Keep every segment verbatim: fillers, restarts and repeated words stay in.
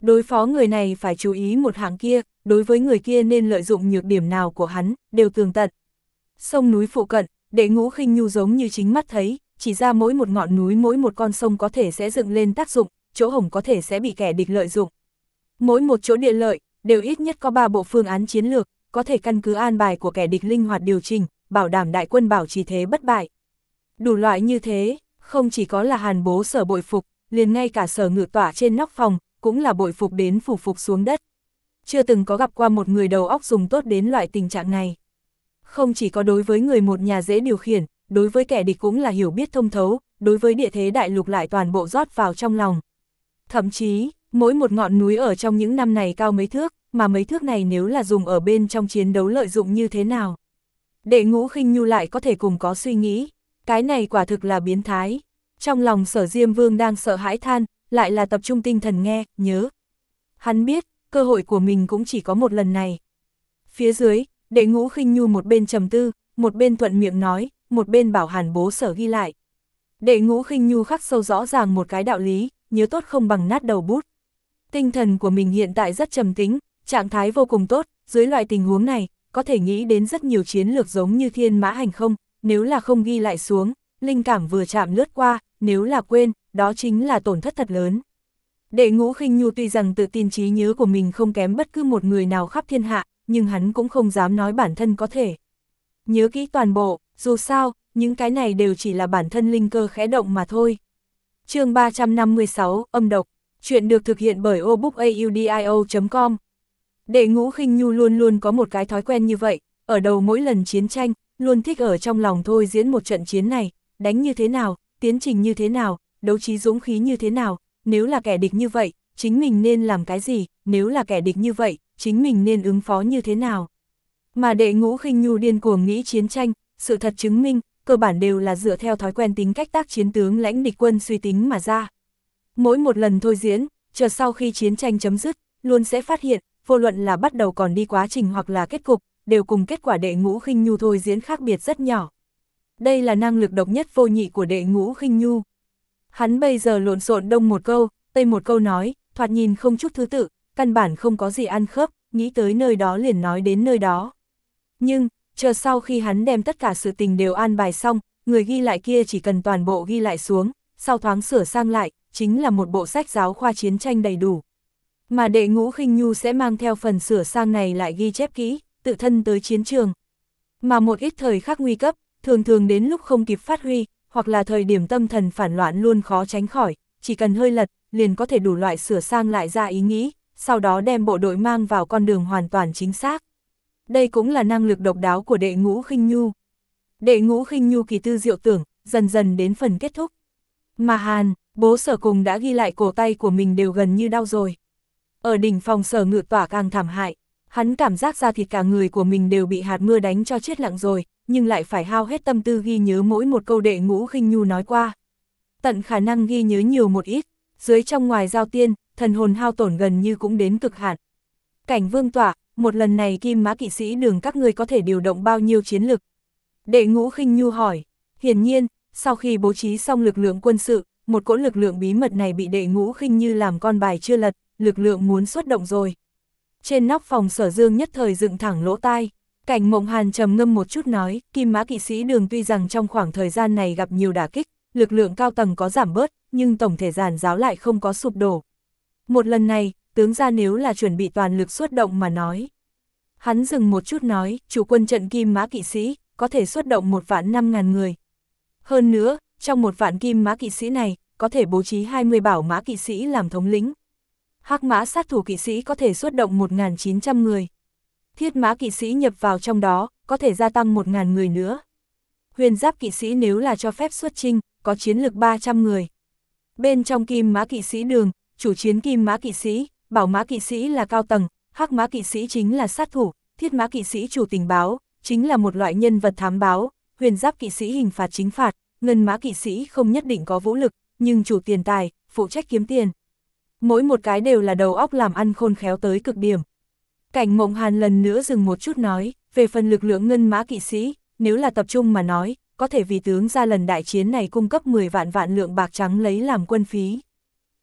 Đối phó người này phải chú ý một hạng kia, đối với người kia nên lợi dụng nhược điểm nào của hắn, đều tường tận. Sông núi phụ cận, Đệ Ngũ Khinh Nhu giống như chính mắt thấy, chỉ ra mỗi một ngọn núi mỗi một con sông có thể sẽ dựng lên tác dụng, chỗ hổng có thể sẽ bị kẻ địch lợi dụng. Mỗi một chỗ địa lợi, đều ít nhất có ba bộ phương án chiến lược, có thể căn cứ an bài của kẻ địch linh hoạt điều chỉnh, bảo đảm đại quân bảo trì thế bất bại. Đủ loại như thế, không chỉ có là Hàn Bố Sở bội phục, liền ngay cả Sở Ngự Tỏa trên nóc phòng, cũng là bội phục đến phủ phục xuống đất. Chưa từng có gặp qua một người đầu óc dùng tốt đến loại tình trạng này. Không chỉ có đối với người một nhà dễ điều khiển, đối với kẻ địch cũng là hiểu biết thông thấu, đối với địa thế đại lục lại toàn bộ rót vào trong lòng. Thậm chí, mỗi một ngọn núi ở trong những năm này cao mấy thước, mà mấy thước này nếu là dùng ở bên trong chiến đấu lợi dụng như thế nào. Đệ Ngũ Khinh Nhu lại có thể cùng có suy nghĩ, cái này quả thực là biến thái. Trong lòng Sở Diêm Vương đang sợ hãi than, lại là tập trung tinh thần nghe, nhớ. Hắn biết, cơ hội của mình cũng chỉ có một lần này. Phía dưới, Đệ Ngũ Khinh Nhu một bên trầm tư, một bên thuận miệng nói, một bên bảo Hàn Bố Sở ghi lại. Đệ Ngũ Khinh Nhu khắc sâu rõ ràng một cái đạo lý, nhớ tốt không bằng nát đầu bút. Tinh thần của mình hiện tại rất trầm tĩnh, trạng thái vô cùng tốt, dưới loại tình huống này, có thể nghĩ đến rất nhiều chiến lược giống như thiên mã hành không, nếu là không ghi lại xuống, linh cảm vừa chạm lướt qua, nếu là quên, đó chính là tổn thất thật lớn. Đệ Ngũ Khinh Nhu tuy rằng tự tin trí nhớ của mình không kém bất cứ một người nào khắp thiên hạ, nhưng hắn cũng không dám nói bản thân có thể nhớ kỹ toàn bộ, dù sao, những cái này đều chỉ là bản thân linh cơ khẽ động mà thôi. Chương ba trăm năm mươi sáu, âm độc, chuyện được thực hiện bởi obookaudio chấm com. Đệ Ngũ Khinh Nhu luôn luôn có một cái thói quen như vậy, ở đầu mỗi lần chiến tranh, luôn thích ở trong lòng thôi diễn một trận chiến này, đánh như thế nào, tiến trình như thế nào, đấu trí dũng khí như thế nào, nếu là kẻ địch như vậy, chính mình nên làm cái gì, nếu là kẻ địch như vậy, chính mình nên ứng phó như thế nào. Mà Đệ Ngũ Khinh Nhu điên cuồng nghĩ chiến tranh, sự thật chứng minh, cơ bản đều là dựa theo thói quen tính cách tác chiến tướng lãnh địch quân suy tính mà ra. Mỗi một lần thôi diễn, chờ sau khi chiến tranh chấm dứt, luôn sẽ phát hiện, vô luận là bắt đầu còn đi quá trình hoặc là kết cục, đều cùng kết quả Đệ Ngũ Khinh Nhu thôi diễn khác biệt rất nhỏ. Đây là năng lực độc nhất vô nhị của Đệ Ngũ Khinh Nhu. Hắn bây giờ lộn xộn đông một câu, tây một câu nói, thoạt nhìn không chút thứ tự, căn bản không có gì ăn khớp, nghĩ tới nơi đó liền nói đến nơi đó. Nhưng, chờ sau khi hắn đem tất cả sự tình đều an bài xong, người ghi lại kia chỉ cần toàn bộ ghi lại xuống, sau thoáng sửa sang lại, chính là một bộ sách giáo khoa chiến tranh đầy đủ. Mà Đệ Ngũ Khinh Nhu sẽ mang theo phần sửa sang này lại ghi chép kỹ, tự thân tới chiến trường. Mà một ít thời khắc nguy cấp, thường thường đến lúc không kịp phát huy, hoặc là thời điểm tâm thần phản loạn luôn khó tránh khỏi, chỉ cần hơi lật, liền có thể đủ loại sửa sang lại ra ý nghĩ, sau đó đem bộ đội mang vào con đường hoàn toàn chính xác. Đây cũng là năng lực độc đáo của Đệ Ngũ Khinh Nhu. Đệ Ngũ Khinh Nhu kỳ tư diệu tưởng, dần dần đến phần kết thúc. Mà Hàn Bố Sở cùng đã ghi lại cổ tay của mình đều gần như đau rồi. Ở đỉnh phòng Sở Ngự Tỏa càng thảm hại, hắn cảm giác da thịt cả người của mình đều bị hạt mưa đánh cho chết lặng rồi, nhưng lại phải hao hết tâm tư ghi nhớ mỗi một câu Đệ Ngũ Khinh Nhu nói qua. Tận khả năng ghi nhớ nhiều một ít, dưới trong ngoài giao tiên, thần hồn hao tổn gần như cũng đến cực hạn. Cảnh Vương Tỏa, một lần này Kim Mã Kỵ Sĩ Đường các ngươi có thể điều động bao nhiêu chiến lực? Đệ Ngũ Khinh Nhu hỏi. Hiển nhiên, sau khi bố trí xong lực lượng quân sự, một cỗ lực lượng bí mật này bị Đệ Ngũ Khinh Nhu làm con bài chưa lật, lực lượng muốn xuất động rồi. Trên nóc phòng Sở Dương nhất thời dựng thẳng lỗ tai. Cảnh Mộng Hàn trầm ngâm một chút nói, Kim Mã Kỵ Sĩ Đường tuy rằng trong khoảng thời gian này gặp nhiều đả kích, lực lượng cao tầng có giảm bớt, nhưng tổng thể giàn giáo lại không có sụp đổ. Một lần này, tướng gia nếu là chuẩn bị toàn lực xuất động mà nói. Hắn dừng một chút nói, chủ quân trận Kim Mã Kỵ Sĩ, có thể xuất động một vạn năm ngàn người. Hơn nữa, trong một vạn Kim Mã Kỵ Sĩ này, có thể bố trí hai mươi bảo Mã Kỵ Sĩ làm thống lĩnh. Hắc Mã sát thủ kỵ sĩ có thể xuất động một nghìn chín trăm người. Thiết Mã Kỵ Sĩ nhập vào trong đó, có thể gia tăng một nghìn người nữa. Huyền Giáp Kỵ Sĩ nếu là cho phép xuất chinh, có chiến lực ba trăm người. Bên trong Kim Mã Kỵ Sĩ Đường, chủ chiến Kim Mã Kỵ Sĩ, Bảo Mã Kỵ Sĩ là cao tầng, Hắc Mã Kỵ Sĩ chính là sát thủ, Thiết Mã Kỵ Sĩ chủ tình báo, chính là một loại nhân vật thám báo, Huyền Giáp Kỵ Sĩ hình phạt chính phạt, Ngân Mã Kỵ Sĩ không nhất định có vũ lực, nhưng chủ tiền tài, phụ trách kiếm tiền. Mỗi một cái đều là đầu óc làm ăn khôn khéo tới cực điểm. Cảnh Mộng Hàn lần nữa dừng một chút nói, về phần lực lượng Ngân Mã Kỵ Sĩ, nếu là tập trung mà nói, có thể vì tướng ra lần đại chiến này cung cấp mười vạn vạn lượng bạc trắng lấy làm quân phí.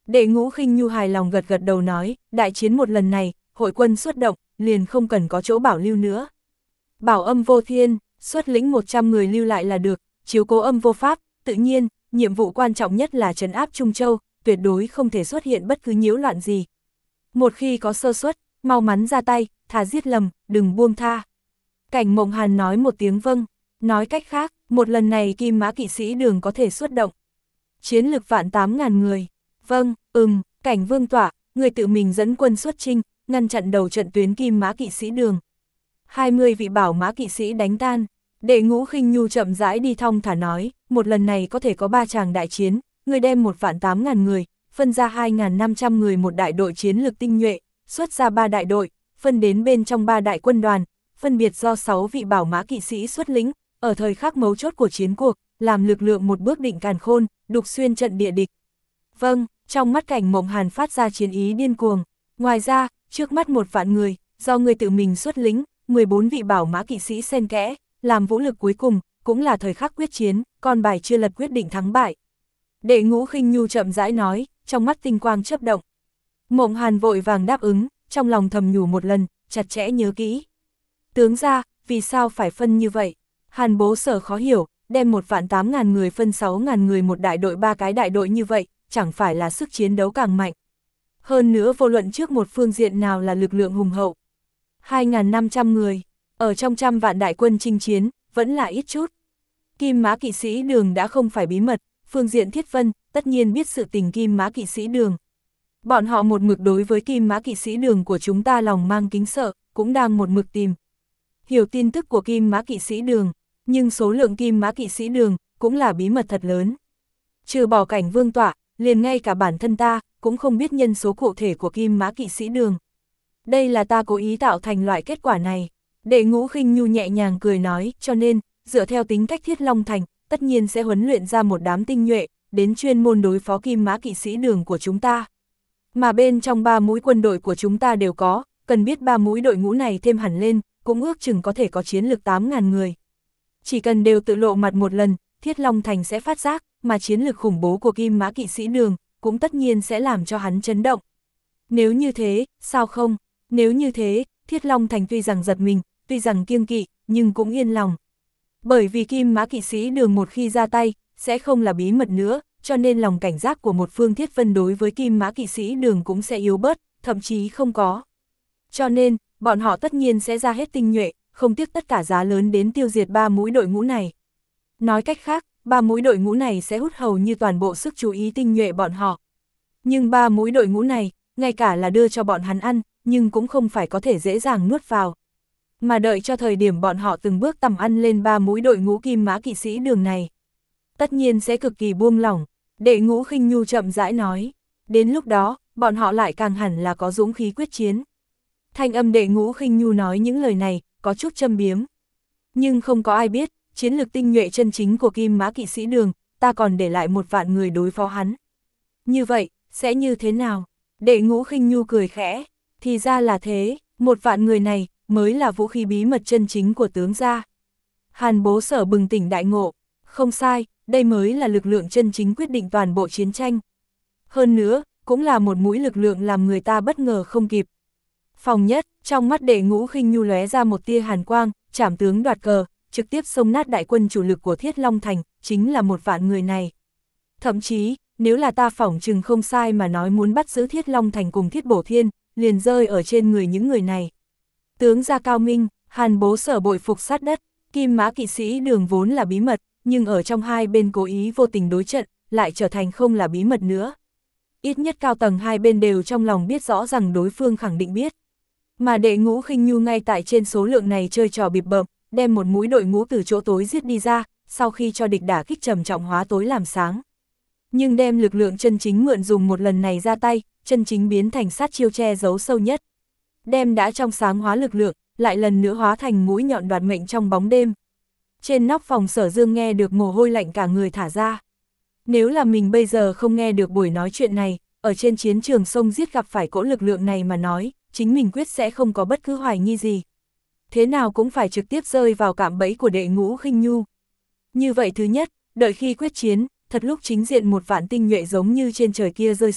Đệ Ngũ Khinh Nhu hài lòng gật gật đầu nói, đại chiến một lần này, hội quân xuất động, liền không cần có chỗ bảo lưu nữa. Bảo Âm Vô Thiên, xuất lĩnh một trăm người lưu lại là được, chiếu cố Âm Vô Pháp, tự nhiên, nhiệm vụ quan trọng nhất là trấn áp Trung Châu, tuyệt đối không thể xuất hiện bất cứ nhiễu loạn gì. Một khi có sơ suất, mau mắn ra tay, thà giết lầm, đừng buông tha. Cảnh Mộng Hàn nói một tiếng vâng, nói cách khác, một lần này Kim Mã Kỵ Sĩ Đường có thể xuất động. Chiến lực vạn tám ngàn người. Vâng, ừm, Cảnh Vương Tọa, người tự mình dẫn quân xuất chinh, ngăn chặn đầu trận tuyến Kim Mã Kỵ Sĩ Đường. hai mươi vị Bảo Mã Kỵ Sĩ đánh tan. Đệ Ngũ Khinh Nhu chậm rãi đi thong thả nói, một lần này có thể có ba tràng đại chiến, người đem một vạn tám ngàn người, phân ra hai nghìn năm trăm người một đại đội chiến lực tinh nhuệ, xuất ra ba đại đội, phân đến bên trong ba đại quân đoàn, phân biệt do sáu vị Bảo Mã Kỵ Sĩ xuất lĩnh, ở thời khắc mấu chốt của chiến cuộc, làm lực lượng một bước định càn khôn, đục xuyên trận địa địch. Vâng, trong mắt Cảnh Mộng Hàn phát ra chiến ý điên cuồng. Ngoài ra, trước mắt một vạn người, do người tự mình xuất lĩnh, mười bốn vị Bảo Mã Kỵ Sĩ xen kẽ, làm vũ lực cuối cùng, cũng là thời khắc quyết chiến, con bài chưa lật quyết định thắng bại. Đệ Ngũ Khinh Nhu chậm rãi nói, trong mắt tinh quang chớp động. Mộng Hàn vội vàng đáp ứng, trong lòng thầm nhủ một lần, chặt chẽ nhớ kỹ. Tướng ra, vì sao phải phân như vậy? Hàn Bố Sở khó hiểu, đem một vạn tám ngàn người phân sáu ngàn người một đại đội ba cái đại đội như vậy, chẳng phải là sức chiến đấu càng mạnh. Hơn nữa vô luận trước một phương diện nào là lực lượng hùng hậu. hai nghìn năm trăm người, ở trong trăm vạn đại quân chinh chiến, vẫn là ít chút. Kim Mã Kỵ Sĩ Đường đã không phải bí mật, phương diện Thiết Vân, tất nhiên biết sự tình Kim Mã Kỵ Sĩ Đường. Bọn họ một mực đối với Kim Mã Kỵ Sĩ Đường của chúng ta lòng mang kính sợ, cũng đang một mực tìm hiểu tin tức của Kim Mã Kỵ Sĩ Đường, nhưng số lượng Kim Mã Kỵ Sĩ Đường cũng là bí mật thật lớn. Trừ bỏ Cảnh Vương Tọa, liền ngay cả bản thân ta cũng không biết nhân số cụ thể của Kim Mã Kỵ Sĩ Đường. Đây là ta cố ý tạo thành loại kết quả này. Đệ Ngũ Khinh Nhu nhẹ nhàng cười nói, cho nên, dựa theo tính cách Thiết Long Thành, tất nhiên sẽ huấn luyện ra một đám tinh nhuệ, đến chuyên môn đối phó Kim Mã Kỵ Sĩ Đường của chúng ta. Mà bên trong ba mũi quân đội của chúng ta đều có, cần biết ba mũi đội ngũ này thêm hẳn lên, cũng ước chừng có thể có chiến lực tám ngàn người. Chỉ cần đều tự lộ mặt một lần, Thiết Long Thành sẽ phát giác, mà chiến lực khủng bố của Kim Mã Kỵ Sĩ Đường, cũng tất nhiên sẽ làm cho hắn chấn động. Nếu như thế, sao không? Nếu như thế, Thiết Long Thành tuy rằng giật mình, tuy rằng kiêng kỵ, nhưng cũng yên lòng. Bởi vì Kim Mã Kỵ Sĩ Đường một khi ra tay, sẽ không là bí mật nữa, cho nên lòng cảnh giác của một phương Thiết Vân đối với Kim Mã Kỵ Sĩ Đường cũng sẽ yếu bớt, thậm chí không có. Cho nên, bọn họ tất nhiên sẽ ra hết tinh nhuệ, không tiếc tất cả giá lớn đến tiêu diệt ba mũi đội ngũ này. Nói cách khác, ba mũi đội ngũ này sẽ hút hầu như toàn bộ sức chú ý tinh nhuệ bọn họ. Nhưng ba mũi đội ngũ này, ngay cả là đưa cho bọn hắn ăn, nhưng cũng không phải có thể dễ dàng nuốt vào. Mà đợi cho thời điểm bọn họ từng bước tầm ăn lên ba mũi đội ngũ Kim Mã Kỵ Sĩ Đường này, tất nhiên sẽ cực kỳ buông lỏng. Đệ Ngũ Khinh Nhu chậm rãi nói, đến lúc đó, bọn họ lại càng hẳn là có dũng khí quyết chiến. Thanh âm Đệ Ngũ Khinh Nhu nói những lời này, có chút châm biếm. Nhưng không có ai biết, chiến lược tinh nhuệ chân chính của Kim Mã Kỵ Sĩ Đường, ta còn để lại một vạn người đối phó hắn. Như vậy, sẽ như thế nào? Đệ Ngũ Khinh Nhu cười khẽ, thì ra là thế, một vạn người này, mới là vũ khí bí mật chân chính của tướng gia. Hàn Bố Sở bừng tỉnh đại ngộ, không sai, đây mới là lực lượng chân chính quyết định toàn bộ chiến tranh. Hơn nữa, cũng là một mũi lực lượng làm người ta bất ngờ không kịp. Phòng nhất, trong mắt Đệ Ngũ Khinh Nhu lóe ra một tia hàn quang, trảm tướng đoạt cờ, trực tiếp xông nát đại quân chủ lực của Thiết Long Thành, chính là một vạn người này. Thậm chí, nếu là ta phỏng chừng không sai mà nói muốn bắt giữ Thiết Long Thành cùng Thiết Bổ Thiên, liền rơi ở trên người những người này. Tướng gia cao minh, Hàn Bố Sở bội phục sát đất, Kim Mã Kỵ Sĩ Đường vốn là bí mật, nhưng ở trong hai bên cố ý vô tình đối trận, lại trở thành không là bí mật nữa. Ít nhất cao tầng hai bên đều trong lòng biết rõ rằng đối phương khẳng định biết. Mà Đệ Ngũ Khinh Nhu ngay tại trên số lượng này chơi trò bịp bợm, đem một mũi đội ngũ từ chỗ tối giết đi ra, sau khi cho địch đả kích trầm trọng hóa tối làm sáng. Nhưng đem lực lượng chân chính mượn dùng một lần này ra tay, chân chính biến thành sát chiêu che giấu sâu nhất. Đem đã trong sáng hóa lực lượng, lại lần nữa hóa thành mũi nhọn đoạt mệnh trong bóng đêm. Trên nóc phòng Sở Dương nghe được mồ hôi lạnh cả người thả ra. Nếu là mình bây giờ không nghe được buổi nói chuyện này, ở trên chiến trường sông giết gặp phải cỗ lực lượng này mà nói, chính mình quyết sẽ không có bất cứ hoài nghi gì. Thế nào cũng phải trực tiếp rơi vào cạm bẫy của Đệ Ngũ Khinh Nhu. Như vậy thứ nhất, đợi khi quyết chiến, thật lúc chính diện một vạn tinh nhuệ giống như trên trời kia rơi xuống,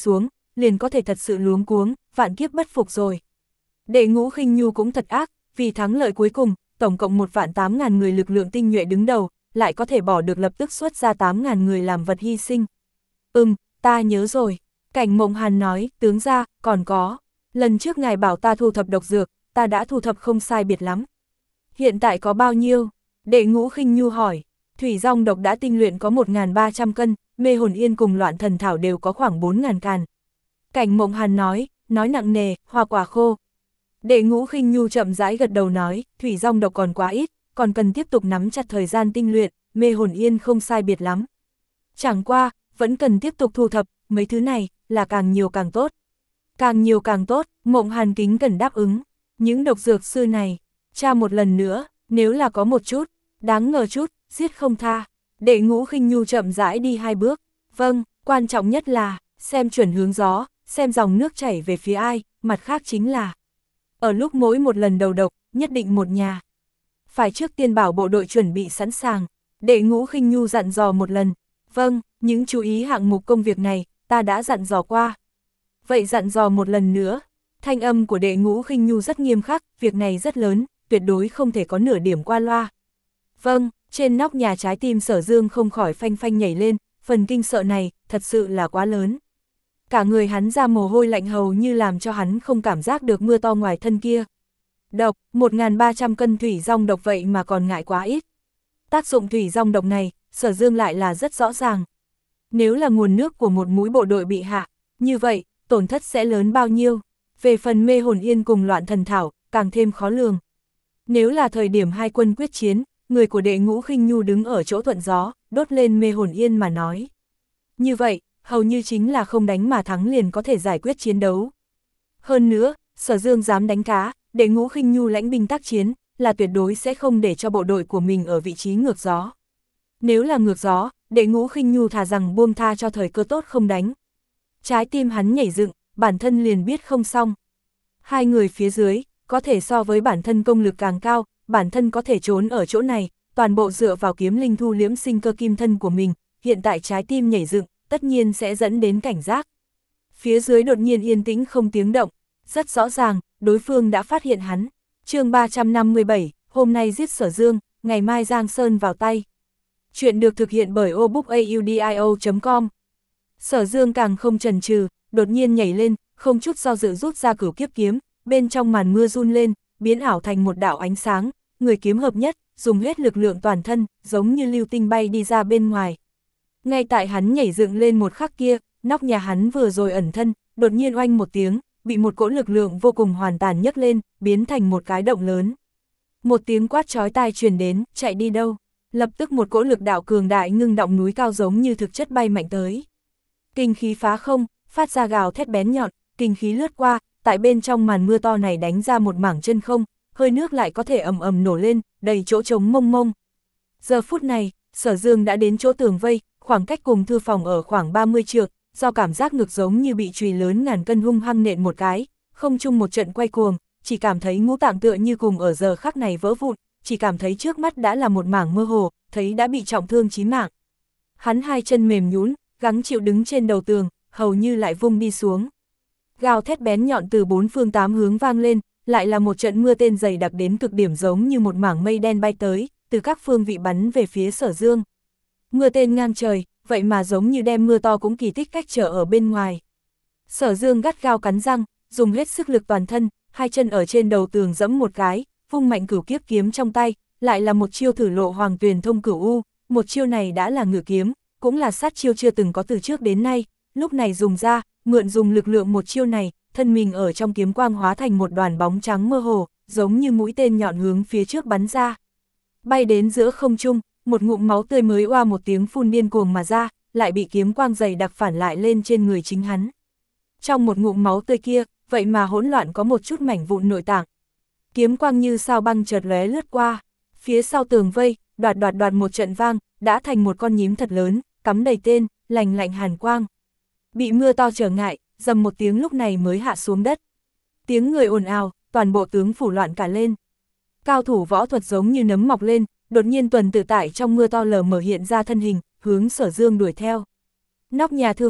liền có thể thật sự luống cuống, vạn kiếp bất phục rồi. Đệ Ngũ Khinh Nhu cũng thật ác, vì thắng lợi cuối cùng, tổng cộng một vạn tám ngàn người lực lượng tinh nhuệ đứng đầu, lại có thể bỏ được lập tức xuất ra tám ngàn người làm vật hy sinh. Ừm, ta nhớ rồi. Cảnh Mộng Hàn nói, tướng gia, còn có. Lần trước ngài bảo ta thu thập độc dược, ta đã thu thập không sai biệt lắm. Hiện tại có bao nhiêu? Đệ Ngũ Khinh Nhu hỏi. Thủy rong độc đã tinh luyện có một nghìn ba trăm cân, mê hồn yên cùng loạn thần thảo đều có khoảng bốn nghìn càn. Cảnh Mộng Hàn nói, nói nặng nề, hoa quả khô. Đệ Ngũ Khinh Nhu chậm rãi gật đầu nói, thủy rong độc còn quá ít, còn cần tiếp tục nắm chặt thời gian tinh luyện, mê hồn yên không sai biệt lắm. Chẳng qua, vẫn cần tiếp tục thu thập, mấy thứ này, là càng nhiều càng tốt. Càng nhiều càng tốt, Mộng Hàn kính cần đáp ứng. Những độc dược sư này, tra một lần nữa, nếu là có một chút, đáng ngờ chút, giết không tha. Đệ Ngũ Khinh Nhu chậm rãi đi hai bước. Vâng, quan trọng nhất là, xem chuẩn hướng gió, xem dòng nước chảy về phía ai, mặt khác chính là, ở lúc mỗi một lần đầu độc, nhất định một nhà. Phải trước tiên bảo bộ đội chuẩn bị sẵn sàng. Đệ Ngũ Khinh Nhu dặn dò một lần. Vâng, những chú ý hạng mục công việc này, ta đã dặn dò qua. Vậy dặn dò một lần nữa. Thanh âm của Đệ Ngũ Khinh Nhu rất nghiêm khắc, việc này rất lớn, tuyệt đối không thể có nửa điểm qua loa. Vâng, trên nóc nhà trái tim Sở Dương không khỏi phanh phanh nhảy lên, phần kinh sợ này, thật sự là quá lớn. Cả người hắn ra mồ hôi lạnh hầu như làm cho hắn không cảm giác được mưa to ngoài thân kia. Độc, một nghìn ba trăm cân thủy rong độc vậy mà còn ngại quá ít. Tác dụng thủy rong độc này, Sở Dương lại là rất rõ ràng. Nếu là nguồn nước của một mũi bộ đội bị hạ, như vậy, tổn thất sẽ lớn bao nhiêu. Về phần mê hồn yên cùng loạn thần thảo, càng thêm khó lường. Nếu là thời điểm hai quân quyết chiến, người của Đệ Ngũ Khinh Nhu đứng ở chỗ thuận gió, đốt lên mê hồn yên mà nói. Như vậy, hầu như chính là không đánh mà thắng liền có thể giải quyết chiến đấu. Hơn nữa, Sở Dương dám đánh cá, Đệ Ngũ Khinh Nhu lãnh binh tác chiến, là tuyệt đối sẽ không để cho bộ đội của mình ở vị trí ngược gió. Nếu là ngược gió, Đệ Ngũ Khinh Nhu thà rằng buông tha cho thời cơ tốt không đánh. Trái tim hắn nhảy dựng, bản thân liền biết không xong. Hai người phía dưới, có thể so với bản thân công lực càng cao, bản thân có thể trốn ở chỗ này, toàn bộ dựa vào kiếm linh thu liễm sinh cơ kim thân của mình, hiện tại trái tim nhảy dựng, tất nhiên sẽ dẫn đến cảnh giác. Phía dưới đột nhiên yên tĩnh không tiếng động, rất rõ ràng, đối phương đã phát hiện hắn. Chương ba trăm năm mươi bảy, hôm nay giết Sở Dương, ngày mai Giang Sơn vào tay. Chuyện được thực hiện bởi obookaudio chấm com. Sở Dương càng không chần chừ, đột nhiên nhảy lên, không chút do dự rút ra cửu kiếp kiếm, bên trong màn mưa run lên, biến ảo thành một đạo ánh sáng, người kiếm hợp nhất, dùng hết lực lượng toàn thân, giống như lưu tinh bay đi ra bên ngoài. Ngay tại hắn nhảy dựng lên một khắc kia, nóc nhà hắn vừa rồi ẩn thân, đột nhiên oanh một tiếng, bị một cỗ lực lượng vô cùng hoàn tàn nhấc lên, biến thành một cái động lớn. Một tiếng quát chói tai truyền đến, chạy đi đâu? Lập tức một cỗ lực đạo cường đại ngưng động núi cao giống như thực chất bay mạnh tới. Kinh khí phá không, phát ra gào thét bén nhọn, kinh khí lướt qua, tại bên trong màn mưa to này đánh ra một mảng chân không, hơi nước lại có thể ầm ầm nổ lên, đầy chỗ trống mông mông. Giờ phút này, Sở Dương đã đến chỗ tường vây, khoảng cách cùng thư phòng ở khoảng ba mươi trượng, do cảm giác ngực giống như bị chùy lớn ngàn cân hung hăng nện một cái, không chung một trận quay cuồng, chỉ cảm thấy ngũ tạng tựa như cùng ở giờ khắc này vỡ vụn, chỉ cảm thấy trước mắt đã là một mảng mơ hồ, thấy đã bị trọng thương chí mạng. Hắn hai chân mềm nhũn, gắng chịu đứng trên đầu tường, hầu như lại vung đi xuống. Gào thét bén nhọn từ bốn phương tám hướng vang lên, lại là một trận mưa tên dày đặc đến cực điểm giống như một mảng mây đen bay tới, từ các phương vị bắn về phía Sở Dương. Mưa tên ngang trời, vậy mà giống như đem mưa to cũng kỳ tích cách trở ở bên ngoài. Sở Dương gắt gao cắn răng, dùng hết sức lực toàn thân, hai chân ở trên đầu tường giẫm một cái, vung mạnh cửu kiếp kiếm trong tay, lại là một chiêu thử lộ hoàng tuyền thông cửu u, một chiêu này đã là ngự kiếm, cũng là sát chiêu chưa từng có từ trước đến nay, lúc này dùng ra, mượn dùng lực lượng một chiêu này, thân mình ở trong kiếm quang hóa thành một đoàn bóng trắng mơ hồ, giống như mũi tên nhọn hướng phía trước bắn ra. Bay đến giữa không trung, một ngụm máu tươi mới oa một tiếng phun điên cuồng mà ra, lại bị kiếm quang dày đặc phản lại lên trên người chính hắn. Trong một ngụm máu tươi kia, vậy mà hỗn loạn có một chút mảnh vụn nội tạng. Kiếm quang như sao băng chợt lóe lướt qua, phía sau tường vây, đoạt đoạt đoạt một trận vang, đã thành một con nhím thật lớn, cắm đầy tên, lành lạnh hàn quang. Bị mưa to trở ngại, dầm một tiếng lúc này mới hạ xuống đất. Tiếng người ồn ào, toàn bộ tướng phủ loạn cả lên. Cao thủ võ thuật giống như nấm mọc lên, đột nhiên tuần tự tại trong mưa to lờ mờ hiện ra thân hình, hướng Sở Dương đuổi theo. Nóc nhà thư phòng,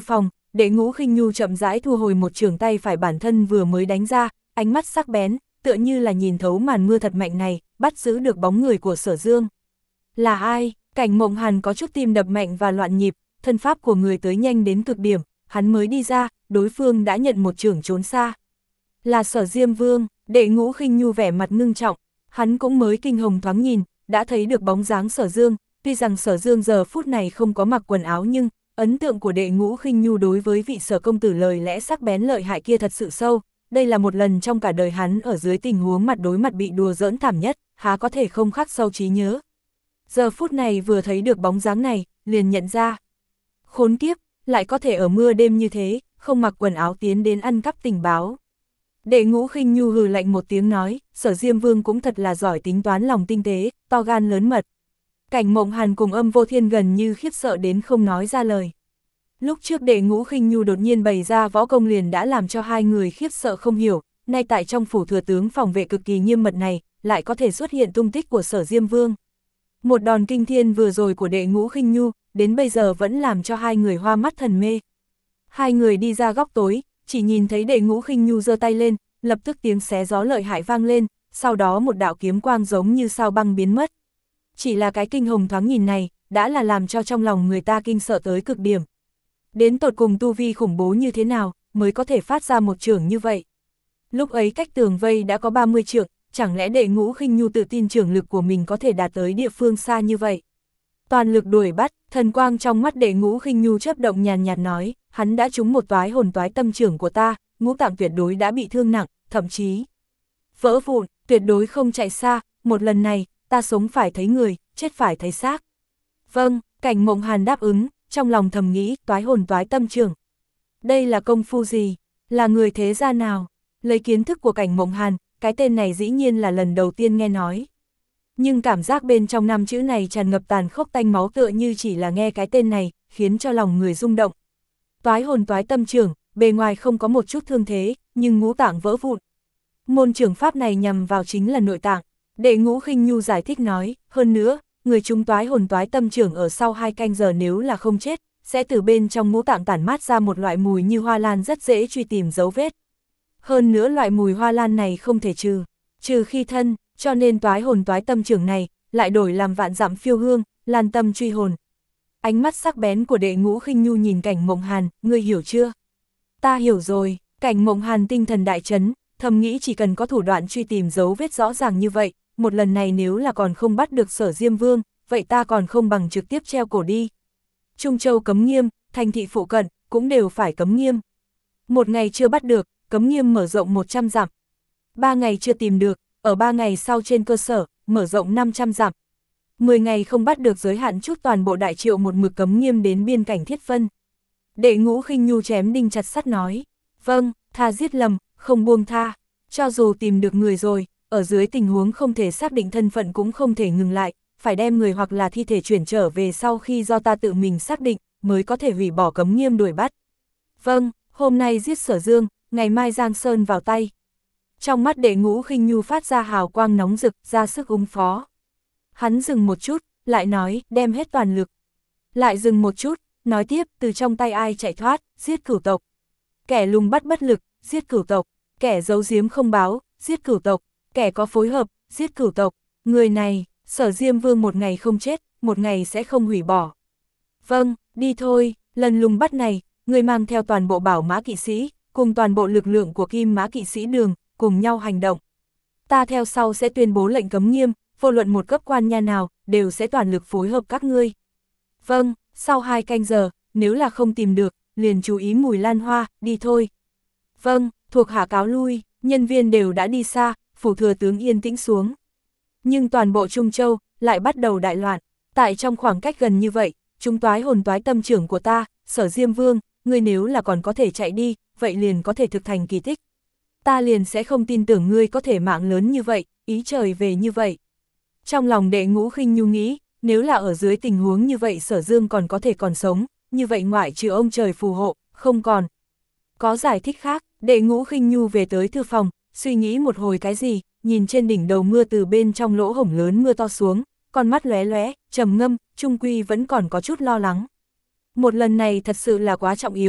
Đệ Ngũ Khinh Nhu chậm rãi thu hồi một trường tay phải bản thân vừa mới đánh ra, ánh mắt sắc bén, tựa như là nhìn thấu màn mưa thật mạnh này, bắt giữ được bóng người của Sở Dương. Là ai? Cảnh Mộng Hàn có chút tim đập mạnh và loạn nhịp, thân pháp của người tới nhanh đến cực điểm, hắn mới đi ra, đối phương đã nhận một chưởng trốn xa. Là Sở Diêm Vương. Đệ Ngũ Khinh Nhu vẻ mặt ngưng trọng, hắn cũng mới kinh hồng thoáng nhìn, đã thấy được bóng dáng Sở Dương, tuy rằng Sở Dương giờ phút này không có mặc quần áo nhưng ấn tượng của Đệ Ngũ Khinh Nhu đối với vị Sở công tử lời lẽ sắc bén lợi hại kia thật sự sâu, đây là một lần trong cả đời hắn ở dưới tình huống mặt đối mặt bị đùa giỡn thảm nhất, há có thể không khắc sâu trí nhớ. Giờ phút này vừa thấy được bóng dáng này, liền nhận ra. Khốn kiếp, lại có thể ở mưa đêm như thế, không mặc quần áo tiến đến ăn cắp tình báo. Đệ Ngũ Khinh Nhu hừ lạnh một tiếng nói, Sở Diêm Vương cũng thật là giỏi tính toán lòng tinh tế, to gan lớn mật. Cảnh Mộng Hàn cùng Âm Vô Thiên gần như khiếp sợ đến không nói ra lời. Lúc trước Đệ Ngũ Khinh Nhu đột nhiên bày ra võ công liền đã làm cho hai người khiếp sợ không hiểu, nay tại trong phủ thừa tướng phòng vệ cực kỳ nghiêm mật này, lại có thể xuất hiện tung tích của Sở Diêm Vương. Một đòn kinh thiên vừa rồi của Đệ Ngũ Khinh Nhu, đến bây giờ vẫn làm cho hai người hoa mắt thần mê. Hai người đi ra góc tối, chỉ nhìn thấy Đệ Ngũ Khinh Nhu giơ tay lên, lập tức tiếng xé gió lợi hại vang lên, sau đó một đạo kiếm quang giống như sao băng biến mất. Chỉ là cái kinh hồng thoáng nhìn này, đã là làm cho trong lòng người ta kinh sợ tới cực điểm. Đến tột cùng tu vi khủng bố như thế nào, mới có thể phát ra một chưởng như vậy. Lúc ấy cách tường vây đã có ba mươi trượng, chẳng lẽ Đệ Ngũ Khinh Nhu tự tin chưởng lực của mình có thể đạt tới địa phương xa như vậy. Toàn lực đuổi bắt, thần quang trong mắt Đệ Ngũ Khinh Nhu chớp động nhàn nhạt nói, hắn đã trúng một toái hồn toái tâm chưởng của ta, ngũ tạng tuyệt đối đã bị thương nặng, thậm chí vỡ vụn, tuyệt đối không chạy xa, một lần này, ta sống phải thấy người, chết phải thấy xác. Vâng, Cảnh Mộng Hàn đáp ứng, trong lòng thầm nghĩ, toái hồn toái tâm chưởng. Đây là công phu gì? Là người thế gia nào? Lấy kiến thức của Cảnh Mộng Hàn, cái tên này dĩ nhiên là lần đầu tiên nghe nói. Nhưng cảm giác bên trong năm chữ này tràn ngập tàn khốc tanh máu tựa như chỉ là nghe cái tên này, khiến cho lòng người rung động. Toái hồn toái tâm chưởng, bề ngoài không có một chút thương thế, nhưng ngũ tạng vỡ vụn. Môn chưởng pháp này nhằm vào chính là nội tạng. Đệ Ngũ Khinh Nhu giải thích nói, hơn nữa, người chúng toái hồn toái tâm chưởng ở sau hai canh giờ nếu là không chết, sẽ từ bên trong ngũ tạng tản mát ra một loại mùi như hoa lan rất dễ truy tìm dấu vết. Hơn nữa loại mùi hoa lan này không thể trừ, trừ khi thân, cho nên toái hồn toái tâm chưởng này, lại đổi làm vạn dặm phiêu hương, lan tâm truy hồn. Ánh mắt sắc bén của Đệ Ngũ Khinh Nhu nhìn Cảnh Mộng Hàn, ngươi hiểu chưa? Ta hiểu rồi. Cảnh Mộng Hàn tinh thần đại chấn, thầm nghĩ chỉ cần có thủ đoạn truy tìm dấu vết rõ ràng như vậy, một lần này nếu là còn không bắt được Sở Diêm Vương, vậy ta còn không bằng trực tiếp treo cổ đi. Trung Châu cấm nghiêm, thành thị phụ cận, cũng đều phải cấm nghiêm. Một ngày chưa bắt được, cấm nghiêm mở rộng một trăm dặm. Ba ngày chưa tìm được, ở ba ngày sau trên cơ sở, mở rộng năm trăm dặm. Mười ngày không bắt được giới hạn chút toàn bộ đại triệu một mực cấm nghiêm đến biên cảnh Thiết Vân. Đệ Ngũ Khinh Nhu chém đinh chặt sắt nói, vâng, tha giết lầm, không buông tha, cho dù tìm được người rồi, ở dưới tình huống không thể xác định thân phận cũng không thể ngừng lại, phải đem người hoặc là thi thể chuyển trở về sau khi do ta tự mình xác định, mới có thể hủy bỏ cấm nghiêm đuổi bắt. Vâng, hôm nay giết Sở Dương, ngày mai Giang Sơn vào tay. Trong mắt Đệ Ngũ Khinh Nhu phát ra hào quang nóng rực, ra sức ứng phó. Hắn dừng một chút, lại nói, đem hết toàn lực. Lại dừng một chút, nói tiếp, từ trong tay ai chạy thoát, giết cửu tộc. Kẻ lùng bắt bất lực, giết cửu tộc. Kẻ giấu giếm không báo, giết cửu tộc. Kẻ có phối hợp, giết cửu tộc. Người này, Sở Diêm Vương một ngày không chết, một ngày sẽ không hủy bỏ. Vâng, đi thôi, lần lùng bắt này, người mang theo toàn bộ bảo mã kỵ sĩ, cùng toàn bộ lực lượng của Kim Mã kỵ sĩ Đường, cùng nhau hành động. Ta theo sau sẽ tuyên bố lệnh cấm nghiêm, vô luận một cấp quan nha nào, đều sẽ toàn lực phối hợp các ngươi. Vâng, sau hai canh giờ, nếu là không tìm được, liền chú ý mùi lan hoa, đi thôi. Vâng, thuộc hạ cáo lui, nhân viên đều đã đi xa, phủ thừa tướng yên tĩnh xuống. Nhưng toàn bộ Trung Châu, lại bắt đầu đại loạn. Tại trong khoảng cách gần như vậy, chúng toái hồn toái tâm trưởng của ta, Sở Diêm Vương, ngươi nếu là còn có thể chạy đi, vậy liền có thể thực thành kỳ tích. Ta liền sẽ không tin tưởng ngươi có thể mạng lớn như vậy, ý trời về như vậy. Trong lòng Đệ Ngũ Khinh Nhu nghĩ, nếu là ở dưới tình huống như vậy Sở Dương còn có thể còn sống, như vậy ngoại trừ ông trời phù hộ, không còn. Có giải thích khác, Đệ Ngũ Khinh Nhu về tới thư phòng, suy nghĩ một hồi cái gì, nhìn trên đỉnh đầu mưa từ bên trong lỗ hổng lớn mưa to xuống, con mắt lóe lóe, trầm ngâm, trung quy vẫn còn có chút lo lắng. Một lần này thật sự là quá trọng yếu,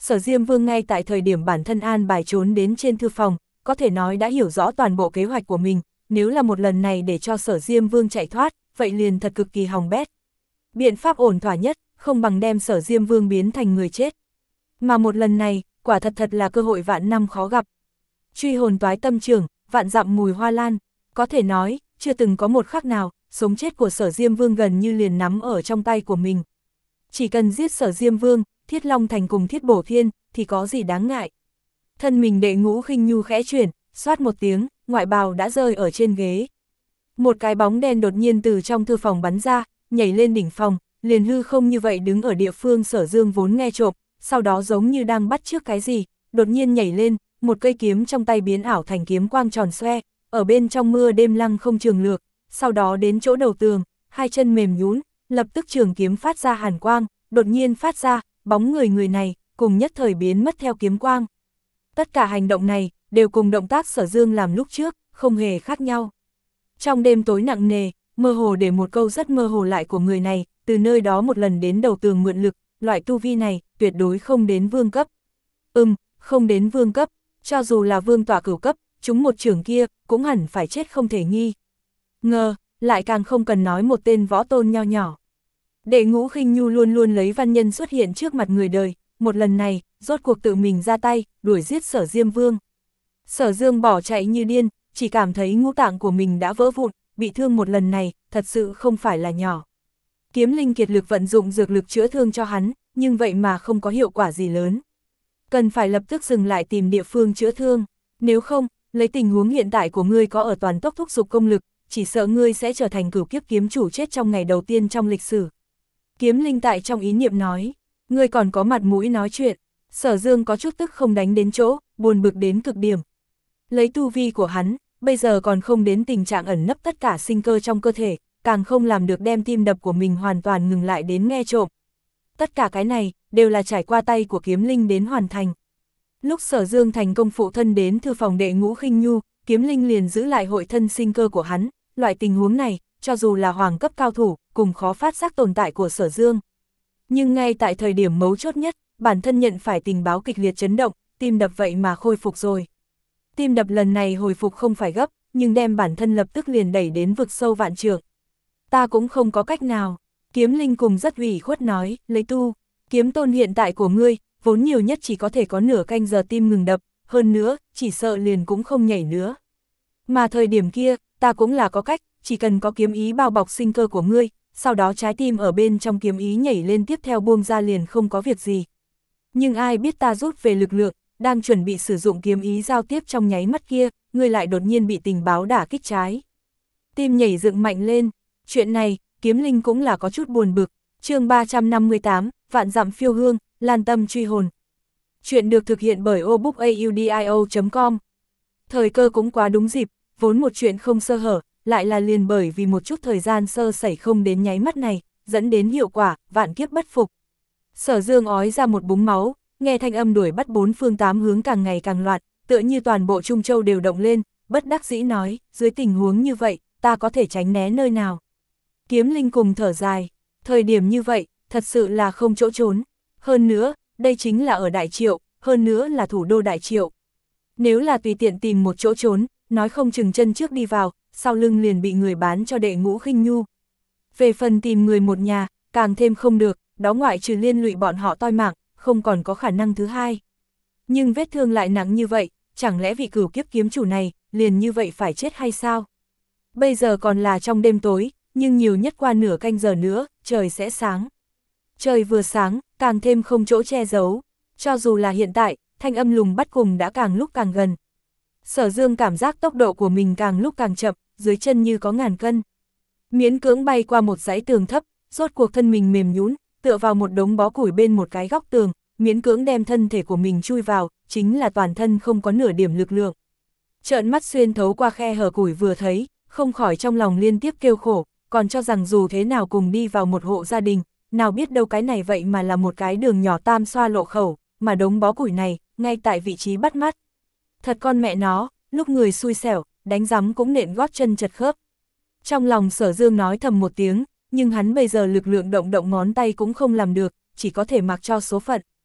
Sở Diêm Vương ngay tại thời điểm bản thân an bài trốn đến trên thư phòng, có thể nói đã hiểu rõ toàn bộ kế hoạch của mình, nếu là một lần này để cho Sở Diêm Vương chạy thoát, vậy liền thật cực kỳ hỏng bét. Biện pháp ổn thỏa nhất, không bằng đem Sở Diêm Vương biến thành người chết. Mà một lần này, quả thật thật là cơ hội vạn năm khó gặp. Truy hồn toái tâm trưởng, vạn dặm mùi hoa lan, có thể nói, chưa từng có một khắc nào, sống chết của Sở Diêm Vương gần như liền nắm ở trong tay của mình. Chỉ cần giết Sở Diêm Vương, Thiết Long Thành cùng Thiết Bổ Thiên, thì có gì đáng ngại. Thân mình Đệ Ngũ Khinh Nhu khẽ chuyển, xoát một tiếng, ngoại bào đã rơi ở trên ghế. Một cái bóng đen đột nhiên từ trong thư phòng bắn ra, nhảy lên đỉnh phòng, liền hư không như vậy đứng ở địa phương Sở Dương vốn nghe trộm, sau đó giống như đang bắt trước cái gì, đột nhiên nhảy lên, một cây kiếm trong tay biến ảo thành kiếm quang tròn xoe, ở bên trong mưa đêm lăng không trường lược, sau đó đến chỗ đầu tường, hai chân mềm nhũn, lập tức trường kiếm phát ra hàn quang, đột nhiên phát ra, bóng người người này, cùng nhất thời biến mất theo kiếm quang. Tất cả hành động này, đều cùng động tác Sở Dương làm lúc trước, không hề khác nhau. Trong đêm tối nặng nề, mơ hồ để một câu rất mơ hồ lại của người này, từ nơi đó một lần đến đầu tường mượn lực, loại tu vi này, tuyệt đối không đến vương cấp. Ừm, không đến vương cấp, cho dù là vương tọa cửu cấp, chúng một trưởng kia, cũng hẳn phải chết không thể nghi. Ngờ, lại càng không cần nói một tên võ tôn nho nhỏ. Đệ Ngũ Khinh Nhu luôn luôn lấy văn nhân xuất hiện trước mặt người đời, một lần này, rốt cuộc tự mình ra tay, đuổi giết Sở Diêm Vương. Sở Dương bỏ chạy như điên, chỉ cảm thấy ngũ tạng của mình đã vỡ vụn, bị thương một lần này, thật sự không phải là nhỏ. Kiếm Linh kiệt lực vận dụng dược lực chữa thương cho hắn, nhưng vậy mà không có hiệu quả gì lớn. Cần phải lập tức dừng lại tìm địa phương chữa thương, nếu không, lấy tình huống hiện tại của ngươi có ở toàn tốc thúc dục công lực, chỉ sợ ngươi sẽ trở thành cửu kiếp kiếm chủ chết trong ngày đầu tiên trong lịch sử. Kiếm Linh tại trong ý niệm nói, ngươi còn có mặt mũi nói chuyện. Sở Dương có chút tức không đánh đến chỗ, buồn bực đến cực điểm. Lấy tu vi của hắn, bây giờ còn không đến tình trạng ẩn nấp tất cả sinh cơ trong cơ thể, càng không làm được đem tim đập của mình hoàn toàn ngừng lại đến nghe trộm. Tất cả cái này, đều là trải qua tay của Kiếm Linh đến hoàn thành. Lúc Sở Dương thành công phụ thân đến thư phòng Đệ Ngũ Khinh Nhu, Kiếm Linh liền giữ lại hội thân sinh cơ của hắn, loại tình huống này, cho dù là hoàng cấp cao thủ, cùng khó phát giác tồn tại của Sở Dương. Nhưng ngay tại thời điểm mấu chốt nhất, bản thân nhận phải tình báo kịch liệt chấn động, tim đập vậy mà khôi phục rồi. Tim đập lần này hồi phục không phải gấp, nhưng đem bản thân lập tức liền đẩy đến vực sâu vạn trượng. Ta cũng không có cách nào, Kiếm Linh cùng rất ủy khuất nói, lấy tu, kiếm tôn hiện tại của ngươi, vốn nhiều nhất chỉ có thể có nửa canh giờ tim ngừng đập, hơn nữa, chỉ sợ liền cũng không nhảy nữa. Mà thời điểm kia, ta cũng là có cách, chỉ cần có kiếm ý bao bọc sinh cơ của ngươi, sau đó trái tim ở bên trong kiếm ý nhảy lên tiếp theo buông ra liền không có việc gì. Nhưng ai biết ta rút về lực lượng, đang chuẩn bị sử dụng kiếm ý giao tiếp trong nháy mắt kia, ngươi lại đột nhiên bị tình báo đả kích trái. Tim nhảy dựng mạnh lên, chuyện này, Kiếm Linh cũng là có chút buồn bực. Chương ba trăm năm mươi tám, Vạn Dặm Phiêu Hương, Lan Tâm Truy Hồn. Chuyện được thực hiện bởi obookaudio chấm com. Thời cơ cũng quá đúng dịp, vốn một chuyện không sơ hở, lại là liền bởi vì một chút thời gian sơ sẩy không đến nháy mắt này, dẫn đến hiệu quả, vạn kiếp bất phục. Sở Dương ói ra một búng máu, nghe thanh âm đuổi bắt bốn phương tám hướng càng ngày càng loạn, tựa như toàn bộ Trung Châu đều động lên, bất đắc dĩ nói, dưới tình huống như vậy, ta có thể tránh né nơi nào. Kiếm Linh cùng thở dài, thời điểm như vậy, thật sự là không chỗ trốn. Hơn nữa, đây chính là ở Đại Triệu, hơn nữa là thủ đô Đại Triệu. Nếu là tùy tiện tìm một chỗ trốn, nói không chừng chân trước đi vào, sau lưng liền bị người bán cho Đệ Ngũ Khinh Nhu. Về phần tìm người một nhà, càng thêm không được, đó ngoại trừ liên lụy bọn họ toi mạng, không còn có khả năng thứ hai. Nhưng vết thương lại nặng như vậy, chẳng lẽ vị cửu kiếp kiếm chủ này, liền như vậy phải chết hay sao? Bây giờ còn là trong đêm tối, nhưng nhiều nhất qua nửa canh giờ nữa, trời sẽ sáng. Trời vừa sáng, càng thêm không chỗ che giấu. Cho dù là hiện tại, thanh âm lùng bắt cùng đã càng lúc càng gần. Sở Dương cảm giác tốc độ của mình càng lúc càng chậm, dưới chân như có ngàn cân. Miễn cưỡng bay qua một dãy tường thấp, rốt cuộc thân mình mềm nhũn, tựa vào một đống bó củi bên một cái góc tường, miễn cưỡng đem thân thể của mình chui vào, chính là toàn thân không có nửa điểm lực lượng. Trợn mắt xuyên thấu qua khe hở củi vừa thấy, không khỏi trong lòng liên tiếp kêu khổ, còn cho rằng dù thế nào cùng đi vào một hộ gia đình, nào biết đâu cái này vậy mà là một cái đường nhỏ tam xoa lộ khẩu, mà đống bó củi này, ngay tại vị trí bắt mắt. Thật con mẹ nó, lúc người xui xẻo, đánh rắm cũng nện gót chân chật khớp. Trong lòng Sở Dương nói thầm một tiếng, nhưng hắn bây giờ lực lượng động động ngón tay cũng không làm được, chỉ có thể mặc cho số phận.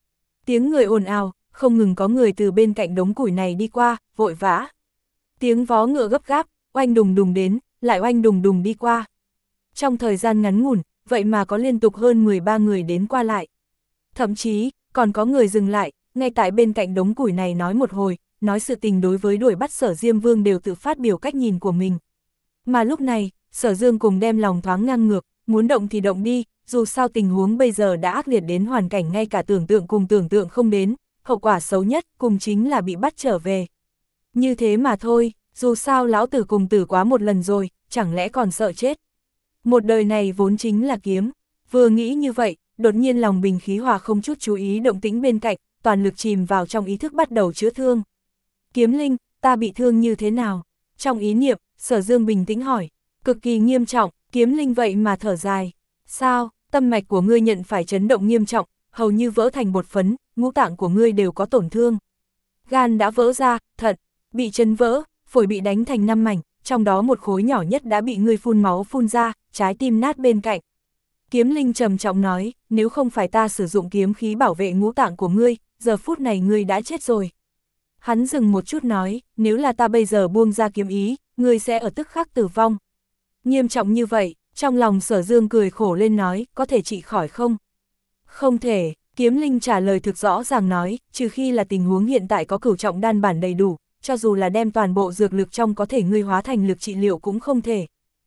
Tiếng người ồn ào, không ngừng có người từ bên cạnh đống củi này đi qua, vội vã. Tiếng vó ngựa gấp gáp, oanh đùng đùng đến, lại oanh đùng đùng đi qua. Trong thời gian ngắn ngủn, vậy mà có liên tục hơn mười ba người đến qua lại. Thậm chí, còn có người dừng lại, ngay tại bên cạnh đống củi này nói một hồi, nói sự tình đối với đuổi bắt Sở Diêm Vương đều tự phát biểu cách nhìn của mình. Mà lúc này, Sở Dương cùng đem lòng thoáng ngang ngược, muốn động thì động đi, dù sao tình huống bây giờ đã ác liệt đến hoàn cảnh ngay cả tưởng tượng cùng tưởng tượng không đến, hậu quả xấu nhất cùng chính là bị bắt trở về. Như thế mà thôi, dù sao lão tử cùng tử quá một lần rồi, chẳng lẽ còn sợ chết. Một đời này vốn chính là kiếm, vừa nghĩ như vậy, đột nhiên lòng bình khí hòa không chút chú ý động tĩnh bên cạnh, toàn lực chìm vào trong ý thức bắt đầu chữa thương. Kiếm Linh, ta bị thương như thế nào? Trong ý niệm, Sở Dương bình tĩnh hỏi, cực kỳ nghiêm trọng, Kiếm Linh vậy mà thở dài. Sao, tâm mạch của ngươi nhận phải chấn động nghiêm trọng, hầu như vỡ thành bột phấn, ngũ tạng của ngươi đều có tổn thương. Gan đã vỡ ra, thận, bị chấn vỡ, phổi bị đánh thành năm mảnh, trong đó một khối nhỏ nhất đã bị ngươi phun máu phun ra, trái tim nát bên cạnh. Kiếm Linh trầm trọng nói, nếu không phải ta sử dụng kiếm khí bảo vệ ngũ tạng của ngươi, giờ phút này ngươi đã chết rồi. Hắn dừng một chút nói, nếu là ta bây giờ buông ra kiếm ý, ngươi sẽ ở tức khắc tử vong. Nghiêm trọng như vậy, trong lòng Sở Dương cười khổ lên nói, có thể trị khỏi không? Không thể, Kiếm Linh trả lời thực rõ ràng nói, trừ khi là tình huống hiện tại có cửu trọng đan bản đầy đủ, cho dù là đem toàn bộ dược lực trong có thể ngươi hóa thành lực trị liệu cũng không thể.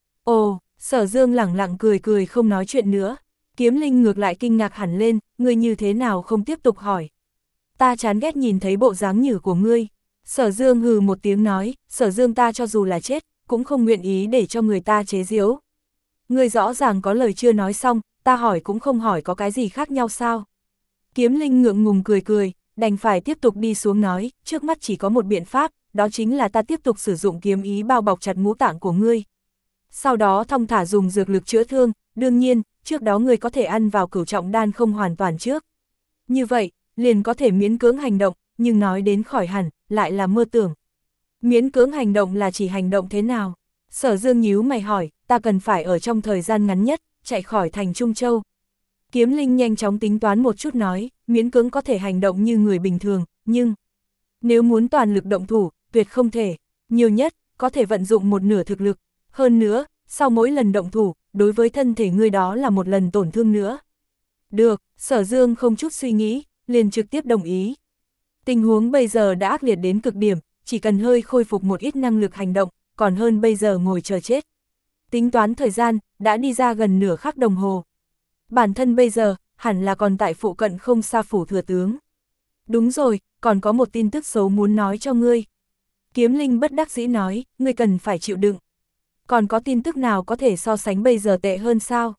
Ồ, Sở Dương lẳng lặng cười cười không nói chuyện nữa. Kiếm Linh ngược lại kinh ngạc hẳn lên, ngươi như thế nào không tiếp tục hỏi. Ta chán ghét nhìn thấy bộ dáng nhử của ngươi. Sở Dương hừ một tiếng nói, Sở Dương ta cho dù là chết, cũng không nguyện ý để cho người ta chế giễu. Ngươi rõ ràng có lời chưa nói xong, ta hỏi cũng không hỏi có cái gì khác nhau sao. Kiếm Linh ngượng ngùng cười cười, đành phải tiếp tục đi xuống nói, trước mắt chỉ có một biện pháp, đó chính là ta tiếp tục sử dụng kiếm ý bao bọc chặt ngũ tạng của ngươi. Sau đó thong thả dùng dược lực chữa thương, đương nhiên, trước đó ngươi có thể ăn vào cửu trọng đan không hoàn toàn trước. Như vậy, liền có thể miễn cưỡng hành động, nhưng nói đến khỏi hẳn, lại là mơ tưởng. Miễn cưỡng hành động là chỉ hành động thế nào? Sở Dương nhíu mày hỏi, ta cần phải ở trong thời gian ngắn nhất, chạy khỏi thành Trung Châu. Kiếm Linh nhanh chóng tính toán một chút nói, miễn cưỡng có thể hành động như người bình thường, nhưng nếu muốn toàn lực động thủ, tuyệt không thể, nhiều nhất, có thể vận dụng một nửa thực lực. Hơn nữa, sau mỗi lần động thủ, đối với thân thể ngươi đó là một lần tổn thương nữa. Được, Sở Dương không chút suy nghĩ, liền trực tiếp đồng ý. Tình huống bây giờ đã ác liệt đến cực điểm, chỉ cần hơi khôi phục một ít năng lực hành động, còn hơn bây giờ ngồi chờ chết. Tính toán thời gian, đã đi ra gần nửa khắc đồng hồ. Bản thân bây giờ, hẳn là còn tại phụ cận không xa phủ thừa tướng. Đúng rồi, còn có một tin tức xấu muốn nói cho ngươi. Kiếm Linh bất đắc dĩ nói, ngươi cần phải chịu đựng. Còn có tin tức nào có thể so sánh bây giờ tệ hơn sao?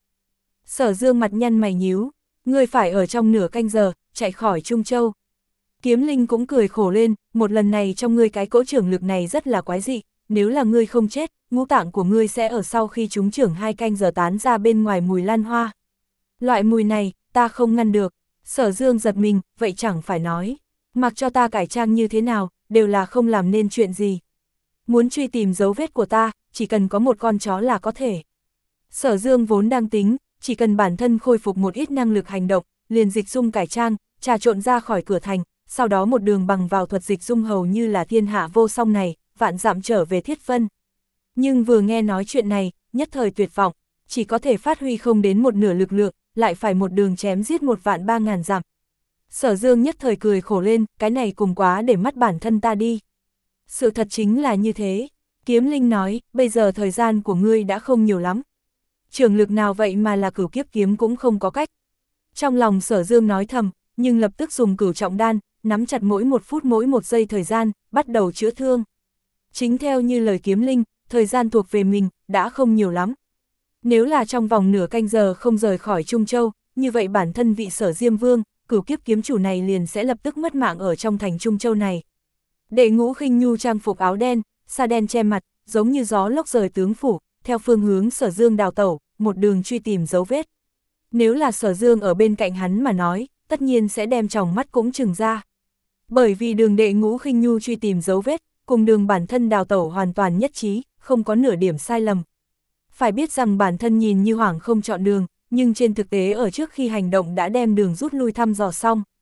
Sở Dương mặt nhăn mày nhíu, ngươi phải ở trong nửa canh giờ, chạy khỏi Trung Châu. Kiếm Linh cũng cười khổ lên, một lần này trong ngươi cái cỗ trưởng lực này rất là quái dị, nếu là ngươi không chết, ngũ tạng của ngươi sẽ ở sau khi chúng trưởng hai canh giờ tán ra bên ngoài mùi lan hoa. Loại mùi này, ta không ngăn được. Sở Dương giật mình, vậy chẳng phải nói, mặc cho ta cải trang như thế nào, đều là không làm nên chuyện gì. Muốn truy tìm dấu vết của ta, chỉ cần có một con chó là có thể. Sở Dương vốn đang tính, chỉ cần bản thân khôi phục một ít năng lực hành động, liền dịch dung cải trang, trà trộn ra khỏi cửa thành, sau đó một đường bằng vào thuật dịch dung hầu như là thiên hạ vô song này, vạn dặm trở về Thiết Vân. Nhưng vừa nghe nói chuyện này, nhất thời tuyệt vọng, chỉ có thể phát huy không đến một nửa lực lượng, lại phải một đường chém giết một vạn ba ngàn dặm. Sở Dương nhất thời cười khổ lên, cái này cùng quá để mắt bản thân ta đi. Sự thật chính là như thế. Kiếm Linh nói, bây giờ thời gian của ngươi đã không nhiều lắm. Trường lực nào vậy mà là cửu kiếp kiếm cũng không có cách. Trong lòng Sở Dương nói thầm, nhưng lập tức dùng cửu trọng đan, nắm chặt mỗi một phút mỗi một giây thời gian, bắt đầu chữa thương. Chính theo như lời Kiếm Linh, thời gian thuộc về mình, đã không nhiều lắm. Nếu là trong vòng nửa canh giờ không rời khỏi Trung Châu, như vậy bản thân vị Sở Diêm Vương, cửu kiếp kiếm chủ này liền sẽ lập tức mất mạng ở trong thành Trung Châu này. Đệ Ngũ Khinh Nhu trang phục áo đen, sa đen che mặt, giống như gió lốc rời tướng phủ, theo phương hướng Sở Dương đào tẩu, một đường truy tìm dấu vết. Nếu là Sở Dương ở bên cạnh hắn mà nói, tất nhiên sẽ đem tròng mắt cũng trừng ra. Bởi vì đường Đệ Ngũ Khinh Nhu truy tìm dấu vết, cùng đường bản thân đào tẩu hoàn toàn nhất trí, không có nửa điểm sai lầm. Phải biết rằng bản thân nhìn như hoảng không chọn đường, nhưng trên thực tế ở trước khi hành động đã đem đường rút lui thăm dò xong.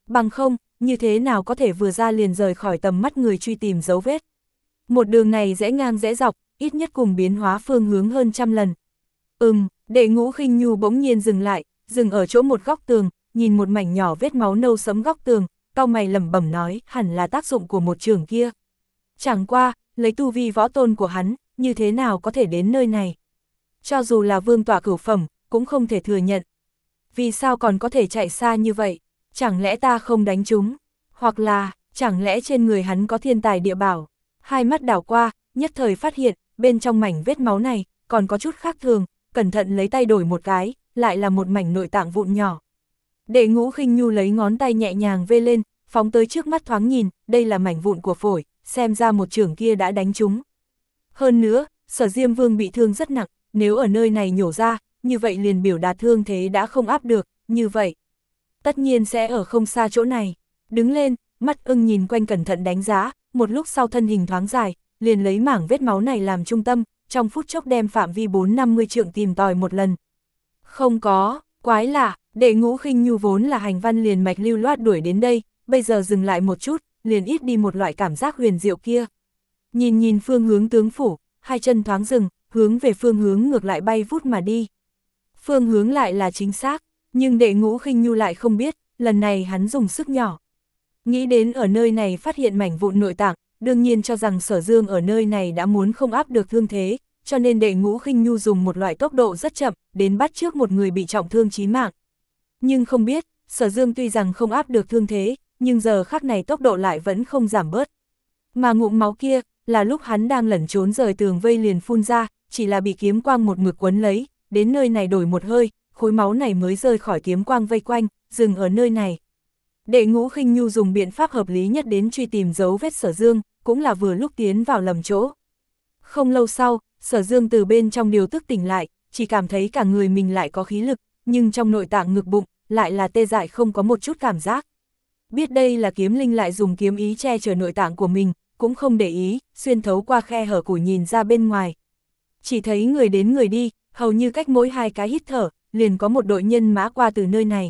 bằng không, như thế nào có thể vừa ra liền rời khỏi tầm mắt người truy tìm dấu vết. Một đường này rẽ ngang rẽ dọc, ít nhất cùng biến hóa phương hướng hơn trăm lần. Ừm, Đệ Ngũ Khinh Nhu bỗng nhiên dừng lại, dừng ở chỗ một góc tường, nhìn một mảnh nhỏ vết máu nâu sẫm góc tường, cau mày lẩm bẩm nói, hẳn là tác dụng của một chưởng kia. Chẳng qua, lấy tu vi võ tôn của hắn, như thế nào có thể đến nơi này? Cho dù là vương tọa cửu phẩm, cũng không thể thừa nhận. Vì sao còn có thể chạy xa như vậy? Chẳng lẽ ta không đánh chúng? Hoặc là, chẳng lẽ trên người hắn có thiên tài địa bảo? Hai mắt đảo qua, nhất thời phát hiện, bên trong mảnh vết máu này, còn có chút khác thường, cẩn thận lấy tay đổi một cái, lại là một mảnh nội tạng vụn nhỏ. Đệ Ngũ Khinh Nhu lấy ngón tay nhẹ nhàng vê lên, phóng tới trước mắt thoáng nhìn, đây là mảnh vụn của phổi, xem ra một chưởng kia đã đánh trúng. Hơn nữa, Sở Diêm Vương bị thương rất nặng, nếu ở nơi này nhổ ra, như vậy liền biểu đạt thương thế đã không áp được, như vậy. Tất nhiên sẽ ở không xa chỗ này. Đứng lên, mắt ưng nhìn quanh cẩn thận đánh giá, một lúc sau thân hình thoáng dài, liền lấy mảng vết máu này làm trung tâm, trong phút chốc đem phạm vi bốn năm mươi trượng tìm tòi một lần. Không có, quái lạ, Đệ Ngũ Khinh Nhu vốn là hành văn liền mạch lưu loát đuổi đến đây, bây giờ dừng lại một chút, liền ít đi một loại cảm giác huyền diệu kia. Nhìn nhìn phương hướng tướng phủ, hai chân thoáng dừng, hướng về phương hướng ngược lại bay vút mà đi. Phương hướng lại là chính xác, nhưng Đệ Ngũ Khinh Nhu lại không biết, lần này hắn dùng sức nhỏ. Nghĩ đến ở nơi này phát hiện mảnh vụn nội tạng, đương nhiên cho rằng Sở Dương ở nơi này đã muốn không áp được thương thế, cho nên Đệ Ngũ Khinh Nhu dùng một loại tốc độ rất chậm, đến bắt trước một người bị trọng thương chí mạng. Nhưng không biết, Sở Dương tuy rằng không áp được thương thế, nhưng giờ khắc này tốc độ lại vẫn không giảm bớt. Mà ngụm máu kia, là lúc hắn đang lẩn trốn rời tường vây liền phun ra, chỉ là bị kiếm quang một mực quấn lấy, đến nơi này đổi một hơi, khối máu này mới rơi khỏi kiếm quang vây quanh, dừng ở nơi này. Đệ Ngũ Khinh Nhu dùng biện pháp hợp lý nhất đến truy tìm dấu vết Sở Dương, cũng là vừa lúc tiến vào lầm chỗ. Không lâu sau, Sở Dương từ bên trong điều tức tỉnh lại, chỉ cảm thấy cả người mình lại có khí lực, nhưng trong nội tạng ngực bụng, lại là tê dại không có một chút cảm giác. Biết đây là kiếm linh lại dùng kiếm ý che chở nội tạng của mình, cũng không để ý, xuyên thấu qua khe hở củi nhìn ra bên ngoài. Chỉ thấy người đến người đi, hầu như cách mỗi hai cái hít thở, liền có một đội nhân mã qua từ nơi này.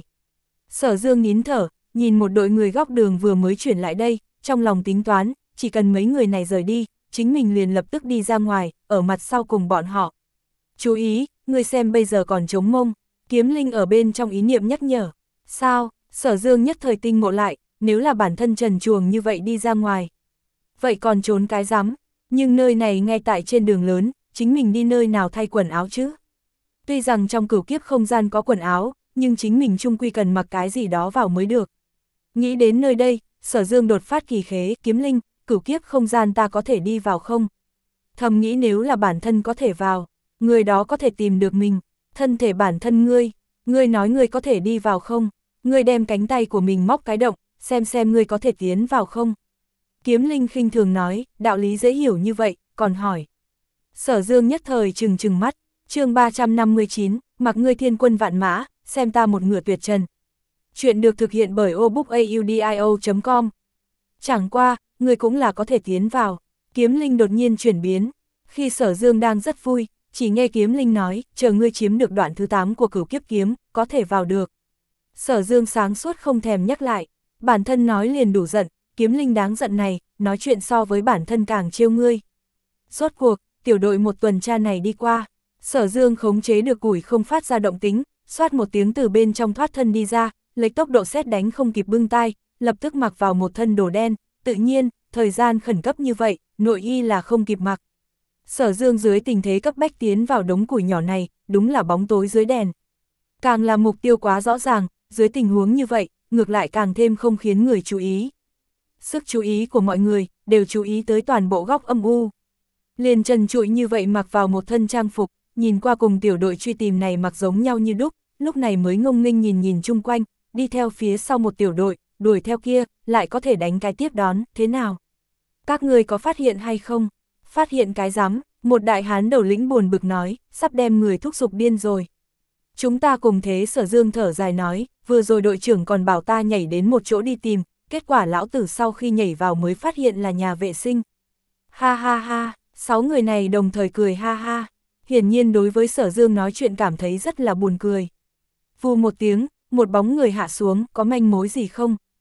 Sở Dương nín thở, nhìn một đội người góc đường vừa mới chuyển lại đây, trong lòng tính toán, chỉ cần mấy người này rời đi, chính mình liền lập tức đi ra ngoài, ở mặt sau cùng bọn họ. Chú ý, người xem bây giờ còn trống mông, kiếm linh ở bên trong ý niệm nhắc nhở. Sao? Sở Dương nhất thời tinh ngộ lại, nếu là bản thân trần truồng như vậy đi ra ngoài. Vậy còn trốn cái rắm, nhưng nơi này ngay tại trên đường lớn, chính mình đi nơi nào thay quần áo chứ? Tuy rằng trong cửu kiếp không gian có quần áo, nhưng chính mình chung quy cần mặc cái gì đó vào mới được. Nghĩ đến nơi đây, Sở Dương đột phát kỳ khế, kiếm linh, cửu kiếp không gian ta có thể đi vào không? Thầm nghĩ nếu là bản thân có thể vào, người đó có thể tìm được mình, thân thể bản thân ngươi, ngươi nói ngươi có thể đi vào không? Ngươi đem cánh tay của mình móc cái động, xem xem ngươi có thể tiến vào không? Kiếm linh khinh thường nói, đạo lý dễ hiểu như vậy, còn hỏi. Sở Dương nhất thời trừng trừng mắt, chương ba trăm năm mươi chín, mặc ngươi thiên quân vạn mã, xem ta một ngựa tuyệt trần. Chuyện được thực hiện bởi obookaudio chấm com. Chẳng qua, ngươi cũng là có thể tiến vào. Kiếm linh đột nhiên chuyển biến, khi Sở Dương đang rất vui, chỉ nghe kiếm linh nói, chờ ngươi chiếm được đoạn thứ tám của cửu kiếp kiếm, có thể vào được. Sở Dương sáng suốt không thèm nhắc lại, bản thân nói liền đủ giận, kiếm linh đáng giận này, nói chuyện so với bản thân càng trêu ngươi. Rốt cuộc, tiểu đội một tuần tra này đi qua, Sở Dương khống chế được củi không phát ra động tính, xoát một tiếng từ bên trong thoát thân đi ra, lấy tốc độ sét đánh không kịp bưng tay, lập tức mặc vào một thân đồ đen, tự nhiên, thời gian khẩn cấp như vậy, nội y là không kịp mặc. Sở Dương dưới tình thế cấp bách tiến vào đống củi nhỏ này, đúng là bóng tối dưới đèn. Càng là mục tiêu quá rõ ràng, dưới tình huống như vậy, ngược lại càng thêm không khiến người chú ý. Sức chú ý của mọi người, đều chú ý tới toàn bộ góc âm u. Liền trần trụi như vậy mặc vào một thân trang phục, nhìn qua cùng tiểu đội truy tìm này mặc giống nhau như đúc, lúc này mới ngông nghênh nhìn nhìn chung quanh, đi theo phía sau một tiểu đội, đuổi theo kia, lại có thể đánh cái tiếp đón, thế nào? Các người có phát hiện hay không? Phát hiện cái rắm, một đại hán đầu lĩnh buồn bực nói, sắp đem người thúc giục điên rồi. Chúng ta cùng thế. Sở Dương thở dài nói, vừa rồi đội trưởng còn bảo ta nhảy đến một chỗ đi tìm, kết quả lão tử sau khi nhảy vào mới phát hiện là nhà vệ sinh. Ha ha ha, sáu người này đồng thời cười ha ha, hiển nhiên đối với Sở Dương nói chuyện cảm thấy rất là buồn cười. Vù một tiếng, một bóng người hạ xuống, có manh mối gì không?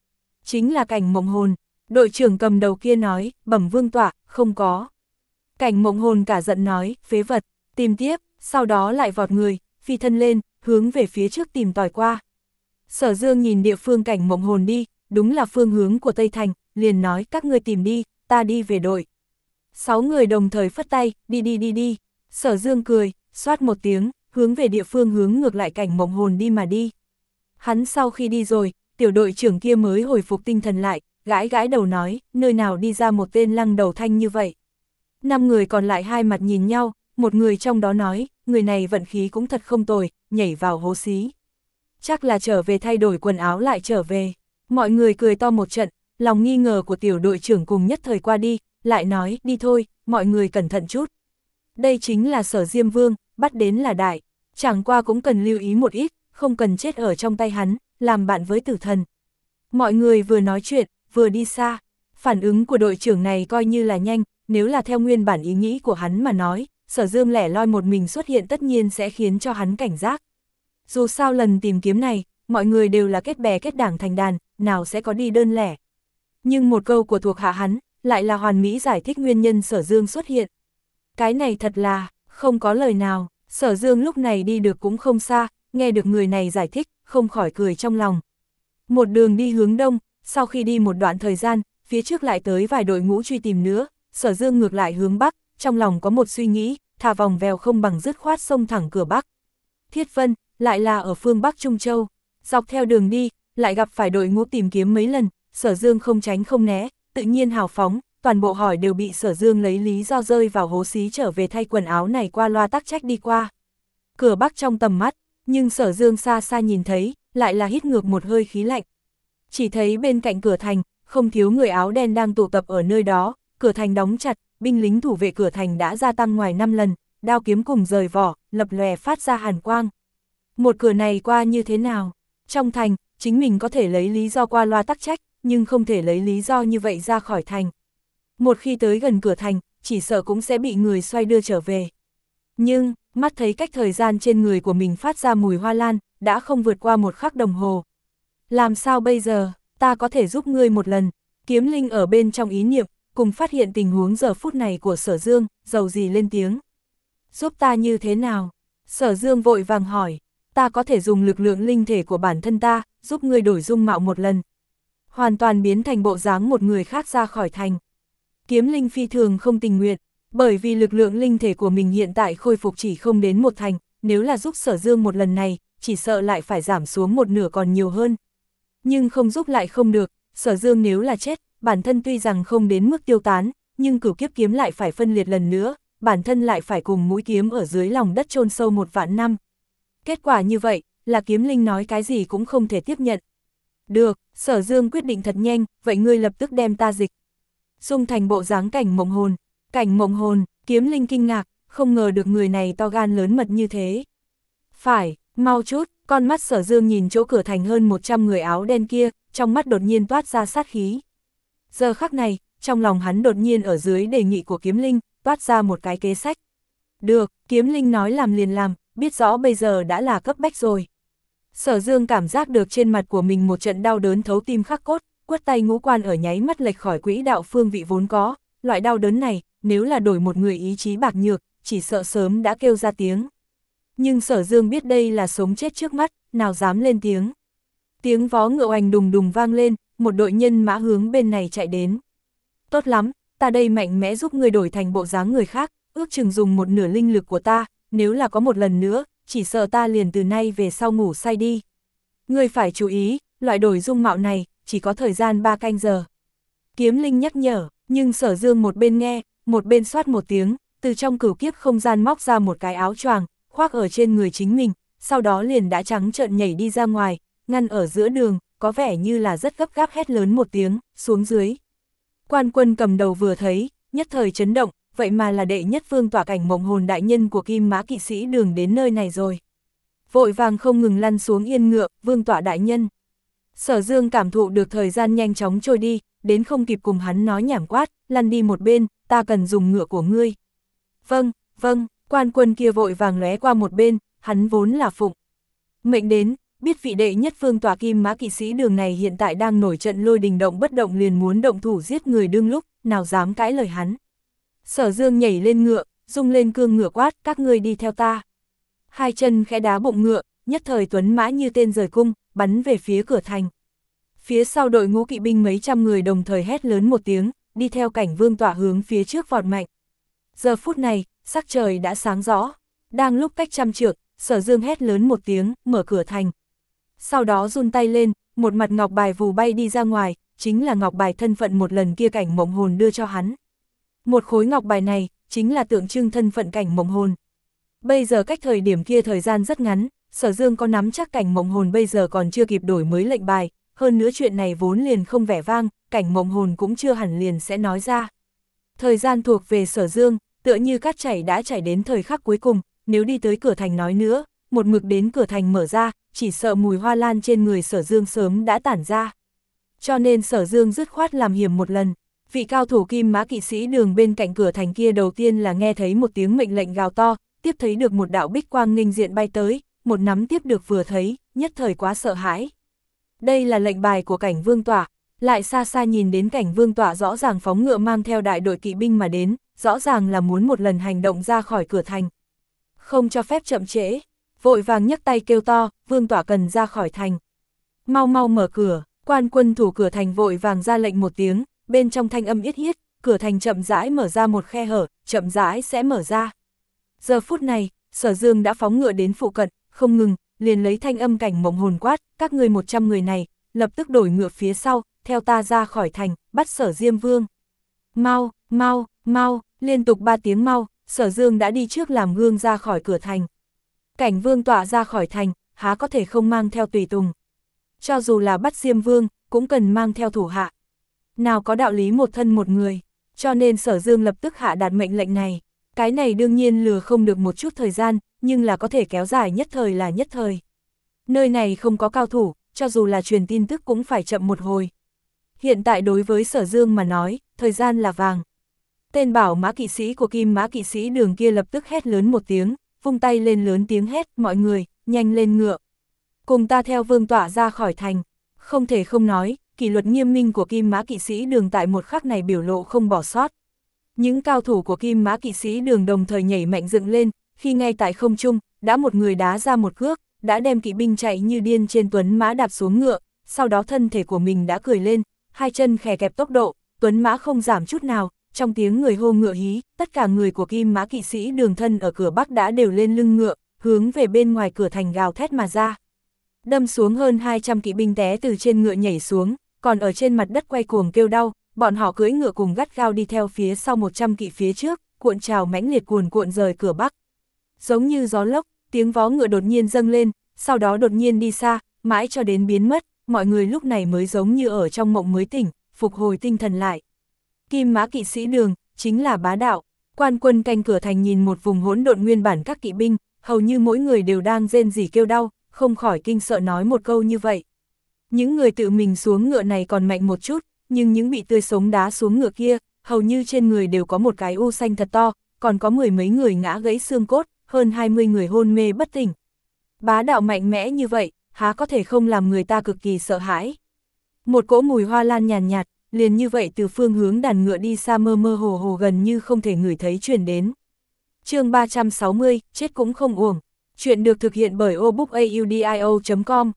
chính là Cảnh Mộng Hồn. Đội trưởng cầm đầu kia nói, bẩm vương tọa, không có. Cảnh Mộng Hồn cả giận nói, phế vật, tìm tiếp, sau đó lại vọt người, phi thân lên, hướng về phía trước tìm tòi qua. Sở Dương nhìn địa phương Cảnh Mộng Hồn đi, đúng là phương hướng của Tây Thành, liền nói các ngươi tìm đi, ta đi về đội. Sáu người đồng thời phất tay, đi đi đi đi. Sở Dương cười, xoát một tiếng, hướng về địa phương hướng ngược lại Cảnh Mộng Hồn đi mà đi. Hắn sau khi đi rồi, tiểu đội trưởng kia mới hồi phục tinh thần lại, gãi gãi đầu nói, nơi nào đi ra một tên lăng đầu thanh như vậy. Năm người còn lại hai mặt nhìn nhau, một người trong đó nói, người này vận khí cũng thật không tồi, nhảy vào hố xí. Chắc là trở về thay đổi quần áo lại trở về. Mọi người cười to một trận, lòng nghi ngờ của tiểu đội trưởng cùng nhất thời qua đi, lại nói, đi thôi, mọi người cẩn thận chút. Đây chính là Sở Diêm Vương, bắt đến là đại, chẳng qua cũng cần lưu ý một ít, không cần chết ở trong tay hắn, làm bạn với tử thần. Mọi người vừa nói chuyện, vừa đi xa, phản ứng của đội trưởng này coi như là nhanh, nếu là theo nguyên bản ý nghĩ của hắn mà nói, Sở Dương lẻ loi một mình xuất hiện tất nhiên sẽ khiến cho hắn cảnh giác. Dù sao lần tìm kiếm này, mọi người đều là kết bè kết đảng thành đàn, nào sẽ có đi đơn lẻ. Nhưng một câu của thuộc hạ hắn, lại là hoàn mỹ giải thích nguyên nhân Sở Dương xuất hiện. Cái này thật là, không có lời nào, Sở Dương lúc này đi được cũng không xa, nghe được người này giải thích, không khỏi cười trong lòng. Một đường đi hướng đông, sau khi đi một đoạn thời gian, phía trước lại tới vài đội ngũ truy tìm nữa, Sở Dương ngược lại hướng bắc, trong lòng có một suy nghĩ, thả vòng vèo không bằng dứt khoát xông thẳng cửa bắc. Thiết Vân, lại là ở phương Bắc Trung Châu, dọc theo đường đi, lại gặp phải đội ngũ tìm kiếm mấy lần, Sở Dương không tránh không né, tự nhiên hào phóng, toàn bộ hỏi đều bị Sở Dương lấy lý do rơi vào hố xí trở về thay quần áo này qua loa tắc trách đi qua. Cửa Bắc trong tầm mắt, nhưng Sở Dương xa xa nhìn thấy, lại là hít ngược một hơi khí lạnh. Chỉ thấy bên cạnh cửa thành, không thiếu người áo đen đang tụ tập ở nơi đó, cửa thành đóng chặt, binh lính thủ vệ cửa thành đã gia tăng ngoài năm lần, đao kiếm cùng rời vỏ, lập lòe phát ra hàn quang. Một cửa này qua như thế nào? Trong thành, chính mình có thể lấy lý do qua loa tắc trách, nhưng không thể lấy lý do như vậy ra khỏi thành. Một khi tới gần cửa thành, chỉ sợ cũng sẽ bị người xoay đưa trở về. Nhưng, mắt thấy cách thời gian trên người của mình phát ra mùi hoa lan, đã không vượt qua một khắc đồng hồ. Làm sao bây giờ, ta có thể giúp ngươi một lần, Kiếm Linh ở bên trong ý niệm, cùng phát hiện tình huống giờ phút này của Sở Dương, dầu gì lên tiếng. Giúp ta như thế nào? Sở Dương vội vàng hỏi, ta có thể dùng lực lượng linh thể của bản thân ta, giúp ngươi đổi dung mạo một lần. Hoàn toàn biến thành bộ dáng một người khác ra khỏi thành. Kiếm Linh phi thường không tình nguyện, bởi vì lực lượng linh thể của mình hiện tại khôi phục chỉ không đến một thành, nếu là giúp Sở Dương một lần này, chỉ sợ lại phải giảm xuống một nửa còn nhiều hơn. Nhưng không giúp lại không được, Sở Dương nếu là chết, bản thân tuy rằng không đến mức tiêu tán, nhưng cửu kiếp kiếm lại phải phân liệt lần nữa, bản thân lại phải cùng mũi kiếm ở dưới lòng đất chôn sâu một vạn năm. Kết quả như vậy, là Kiếm Linh nói cái gì cũng không thể tiếp nhận. Được, Sở Dương quyết định thật nhanh, vậy ngươi lập tức đem ta dịch. Dung thành bộ dáng Cảnh Mộng Hồn, Cảnh Mộng Hồn, Kiếm Linh kinh ngạc, không ngờ được người này to gan lớn mật như thế. Phải, mau chút, con mắt Sở Dương nhìn chỗ cửa thành hơn một trăm người áo đen kia, trong mắt đột nhiên toát ra sát khí. Giờ khắc này, trong lòng hắn đột nhiên ở dưới đề nghị của Kiếm Linh, toát ra một cái kế sách. Được, Kiếm Linh nói làm liền làm, biết rõ bây giờ đã là cấp bách rồi. Sở Dương cảm giác được trên mặt của mình một trận đau đớn thấu tim khắc cốt, quất tay ngũ quan ở nháy mắt lệch khỏi quỹ đạo phương vị vốn có, loại đau đớn này, nếu là đổi một người ý chí bạc nhược, chỉ sợ sớm đã kêu ra tiếng. Nhưng Sở Dương biết đây là sống chết trước mắt, nào dám lên tiếng. Tiếng vó ngựa oành đùng đùng vang lên, một đội nhân mã hướng bên này chạy đến. Tốt lắm, ta đây mạnh mẽ giúp ngươi đổi thành bộ dáng người khác, ước chừng dùng một nửa linh lực của ta, nếu là có một lần nữa, chỉ sợ ta liền từ nay về sau ngủ say đi. Ngươi phải chú ý, loại đổi dung mạo này, chỉ có thời gian ba canh giờ. Kiếm Linh nhắc nhở, nhưng Sở Dương một bên nghe, một bên soát một tiếng, từ trong cửu kiếp không gian móc ra một cái áo choàng, khoác ở trên người chính mình, sau đó liền đã trắng trợn nhảy đi ra ngoài, ngăn ở giữa đường, có vẻ như là rất gấp gáp hét lớn một tiếng, xuống dưới. Quan Quân cầm đầu vừa thấy, nhất thời chấn động, vậy mà là đệ nhất vương tỏa Cảnh Mộng Hồn đại nhân của Kim Mã kỵ sĩ đường đến nơi này rồi. Vội vàng không ngừng lăn xuống yên ngựa, vương tỏa đại nhân. Sở Dương cảm thụ được thời gian nhanh chóng trôi đi, đến không kịp cùng hắn nói nhảm quát, lăn đi một bên, ta cần dùng ngựa của ngươi. Vâng, vâng, Quan Quân kia vội vàng lóe qua một bên, hắn vốn là phụng mệnh đến, biết vị đệ nhất vương tọa Kim Mã Kỵ Sĩ Đường này hiện tại đang nổi trận lôi đình động bất động, liền muốn động thủ giết người đương lúc, nào dám cãi lời hắn. Sở Dương nhảy lên ngựa, rung lên cương ngựa quát, các ngươi đi theo ta. Hai chân khẽ đá bụng ngựa, nhất thời tuấn mã như tên rời cung, bắn về phía cửa thành. Phía sau đội ngũ kỵ binh mấy trăm người đồng thời hét lớn một tiếng, đi theo cảnh vương tọa hướng phía trước vọt mạnh. Giờ phút này, sắc trời đã sáng rõ, đang lúc cách trăm trượng, Sở Dương hét lớn một tiếng, mở cửa thành. Sau đó run tay lên, một mặt ngọc bài vù bay đi ra ngoài, chính là ngọc bài thân phận một lần kia Cảnh Mộng Hồn đưa cho hắn. Một khối ngọc bài này, chính là tượng trưng thân phận Cảnh Mộng Hồn. Bây giờ cách thời điểm kia thời gian rất ngắn, Sở Dương có nắm chắc Cảnh Mộng Hồn bây giờ còn chưa kịp đổi mới lệnh bài, hơn nữa chuyện này vốn liền không vẻ vang, Cảnh Mộng Hồn cũng chưa hẳn liền sẽ nói ra. Thời gian thuộc về Sở Dương, tựa như cát chảy đã chảy đến thời khắc cuối cùng, nếu đi tới cửa thành nói nữa, một mực đến cửa thành mở ra, chỉ sợ mùi hoa lan trên người Sở Dương sớm đã tản ra. Cho nên Sở Dương dứt khoát làm hiểm một lần. Vị cao thủ Kim Mã Kỵ Sĩ Đường bên cạnh cửa thành kia đầu tiên là nghe thấy một tiếng mệnh lệnh gào to, tiếp thấy được một đạo bích quang nghênh diện bay tới, một nắm tiếp được vừa thấy, nhất thời quá sợ hãi. Đây là lệnh bài của Cảnh Vương tọa, lại xa xa nhìn đến Cảnh Vương tọa rõ ràng phóng ngựa mang theo đại đội kỵ binh mà đến, rõ ràng là muốn một lần hành động ra khỏi cửa thành. Không cho phép chậm trễ, vội vàng nhấc tay kêu to, Vương tọa cần ra khỏi thành. Mau mau mở cửa, quan quân thủ cửa thành vội vàng ra lệnh một tiếng, bên trong thanh âm yết hiết, cửa thành chậm rãi mở ra một khe hở, chậm rãi sẽ mở ra. Giờ phút này, Sở Dương đã phóng ngựa đến phụ cận, không ngừng, liền lấy thanh âm Cảnh Mộng Hồn quát, các người một trăm người này, lập tức đổi ngựa phía sau, theo ta ra khỏi thành, bắt Sở Diêm Vương. Mau, mau, mau, liên tục ba tiếng mau, Sở Dương đã đi trước làm gương ra khỏi cửa thành. Cảnh Vương tọa ra khỏi thành, há có thể không mang theo tùy tùng. Cho dù là bắt Diêm Vương, cũng cần mang theo thủ hạ. Nào có đạo lý một thân một người, cho nên Sở Dương lập tức hạ đạt mệnh lệnh này. Cái này đương nhiên lừa không được một chút thời gian, nhưng là có thể kéo dài nhất thời là nhất thời. Nơi này không có cao thủ, cho dù là truyền tin tức cũng phải chậm một hồi. Hiện tại đối với Sở Dương mà nói, thời gian là vàng. Tên bảo mã kỵ sĩ của Kim Mã Kỵ Sĩ Đường kia lập tức hét lớn một tiếng, vung tay lên lớn tiếng hét, mọi người, nhanh lên ngựa. Cùng ta theo Vương tọa ra khỏi thành. Không thể không nói, kỷ luật nghiêm minh của Kim Mã Kỵ Sĩ Đường tại một khắc này biểu lộ không bỏ sót. Những cao thủ của Kim Mã Kỵ Sĩ Đường đồng thời nhảy mạnh dựng lên, khi ngay tại không trung, đã một người đá ra một cước, đã đem kỵ binh chạy như điên trên tuấn mã đạp xuống ngựa, sau đó thân thể của mình đã cười lên, hai chân khè kẹp tốc độ, tuấn mã không giảm chút nào, trong tiếng người hô ngựa hí, tất cả người của Kim Mã Kỵ Sĩ Đường thân ở cửa Bắc đã đều lên lưng ngựa, hướng về bên ngoài cửa thành gào thét mà ra. Đâm xuống hơn hai trăm kỵ binh té từ trên ngựa nhảy xuống, còn ở trên mặt đất quay cuồng kêu đau, bọn họ cưỡi ngựa cùng gắt gao đi theo phía sau một trăm kỵ phía trước, cuộn trào mãnh liệt cuồn cuộn rời cửa Bắc. Giống như gió lốc, tiếng vó ngựa đột nhiên dâng lên, sau đó đột nhiên đi xa, mãi cho đến biến mất, mọi người lúc này mới giống như ở trong mộng mới tỉnh, phục hồi tinh thần lại. Kim Mã Kỵ Sĩ Đường, chính là bá đạo. Quan quân canh cửa thành nhìn một vùng hỗn độn nguyên bản các kỵ binh, hầu như mỗi người đều đang rên rỉ kêu đau, không khỏi kinh sợ nói một câu như vậy. Những người tự mình xuống ngựa này còn mạnh một chút, nhưng những bị tươi sống đá xuống ngựa kia, hầu như trên người đều có một cái u xanh thật to, còn có mười mấy người ngã gãy xương cốt, hơn hai mươi người hôn mê bất tỉnh. Bá đạo mạnh mẽ như vậy, há có thể không làm người ta cực kỳ sợ hãi. Một cỗ mùi hoa lan nhàn nhạt, nhạt, liền như vậy từ phương hướng đàn ngựa đi xa mơ mơ hồ hồ gần như không thể ngửi thấy truyền đến. Chương ba trăm sáu mươi, chết cũng không uổng. Chuyện được thực hiện bởi obookaudio chấm com.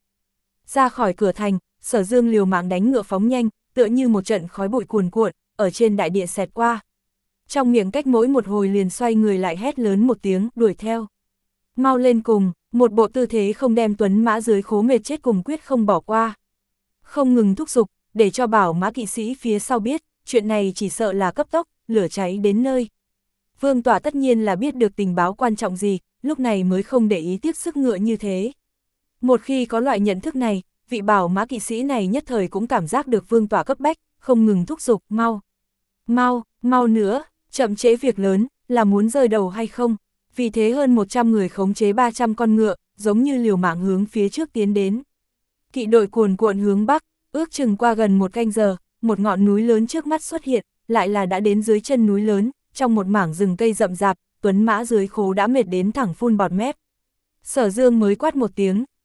Ra khỏi cửa thành, Sở Dương liều mạng đánh ngựa phóng nhanh, tựa như một trận khói bụi cuồn cuộn, ở trên đại địa xẹt qua. Trong miệng cách mỗi một hồi liền xoay người lại hét lớn một tiếng, đuổi theo. Mau lên cùng, một bộ tư thế không đem tuấn mã dưới khố mệt chết cùng quyết không bỏ qua. Không ngừng thúc giục, để cho bảo mã kỵ sĩ phía sau biết, chuyện này chỉ sợ là cấp tốc, lửa cháy đến nơi. Vương tọa tất nhiên là biết được tình báo quan trọng gì, lúc này mới không để ý tiếc sức ngựa như thế. Một khi có loại nhận thức này, vị bảo mã kỵ sĩ này nhất thời cũng cảm giác được vương tọa cấp bách, không ngừng thúc giục, mau, mau, mau nữa, chậm trễ việc lớn, là muốn rơi đầu hay không. Vì thế hơn một trăm người khống chế ba trăm con ngựa, giống như liều mạng hướng phía trước tiến đến. Kỵ đội cuồn cuộn hướng Bắc, ước chừng qua gần một canh giờ, một ngọn núi lớn trước mắt xuất hiện, lại là đã đến dưới chân núi lớn, trong một mảng rừng cây rậm rạp, tuấn mã dưới khố đã mệt đến thẳng phun bọt mép. Sở Dương mới quát một tiếng,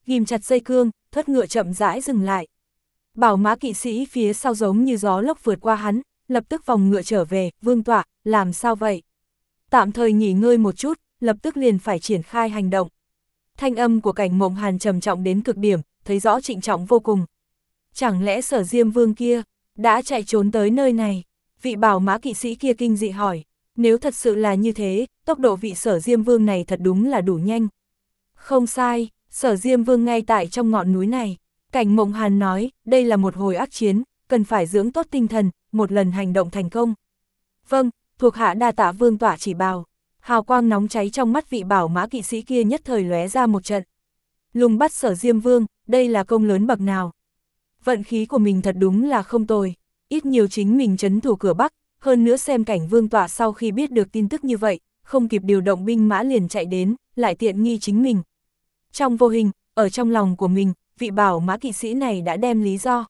ghim chặt dây cương, thớt ngựa chậm rãi dừng lại. Bảo mã kỵ sĩ phía sau giống như gió lốc vượt qua hắn, lập tức vòng ngựa trở về, vương tọa, làm sao vậy? Tạm thời nghỉ ngơi một chút, lập tức liền phải triển khai hành động. Thanh âm của Cảnh Mộng Hàn trầm trọng đến cực điểm, thấy rõ trịnh trọng vô cùng. Chẳng lẽ Sở Diêm Vương kia đã chạy trốn tới nơi này? Vị bảo mã kỵ sĩ kia kinh dị hỏi. Nếu thật sự là như thế, tốc độ vị Sở Diêm Vương này thật đúng là đủ nhanh. Không sai, Sở Diêm Vương ngay tại trong ngọn núi này. Cảnh Mộng Hàn nói, đây là một hồi ác chiến, cần phải dưỡng tốt tinh thần, một lần hành động thành công. Vâng, thuộc hạ đa tạ vương tọa chỉ bảo. Hào quang nóng cháy trong mắt vị bảo mã kỵ sĩ kia nhất thời lóe ra một trận. Lùng bắt Sở Diêm Vương, đây là công lớn bậc nào? Vận khí của mình thật đúng là không tồi, ít nhiều chính mình trấn thủ cửa Bắc, hơn nữa xem cảnh vương tọa sau khi biết được tin tức như vậy, không kịp điều động binh mã liền chạy đến, lại tiện nghi chính mình. Trong vô hình, ở trong lòng của mình, vị bảo mã kỵ sĩ này đã đem lý do.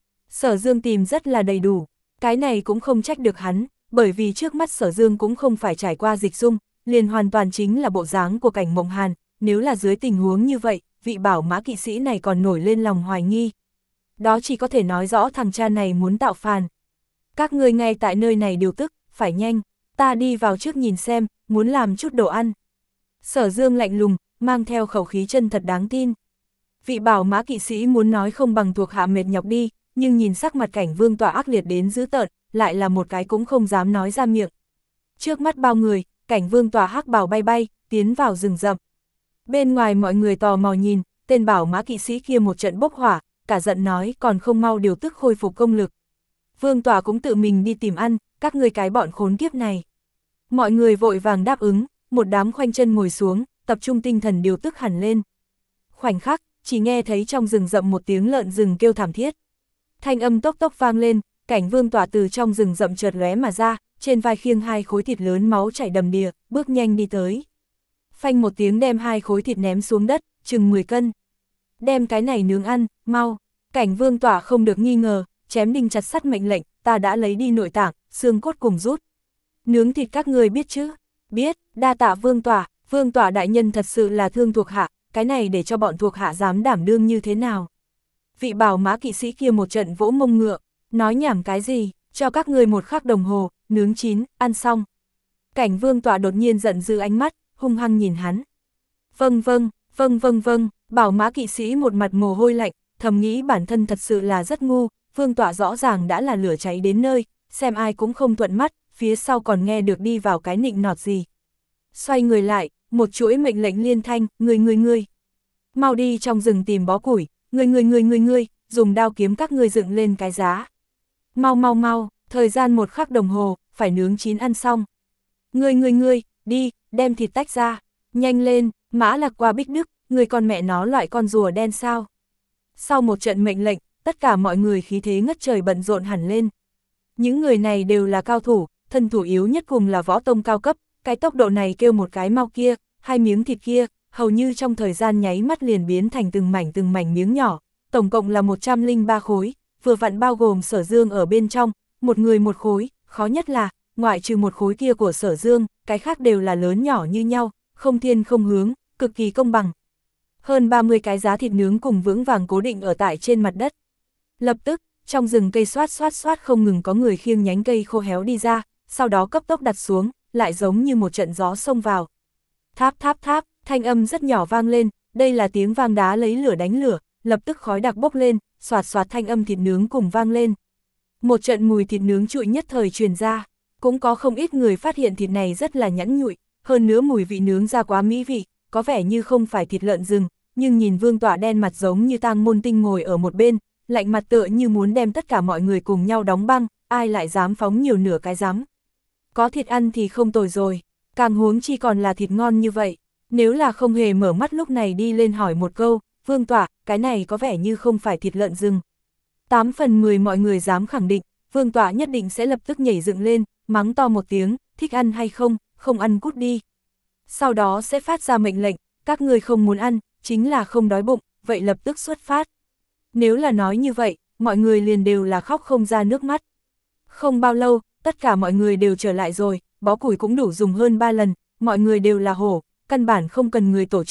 Sở Dương tìm rất là đầy đủ, cái này cũng không trách được hắn, bởi vì trước mắt Sở Dương cũng không phải trải qua dịch dung, liền hoàn toàn chính là bộ dáng của Cảnh Mộng Hàn, nếu là dưới tình huống như vậy, vị bảo mã kỵ sĩ này còn nổi lên lòng hoài nghi. Đó chỉ có thể nói rõ thằng cha này muốn tạo phàn. Các ngươi ngay tại nơi này điều tức, phải nhanh, ta đi vào trước nhìn xem, muốn làm chút đồ ăn. Sở Dương lạnh lùng, mang theo khẩu khí chân thật đáng tin. Vị bảo mã kỵ sĩ muốn nói không bằng thuộc hạ mệt nhọc đi, nhưng nhìn sắc mặt Cảnh vương tọa ác liệt đến dữ tợn, lại là một cái cũng không dám nói ra miệng. Trước mắt bao người, Cảnh vương tọa hắc bào bay bay, tiến vào rừng rậm. Bên ngoài mọi người tò mò nhìn, tên bảo mã kỵ sĩ kia một trận bốc hỏa, cả giận nói còn không mau điều tức khôi phục công lực. Vương tọa cũng tự mình đi tìm ăn, các ngươi cái bọn khốn kiếp này. Mọi người vội vàng đáp ứng, một đám khoanh chân ngồi xuống, tập trung tinh thần điều tức hẳn lên. Khoảnh khắc, chỉ nghe thấy trong rừng rậm một tiếng lợn rừng kêu thảm thiết. Thanh âm tốc tốc vang lên, Cảnh vương tọa từ trong rừng rậm chợt lóe mà ra, trên vai khiêng hai khối thịt lớn máu chảy đầm đìa, bước nhanh đi tới. Phanh một tiếng đem hai khối thịt ném xuống đất, chừng mười cân. Đem cái này nướng ăn, mau. Cảnh vương tọa không được nghi ngờ, chém đinh chặt sắt mệnh lệnh, ta đã lấy đi nội tạng, xương cốt cùng rút. Nướng thịt các ngươi biết chứ? Biết, đa tạ vương tọa, vương tọa đại nhân thật sự là thương thuộc hạ, cái này để cho bọn thuộc hạ dám đảm đương như thế nào? Vị bảo mã kỵ sĩ kia một trận vỗ mông ngựa, nói nhảm cái gì, cho các ngươi một khắc đồng hồ, nướng chín, ăn xong. Cảnh vương tọa đột nhiên giận dữ ánh mắt, hung hăng nhìn hắn. Vâng vâng, vâng vâng vâng, bảo mã kỵ sĩ một mặt mồ hôi lạnh, thầm nghĩ bản thân thật sự là rất ngu, vương tọa rõ ràng đã là lửa cháy đến nơi, xem ai cũng không thuận mắt, phía sau còn nghe được đi vào cái nịnh nọt gì. Xoay người lại, một chuỗi mệnh lệnh liên thanh, người người người. Mau đi trong rừng tìm bó củi, người người người người người, dùng đao kiếm các ngươi dựng lên cái giá. Mau mau mau, thời gian một khắc đồng hồ, phải nướng chín ăn xong. Người người người, đi, đem thịt tách ra, nhanh lên, Mã Lạc qua Bích Đức, người con mẹ nó loại con rùa đen sao. Sau một trận mệnh lệnh, tất cả mọi người khí thế ngất trời bận rộn hẳn lên. Những người này đều là cao thủ, thân thủ yếu nhất cùng là võ tông cao cấp, cái tốc độ này kêu một cái mau kia, hai miếng thịt kia, hầu như trong thời gian nháy mắt liền biến thành từng mảnh từng mảnh miếng nhỏ, tổng cộng là một trăm lẻ ba khối, vừa vặn bao gồm Sở Dương ở bên trong, một người một khối, khó nhất là, ngoại trừ một khối kia của Sở Dương, cái khác đều là lớn nhỏ như nhau, không thiên không hướng, cực kỳ công bằng. Hơn ba mươi cái giá thịt nướng cùng vững vàng cố định ở tại trên mặt đất. Lập tức, trong rừng cây xoát xoát xoát không ngừng có người khiêng nhánh cây khô héo đi ra, sau đó cấp tốc đặt xuống, lại giống như một trận gió xông vào. Tháp tháp tháp, thanh âm rất nhỏ vang lên, đây là tiếng vang đá lấy lửa đánh lửa, lập tức khói đặc bốc lên, xoạt xoạt thanh âm thịt nướng cùng vang lên. Một trận mùi thịt nướng trụi nhất thời truyền ra, cũng có không ít người phát hiện thịt này rất là nhẵn nhụi, hơn nữa mùi vị nướng ra quá mỹ vị, có vẻ như không phải thịt lợn rừng, nhưng nhìn vương tọa đen mặt giống như tang môn tinh ngồi ở một bên, lạnh mặt tựa như muốn đem tất cả mọi người cùng nhau đóng băng, ai lại dám phóng nhiều nửa cái dám. Có thịt ăn thì không tồi rồi, càng huống chi còn là thịt ngon như vậy, nếu là không hề mở mắt lúc này đi lên hỏi một câu, vương tọa, cái này có vẻ như không phải thịt lợn rừng. Tám phần mười mọi người dám khẳng định, vương tọa nhất định sẽ lập tức nhảy dựng lên, mắng to một tiếng, thích ăn hay không, không ăn cút đi. Sau đó sẽ phát ra mệnh lệnh, các người không muốn ăn, chính là không đói bụng, vậy lập tức xuất phát. Nếu là nói như vậy, mọi người liền đều là khóc không ra nước mắt. Không bao lâu, tất cả mọi người đều trở lại rồi, bó củi cũng đủ dùng hơn ba lần, mọi người đều là hổ, căn bản không cần người tổ chức,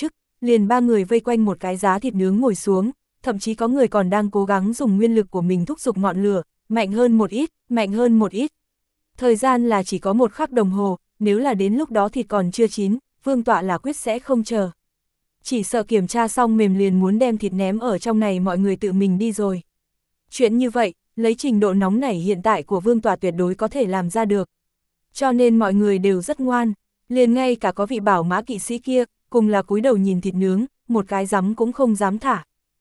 liền ba người vây quanh một cái giá thịt nướng ngồi xuống, thậm chí có người còn đang cố gắng dùng nguyên lực của mình thúc giục ngọn lửa, mạnh hơn một ít, mạnh hơn một ít. Thời gian là chỉ có một khắc đồng hồ, nếu là đến lúc đó thịt còn chưa chín, Vương Tọa là quyết sẽ không chờ. Chỉ sợ kiểm tra xong mềm liền muốn đem thịt ném ở trong này mọi người tự mình đi rồi. Chuyện như vậy, lấy trình độ nóng nảy hiện tại của Vương Tọa tuyệt đối có thể làm ra được. Cho nên mọi người đều rất ngoan, liền ngay cả có vị bảo mã kỵ sĩ kia, cùng là cúi đầu nhìn thịt nướng, một cái dám cũng không dám thả.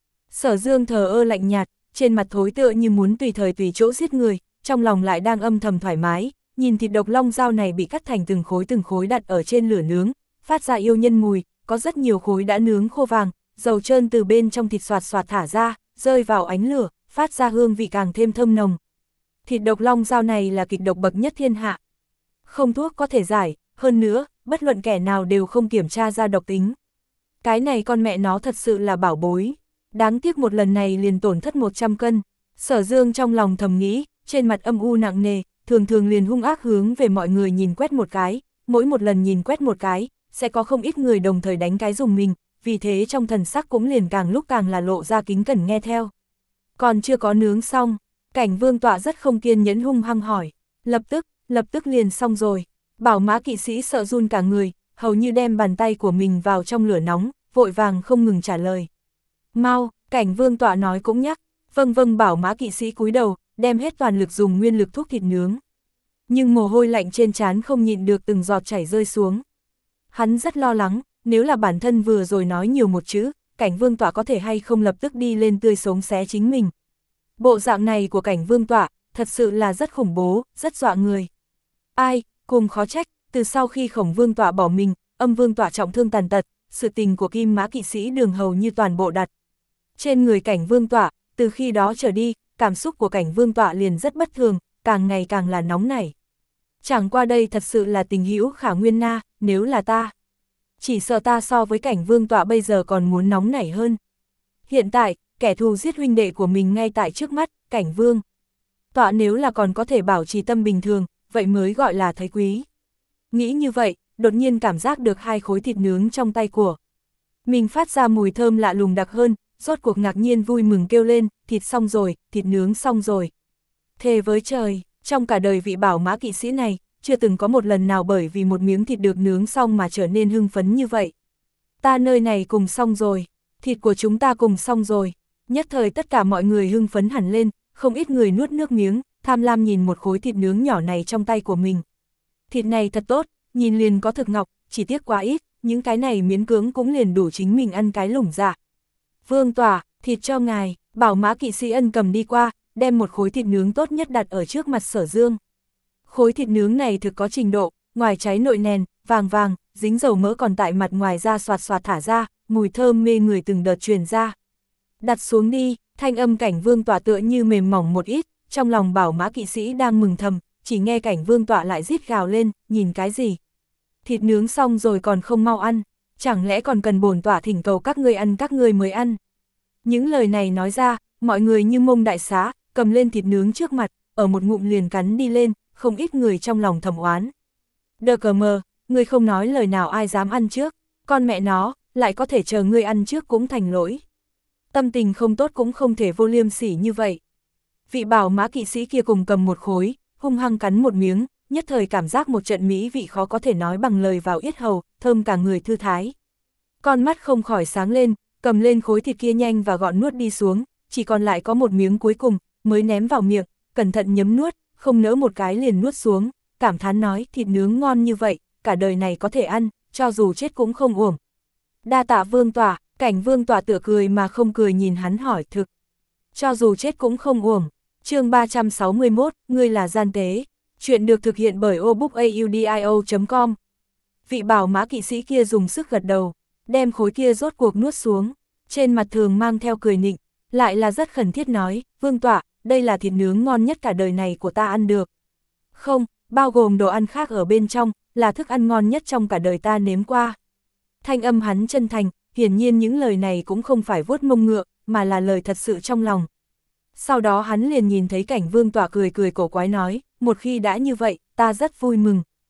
Sở Dương thờ ơ lạnh nhạt, trên mặt thối tựa như muốn tùy thời tùy chỗ giết người, trong lòng lại đang âm thầm thoải mái, nhìn thịt độc long dao này bị cắt thành từng khối từng khối đặt ở trên lửa nướng, phát ra yêu nhân mùi, có rất nhiều khối đã nướng khô vàng, dầu trơn từ bên trong thịt xoạt xoạt thả ra, rơi vào ánh lửa, phát ra hương vị càng thêm thơm nồng. Thịt độc long dao này là kịch độc bậc nhất thiên hạ. Không thuốc có thể giải, hơn nữa, bất luận kẻ nào đều không kiểm tra ra độc tính. Cái này con mẹ nó thật sự là bảo bối. Đáng tiếc một lần này liền tổn thất một trăm cân. Sở Dương trong lòng thầm nghĩ, trên mặt âm u nặng nề, thường thường liền hung ác hướng về mọi người nhìn quét một cái, mỗi một lần nhìn quét một cái, sẽ có không ít người đồng thời đánh cái dùng mình, vì thế trong thần sắc cũng liền càng lúc càng là lộ ra kính cẩn nghe theo. Còn chưa có nướng xong, Cảnh Vương Tọa rất không kiên nhẫn hung hăng hỏi, lập tức, lập tức liền xong rồi. Bảo mã kỵ sĩ sợ run cả người, hầu như đem bàn tay của mình vào trong lửa nóng, vội vàng không ngừng trả lời. Mau, Cảnh Vương Tọa nói cũng nhắc, vâng vâng bảo mã kỵ sĩ cúi đầu, đem hết toàn lực dùng nguyên lực thúc thịt nướng. Nhưng mồ hôi lạnh trên trán không nhịn được từng giọt chảy rơi xuống. Hắn rất lo lắng, nếu là bản thân vừa rồi nói nhiều một chữ, Cảnh Vương Tọa có thể hay không lập tức đi lên tươi sống xé chính mình. Bộ dạng này của Cảnh Vương Tọa, thật sự là rất khủng bố, rất dọa người. Ai, cùng khó trách, từ sau khi Khổng Vương Tọa bỏ mình, Âm Vương Tọa trọng thương tàn tật, sự tình của Kim Mã kỵ sĩ Đường hầu như toàn bộ đặt trên người Cảnh Vương Tọa, từ khi đó trở đi, cảm xúc của Cảnh Vương Tọa liền rất bất thường, càng ngày càng là nóng nảy. Chẳng qua đây thật sự là tình hữu khả nguyên na, nếu là ta. Chỉ sợ ta so với Cảnh Vương Tọa bây giờ còn muốn nóng nảy hơn. Hiện tại, kẻ thù giết huynh đệ của mình ngay tại trước mắt, Cảnh Vương Tọa nếu là còn có thể bảo trì tâm bình thường, vậy mới gọi là thấy quý. Nghĩ như vậy, đột nhiên cảm giác được hai khối thịt nướng trong tay của mình phát ra mùi thơm lạ lùng đặc hơn, rốt cuộc ngạc nhiên vui mừng kêu lên, thịt xong rồi, thịt nướng xong rồi. Thề với trời, trong cả đời vị bảo mã kỵ sĩ này, chưa từng có một lần nào bởi vì một miếng thịt được nướng xong mà trở nên hưng phấn như vậy. Ta nơi này cùng xong rồi, thịt của chúng ta cùng xong rồi. Nhất thời tất cả mọi người hưng phấn hẳn lên, không ít người nuốt nước miếng, tham lam nhìn một khối thịt nướng nhỏ này trong tay của mình. Thịt này thật tốt, nhìn liền có thực ngọc, chỉ tiếc quá ít, những cái này miễn cưỡng cũng liền đủ chính mình ăn cái lủng dạ. Vương Tọa, thịt cho ngài, bảo mã kỵ sĩ ân cầm đi qua, đem một khối thịt nướng tốt nhất đặt ở trước mặt Sở Dương. Khối thịt nướng này thực có trình độ, ngoài cháy nội nền, vàng vàng, dính dầu mỡ còn tại mặt ngoài ra xoạt xoạt thả ra, mùi thơm mê người từng đợt truyền ra. Đặt xuống đi, thanh âm Cảnh Vương Tọa tựa như mềm mỏng một ít, trong lòng bảo mã kỵ sĩ đang mừng thầm, chỉ nghe Cảnh Vương Tọa lại rít gào lên, nhìn cái gì? Thịt nướng xong rồi còn không mau ăn, chẳng lẽ còn cần bổn tọa thỉnh cầu các ngươi ăn các ngươi mới ăn? Những lời này nói ra, mọi người như mông đại xá, cầm lên thịt nướng trước mặt, ở một ngụm liền cắn đi lên, không ít người trong lòng thầm oán. Đờ cờ mờ, ngươi không nói lời nào ai dám ăn trước, con mẹ nó, lại có thể chờ ngươi ăn trước cũng thành lỗi. Tâm tình không tốt cũng không thể vô liêm sỉ như vậy. Vị bảo mã kỵ sĩ kia cùng cầm một khối, hung hăng cắn một miếng, nhất thời cảm giác một trận mỹ vị khó có thể nói bằng lời vào yết hầu, thơm cả người thư thái. Con mắt không khỏi sáng lên, cầm lên khối thịt kia nhanh và gọn nuốt đi xuống, chỉ còn lại có một miếng cuối cùng, mới ném vào miệng, cẩn thận nhấm nuốt, không nỡ một cái liền nuốt xuống, cảm thán nói thịt nướng ngon như vậy, cả đời này có thể ăn, cho dù chết cũng không uổng. Đa tạ Vương Tọa, Cảnh Vương Tọa tựa cười mà không cười nhìn hắn hỏi thực. Cho dù chết cũng không uổng. Chương ba trăm sáu mươi mốt, ngươi là gian tế. Chuyện được thực hiện bởi obookaudio chấm com. Vị bảo mã kỵ sĩ kia dùng sức gật đầu, đem khối kia rốt cuộc nuốt xuống, trên mặt thường mang theo cười nịnh, lại là rất khẩn thiết nói, Vương Tọa, đây là thịt nướng ngon nhất cả đời này của ta ăn được. Không, bao gồm đồ ăn khác ở bên trong, là thức ăn ngon nhất trong cả đời ta nếm qua. Thanh âm hắn chân thành, hiển nhiên những lời này cũng không phải vuốt mông ngựa, mà là lời thật sự trong lòng. Sau đó hắn liền nhìn thấy Cảnh Vương Tọa cười cười cổ quái nói, một khi đã như vậy, ta rất vui mừng.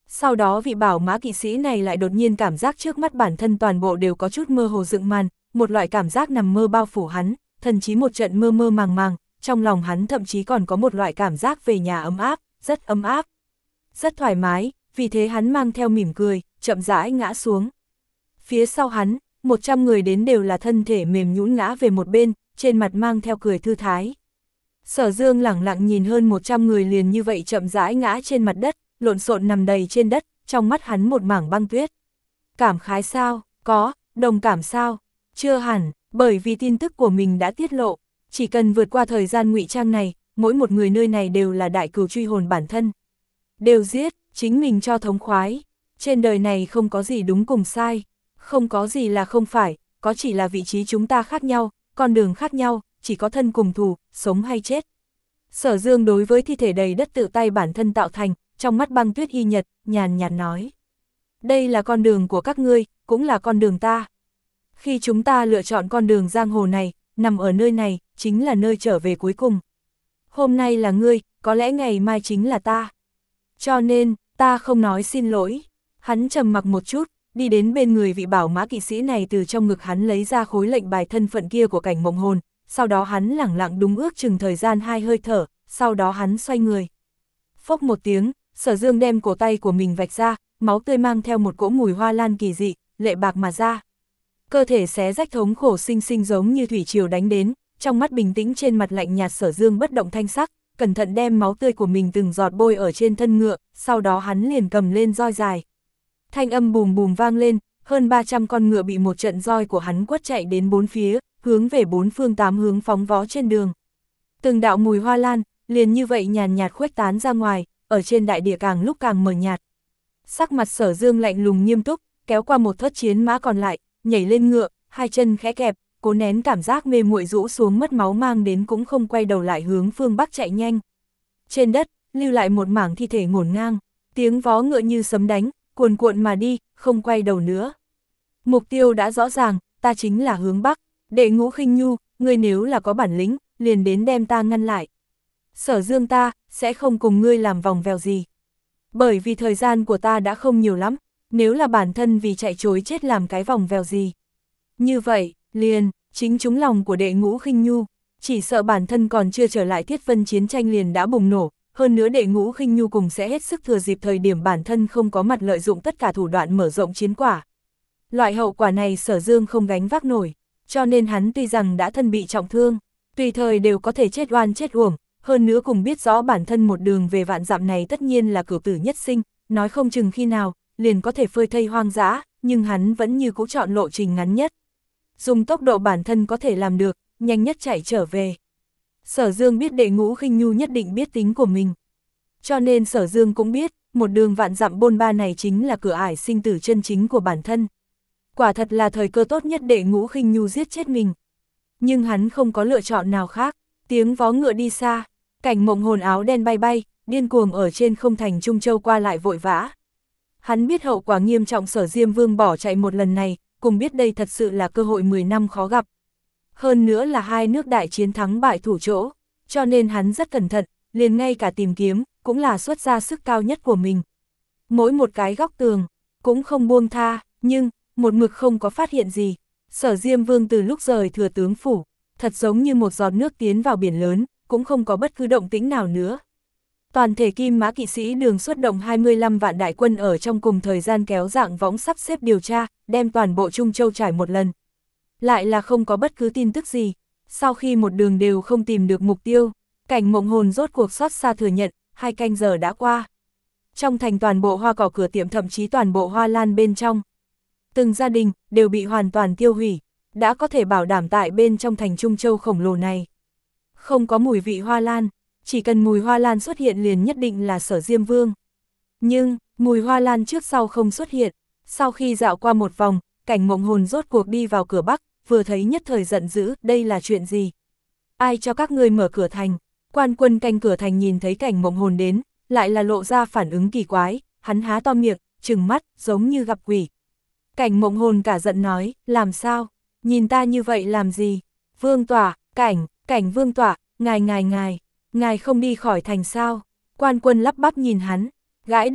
Sau đó vị bảo mã kỵ sĩ này lại đột nhiên cảm giác trước mắt bản thân toàn bộ đều có chút mơ hồ dựng màn, một loại cảm giác nằm mơ bao phủ hắn, thần chí một trận mơ mơ màng màng, trong lòng hắn thậm chí còn có một loại cảm giác về nhà ấm áp, rất ấm áp, rất thoải mái, vì thế hắn mang theo mỉm cười, chậm rãi ngã xuống. Phía sau hắn, một trăm người đến đều là thân thể mềm nhũn ngã về một bên, trên mặt mang theo cười thư thái. Sở Dương lẳng lặng nhìn hơn một trăm người liền như vậy chậm rãi ngã trên mặt đất, lộn xộn nằm đầy trên đất, trong mắt hắn một mảng băng tuyết. Cảm khái sao? Có. Đồng cảm sao? Chưa hẳn, bởi vì tin tức của mình đã tiết lộ, chỉ cần vượt qua thời gian ngụy trang này, mỗi một người nơi này đều là đại cừu truy hồn bản thân. Đều giết, chính mình cho thống khoái. Trên đời này không có gì đúng cùng sai, không có gì là không phải, có chỉ là vị trí chúng ta khác nhau, con đường khác nhau, chỉ có thân cùng thù, sống hay chết. Sở Dương đối với thi thể đầy đất tự tay bản thân tạo thành, trong mắt băng tuyết y nhật, nhàn nhạt nói. Đây là con đường của các ngươi, cũng là con đường ta. Khi chúng ta lựa chọn con đường giang hồ này, nằm ở nơi này, chính là nơi trở về cuối cùng. Hôm nay là ngươi, có lẽ ngày mai chính là ta. Cho nên, ta không nói xin lỗi. Hắn trầm mặc một chút, đi đến bên người vị bảo mã kỵ sĩ này, từ trong ngực hắn lấy ra khối lệnh bài thân phận kia của Cảnh Mộng Hồn, sau đó hắn lẳng lặng đúng ước chừng thời gian hai hơi thở, sau đó hắn xoay người. Phốc một tiếng, Sở Dương đem cổ tay của mình vạch ra, máu tươi mang theo một cỗ mùi hoa lan kỳ dị, lệ bạc mà ra. Cơ thể xé rách thống khổ sinh sinh giống như thủy triều đánh đến, trong mắt bình tĩnh trên mặt lạnh nhạt Sở Dương bất động thanh sắc, cẩn thận đem máu tươi của mình từng giọt bôi ở trên thân ngựa, sau đó hắn liền cầm lên roi dài. Thanh âm bùm bùm vang lên, hơn ba trăm con ngựa bị một trận roi của hắn quất chạy đến bốn phía, hướng về bốn phương tám hướng phóng vó trên đường. Từng đạo mùi hoa lan, liền như vậy nhàn nhạt khuếch tán ra ngoài, ở trên đại địa càng lúc càng mờ nhạt. Sắc mặt Sở Dương lạnh lùng nghiêm túc, kéo qua một thớt chiến mã còn lại, nhảy lên ngựa, hai chân khẽ kẹp, cố nén cảm giác mê muội rũ xuống mất máu mang đến cũng không quay đầu lại hướng phương bắc chạy nhanh. Trên đất, lưu lại một mảng thi thể ngổn ngang, tiếng vó ngựa như sấm đánh, cuồn cuộn mà đi, không quay đầu nữa. Mục tiêu đã rõ ràng, ta chính là hướng bắc, Đệ Ngũ Khinh Nhu, ngươi nếu là có bản lĩnh, liền đến đem ta ngăn lại. Sở Dương ta, sẽ không cùng ngươi làm vòng vèo gì. Bởi vì thời gian của ta đã không nhiều lắm, nếu là bản thân vì chạy trối chết làm cái vòng vèo gì. Như vậy, liền, chính trúng lòng của Đệ Ngũ Khinh Nhu, chỉ sợ bản thân còn chưa trở lại Thiết Vân chiến tranh liền đã bùng nổ, hơn nữa Đệ Ngũ Khinh Nhu cùng sẽ hết sức thừa dịp thời điểm bản thân không có mặt lợi dụng tất cả thủ đoạn mở rộng chiến quả. Loại hậu quả này Sở Dương không gánh vác nổi, cho nên hắn tuy rằng đã thân bị trọng thương, tùy thời đều có thể chết oan chết uổng, hơn nữa cùng biết rõ bản thân một đường về vạn dặm này tất nhiên là cửu tử nhất sinh, nói không chừng khi nào, liền có thể phơi thây hoang dã, nhưng hắn vẫn như cũ chọn lộ trình ngắn nhất. Dùng tốc độ bản thân có thể làm được, nhanh nhất chạy trở về. Sở Dương biết Đệ Ngũ Khinh Nhu nhất định biết tính của mình. Cho nên Sở Dương cũng biết, một đường vạn dặm bôn ba này chính là cửa ải sinh tử chân chính của bản thân. Quả thật là thời cơ tốt nhất Đệ Ngũ Khinh Nhu giết chết mình. Nhưng hắn không có lựa chọn nào khác, tiếng vó ngựa đi xa, Cảnh Mộng Hồn áo đen bay bay, điên cuồng ở trên không thành Trung Châu qua lại vội vã. Hắn biết hậu quả nghiêm trọng Sở Diêm Vương bỏ chạy một lần này, cùng biết đây thật sự là cơ hội mười năm khó gặp. Hơn nữa là hai nước đại chiến thắng bại thủ chỗ, cho nên hắn rất cẩn thận, liền ngay cả tìm kiếm, cũng là xuất ra sức cao nhất của mình. Mỗi một cái góc tường, cũng không buông tha, nhưng, một mực không có phát hiện gì. Sở Diêm Vương từ lúc rời Thừa Tướng Phủ, thật giống như một giọt nước tiến vào biển lớn, cũng không có bất cứ động tĩnh nào nữa. Toàn thể Kim Mã kỵ sĩ đường xuất động hai mươi lăm vạn đại quân ở trong cùng thời gian kéo dạng võng sắp xếp điều tra, đem toàn bộ Trung Châu trải một lần. Lại là không có bất cứ tin tức gì. Sau khi một đường đều không tìm được mục tiêu, Cảnh Mộng Hồn rốt cuộc xót xa thừa nhận, hai canh giờ đã qua. Trong thành toàn bộ hoa cỏ cửa tiệm, thậm chí toàn bộ hoa lan bên trong, từng gia đình đều bị hoàn toàn tiêu hủy, đã có thể bảo đảm tại bên trong thành Trung Châu khổng lồ này không có mùi vị hoa lan, chỉ cần mùi hoa lan xuất hiện liền nhất định là Sở Diêm Vương. Nhưng, mùi hoa lan trước sau không xuất hiện, sau khi dạo qua một vòng, Cảnh Mộng Hồn rốt cuộc đi vào cửa Bắc, vừa thấy nhất thời giận dữ, đây là chuyện gì? Ai cho các ngươi mở cửa thành? Quan quân canh cửa thành nhìn thấy Cảnh Mộng Hồn đến, lại là lộ ra phản ứng kỳ quái, hắn há to miệng, trừng mắt, giống như gặp quỷ. Cảnh Mộng Hồn cả giận nói, làm sao? Nhìn ta như vậy làm gì? Vương tỏa, cảnh, cảnh vương tỏa, ngài ngài ngài, ngài không đi khỏi thành sao? Quan quân lắp bắp nhìn hắn, gãi đầu,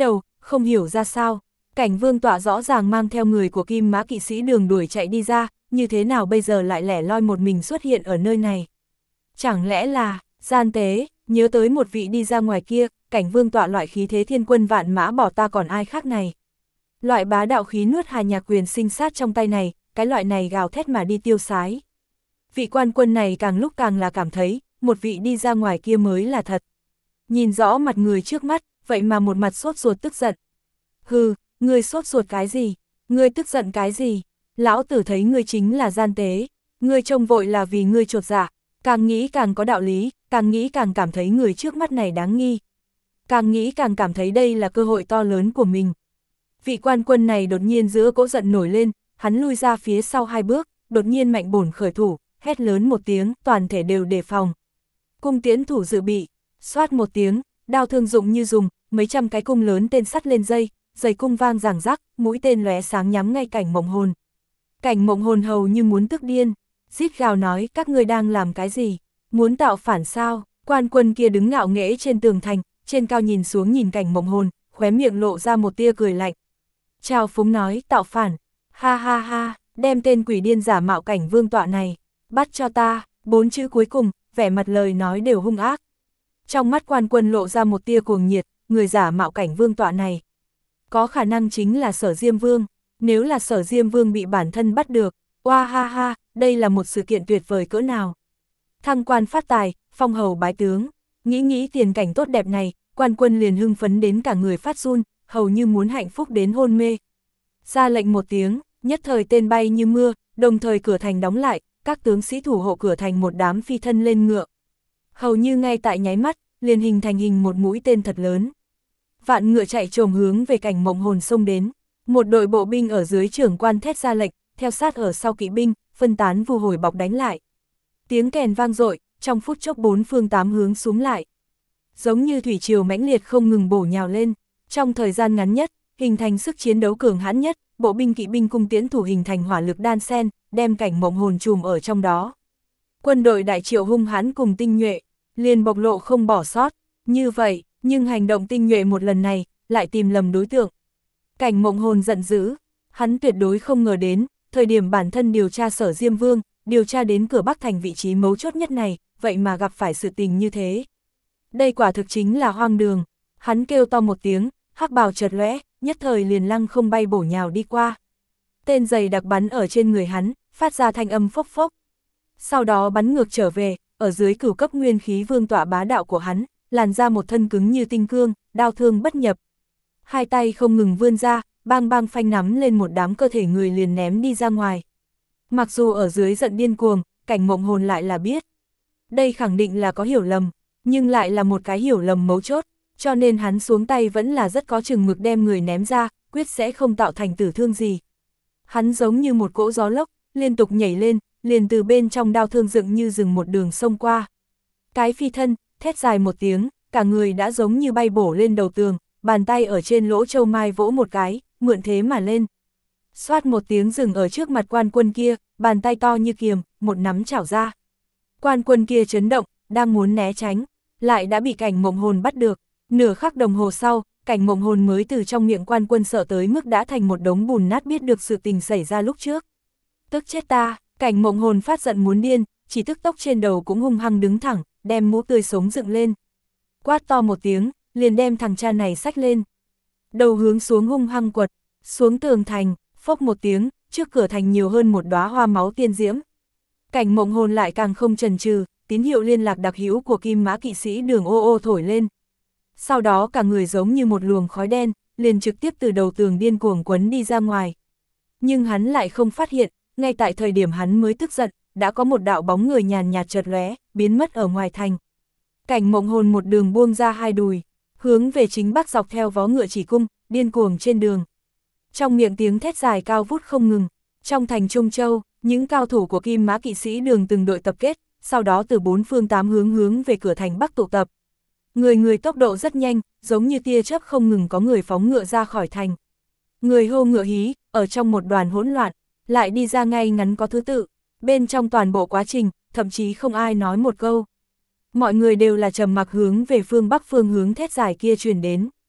không hiểu ra sao, Cảnh Vương tọa rõ ràng mang theo người của Kim Mã kỵ sĩ Đường đuổi chạy đi ra, như thế nào bây giờ lại lẻ loi một mình xuất hiện ở nơi này? Chẳng lẽ là gian tế? Nhớ tới một vị đi ra ngoài kia, Cảnh Vương tọa loại khí thế thiên quân vạn mã bỏ ta còn ai khác này. Loại bá đạo khí nuốt hà nhạc quyền sinh sát trong tay này, cái loại này gào thét mà đi tiêu sái. Vị quan quân này càng lúc càng là cảm thấy, một vị đi ra ngoài kia mới là thật. Nhìn rõ mặt người trước mắt, vậy mà một mặt sốt ruột tức giận. Hừ, ngươi sốt ruột cái gì? Ngươi tức giận cái gì? Lão tử thấy ngươi chính là gian tế. Ngươi trông vội là vì ngươi chột dạ. Càng nghĩ càng có đạo lý, càng nghĩ càng cảm thấy người trước mắt này đáng nghi. Càng nghĩ càng cảm thấy đây là cơ hội to lớn của mình. Vị quan quân này đột nhiên giữa cỗ giận nổi lên, hắn lui ra phía sau hai bước, đột nhiên mạnh bổn khởi thủ, hét lớn một tiếng, toàn thể đều đề phòng. Cung tiễn thủ dự bị, xoát một tiếng, đao thương dụng như dùng, mấy trăm cái cung lớn tên sắt lên dây, dây cung vang ràng rắc, mũi tên lóe sáng nhắm ngay Cảnh Mộng Hồn. Cảnh Mộng Hồn hầu như muốn tức điên, rít gào nói các ngươi đang làm cái gì, muốn tạo phản sao? Quan quân kia đứng ngạo nghễ trên tường thành, trên cao nhìn xuống nhìn Cảnh Mộng Hồn, khóe miệng lộ ra một tia cười lạnh. Trao phúng nói tạo phản, ha ha ha, đem tên quỷ điên giả mạo Cảnh Vương tọa này, bắt cho ta, bốn chữ cuối cùng, vẻ mặt lời nói đều hung ác. Trong mắt quan quân lộ ra một tia cuồng nhiệt, người giả mạo Cảnh Vương tọa này. Có khả năng chính là Sở Diêm Vương, nếu là Sở Diêm Vương bị bản thân bắt được, oa ha ha, đây là một sự kiện tuyệt vời cỡ nào. Thăng quan phát tài, phong hầu bái tướng, nghĩ nghĩ tiền cảnh tốt đẹp này, quan quân liền hưng phấn đến cả người phát run, hầu như muốn hạnh phúc đến hôn mê. Ra lệnh một tiếng, nhất thời tên bay như mưa, đồng thời cửa thành đóng lại, các tướng sĩ thủ hộ cửa thành một đám phi thân lên ngựa. Hầu như ngay tại nháy mắt, liền hình thành hình một mũi tên thật lớn. Vạn ngựa chạy trồm hướng về Cảnh Mộng Hồn xông đến, một đội bộ binh ở dưới trưởng quan thét ra lệnh, theo sát ở sau kỵ binh, phân tán vù hồi bọc đánh lại. Tiếng kèn vang dội, trong phút chốc bốn phương tám hướng xuống lại. Giống như thủy triều mãnh liệt không ngừng bổ nhào lên, trong thời gian ngắn nhất, hình thành sức chiến đấu cường hãn nhất, bộ binh kỵ binh cung tiễn thủ hình thành hỏa lực đan xen, đem Cảnh Mộng Hồn trùm ở trong đó. Quân đội đại triệu hung hãn cùng tinh nhuệ, liền bộc lộ không bỏ sót, như vậy, nhưng hành động tinh nhuệ một lần này, lại tìm lầm đối tượng. Cảnh Mộng Hồn giận dữ, hắn tuyệt đối không ngờ đến, thời điểm bản thân điều tra Sở Diêm Vương, điều tra đến cửa Bắc thành vị trí mấu chốt nhất này, vậy mà gặp phải sự tình như thế. Đây quả thực chính là hoang đường, hắn kêu to một tiếng, hắc bào chợt lóe, nhất thời liền lăng không bay bổ nhào đi qua. Tên giày đặc bắn ở trên người hắn, phát ra thanh âm phốc phốc. Sau đó bắn ngược trở về, ở dưới cửu cấp nguyên khí vương tọa bá đạo của hắn, làn ra một thân cứng như tinh cương, đao thương bất nhập. Hai tay không ngừng vươn ra, bang bang phanh nắm lên một đám cơ thể người liền ném đi ra ngoài. Mặc dù ở dưới giận điên cuồng, Cảnh Mộng Hồn lại là biết. Đây khẳng định là có hiểu lầm, nhưng lại là một cái hiểu lầm mấu chốt, cho nên hắn xuống tay vẫn là rất có chừng mực đem người ném ra, quyết sẽ không tạo thành tử thương gì. Hắn giống như một cỗ gió lốc, liên tục nhảy lên, liền từ bên trong đao thương dựng như rừng một đường sông qua. Cái phi thân, thét dài một tiếng, cả người đã giống như bay bổ lên đầu tường, bàn tay ở trên lỗ châu mai vỗ một cái, mượn thế mà lên. Xoát một tiếng dừng ở trước mặt quan quân kia, bàn tay to như kiềm, một nắm chảo ra. Quan quân kia chấn động, đang muốn né tránh, lại đã bị Cảnh Mộng Hồn bắt được. Nửa khắc đồng hồ sau, Cảnh Mộng Hồn mới từ trong miệng quan quân sợ tới mức đã thành một đống bùn nát biết được sự tình xảy ra lúc trước. Tức chết ta, Cảnh Mộng Hồn phát giận muốn điên, chỉ tức tốc trên đầu cũng hung hăng đứng thẳng, đem mũ tươi sống dựng lên. Quát to một tiếng, liền đem thằng cha này xách lên. Đầu hướng xuống hung hăng quật, xuống tường thành, phốc một tiếng, trước cửa thành nhiều hơn một đóa hoa máu tiên diễm. Cảnh Mộng Hồn lại càng không chần chừ, tín hiệu liên lạc đặc hữu của Kim Mã kỵ sĩ Đường ô ô thổi lên. Sau đó cả người giống như một luồng khói đen, liền trực tiếp từ đầu tường điên cuồng quấn đi ra ngoài. Nhưng hắn lại không phát hiện, ngay tại thời điểm hắn mới tức giận, đã có một đạo bóng người nhàn nhạt chợt lóe, biến mất ở ngoài thành. Cảnh Mộng Hồn một đường buông ra hai đùi, hướng về chính bắc dọc theo vó ngựa chỉ cung, điên cuồng trên đường. Trong miệng tiếng thét dài cao vút không ngừng, trong thành Trung Châu, những cao thủ của Kim Mã kỵ sĩ Đường từng đội tập kết, sau đó từ bốn phương tám hướng hướng về cửa thành bắc tụ tập. Người người tốc độ rất nhanh, giống như tia chớp không ngừng có người phóng ngựa ra khỏi thành. Người hô ngựa hí, ở trong một đoàn hỗn loạn, lại đi ra ngay ngắn có thứ tự, bên trong toàn bộ quá trình, thậm chí không ai nói một câu. Mọi người đều là trầm mặc hướng về phương bắc phương hướng thét dài kia truyền đến.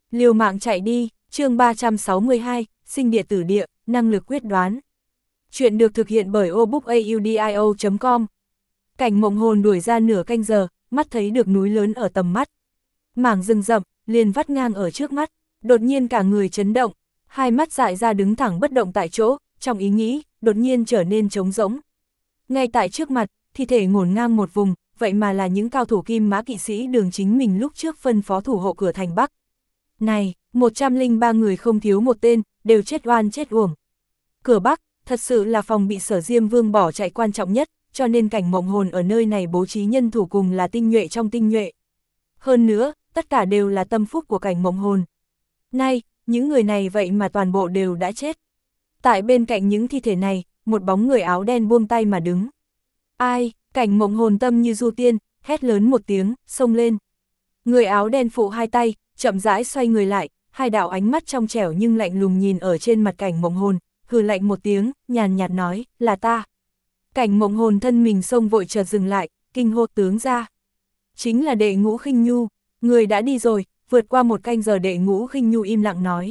Liều mạng chạy đi, chương ba trăm sáu mươi hai, sinh địa tử địa, năng lực quyết đoán. Chuyện được thực hiện bởi obookaudio chấm com. Cảnh Mộng Hồn đuổi ra nửa canh giờ, mắt thấy được núi lớn ở tầm mắt. Mảng rừng rậm, liền vắt ngang ở trước mắt, đột nhiên cả người chấn động, hai mắt dại ra đứng thẳng bất động tại chỗ, trong ý nghĩ, đột nhiên trở nên trống rỗng. Ngay tại trước mặt, thi thể ngổn ngang một vùng, vậy mà là những cao thủ Kim Mã kỵ sĩ Đường chính mình lúc trước phân phó thủ hộ cửa thành Bắc. Này, một trăm lẻ ba người không thiếu một tên, đều chết oan chết uổng. Cửa Bắc, thật sự là phòng bị Sở Diêm Vương bỏ chạy quan trọng nhất, cho nên Cảnh Mộng Hồn ở nơi này bố trí nhân thủ cùng là tinh nhuệ trong tinh nhuệ. Hơn nữa, tất cả đều là tâm phúc của Cảnh Mộng Hồn. Nay, những người này vậy mà toàn bộ đều đã chết. Tại bên cạnh những thi thể này, một bóng người áo đen buông tay mà đứng. Ai? Cảnh Mộng Hồn tâm như du tiên, hét lớn một tiếng, xông lên. Người áo đen phụ hai tay, chậm rãi xoay người lại, hai đạo ánh mắt trong trẻo nhưng lạnh lùng nhìn ở trên mặt Cảnh Mộng Hồn, hừ lạnh một tiếng, nhàn nhạt nói, là ta. Cảnh Mộng Hồn thân mình xông vội chợt dừng lại, kinh hô tướng ra. Chính là Đệ Ngũ Khinh Nhu, người đã đi rồi, vượt qua một canh giờ Đệ Ngũ Khinh Nhu im lặng nói.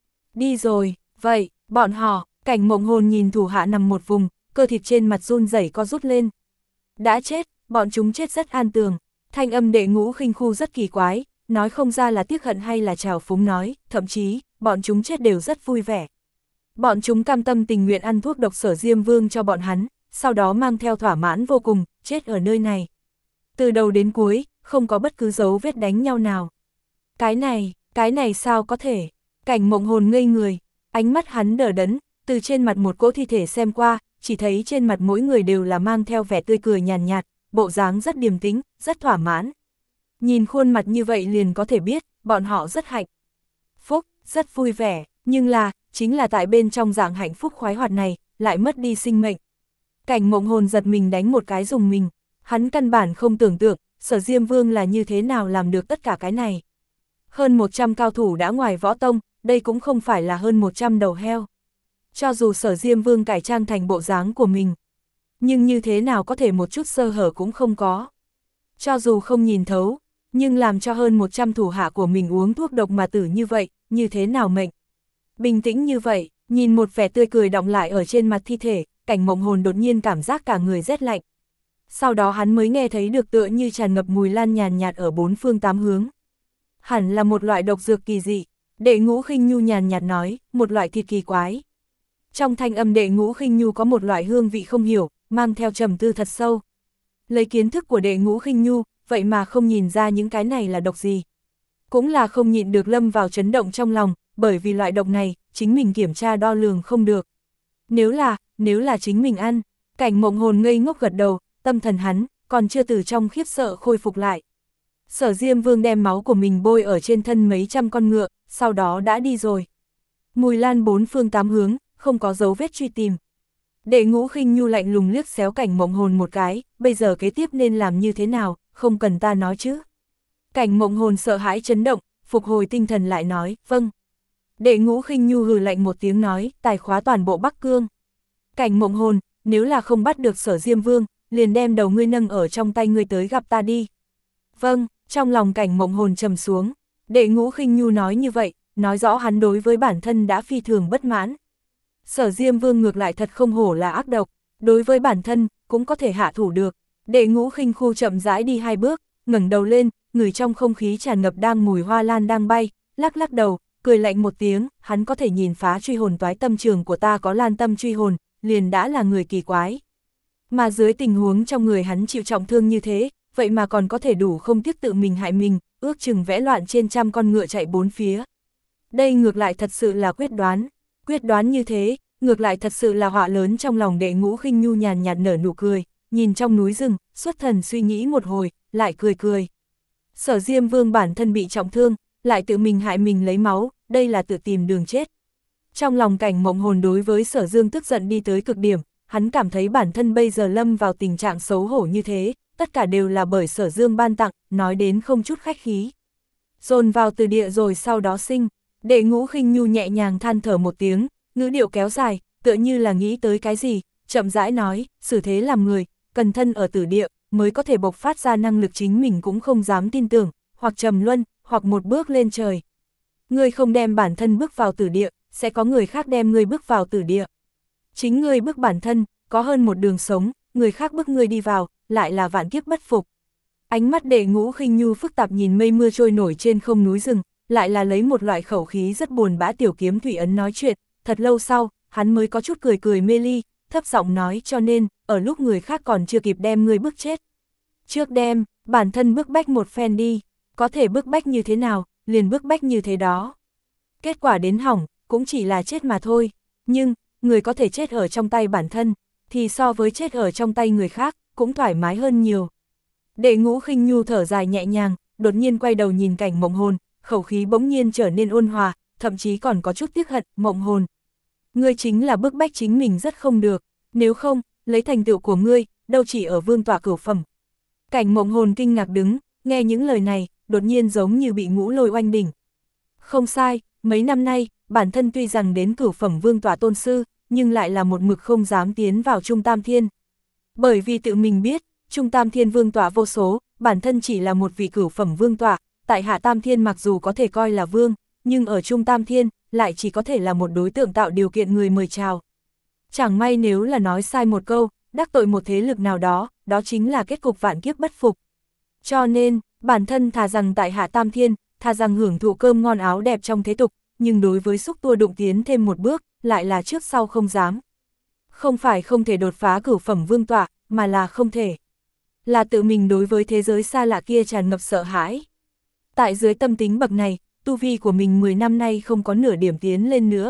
Đi rồi, vậy, bọn họ, Cảnh Mộng Hồn nhìn thủ hạ nằm một vùng, cơ thịt trên mặt run rẩy co rút lên. Đã chết, bọn chúng chết rất an tường, thanh âm Đệ Ngũ Khinh Khu rất kỳ quái, nói không ra là tiếc hận hay là trào phúng nói, thậm chí, bọn chúng chết đều rất vui vẻ. Bọn chúng cam tâm tình nguyện ăn thuốc độc Sở Diêm Vương cho bọn hắn, sau đó mang theo thỏa mãn vô cùng, chết ở nơi này. Từ đầu đến cuối, không có bất cứ dấu vết đánh nhau nào. Cái này, cái này sao có thể? Cảnh Mộng Hồn ngây người, ánh mắt hắn đờ đẫn, từ trên mặt một cỗ thi thể xem qua, chỉ thấy trên mặt mỗi người đều là mang theo vẻ tươi cười nhàn nhạt, bộ dáng rất điềm tĩnh, rất thỏa mãn. Nhìn khuôn mặt như vậy liền có thể biết, bọn họ rất hạnh phúc, rất vui vẻ, nhưng là, chính là tại bên trong dạng hạnh phúc khoái hoạt này, lại mất đi sinh mệnh. Cảnh Mộng Hồn giật mình đánh một cái dùng mình, hắn căn bản không tưởng tượng, Sở Diêm Vương là như thế nào làm được tất cả cái này. Hơn một trăm cao thủ đã ngoài võ tông, đây cũng không phải là hơn một trăm đầu heo. Cho dù Sở Diêm Vương cải trang thành bộ dáng của mình, nhưng như thế nào có thể một chút sơ hở cũng không có. Cho dù không nhìn thấu, nhưng làm cho hơn một trăm thủ hạ của mình uống thuốc độc mà tử như vậy, như thế nào mệnh. Bình tĩnh như vậy, nhìn một vẻ tươi cười đọng lại ở trên mặt thi thể, Cảnh Mộng Hồn đột nhiên cảm giác cả người rét lạnh. Sau đó hắn mới nghe thấy được tựa như tràn ngập mùi lan nhàn nhạt ở bốn phương tám hướng. Hẳn là một loại độc dược kỳ dị, Đệ Ngũ Khinh Nhu nhàn nhạt nói, một loại thịt kỳ quái. Trong thanh âm Đệ Ngũ Khinh Nhu có một loại hương vị không hiểu, mang theo trầm tư thật sâu. Lấy kiến thức của Đệ Ngũ Khinh Nhu, vậy mà không nhìn ra những cái này là độc gì. Cũng là không nhịn được lâm vào chấn động trong lòng, bởi vì loại độc này, chính mình kiểm tra đo lường không được. Nếu là, nếu là chính mình ăn, Cảnh Mộng Hồn ngây ngốc gật đầu, tâm thần hắn, còn chưa từ trong khiếp sợ khôi phục lại. Sở Diêm Vương đem máu của mình bôi ở trên thân mấy trăm con ngựa, sau đó đã đi rồi. Mùi lan bốn phương tám hướng, không có dấu vết truy tìm. Đệ Ngũ Khinh Nhu lạnh lùng liếc xéo Cảnh Mộng Hồn một cái, bây giờ kế tiếp nên làm như thế nào, không cần ta nói chứ. Cảnh Mộng Hồn sợ hãi chấn động, phục hồi tinh thần lại nói, vâng. Đệ Ngũ Khinh Nhu hừ lạnh một tiếng nói, tài khóa toàn bộ Bắc Cương. Cảnh Mộng Hồn, nếu là không bắt được Sở Diêm Vương, liền đem đầu ngươi nâng ở trong tay ngươi tới gặp ta đi. Vâng, trong lòng Cảnh Mộng Hồn trầm xuống, Đệ Ngũ Khinh Nhu nói như vậy, nói rõ hắn đối với bản thân đã phi thường bất mãn. Sở Diêm Vương ngược lại thật không hổ là ác độc, đối với bản thân, cũng có thể hạ thủ được. Đệ Ngũ Khinh Khu chậm rãi đi hai bước, ngẩng đầu lên, người trong không khí tràn ngập đang mùi hoa lan đang bay, lắc lắc đầu, cười lạnh một tiếng, hắn có thể nhìn phá truy hồn toái tâm trường của ta có lan tâm truy hồn, liền đã là người kỳ quái. Mà dưới tình huống trong người hắn chịu trọng thương như thế, vậy mà còn có thể đủ không tiếc tự mình hại mình, ước chừng vẽ loạn trên trăm con ngựa chạy bốn phía. Đây ngược lại thật sự là quyết đoán, quyết đoán như thế, ngược lại thật sự là họa lớn trong lòng Đệ Ngũ Khinh Nhu nhàn nhạt nở nụ cười, nhìn trong núi rừng, xuất thần suy nghĩ một hồi, lại cười cười. Sở Diêm Vương bản thân bị trọng thương, lại tự mình hại mình lấy máu, đây là tự tìm đường chết. Trong lòng Cảnh Mộng Hồn đối với Sở Dương tức giận đi tới cực điểm, hắn cảm thấy bản thân bây giờ lâm vào tình trạng xấu hổ như thế, tất cả đều là bởi Sở Dương ban tặng, nói đến không chút khách khí. Dồn vào từ địa rồi sau đó sinh, Đệ Ngũ Khinh Nhu nhẹ nhàng than thở một tiếng, ngữ điệu kéo dài, tựa như là nghĩ tới cái gì, chậm rãi nói, xử thế làm người, cần thân ở tử địa, mới có thể bộc phát ra năng lực chính mình cũng không dám tin tưởng, hoặc trầm luân, hoặc một bước lên trời. Ngươi không đem bản thân bước vào tử địa, sẽ có người khác đem ngươi bước vào tử địa. Chính ngươi bước bản thân, có hơn một đường sống, người khác bước ngươi đi vào, lại là vạn kiếp bất phục. Ánh mắt Đệ Ngũ Khinh Nhu phức tạp nhìn mây mưa trôi nổi trên không núi rừng, lại là lấy một loại khẩu khí rất buồn bã tiểu kiếm thủy ấn nói chuyện, thật lâu sau, hắn mới có chút cười cười mê ly, thấp giọng nói cho nên, ở lúc người khác còn chưa kịp đem ngươi bức chết. Trước đem, bản thân bức bách một phen đi, có thể bức bách như thế nào, liền bức bách như thế đó. Kết quả đến hỏng, cũng chỉ là chết mà thôi, nhưng, người có thể chết ở trong tay bản thân, thì so với chết ở trong tay người khác, cũng thoải mái hơn nhiều. Đệ Ngũ Khinh Nhu thở dài nhẹ nhàng, đột nhiên quay đầu nhìn Cảnh Mộng Hồn, khẩu khí bỗng nhiên trở nên ôn hòa, thậm chí còn có chút tiếc hận, Mộng Hồn. Ngươi chính là bức bách chính mình rất không được, nếu không, lấy thành tựu của ngươi, đâu chỉ ở vương tọa cửu phẩm. Cảnh Mộng Hồn kinh ngạc đứng, nghe những lời này, đột nhiên giống như bị ngũ lôi oanh đỉnh. Không sai, mấy năm nay, bản thân tuy rằng đến cửu phẩm vương tọa tôn sư, nhưng lại là một mực không dám tiến vào Trung Tam Thiên. Bởi vì tự mình biết, Trung Tam Thiên vương tọa vô số, bản thân chỉ là một vị cửu phẩm vương tọa, tại Hạ Tam Thiên mặc dù có thể coi là vương, nhưng ở Trung Tam Thiên, lại chỉ có thể là một đối tượng tạo điều kiện người mời chào. Chẳng may nếu là nói sai một câu, đắc tội một thế lực nào đó, đó chính là kết cục vạn kiếp bất phục. Cho nên, bản thân thà rằng tại Hạ Tam Thiên, thà rằng hưởng thụ cơm ngon áo đẹp trong thế tục, nhưng đối với xúc tua đụng tiến thêm một bước, lại là trước sau không dám. Không phải không thể đột phá cửu phẩm vương tọa, mà là không thể. Là tự mình đối với thế giới xa lạ kia tràn ngập sợ hãi. Tại dưới tâm tính bậc này, tu vi của mình mười năm nay không có nửa điểm tiến lên nữa.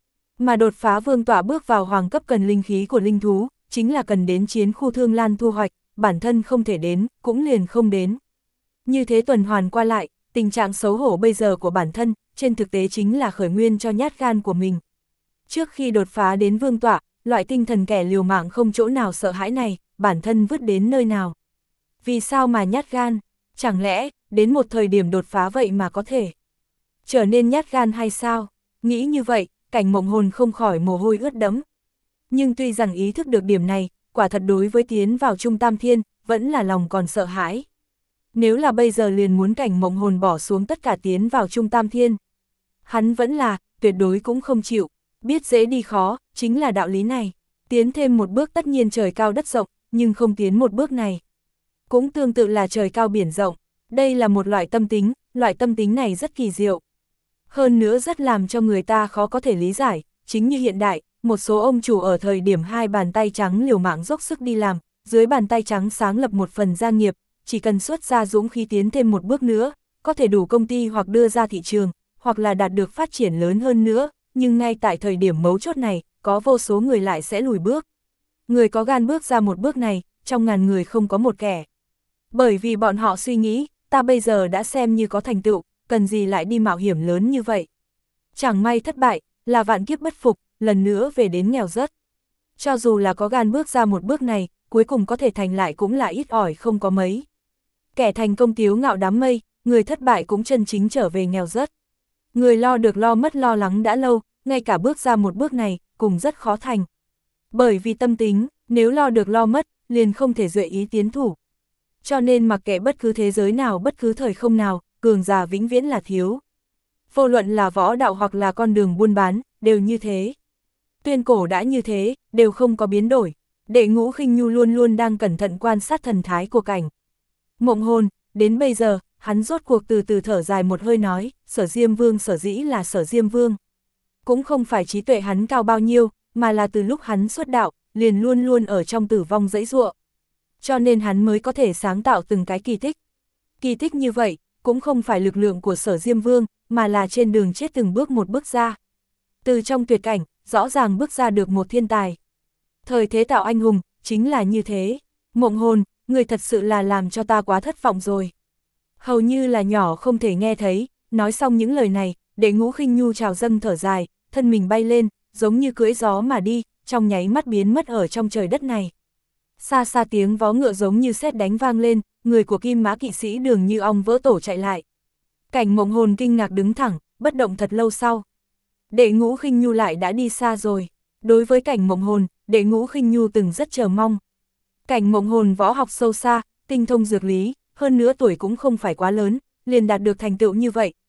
Mà đột phá vương tọa bước vào hoàng cấp cần linh khí của linh thú, chính là cần đến chiến khu Thương Lan thu hoạch, bản thân không thể đến, cũng liền không đến. Như thế tuần hoàn qua lại, tình trạng xấu hổ bây giờ của bản thân, trên thực tế chính là khởi nguyên cho nhát gan của mình. Trước khi đột phá đến vương tọa, loại tinh thần kẻ liều mạng không chỗ nào sợ hãi này, bản thân vứt đến nơi nào. Vì sao mà nhát gan? Chẳng lẽ, đến một thời điểm đột phá vậy mà có thể trở nên nhát gan hay sao? Nghĩ như vậy, Cảnh Mộng Hồn không khỏi mồ hôi ướt đẫm. Nhưng tuy rằng ý thức được điểm này, quả thật đối với tiến vào Trung Tam Thiên, vẫn là lòng còn sợ hãi. Nếu là bây giờ liền muốn Cảnh Mộng Hồn bỏ xuống tất cả tiến vào Trung Tam Thiên, hắn vẫn là, tuyệt đối cũng không chịu, biết dễ đi khó, chính là đạo lý này. Tiến thêm một bước tất nhiên trời cao đất rộng, nhưng không tiến một bước này. Cũng tương tự là trời cao biển rộng, đây là một loại tâm tính, loại tâm tính này rất kỳ diệu. Hơn nữa rất làm cho người ta khó có thể lý giải, chính như hiện đại, một số ông chủ ở thời điểm hai bàn tay trắng liều mạng dốc sức đi làm, dưới bàn tay trắng sáng lập một phần gia nghiệp, chỉ cần xuất ra dũng khí tiến thêm một bước nữa, có thể đủ công ty hoặc đưa ra thị trường, hoặc là đạt được phát triển lớn hơn nữa, nhưng ngay tại thời điểm mấu chốt này, có vô số người lại sẽ lùi bước. Người có gan bước ra một bước này, trong ngàn người không có một kẻ. Bởi vì bọn họ suy nghĩ, ta bây giờ đã xem như có thành tựu, cần gì lại đi mạo hiểm lớn như vậy. Chẳng may thất bại, là vạn kiếp bất phục, lần nữa về đến nghèo rớt. Cho dù là có gan bước ra một bước này, cuối cùng có thể thành lại cũng là ít ỏi không có mấy. Kẻ thành công tiếu ngạo đám mây, người thất bại cũng chân chính trở về nghèo rớt. Người lo được lo mất lo lắng đã lâu, ngay cả bước ra một bước này, cũng rất khó thành. Bởi vì tâm tính, nếu lo được lo mất, liền không thể duệ ý tiến thủ. Cho nên mặc kệ bất cứ thế giới nào bất cứ thời không nào, cường giả vĩnh viễn là thiếu. Vô luận là võ đạo hoặc là con đường buôn bán, đều như thế. Tuyên cổ đã như thế, đều không có biến đổi. Đệ Ngũ Khinh Nhu luôn luôn đang cẩn thận quan sát thần thái của Cảnh Mộng Hồn, đến bây giờ, hắn rốt cuộc từ từ thở dài một hơi nói, Sở Diêm Vương sở dĩ là Sở Diêm Vương. Cũng không phải trí tuệ hắn cao bao nhiêu, mà là từ lúc hắn xuất đạo, liền luôn luôn ở trong tử vong dãy giụa. Cho nên hắn mới có thể sáng tạo từng cái kỳ tích. Kỳ tích như vậy, cũng không phải lực lượng của Sở Diêm Vương, mà là trên đường chết từng bước một bước ra. Từ trong tuyệt cảnh, rõ ràng bước ra được một thiên tài. Thời thế tạo anh hùng, chính là như thế. Mộng Hồn, người thật sự là làm cho ta quá thất vọng rồi. Hầu như là nhỏ không thể nghe thấy, nói xong những lời này, Đệ Ngũ Khinh Nhu trào dâng thở dài, thân mình bay lên, giống như cưỡi gió mà đi, trong nháy mắt biến mất ở trong trời đất này. Xa xa tiếng vó ngựa giống như sét đánh vang lên, người của Kim Mã kỵ sĩ Đường Như ong vỡ tổ chạy lại. Cảnh Mộng Hồn kinh ngạc đứng thẳng, bất động thật lâu sau. Đệ Ngũ Khinh Nhu lại đã đi xa rồi. Đối với Cảnh Mộng Hồn, Đệ Ngũ Khinh Nhu từng rất chờ mong. Cảnh Mộng Hồn võ học sâu xa, tinh thông dược lý, hơn nữa tuổi cũng không phải quá lớn, liền đạt được thành tựu như vậy,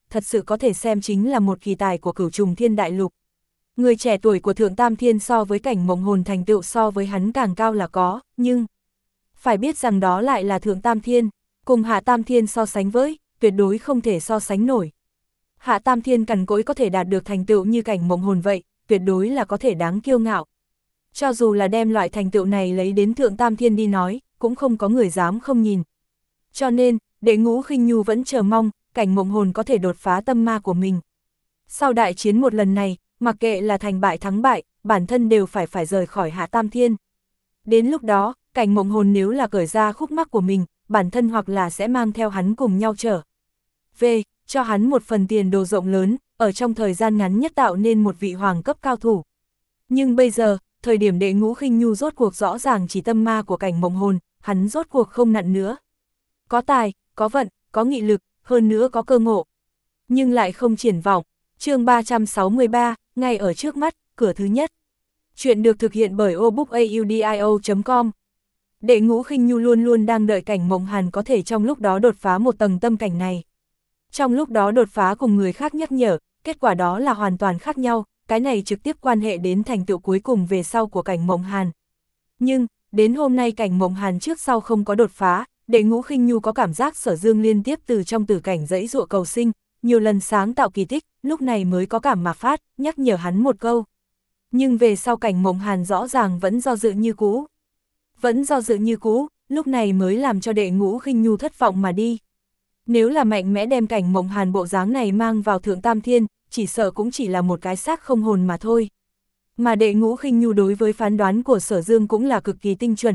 thật sự có thể xem chính là một kỳ tài của Cửu Trùng Thiên Đại Lục. Người trẻ tuổi của Thượng Tam Thiên so với Cảnh Mộng Hồn thành tựu so với hắn càng cao là có, nhưng phải biết rằng đó lại là Thượng Tam Thiên, cùng Hạ Tam Thiên so sánh với, tuyệt đối không thể so sánh nổi. Hạ Tam Thiên cằn cỗi có thể đạt được thành tựu như Cảnh Mộng Hồn vậy, tuyệt đối là có thể đáng kiêu ngạo. Cho dù là đem loại thành tựu này lấy đến Thượng Tam Thiên đi nói, cũng không có người dám không nhìn. Cho nên, Đệ Ngũ Khinh Nhu vẫn chờ mong, Cảnh Mộng Hồn có thể đột phá tâm ma của mình. Sau đại chiến một lần này, mặc kệ là thành bại thắng bại, bản thân đều phải phải rời khỏi Hạ Tam Thiên. Đến lúc đó, Cảnh Mộng Hồn nếu là cởi ra khúc mắc của mình, bản thân hoặc là sẽ mang theo hắn cùng nhau trở về, cho hắn một phần tiền đồ rộng lớn, ở trong thời gian ngắn nhất tạo nên một vị hoàng cấp cao thủ. Nhưng bây giờ, thời điểm Đệ Ngũ Khinh Nhu rốt cuộc rõ ràng chỉ tâm ma của Cảnh Mộng Hồn, hắn rốt cuộc không nặn nữa. Có tài, có vận, có nghị lực, hơn nữa có cơ ngộ. Nhưng lại không triển vọng. Chương ba trăm sáu mươi ba, ngay ở trước mắt, cửa thứ nhất. Chuyện được thực hiện bởi obookaudio chấm com. Đệ Ngũ Khinh Nhu luôn luôn đang đợi Cảnh Mộng Hàn có thể trong lúc đó đột phá một tầng tâm cảnh này. Trong lúc đó đột phá cùng người khác nhắc nhở, kết quả đó là hoàn toàn khác nhau, cái này trực tiếp quan hệ đến thành tựu cuối cùng về sau của Cảnh Mộng Hàn. Nhưng, đến hôm nay Cảnh Mộng Hàn trước sau không có đột phá, Đệ Ngũ Khinh Nhu có cảm giác Sở Dương liên tiếp từ trong tử cảnh dãy dụa cầu sinh, nhiều lần sáng tạo kỳ tích, lúc này mới có cảm mà phát, nhắc nhở hắn một câu. Nhưng về sau Cảnh Mộng Hàn rõ ràng vẫn do dự như cũ. Vẫn do dự như cũ, lúc này mới làm cho Đệ Ngũ Khinh Nhu thất vọng mà đi. Nếu là mạnh mẽ đem Cảnh Mộng Hàn bộ dáng này mang vào Thượng Tam Thiên, chỉ sợ cũng chỉ là một cái xác không hồn mà thôi. Mà Đệ Ngũ Khinh Nhu đối với phán đoán của Sở Dương cũng là cực kỳ tinh chuẩn.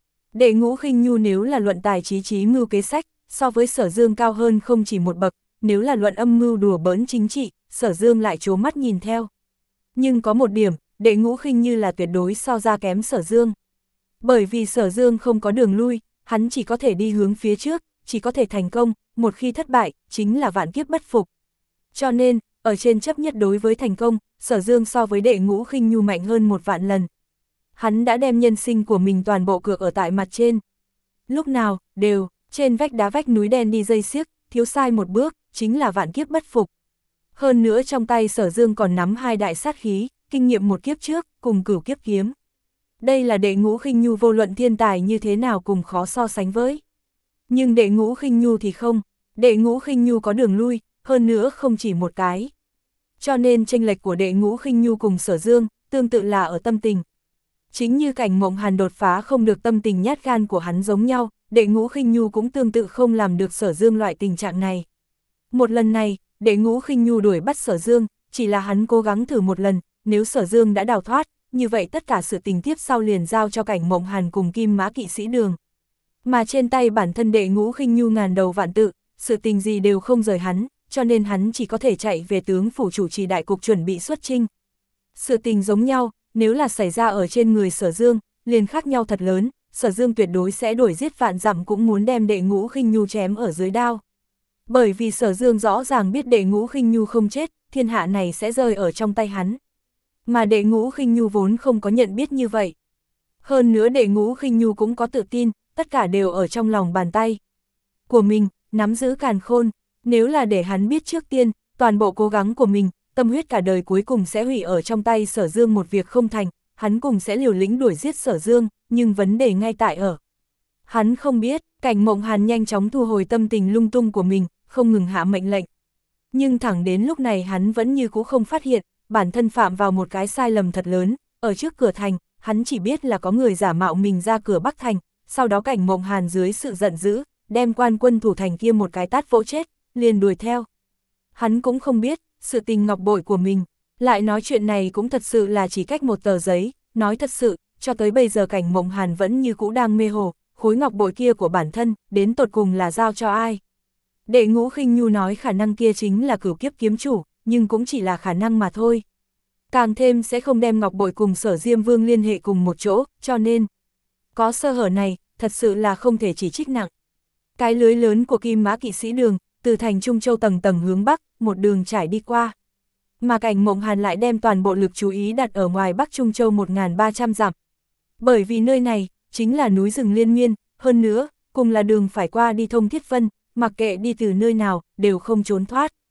Đệ Ngũ Khinh Nhu nếu là luận tài trí trí mưu kế sách, so với Sở Dương cao hơn không chỉ một bậc, nếu là luận âm mưu đùa bỡn chính trị, Sở Dương lại trố mắt nhìn theo. Nhưng có một điểm, Đệ Ngũ Khinh Nhu là tuyệt đối so ra kém Sở Dương. Bởi vì Sở Dương không có đường lui, hắn chỉ có thể đi hướng phía trước, chỉ có thể thành công, một khi thất bại, chính là vạn kiếp bất phục. Cho nên, ở trên chấp nhất đối với thành công, Sở Dương so với Đệ Ngũ Khinh Nhu mạnh hơn một vạn lần. Hắn đã đem nhân sinh của mình toàn bộ cược ở tại mặt trên. Lúc nào, đều, trên vách đá vách núi đen đi dây xiếc, thiếu sai một bước, chính là vạn kiếp bất phục. Hơn nữa trong tay Sở Dương còn nắm hai đại sát khí, kinh nghiệm một kiếp trước, cùng cửu kiếp kiếm. Đây là Đệ Ngũ Khinh Nhu vô luận thiên tài như thế nào cùng khó so sánh với. Nhưng Đệ Ngũ Khinh Nhu thì không, Đệ Ngũ Khinh Nhu có đường lui, hơn nữa không chỉ một cái. Cho nên chênh lệch của Đệ Ngũ Khinh Nhu cùng Sở Dương, tương tự là ở tâm tình. Chính như Cảnh Mộng Hàn đột phá không được tâm tình nhát gan của hắn giống nhau, Đệ Ngũ Khinh Nhu cũng tương tự không làm được Sở Dương loại tình trạng này. Một lần này, Đệ Ngũ Khinh Nhu đuổi bắt Sở Dương, chỉ là hắn cố gắng thử một lần, nếu Sở Dương đã đào thoát, như vậy tất cả sự tình tiếp sau liền giao cho Cảnh Mộng Hàn cùng Kim Mã Kỵ Sĩ Đường. Mà trên tay bản thân Đệ Ngũ Khinh Nhu ngàn đầu vạn tự, sự tình gì đều không rời hắn, cho nên hắn chỉ có thể chạy về tướng phủ chủ trì đại cục chuẩn bị xuất chinh. Sự tình giống nhau, nếu là xảy ra ở trên người Sở Dương, liền khác nhau thật lớn, Sở Dương tuyệt đối sẽ đuổi giết vạn dặm cũng muốn đem Đệ Ngũ Khinh Nhu chém ở dưới đao. Bởi vì Sở Dương rõ ràng biết Đệ Ngũ Khinh Nhu không chết, thiên hạ này sẽ rơi ở trong tay hắn. Mà Đệ Ngũ Khinh Nhu vốn không có nhận biết như vậy. Hơn nữa Đệ Ngũ Khinh Nhu cũng có tự tin, tất cả đều ở trong lòng bàn tay của mình, nắm giữ càn khôn. Nếu là để hắn biết trước tiên, toàn bộ cố gắng của mình, tâm huyết cả đời cuối cùng sẽ hủy ở trong tay Sở Dương một việc không thành, hắn cùng sẽ liều lĩnh đuổi giết Sở Dương, nhưng vấn đề ngay tại ở. Hắn không biết, Cảnh Mộng Hàn nhanh chóng thu hồi tâm tình lung tung của mình, không ngừng hạ mệnh lệnh. Nhưng thẳng đến lúc này hắn vẫn như cũ không phát hiện, bản thân phạm vào một cái sai lầm thật lớn, ở trước cửa thành, hắn chỉ biết là có người giả mạo mình ra cửa Bắc Thành, sau đó Cảnh Mộng Hàn dưới sự giận dữ, đem quan quân thủ thành kia một cái tát vỗ chết, liền đuổi theo. Hắn cũng không biết, sự tình ngọc bội của mình, lại nói chuyện này cũng thật sự là chỉ cách một tờ giấy, nói thật sự, cho tới bây giờ Cảnh Mộng Hàn vẫn như cũ đang mê hồ, khối ngọc bội kia của bản thân, đến tột cùng là giao cho ai. Đệ Ngũ Khinh Nhu nói khả năng kia chính là cửu kiếp kiếm chủ, nhưng cũng chỉ là khả năng mà thôi. Càng thêm sẽ không đem ngọc bội cùng Sở Diêm Vương liên hệ cùng một chỗ, cho nên, có sơ hở này, thật sự là không thể chỉ trích nặng. Cái lưới lớn của Kim Mã Kỵ Sĩ Đường, từ thành Trung Châu tầng tầng hướng Bắc, một đường trải đi qua. Mà Cảnh Mộng Hàn lại đem toàn bộ lực chú ý đặt ở ngoài Bắc Trung Châu một nghìn ba trăm dặm. Bởi vì nơi này, chính là núi rừng liên miên, hơn nữa, cùng là đường phải qua đi thông Thiết Vân, mặc kệ đi từ nơi nào, đều không trốn thoát.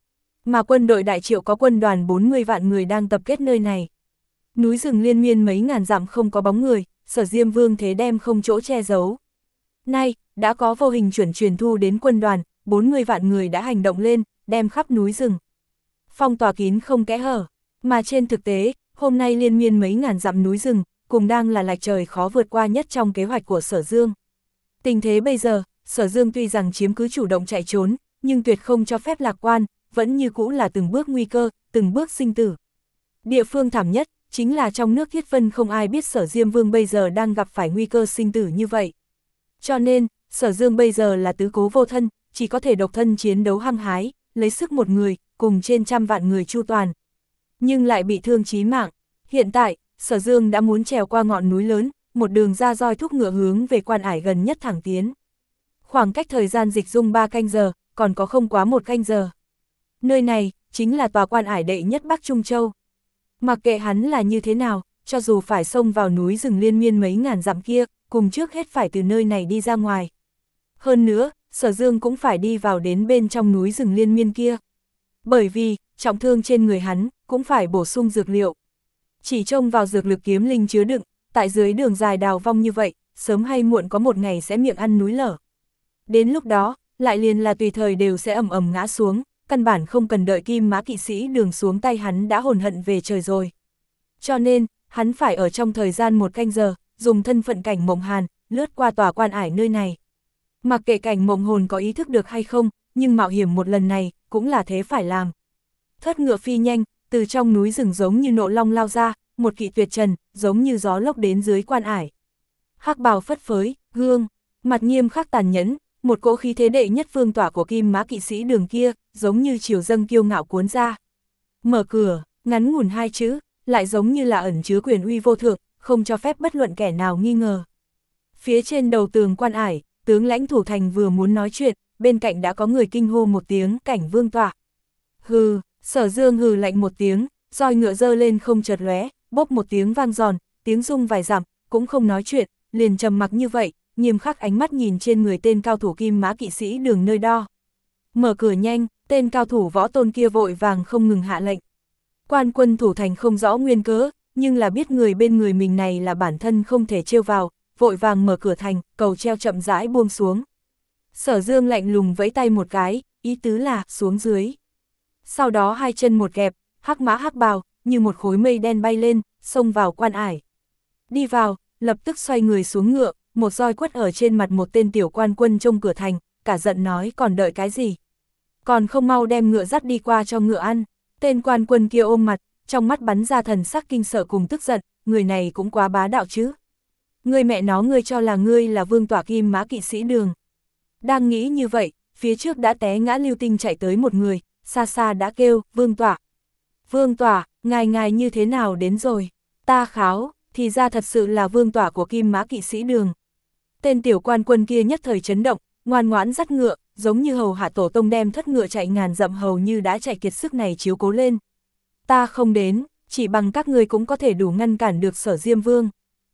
Mà quân đội Đại Triệu có quân đoàn bốn mươi vạn người đang tập kết nơi này. Núi rừng liên miên mấy ngàn dặm không có bóng người, Sở Diêm Vương thế đem không chỗ che giấu. Nay, đã có vô hình chuẩn truyền thu đến quân đoàn, bốn mươi vạn người đã hành động lên, đem khắp núi rừng. Phong tỏa kín không kẽ hở, mà trên thực tế, hôm nay liên miên mấy ngàn dặm núi rừng, cùng đang là lạch trời khó vượt qua nhất trong kế hoạch của Sở Dương. Tình thế bây giờ, Sở Dương tuy rằng chiếm cứ chủ động chạy trốn, nhưng tuyệt không cho phép lạc quan, vẫn như cũ là từng bước nguy cơ, từng bước sinh tử. Địa phương thảm nhất, chính là trong nước Thiết Vân không ai biết Sở Diêm Vương bây giờ đang gặp phải nguy cơ sinh tử như vậy. Cho nên, Sở Dương bây giờ là tứ cố vô thân, chỉ có thể độc thân chiến đấu hăng hái, lấy sức một người, cùng trên trăm vạn người chu toàn. Nhưng lại bị thương chí mạng. Hiện tại, Sở Dương đã muốn trèo qua ngọn núi lớn, một đường ra roi thúc ngựa hướng về Quan Ải gần nhất thẳng tiến. Khoảng cách thời gian dịch dung ba canh giờ, còn có không quá một canh giờ. Nơi này, chính là tòa Quan Ải đệ nhất Bắc Trung Châu. Mặc kệ hắn là như thế nào, cho dù phải xông vào núi rừng liên miên mấy ngàn dặm kia, cùng trước hết phải từ nơi này đi ra ngoài. Hơn nữa, Sở Dương cũng phải đi vào đến bên trong núi rừng liên miên kia. Bởi vì, trọng thương trên người hắn, cũng phải bổ sung dược liệu. Chỉ trông vào dược lực kiếm linh chứa đựng, tại dưới đường dài đào vong như vậy, sớm hay muộn có một ngày sẽ miệng ăn núi lở. Đến lúc đó, lại liền là tùy thời đều sẽ ầm ầm ngã xuống, căn bản không cần đợi Kim Mã Kỵ Sĩ Đường xuống tay hắn đã hồn hận về trời rồi. Cho nên, hắn phải ở trong thời gian một canh giờ, dùng thân phận Cảnh Mộng Hàn, lướt qua tòa Quan Ải nơi này. Mặc kệ Cảnh Mộng hồn có ý thức được hay không, nhưng mạo hiểm một lần này, cũng là thế phải làm. Thất ngựa phi nhanh, từ trong núi rừng giống như nộ long lao ra, một kỵ tuyệt trần, giống như gió lốc đến dưới Quan Ải. Hắc bào phất phới, gương, mặt nghiêm khắc tàn nhẫn, một cỗ khí thế đệ nhất vương tỏa của Kim Mã Kỵ Sĩ Đường kia, giống như triều dâng kiêu ngạo cuốn ra. Mở cửa, ngắn ngủn hai chữ, lại giống như là ẩn chứa quyền uy vô thượng, không cho phép bất luận kẻ nào nghi ngờ. Phía trên đầu tường Quan Ải, tướng lãnh thủ thành vừa muốn nói chuyện, bên cạnh đã có người kinh hô một tiếng Cảnh vương tọa. Hừ, Sở Dương hừ lạnh một tiếng, roi ngựa dơ lên không chợt lóe, bốp một tiếng vang giòn, tiếng rung vài dặm, cũng không nói chuyện, liền trầm mặc như vậy, nghiêm khắc ánh mắt nhìn trên người tên cao thủ Kim Mã Kỵ Sĩ Đường nơi đo. Mở cửa nhanh, tên cao thủ võ tôn kia vội vàng không ngừng hạ lệnh. Quan quân thủ thành không rõ nguyên cớ, nhưng là biết người bên người mình này là bản thân không thể trêu vào, vội vàng mở cửa thành, cầu treo chậm rãi buông xuống. Sở Dương lạnh lùng vẫy tay một cái, ý tứ là xuống dưới. Sau đó hai chân một kẹp, hắc mã hắc bào, như một khối mây đen bay lên, xông vào Quan Ải. Đi vào, lập tức xoay người xuống ngựa, một roi quất ở trên mặt một tên tiểu quan quân trông cửa thành, cả giận nói còn đợi cái gì. Còn không mau đem ngựa dắt đi qua cho ngựa ăn. Tên quan quân kia ôm mặt, trong mắt bắn ra thần sắc kinh sợ cùng tức giận, người này cũng quá bá đạo chứ. Ngươi mẹ nó ngươi cho là ngươi là vương tỏa Kim Mã Kỵ Sĩ Đường. Đang nghĩ như vậy, phía trước đã té ngã lưu tinh chạy tới một người, xa xa đã kêu, vương tỏa. Vương tỏa, ngài ngài như thế nào đến rồi? Ta kháo, thì ra thật sự là vương tỏa của Kim Mã Kỵ Sĩ Đường. Tên tiểu quan quân kia nhất thời chấn động, ngoan ngoãn dắt ngựa, giống như hầu hạ tổ tông đem thất ngựa chạy ngàn dặm hầu như đã chạy kiệt sức này chiếu cố lên. Ta không đến, chỉ bằng các ngươi cũng có thể đủ ngăn cản được Sở Diêm Vương.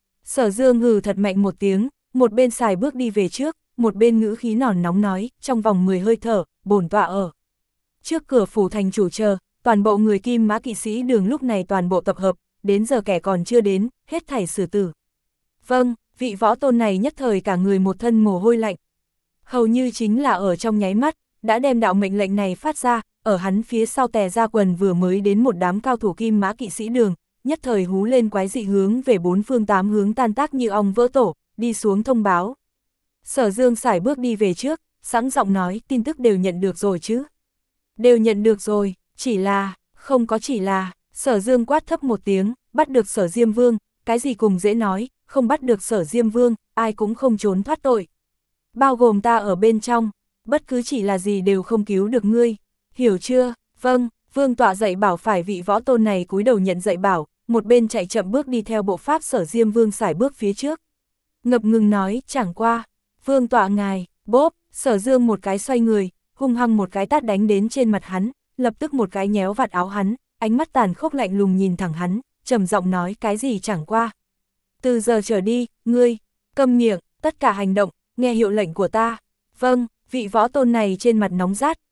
Sở Dương hừ thật mạnh một tiếng, một bên xài bước đi về trước, một bên ngữ khí nòn nóng nói, trong vòng mười hơi thở, bổn tọa ở. Trước cửa phủ thành chủ chờ, toàn bộ người Kim Mã Kỵ Sĩ Đường lúc này toàn bộ tập hợp, đến giờ kẻ còn chưa đến, hết thảy xử tử. Vâng, vị võ tôn này nhất thời cả người một thân mồ hôi lạnh. Hầu như chính là ở trong nháy mắt, đã đem đạo mệnh lệnh này phát ra, ở hắn phía sau tè ra quần vừa mới đến một đám cao thủ Kim Mã Kỵ Sĩ Đường, nhất thời hú lên quái dị hướng về bốn phương tám hướng tan tác như ong vỡ tổ, đi xuống thông báo. Sở Dương sải bước đi về trước, sẵn giọng nói, tin tức đều nhận được rồi chứ. Đều nhận được rồi, chỉ là, không có chỉ là, Sở Dương quát thấp một tiếng, bắt được Sở Diêm Vương, cái gì cùng dễ nói, không bắt được Sở Diêm Vương, ai cũng không trốn thoát tội. Bao gồm ta ở bên trong, bất cứ chỉ là gì đều không cứu được ngươi, hiểu chưa? Vâng, vương tọa dạy bảo phải vị võ tôn này cúi đầu nhận dạy bảo, một bên chạy chậm bước đi theo bộ pháp Sở Diêm Vương sải bước phía trước. Ngập ngừng nói, chẳng qua, vương tọa ngài, bốp, Sở Dương một cái xoay người, hung hăng một cái tát đánh đến trên mặt hắn, lập tức một cái nhéo vạt áo hắn, ánh mắt tàn khốc lạnh lùng nhìn thẳng hắn, trầm giọng nói cái gì chẳng qua. Từ giờ trở đi, ngươi, câm miệng, tất cả hành động, nghe hiệu lệnh của ta. Vâng, vị võ tôn này trên mặt nóng rát,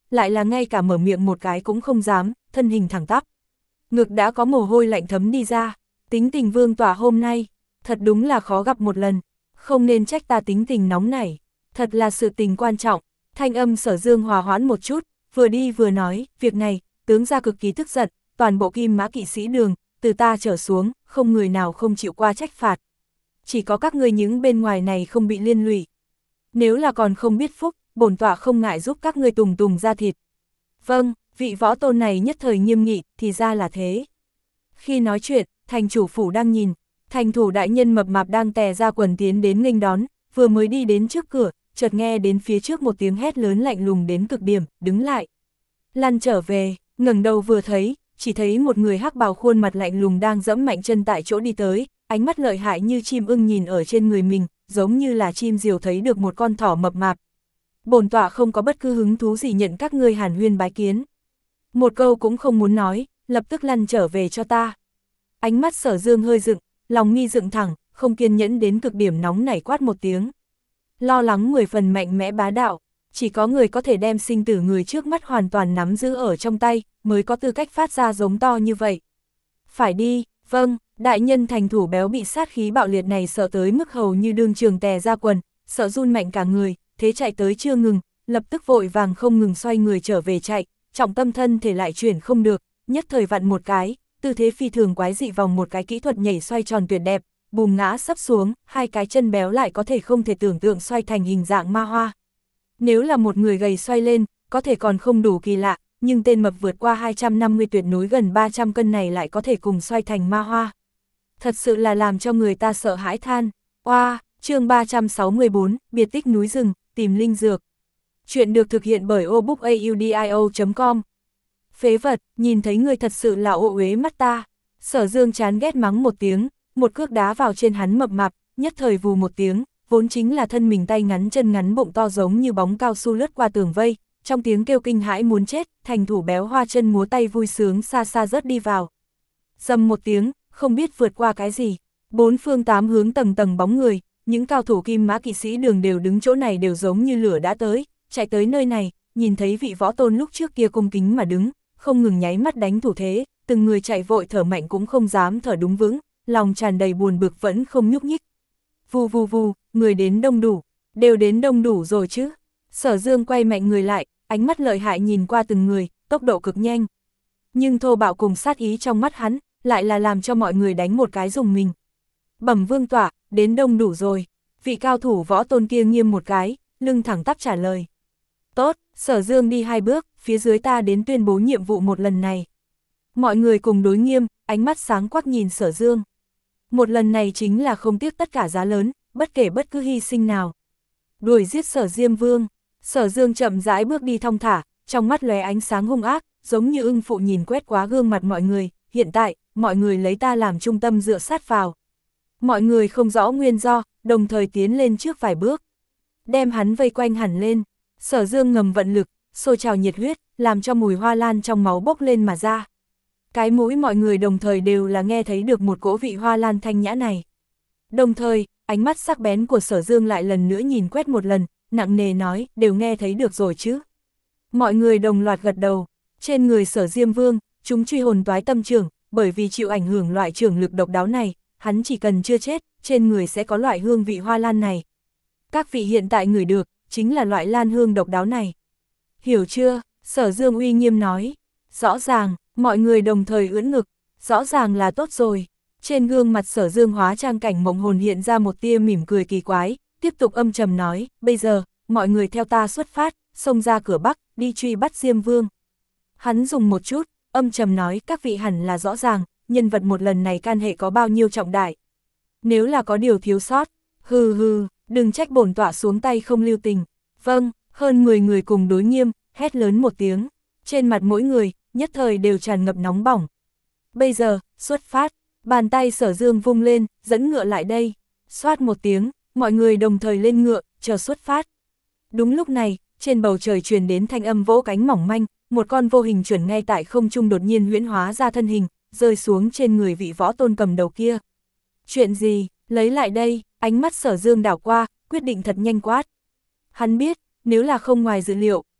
lại là ngay cả mở miệng một cái cũng không dám, thân hình thẳng tắp. Ngực đã có mồ hôi lạnh thấm đi ra, tính tình Vương Tỏa hôm nay, thật đúng là khó gặp một lần, không nên trách ta tính tình nóng nảy, thật là sự tình quan trọng. Thanh âm Sở Dương hòa hoãn một chút, vừa đi vừa nói, việc này, tướng gia cực kỳ tức giận, toàn bộ Kim Mã kỵ sĩ đường, từ ta trở xuống, không người nào không chịu qua trách phạt. Chỉ có các ngươi những bên ngoài này không bị liên lụy. Nếu là còn không biết phúc, bổn tọa không ngại giúp các ngươi tùng tùng ra thịt. Vâng, vị võ tôn này nhất thời nghiêm nghị, thì ra là thế. Khi nói chuyện, thành chủ phủ đang nhìn, thành thủ đại nhân mập mạp đang tè ra quần tiến đến nghênh đón, vừa mới đi đến trước cửa, chợt nghe đến phía trước một tiếng hét lớn lạnh lùng đến cực điểm, đứng lại. Lăn trở về, ngẩng đầu vừa thấy, chỉ thấy một người hắc bào khuôn mặt lạnh lùng đang dẫm mạnh chân tại chỗ đi tới, ánh mắt lợi hại như chim ưng nhìn ở trên người mình, giống như là chim diều thấy được một con thỏ mập mạp. Bổn tọa không có bất cứ hứng thú gì nhận các ngươi hàn huyên bái kiến. Một câu cũng không muốn nói, lập tức lăn trở về cho ta. Ánh mắt Sở Dương hơi dựng, lòng mi dựng thẳng, không kiên nhẫn đến cực điểm nóng nảy quát một tiếng. Lo lắng mười phần mạnh mẽ bá đạo, chỉ có người có thể đem sinh tử người trước mắt hoàn toàn nắm giữ ở trong tay, mới có tư cách phát ra giống to như vậy. Phải đi, vâng, đại nhân thành thủ béo bị sát khí bạo liệt này sợ tới mức hầu như đương trường tè ra quần, sợ run mạnh cả người, thế chạy tới chưa ngừng, lập tức vội vàng không ngừng xoay người trở về chạy, trọng tâm thân thể lại chuyển không được, nhất thời vặn một cái, tư thế phi thường quái dị vòng một cái kỹ thuật nhảy xoay tròn tuyệt đẹp, bùm ngã sấp xuống, hai cái chân béo lại có thể không thể tưởng tượng xoay thành hình dạng ma hoa. Nếu là một người gầy xoay lên, có thể còn không đủ kỳ lạ, nhưng tên mập vượt qua hai trăm năm mươi tuyệt núi gần ba trăm cân này lại có thể cùng xoay thành ma hoa. Thật sự là làm cho người ta sợ hãi than. Oa, chương ba trăm sáu mươi bốn, biệt tích núi rừng, tìm linh dược. Chuyện được thực hiện bởi obookaudio chấm com. Phế vật, nhìn thấy người thật sự là ô uế mắt ta. Sở Dương chán ghét mắng một tiếng, một cước đá vào trên hắn mập mạp, nhất thời vù một tiếng, vốn chính là thân mình tay ngắn chân ngắn bụng to giống như bóng cao su lướt qua tường vây, trong tiếng kêu kinh hãi muốn chết, thành thủ béo hoa chân múa tay vui sướng xa xa rớt đi vào. Dầm một tiếng, không biết vượt qua cái gì, bốn phương tám hướng tầng tầng bóng người, những cao thủ Kim Mã kỵ sĩ đường đều đứng chỗ này đều giống như lửa đã tới, chạy tới nơi này, nhìn thấy vị võ tôn lúc trước kia cung kính mà đứng, không ngừng nháy mắt đánh thủ thế, từng người chạy vội thở mạnh cũng không dám thở đúng vững, lòng tràn đầy buồn bực vẫn không nhúc nhích. Vù vù vù, người đến đông đủ, đều đến đông đủ rồi chứ. Sở Dương quay mạnh người lại, ánh mắt lợi hại nhìn qua từng người, tốc độ cực nhanh. Nhưng thô bạo cùng sát ý trong mắt hắn, lại là làm cho mọi người đánh một cái dùng mình. Bẩm Vương Tỏa, đến đông đủ rồi. Vị cao thủ võ tôn kia nghiêm một cái, lưng thẳng tắp trả lời. Tốt, Sở Dương đi hai bước, phía dưới ta đến tuyên bố nhiệm vụ một lần này. Mọi người cùng đối nghiêm, ánh mắt sáng quắc nhìn Sở Dương. Một lần này chính là không tiếc tất cả giá lớn, bất kể bất cứ hy sinh nào. Đuổi giết Sở Diêm Vương. Sở Dương chậm rãi bước đi thong thả, trong mắt lóe ánh sáng hung ác, giống như ưng phụ nhìn quét quá gương mặt mọi người. Hiện tại, mọi người lấy ta làm trung tâm dựa sát vào. Mọi người không rõ nguyên do, đồng thời tiến lên trước vài bước. Đem hắn vây quanh hẳn lên. Sở Dương ngầm vận lực, sôi trào nhiệt huyết, làm cho mùi hoa lan trong máu bốc lên mà ra. Cái mũi mọi người đồng thời đều là nghe thấy được một cỗ vị hoa lan thanh nhã này. Đồng thời, ánh mắt sắc bén của Sở Dương lại lần nữa nhìn quét một lần, nặng nề nói, đều nghe thấy được rồi chứ. Mọi người đồng loạt gật đầu, trên người Sở Diêm Vương, chúng truy hồn toái tâm trưởng, bởi vì chịu ảnh hưởng loại trưởng lực độc đáo này, hắn chỉ cần chưa chết, trên người sẽ có loại hương vị hoa lan này. Các vị hiện tại ngửi được, chính là loại lan hương độc đáo này. Hiểu chưa? Sở Dương uy nghiêm nói. Rõ ràng, mọi người đồng thời ưỡn ngực, rõ ràng là tốt rồi. Trên gương mặt Sở Dương hóa trang cảnh mộng hồn hiện ra một tia mỉm cười kỳ quái, tiếp tục âm trầm nói, bây giờ, mọi người theo ta xuất phát, xông ra cửa Bắc, đi truy bắt Diêm Vương. Hắn dùng một chút, âm trầm nói, các vị hẳn là rõ ràng, nhân vật một lần này can hệ có bao nhiêu trọng đại. Nếu là có điều thiếu sót, hừ hừ, đừng trách bổn tọa xuống tay không lưu tình. Vâng, hơn mười người cùng đối nghiêm, hét lớn một tiếng, trên mặt mỗi người, nhất thời đều tràn ngập nóng bỏng. Bây giờ, xuất phát, bàn tay Sở Dương vung lên, dẫn ngựa lại đây, xoát một tiếng, mọi người đồng thời lên ngựa, chờ xuất phát. Đúng lúc này, trên bầu trời truyền đến thanh âm vỗ cánh mỏng manh, một con vô hình chuẩn ngay tại không trung đột nhiên huyễn hóa ra thân hình, rơi xuống trên người vị võ tôn cầm đầu kia. Chuyện gì, lấy lại đây, ánh mắt Sở Dương đảo qua, quyết định thật nhanh quát. Hắn biết, nếu là không ngoài dự liệu,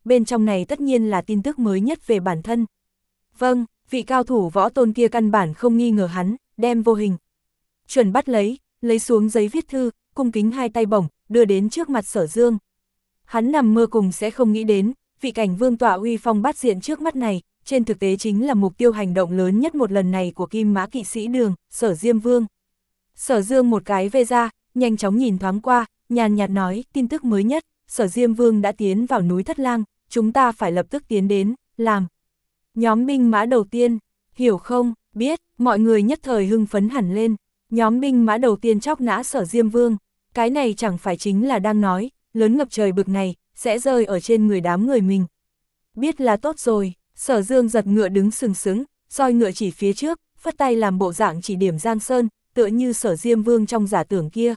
bên trong này tất nhiên là tin tức mới nhất về bản thân. Vâng, vị cao thủ võ tôn kia căn bản không nghi ngờ hắn, đem vô hình chuẩn bắt lấy, lấy xuống giấy viết thư, cung kính hai tay bổng, đưa đến trước mặt Sở Dương. Hắn nằm mơ cùng sẽ không nghĩ đến, vị cảnh vương tọa uy phong bát diện trước mắt này, trên thực tế chính là mục tiêu hành động lớn nhất một lần này của Kim Mã Kỵ Sĩ Đường, Sở Diêm Vương. Sở Dương một cái vê ra, nhanh chóng nhìn thoáng qua, nhàn nhạt nói, tin tức mới nhất, Sở Diêm Vương đã tiến vào núi Thất Lang, chúng ta phải lập tức tiến đến, làm nhóm binh mã đầu tiên, hiểu không, biết, mọi người nhất thời hưng phấn hẳn lên, nhóm binh mã đầu tiên chóc nã Sở Diêm Vương, cái này chẳng phải chính là đang nói, lớn ngập trời bực này, sẽ rơi ở trên người đám người mình. Biết là tốt rồi, Sở Dương giật ngựa đứng sừng sững, roi ngựa chỉ phía trước, phất tay làm bộ dạng chỉ điểm Giang Sơn, tựa như Sở Diêm Vương trong giả tưởng kia.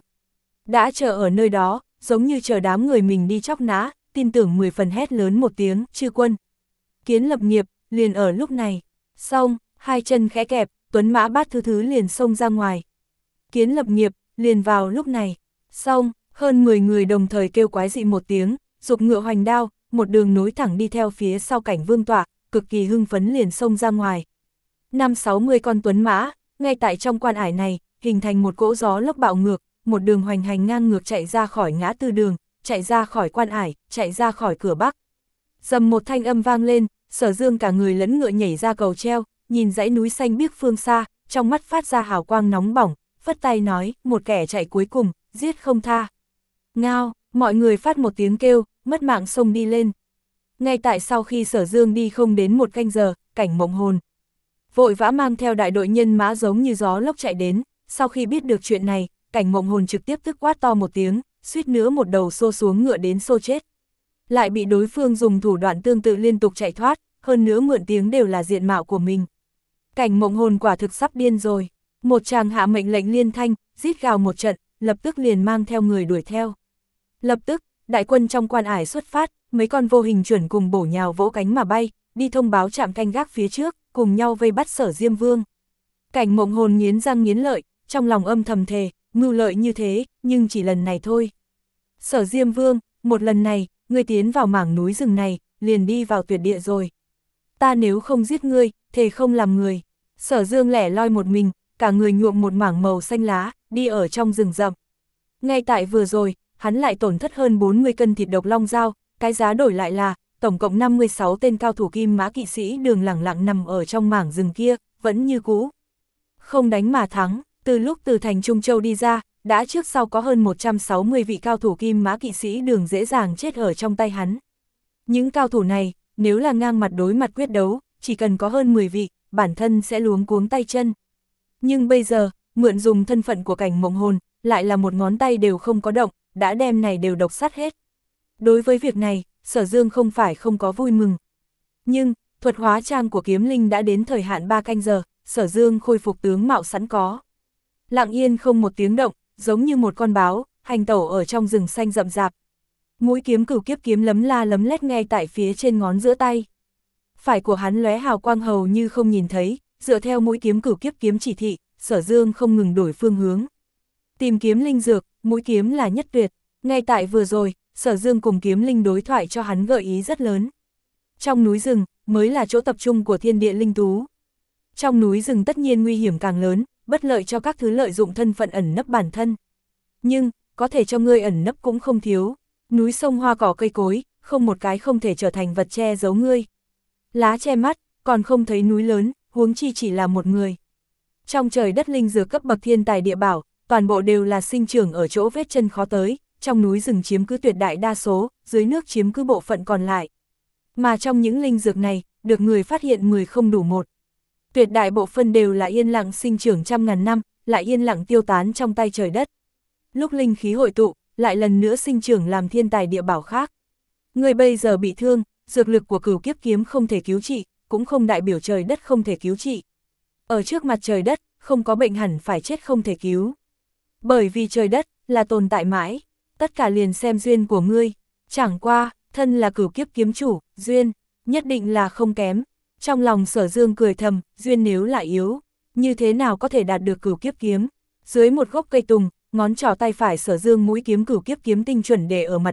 Đã chờ ở nơi đó, giống như chờ đám người mình đi chóc nã, tin tưởng mười phần hét lớn một tiếng, chư quân. Kiến lập nghiệp, liền ở lúc này. Xong, hai chân khẽ kẹp, tuấn mã bát thứ thứ liền xông ra ngoài. Kiến lập nghiệp, liền vào lúc này. Xong, hơn mười người đồng thời kêu quái dị một tiếng, giục ngựa hoành đao, một đường nối thẳng đi theo phía sau cảnh vương tọa, cực kỳ hưng phấn liền xông ra ngoài. Năm sáu mươi con tuấn mã, ngay tại trong quan ải này, hình thành một cỗ gió lốc bạo ngược, một đường hoành hành ngang ngược chạy ra khỏi ngã tư đường, chạy ra khỏi quan ải, chạy ra khỏi cửa bắc. Dầm một thanh âm vang lên, Sở Dương cả người lẫn ngựa nhảy ra cầu treo, nhìn dãy núi xanh biếc phương xa, trong mắt phát ra hào quang nóng bỏng, phất tay nói, một kẻ chạy cuối cùng, giết không tha. Ngao, mọi người phát một tiếng kêu, mất mạng xông đi lên. Ngay tại sau khi Sở Dương đi không đến một canh giờ, cảnh Mộng Hồn vội vã mang theo đại đội nhân mã giống như gió lốc chạy đến, sau khi biết được chuyện này, cảnh Mộng Hồn trực tiếp tức quát to một tiếng, suýt nữa một đầu xô xuống ngựa đến xô chết. Lại bị đối phương dùng thủ đoạn tương tự liên tục chạy thoát, hơn nữa mượn tiếng đều là diện mạo của mình. Cảnh Mộng Hồn quả thực sắp điên rồi, một chàng hạ mệnh lệnh liên thanh, rít gào một trận, lập tức liền mang theo người đuổi theo. Lập tức, đại quân trong quan ải xuất phát, mấy con vô hình chuẩn cùng bổ nhào vỗ cánh mà bay, đi thông báo trạm canh gác phía trước, cùng nhau vây bắt Sở Diêm Vương. Cảnh Mộng Hồn nghiến răng nghiến lợi, trong lòng âm thầm thề, mưu lợi như thế, nhưng chỉ lần này thôi. Sở Diêm Vương, một lần này, ngươi tiến vào mảng núi rừng này, liền đi vào tuyệt địa rồi. Ta nếu không giết ngươi, thề không làm người. Sở Dương lẻ loi một mình, cả người nhuộm một mảng màu xanh lá, đi ở trong rừng rậm. Ngay tại vừa rồi, hắn lại tổn thất hơn bốn mươi cân thịt độc long dao, cái giá đổi lại là, tổng cộng năm mươi sáu tên cao thủ Kim Mã Kỵ Sĩ Đường lẳng lặng nằm ở trong mảng rừng kia, vẫn như cũ. Không đánh mà thắng, từ lúc từ thành Trung Châu đi ra, đã trước sau có hơn một trăm sáu mươi vị cao thủ Kim Mã Kỵ Sĩ Đường dễ dàng chết ở trong tay hắn. Những cao thủ này, nếu là ngang mặt đối mặt quyết đấu, chỉ cần có hơn mười vị, bản thân sẽ luống cuống tay chân. Nhưng bây giờ, mượn dùng thân phận của cảnh Mộng Hồn, lại là một ngón tay đều không có động, đã đem này đều độc sát hết. Đối với việc này, Sở Dương không phải không có vui mừng. Nhưng, thuật hóa trang của kiếm linh đã đến thời hạn ba canh giờ, Sở Dương khôi phục tướng mạo sẵn có. Lặng yên không một tiếng động, giống như một con báo, hành tẩu ở trong rừng xanh rậm rạp. Mũi kiếm cửu kiếp kiếm lấm la lấm lét ngay tại phía trên ngón giữa tay. Phải của hắn lóe hào quang hầu như không nhìn thấy, dựa theo mũi kiếm cửu kiếp kiếm chỉ thị, Sở Dương không ngừng đổi phương hướng. Tìm kiếm linh dược, mũi kiếm là nhất tuyệt. Ngay tại vừa rồi, Sở Dương cùng kiếm linh đối thoại cho hắn gợi ý rất lớn. Trong núi rừng, mới là chỗ tập trung của thiên địa linh thú. Trong núi rừng tất nhiên nguy hiểm càng lớn, bất lợi cho các thứ lợi dụng thân phận ẩn nấp bản thân. Nhưng, có thể cho ngươi ẩn nấp cũng không thiếu. Núi sông hoa cỏ cây cối, không một cái không thể trở thành vật che giấu ngươi. Lá che mắt, còn không thấy núi lớn, huống chi chỉ là một người. Trong trời đất linh dược cấp bậc thiên tài địa bảo, toàn bộ đều là sinh trưởng ở chỗ vết chân khó tới, trong núi rừng chiếm cứ tuyệt đại đa số, dưới nước chiếm cứ bộ phận còn lại. Mà trong những linh dược này, được người phát hiện mười không đủ một. Tuyệt đại bộ phận đều là yên lặng sinh trưởng trăm ngàn năm, lại yên lặng tiêu tán trong tay trời đất. Lúc linh khí hội tụ, lại lần nữa sinh trưởng làm thiên tài địa bảo khác. Người bây giờ bị thương, dược lực của cửu kiếp kiếm không thể cứu trị, cũng không đại biểu trời đất không thể cứu trị. Ở trước mặt trời đất, không có bệnh hẳn phải chết không thể cứu. Bởi vì trời đất, là tồn tại mãi, tất cả liền xem duyên của ngươi. Chẳng qua, thân là cửu kiếp kiếm chủ, duyên, nhất định là không kém. Trong lòng Sở Dương cười thầm, duyên nếu lại yếu, như thế nào có thể đạt được cửu kiếp kiếm. Dưới một gốc cây tùng, ngón trỏ tay phải Sở Dương mũi kiếm cửu kiếp kiếm tinh chuẩn để ở mặt đất,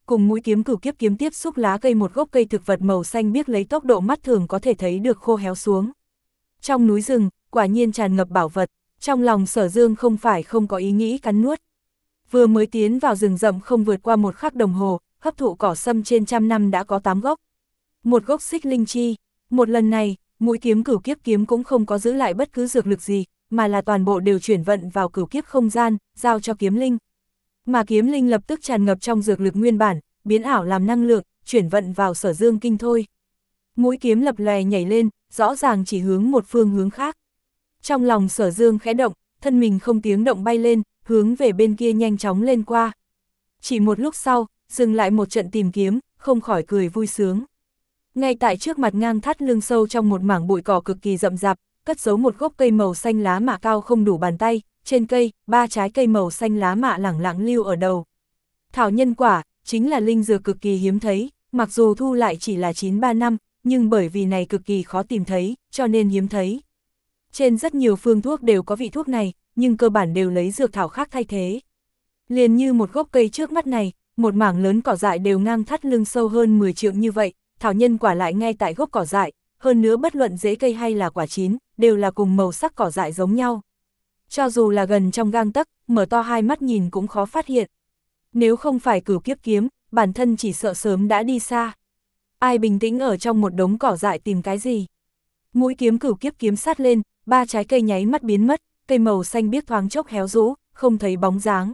cùng mũi kiếm cửu kiếp kiếm tiếp xúc lá cây một gốc cây thực vật màu xanh biếc lấy tốc độ mắt thường có thể thấy được khô héo xuống. Trong núi rừng, quả nhiên tràn ngập bảo vật, trong lòng Sở Dương không phải không có ý nghĩ cắn nuốt. Vừa mới tiến vào rừng rậm không vượt qua một khắc đồng hồ, hấp thụ cỏ sâm trên trăm năm đã có tám gốc. Một gốc xích linh chi, một lần này, mũi kiếm cửu kiếp kiếm cũng không có giữ lại bất cứ dược lực gì, mà là toàn bộ đều chuyển vận vào cửu kiếp không gian, giao cho kiếm linh. Mà kiếm linh lập tức tràn ngập trong dược lực nguyên bản, biến ảo làm năng lượng, chuyển vận vào Sở Dương kinh thôi. Mũi kiếm lập lòe nhảy lên, rõ ràng chỉ hướng một phương hướng khác. Trong lòng Sở Dương khẽ động, thân mình không tiếng động bay lên, hướng về bên kia nhanh chóng lên qua. Chỉ một lúc sau, dừng lại một trận tìm kiếm, không khỏi cười vui sướng. Ngay tại trước mặt ngang thắt lưng sâu trong một mảng bụi cỏ cực kỳ rậm rạp, cất giấu một gốc cây màu xanh lá mạ cao không đủ bàn tay, trên cây, ba trái cây màu xanh lá mạ lẳng lặng lưu ở đầu. Thảo nhân quả, chính là linh dược cực kỳ hiếm thấy, mặc dù thu lại chỉ là chín ba năm, nhưng bởi vì này cực kỳ khó tìm thấy, cho nên hiếm thấy. Trên rất nhiều phương thuốc đều có vị thuốc này, nhưng cơ bản đều lấy dược thảo khác thay thế. Liền như một gốc cây trước mắt này, một mảng lớn cỏ dại đều ngang thắt lưng sâu hơn mười trượng như vậy, thảo nhân quả lại ngay tại gốc cỏ dại, hơn nữa bất luận rễ cây hay là quả chín, đều là cùng màu sắc cỏ dại giống nhau. Cho dù là gần trong gang tấc, mở to hai mắt nhìn cũng khó phát hiện. Nếu không phải cửu kiếp kiếm, bản thân chỉ sợ sớm đã đi xa. Ai bình tĩnh ở trong một đống cỏ dại tìm cái gì? Mũi kiếm cửu kiếp kiếm sát lên, ba trái cây nháy mắt biến mất, cây màu xanh biếc thoáng chốc héo rũ, không thấy bóng dáng.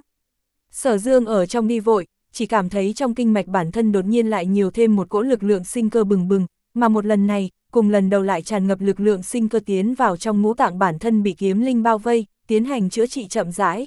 Sở Dương ở trong đi vội, chỉ cảm thấy trong kinh mạch bản thân đột nhiên lại nhiều thêm một cỗ lực lượng sinh cơ bừng bừng, mà một lần này, cùng lần đầu lại tràn ngập lực lượng sinh cơ tiến vào trong ngũ tạng bản thân bị kiếm linh bao vây, tiến hành chữa trị chậm rãi.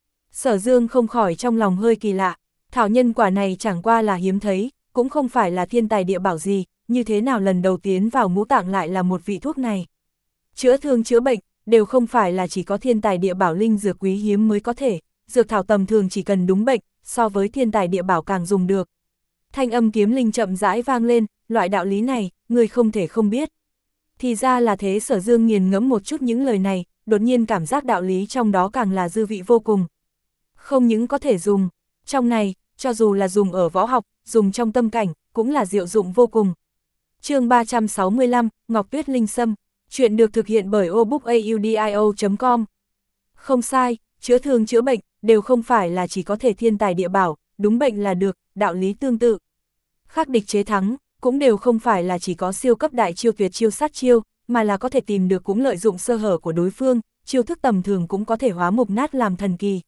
Sở Dương không khỏi trong lòng hơi kỳ lạ, thảo nhân quả này chẳng qua là hiếm thấy, cũng không phải là thiên tài địa bảo gì, như thế nào lần đầu tiến vào ngũ tạng lại là một vị thuốc này. Chữa thương chữa bệnh, đều không phải là chỉ có thiên tài địa bảo linh dược quý hiếm mới có thể, dược thảo tầm thường chỉ cần đúng bệnh, so với thiên tài địa bảo càng dùng được. Thanh âm kiếm linh chậm rãi vang lên, loại đạo lý này, người không thể không biết. Thì ra là thế. Sở Dương nghiền ngẫm một chút những lời này, đột nhiên cảm giác đạo lý trong đó càng là dư vị vô cùng. Không những có thể dùng, trong này, cho dù là dùng ở võ học, dùng trong tâm cảnh, cũng là diệu dụng vô cùng. Chương ba trăm sáu mươi lăm, Ngọc Tuyết Linh Sâm, chuyện được thực hiện bởi obookaudio chấm com. Không sai, chữa thương chữa bệnh, đều không phải là chỉ có thể thiên tài địa bảo, đúng bệnh là được, đạo lý tương tự. Khắc địch chế thắng, cũng đều không phải là chỉ có siêu cấp đại chiêu tuyệt chiêu sát chiêu, mà là có thể tìm được cũng lợi dụng sơ hở của đối phương, chiêu thức tầm thường cũng có thể hóa mục nát làm thần kỳ.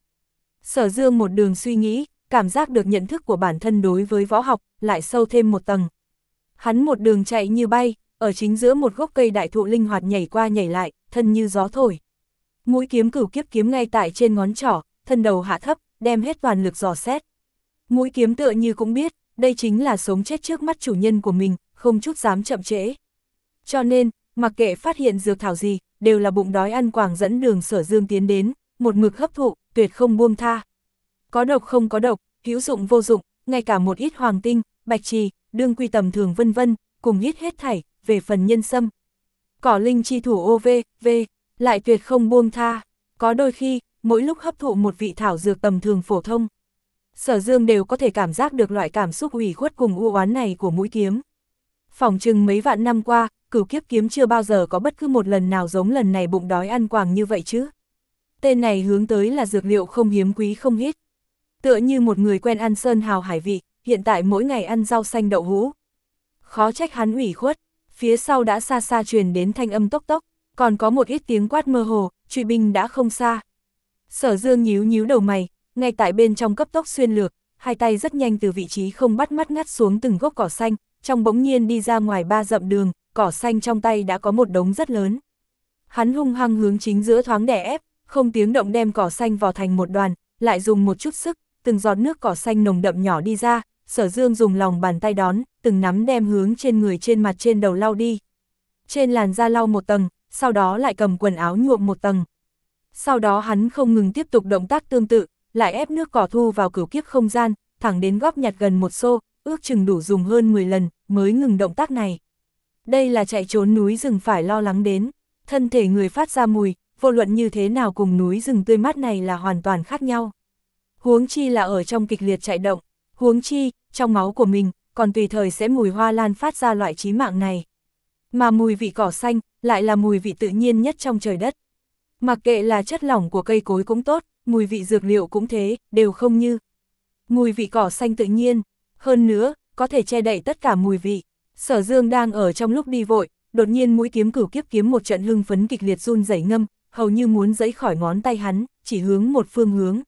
Sở Dương một đường suy nghĩ, cảm giác được nhận thức của bản thân đối với võ học, lại sâu thêm một tầng. Hắn một đường chạy như bay, ở chính giữa một gốc cây đại thụ linh hoạt nhảy qua nhảy lại, thân như gió thổi. Mũi kiếm cửu kiếp kiếm ngay tại trên ngón trỏ, thân đầu hạ thấp, đem hết toàn lực dò xét. Mũi kiếm tựa như cũng biết, đây chính là sống chết trước mắt chủ nhân của mình, không chút dám chậm trễ. Cho nên, mặc kệ phát hiện dược thảo gì, đều là bụng đói ăn quàng dẫn đường Sở Dương tiến đến, một mực hấp thụ, tuyệt không buông tha. Có độc không có độc, hữu dụng vô dụng, ngay cả một ít hoàng tinh, bạch trì, đương quy tầm thường vân vân, cùng hít hết thảy, về phần nhân sâm. Cỏ linh chi thủ ô vê, v, lại tuyệt không buông tha. Có đôi khi, mỗi lúc hấp thụ một vị thảo dược tầm thường phổ thông, Sở Dương đều có thể cảm giác được loại cảm xúc ủy khuất cùng u oán này của mũi kiếm. Phỏng chừng mấy vạn năm qua, cửu kiếp kiếm chưa bao giờ có bất cứ một lần nào giống lần này bụng đói ăn quàng như vậy chứ. Tên này hướng tới là dược liệu không hiếm quý không hít. Tựa như một người quen ăn sơn hào hải vị, hiện tại mỗi ngày ăn rau xanh đậu hũ. Khó trách hắn ủy khuất, phía sau đã xa xa truyền đến thanh âm tốc tốc, còn có một ít tiếng quát mơ hồ, truy binh đã không xa. Sở Dương nhíu nhíu đầu mày, ngay tại bên trong cấp tốc xuyên lược, hai tay rất nhanh từ vị trí không bắt mắt ngắt xuống từng gốc cỏ xanh, trong bỗng nhiên đi ra ngoài ba dặm đường, cỏ xanh trong tay đã có một đống rất lớn. Hắn hung hăng hướng chính giữa thoáng đè ép, không tiếng động đem cỏ xanh vò thành một đoàn, lại dùng một chút sức, từng giọt nước cỏ xanh nồng đậm nhỏ đi ra, Sở Dương dùng lòng bàn tay đón, từng nắm đem hướng trên người trên mặt trên đầu lau đi. Trên làn da lau một tầng, sau đó lại cầm quần áo nhuộm một tầng. Sau đó hắn không ngừng tiếp tục động tác tương tự, lại ép nước cỏ thu vào cửu kiếp không gian, thẳng đến góp nhặt gần một xô, ước chừng đủ dùng hơn mười lần, mới ngừng động tác này. Đây là chạy trốn núi rừng phải lo lắng đến, thân thể người phát ra mùi, vô luận như thế nào cùng núi rừng tươi mát này là hoàn toàn khác nhau. Huống chi là ở trong kịch liệt chạy động, huống chi, trong máu của mình, còn tùy thời sẽ mùi hoa lan phát ra loại chí mạng này. Mà mùi vị cỏ xanh, lại là mùi vị tự nhiên nhất trong trời đất. Mặc kệ là chất lỏng của cây cối cũng tốt, mùi vị dược liệu cũng thế, đều không như. Mùi vị cỏ xanh tự nhiên, hơn nữa, có thể che đậy tất cả mùi vị. Sở Dương đang ở trong lúc đi vội, đột nhiên mũi kiếm Cửu Kiếp kiếm một trận hưng phấn kịch liệt run rẩy ngâm, hầu như muốn giãy khỏi ngón tay hắn, chỉ hướng một phương hướng.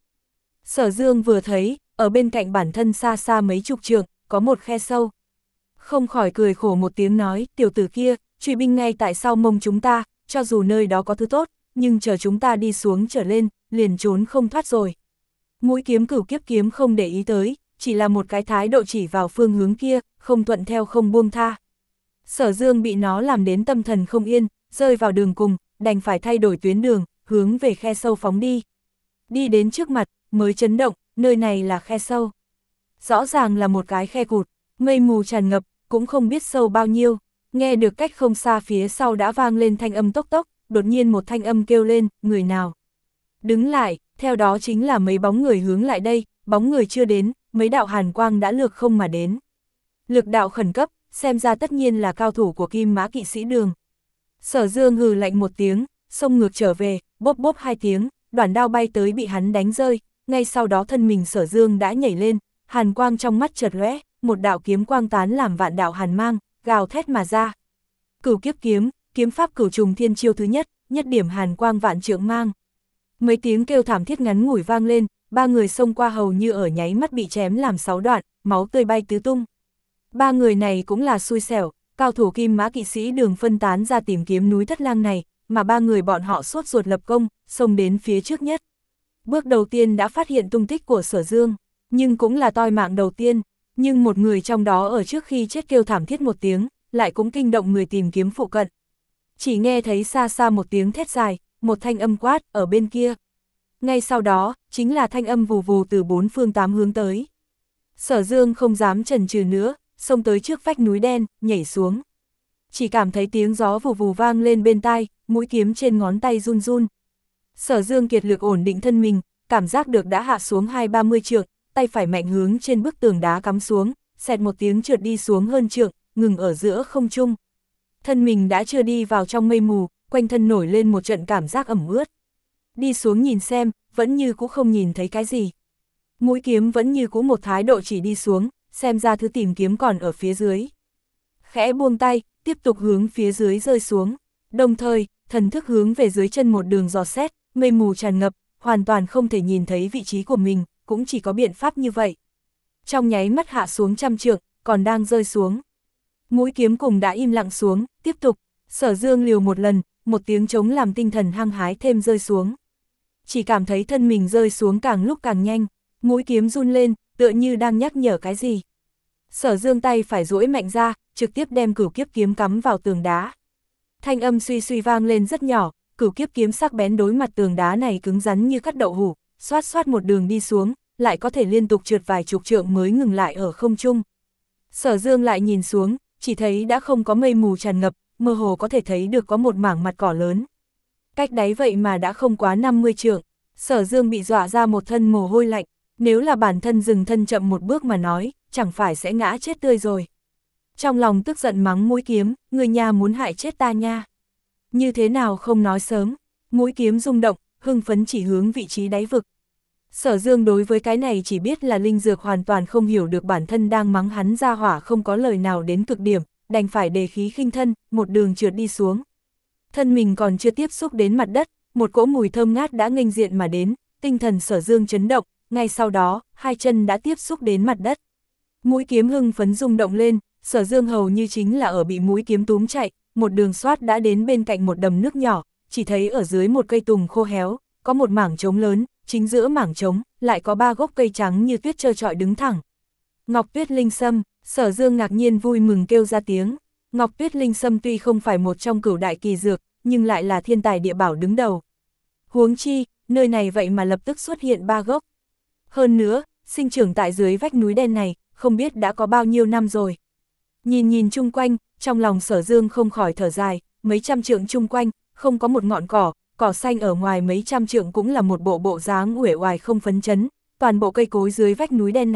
Sở Dương vừa thấy, ở bên cạnh bản thân xa xa mấy chục trượng, có một khe sâu. Không khỏi cười khổ một tiếng nói, tiểu tử kia, truy binh ngay tại sau mông chúng ta, cho dù nơi đó có thứ tốt, nhưng chờ chúng ta đi xuống trở lên, liền trốn không thoát rồi. Mũi kiếm Cửu Kiếp kiếm không để ý tới, chỉ là một cái thái độ chỉ vào phương hướng kia, không thuận theo không buông tha. Sở Dương bị nó làm đến tâm thần không yên, rơi vào đường cùng, đành phải thay đổi tuyến đường, hướng về khe sâu phóng đi. Đi đến trước mặt, mới chấn động, nơi này là khe sâu. Rõ ràng là một cái khe cụt, mây mù tràn ngập, cũng không biết sâu bao nhiêu. Nghe được cách không xa phía sau đã vang lên thanh âm tốc tốc, đột nhiên một thanh âm kêu lên, người nào? Đứng lại, theo đó chính là mấy bóng người hướng lại đây, bóng người chưa đến, mấy đạo hàn quang đã lược không mà đến. Lực đạo khẩn cấp, xem ra tất nhiên là cao thủ của Kim Mã Kỵ Sĩ Đường. Sở Dương hừ lạnh một tiếng, xông ngược trở về, bốp bốp hai tiếng, đoản đao bay tới bị hắn đánh rơi, ngay sau đó thân mình Sở Dương đã nhảy lên, hàn quang trong mắt chợt lóe, một đạo kiếm quang tán làm vạn đạo hàn mang, gào thét mà ra. Cửu Kiếp kiếm, kiếm pháp cửu trùng thiên chiêu thứ nhất, nhất điểm hàn quang vạn trượng mang. Mấy tiếng kêu thảm thiết ngắn ngủi vang lên, ba người xông qua hầu như ở nháy mắt bị chém làm sáu đoạn, máu tươi bay tứ tung. Ba người này cũng là xui xẻo, cao thủ Kim Mã Kỵ Sĩ Đường phân tán ra tìm kiếm núi Thất Lang này, mà ba người bọn họ sốt ruột lập công, xông đến phía trước nhất. Bước đầu tiên đã phát hiện tung tích của Sở Dương, nhưng cũng là toi mạng đầu tiên, nhưng một người trong đó ở trước khi chết kêu thảm thiết một tiếng, lại cũng kinh động người tìm kiếm phụ cận. Chỉ nghe thấy xa xa một tiếng thét dài, một thanh âm quát ở bên kia. Ngay sau đó, chính là thanh âm vù vù từ bốn phương tám hướng tới. Sở Dương không dám chần chừ nữa, xông tới trước vách núi đen, nhảy xuống. Chỉ cảm thấy tiếng gió vù vù vang lên bên tai, mũi kiếm trên ngón tay run run. Sở Dương kiệt lực ổn định thân mình, cảm giác được đã hạ xuống hai ba mươi trượng, tay phải mạnh hướng trên bức tường đá cắm xuống, xẹt một tiếng trượt đi xuống hơn trượng, ngừng ở giữa không trung. Thân mình đã chưa đi vào trong mây mù, quanh thân nổi lên một trận cảm giác ẩm ướt. Đi xuống nhìn xem, vẫn như cũ không nhìn thấy cái gì. Mũi kiếm vẫn như cũ một thái độ chỉ đi xuống, xem ra thứ tìm kiếm còn ở phía dưới. Khẽ buông tay, tiếp tục hướng phía dưới rơi xuống. Đồng thời, thần thức hướng về dưới chân một đường dò xét, mây mù tràn ngập, hoàn toàn không thể nhìn thấy vị trí của mình, cũng chỉ có biện pháp như vậy. Trong nháy mắt hạ xuống trăm trượng, còn đang rơi xuống. Mũi kiếm cùng đã im lặng xuống, tiếp tục, Sở Dương liều một lần, một tiếng trống làm tinh thần hăng hái thêm rơi xuống. Chỉ cảm thấy thân mình rơi xuống càng lúc càng nhanh, mũi kiếm run lên, tựa như đang nhắc nhở cái gì. Sở Dương tay phải duỗi mạnh ra, trực tiếp đem Cửu Kiếp kiếm cắm vào tường đá. Thanh âm suy suy vang lên rất nhỏ, Cửu Kiếp kiếm sắc bén đối mặt tường đá này cứng rắn như cắt đậu hủ, xoát xoát một đường đi xuống, lại có thể liên tục trượt vài chục trượng mới ngừng lại ở không trung. Sở Dương lại nhìn xuống, chỉ thấy đã không có mây mù tràn ngập, mơ hồ có thể thấy được có một mảng mặt cỏ lớn. Cách đáy vậy mà đã không quá năm mươi trượng, Sở Dương bị dọa ra một thân mồ hôi lạnh, nếu là bản thân dừng thân chậm một bước mà nói, chẳng phải sẽ ngã chết tươi rồi. Trong lòng tức giận mắng mũi kiếm, người nhà muốn hại chết ta nha. Như thế nào không nói sớm, mũi kiếm rung động, hưng phấn chỉ hướng vị trí đáy vực. Sở Dương đối với cái này chỉ biết là linh dược hoàn toàn không hiểu được bản thân đang mắng hắn ra hỏa không có lời nào đến cực điểm, đành phải đề khí khinh thân, một đường trượt đi xuống. Thân mình còn chưa tiếp xúc đến mặt đất, một cỗ mùi thơm ngát đã nghênh diện mà đến, tinh thần Sở Dương chấn động, ngay sau đó, hai chân đã tiếp xúc đến mặt đất. Mũi kiếm hưng phấn rung động lên, Sở Dương hầu như chính là ở bị mũi kiếm túm chạy, một đường xoát đã đến bên cạnh một đầm nước nhỏ, chỉ thấy ở dưới một cây tùng khô héo, có một mảng trống lớn, chính giữa mảng trống, lại có ba gốc cây trắng như tuyết trơ trọi đứng thẳng. Ngọc Tuyết Linh Sâm, Sở Dương ngạc nhiên vui mừng kêu ra tiếng. Ngọc Tuyết Linh Sâm tuy không phải một trong cửu đại kỳ dược, nhưng lại là thiên tài địa bảo đứng đầu. Huống chi, nơi này vậy mà lập tức xuất hiện ba gốc. Hơn nữa, sinh trưởng tại dưới vách núi đen này, không biết đã có bao nhiêu năm rồi. Nhìn nhìn chung quanh, trong lòng Sở Dương không khỏi thở dài, mấy trăm trượng chung quanh, không có một ngọn cỏ, cỏ xanh ở ngoài mấy trăm trượng cũng là một bộ bộ dáng uể oải không phấn chấn, toàn bộ cây cối dưới vách núi đen này,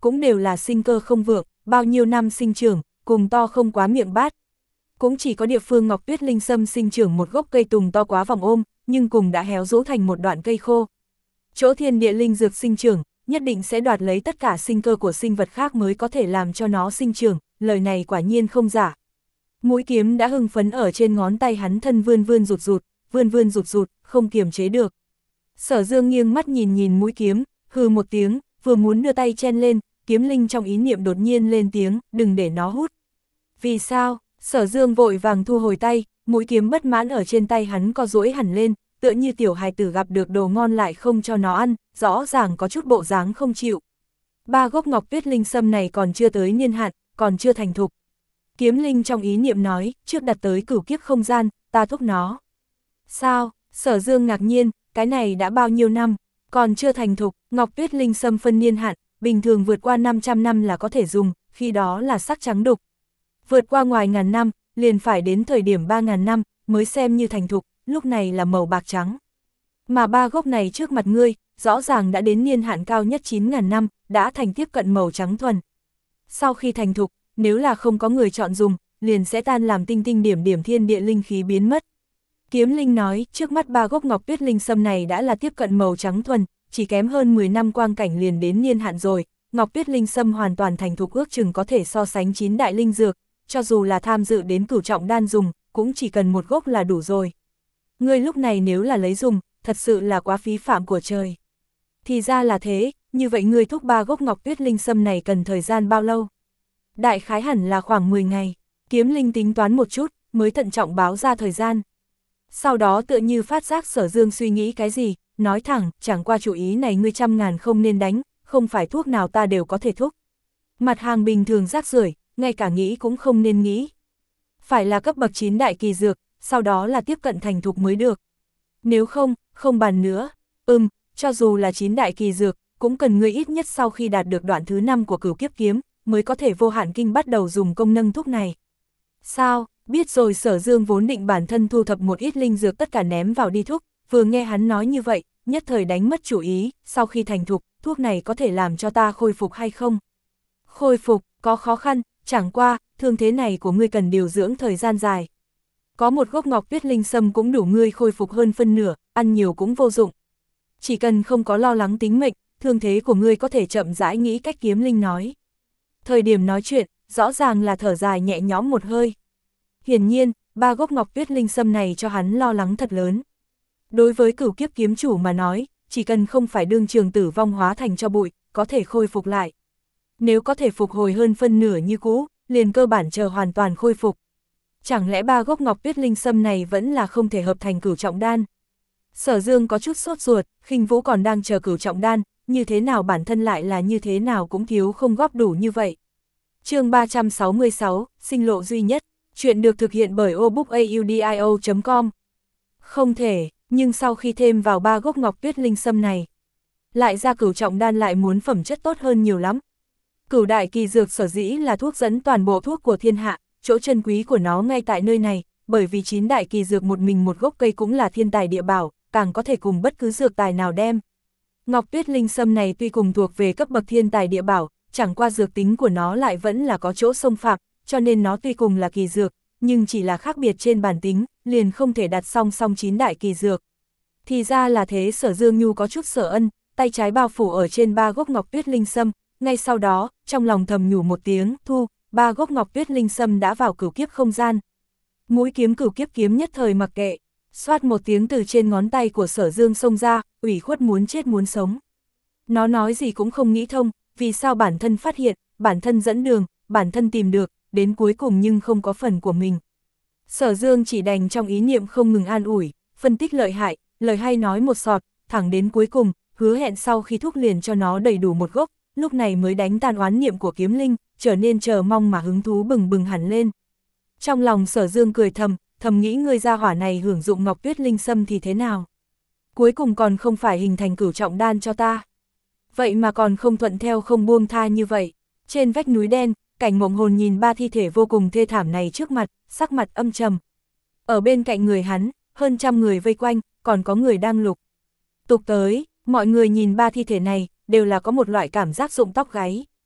cũng đều là sinh cơ không vượng, bao nhiêu năm sinh trưởng, cùng to không quá miệng bát. Cũng chỉ có địa phương Ngọc Tuyết Linh Sâm sinh trưởng một gốc cây tùng to quá vòng ôm, nhưng cùng đã héo rũ thành một đoạn cây khô. Chỗ thiên địa linh dược sinh trưởng, nhất định sẽ đoạt lấy tất cả sinh cơ của sinh vật khác mới có thể làm cho nó sinh trưởng, lời này quả nhiên không giả. Mũi kiếm đã hưng phấn ở trên ngón tay hắn thân vươn vươn rụt rụt, vươn vươn rụt rụt, không kiềm chế được. Sở Dương nghiêng mắt nhìn nhìn mũi kiếm, hừ một tiếng, vừa muốn đưa tay chen lên, kiếm linh trong ý niệm đột nhiên lên tiếng, đừng để nó hút. Vì sao? Sở Dương vội vàng thu hồi tay, mũi kiếm bất mãn ở trên tay hắn co duỗi hẳn lên, tựa như tiểu hài tử gặp được đồ ngon lại không cho nó ăn, rõ ràng có chút bộ dáng không chịu. Ba gốc Ngọc Tuyết Linh Sâm này còn chưa tới niên hạn, còn chưa thành thục. Kiếm linh trong ý niệm nói, trước đặt tới cửu kiếp không gian, ta thúc nó. Sao? Sở Dương ngạc nhiên, cái này đã bao nhiêu năm, còn chưa thành thục. Ngọc Tuyết Linh Sâm phân niên hạn, bình thường vượt qua năm trăm năm là có thể dùng, khi đó là sắc trắng đục. Vượt qua ngoài ngàn năm, liền phải đến thời điểm ba ngàn năm, mới xem như thành thục, lúc này là màu bạc trắng. Mà ba gốc này trước mặt ngươi, rõ ràng đã đến niên hạn cao nhất chín ngàn năm, đã thành tiếp cận màu trắng thuần. Sau khi thành thục, nếu là không có người chọn dùng, liền sẽ tan làm tinh tinh điểm điểm thiên địa linh khí biến mất. Kiếm linh nói, trước mắt ba gốc Ngọc Tuyết Linh Sâm này đã là tiếp cận màu trắng thuần, chỉ kém hơn mười năm quang cảnh liền đến niên hạn rồi, Ngọc Tuyết Linh Sâm hoàn toàn thành thục ước chừng có thể so sánh chín đại linh dược, cho dù là tham dự đến cửu trọng đan dùng, cũng chỉ cần một gốc là đủ rồi. Ngươi lúc này nếu là lấy dùng, thật sự là quá phí phạm của trời. Thì ra là thế, như vậy ngươi thúc ba gốc Ngọc Tuyết Linh Sâm này cần thời gian bao lâu? Đại khái hẳn là khoảng mười ngày, kiếm linh tính toán một chút, mới thận trọng báo ra thời gian. Sau đó tựa như phát giác Sở Dương suy nghĩ cái gì, nói thẳng, chẳng qua chủ ý này ngươi trăm ngàn không nên đánh, không phải thuốc nào ta đều có thể thúc. Mặt hàng bình thường rác rưởi, ngay cả nghĩ cũng không nên nghĩ. Phải là cấp bậc chín đại kỳ dược, sau đó là tiếp cận thành thục mới được. Nếu không, không bàn nữa. Ừm, cho dù là chín đại kỳ dược, cũng cần ngươi ít nhất sau khi đạt được đoạn thứ năm của cửu kiếp kiếm, mới có thể vô hạn kinh bắt đầu dùng công nâng thuốc này. Sao? Biết rồi. Sở Dương vốn định bản thân thu thập một ít linh dược tất cả ném vào đi thuốc, vừa nghe hắn nói như vậy, nhất thời đánh mất chủ ý, sau khi thành thục, thuốc này có thể làm cho ta khôi phục hay không? Khôi phục, có khó khăn, chẳng qua, thương thế này của ngươi cần điều dưỡng thời gian dài. Có một gốc Ngọc Tuyết Linh Sâm cũng đủ ngươi khôi phục hơn phân nửa, ăn nhiều cũng vô dụng. Chỉ cần không có lo lắng tính mệnh, thương thế của ngươi có thể chậm rãi nghĩ cách. Kiếm linh nói. Thời điểm nói chuyện, rõ ràng là thở dài nhẹ nhõm một hơi. Hiển nhiên, ba gốc Ngọc Tuyết Linh Sâm này cho hắn lo lắng thật lớn. Đối với cửu kiếp kiếm chủ mà nói, chỉ cần không phải đương trường tử vong hóa thành cho bụi, có thể khôi phục lại. Nếu có thể phục hồi hơn phân nửa như cũ, liền cơ bản chờ hoàn toàn khôi phục. Chẳng lẽ ba gốc Ngọc Tuyết Linh Sâm này vẫn là không thể hợp thành cửu trọng đan? Sở Dương có chút sốt ruột, Khinh Vũ còn đang chờ cửu trọng đan, như thế nào bản thân lại là như thế nào cũng thiếu không góp đủ như vậy. Chương ba trăm sáu mươi sáu, sinh lộ duy nhất, chuyện được thực hiện bởi obookaudio chấm com. Không thể, nhưng sau khi thêm vào ba gốc Ngọc Tuyết Linh Sâm này, lại ra cửu trọng đan lại muốn phẩm chất tốt hơn nhiều lắm. Cửu đại kỳ dược sở dĩ là thuốc dẫn toàn bộ thuốc của thiên hạ, chỗ chân quý của nó ngay tại nơi này, bởi vì chín đại kỳ dược một mình một gốc cây cũng là thiên tài địa bảo, càng có thể cùng bất cứ dược tài nào đem. Ngọc Tuyết Linh Sâm này tuy cùng thuộc về cấp bậc thiên tài địa bảo, chẳng qua dược tính của nó lại vẫn là có chỗ xông phạm, cho nên nó tuy cùng là kỳ dược, nhưng chỉ là khác biệt trên bản tính, liền không thể đặt song song chín đại kỳ dược. Thì ra là thế. Sở Dương Nhu có chút sở ân, tay trái bao phủ ở trên ba gốc Ngọc Tuyết Linh Sâm, ngay sau đó, trong lòng thầm nhủ một tiếng, thu, ba gốc Ngọc Tuyết Linh Sâm đã vào cửu kiếp không gian. Mũi kiếm cửu kiếp kiếm nhất thời mặc kệ, xoát một tiếng từ trên ngón tay của Sở Dương xông ra, ủy khuất muốn chết muốn sống. Nó nói gì cũng không nghĩ thông, vì sao bản thân phát hiện, bản thân dẫn đường, bản thân tìm được, đến cuối cùng nhưng không có phần của mình. Sở Dương chỉ đành trong ý niệm không ngừng an ủi, phân tích lợi hại, lời hay nói một sọt, thẳng đến cuối cùng, hứa hẹn sau khi thúc liền cho nó đầy đủ một gốc, lúc này mới đánh tan oán niệm của kiếm linh, trở nên chờ mong mà hứng thú bừng bừng hẳn lên. Trong lòng Sở Dương cười thầm, thầm nghĩ ngươi gia hỏa này hưởng dụng Ngọc Tuyết Linh Sâm thì thế nào? Cuối cùng còn không phải hình thành cửu trọng đan cho ta. Vậy mà còn không thuận theo không buông tha như vậy. Trên vách núi đen, Cảnh Mộng Hồn nhìn ba thi thể vô cùng thê thảm này trước mặt, sắc mặt âm trầm. Ở bên cạnh người hắn, hơn trăm người vây quanh, còn có người đang lục tục tới, mọi người nhìn ba thi thể này, đều là có một loại cảm giác rụng tóc gáy.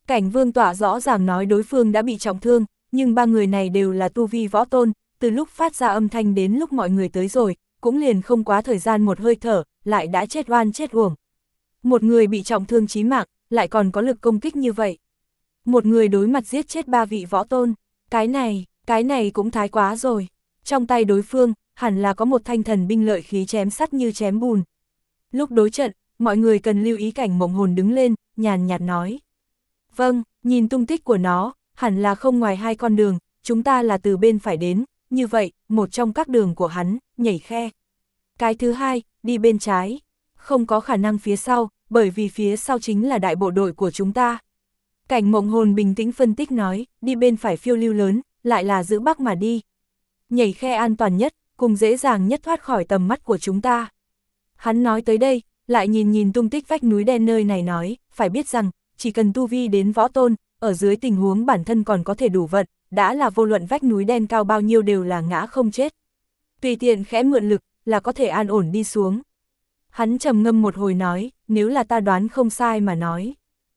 Cảnh Vương Tọa rõ ràng nói đối phương đã bị trọng thương, nhưng ba người này đều là tu vi võ tôn, từ lúc phát ra âm thanh đến lúc mọi người tới rồi, cũng liền không quá thời gian một hơi thở, lại đã chết oan chết uổng. Một người bị trọng thương chí mạng, lại còn có lực công kích như vậy. Một người đối mặt giết chết ba vị võ tôn, cái này, cái này cũng thái quá rồi. Trong tay đối phương, hẳn là có một thanh thần binh lợi khí chém sắt như chém bùn. Lúc đối trận, mọi người cần lưu ý Cảnh Mộng Hồn đứng lên, nhàn nhạt nói. Vâng, nhìn tung tích của nó, hẳn là không ngoài hai con đường, chúng ta là từ bên phải đến, như vậy, một trong các đường của hắn, nhảy khe. Cái thứ hai, đi bên trái. Không có khả năng phía sau, bởi vì phía sau chính là đại bộ đội của chúng ta. Cảnh Mộng Hồn bình tĩnh phân tích nói, đi bên phải phiêu lưu lớn, lại là giữ bắc mà đi. Nhảy khe an toàn nhất, cùng dễ dàng nhất thoát khỏi tầm mắt của chúng ta. Hắn nói tới đây, lại nhìn nhìn tung tích vách núi đen nơi này nói, phải biết rằng, chỉ cần tu vi đến võ tôn, ở dưới tình huống bản thân còn có thể đủ vận, đã là vô luận vách núi đen cao bao nhiêu đều là ngã không chết. Tùy tiện khẽ mượn lực, là có thể an ổn đi xuống. Hắn trầm ngâm một hồi nói, nếu là ta đoán không sai mà nói.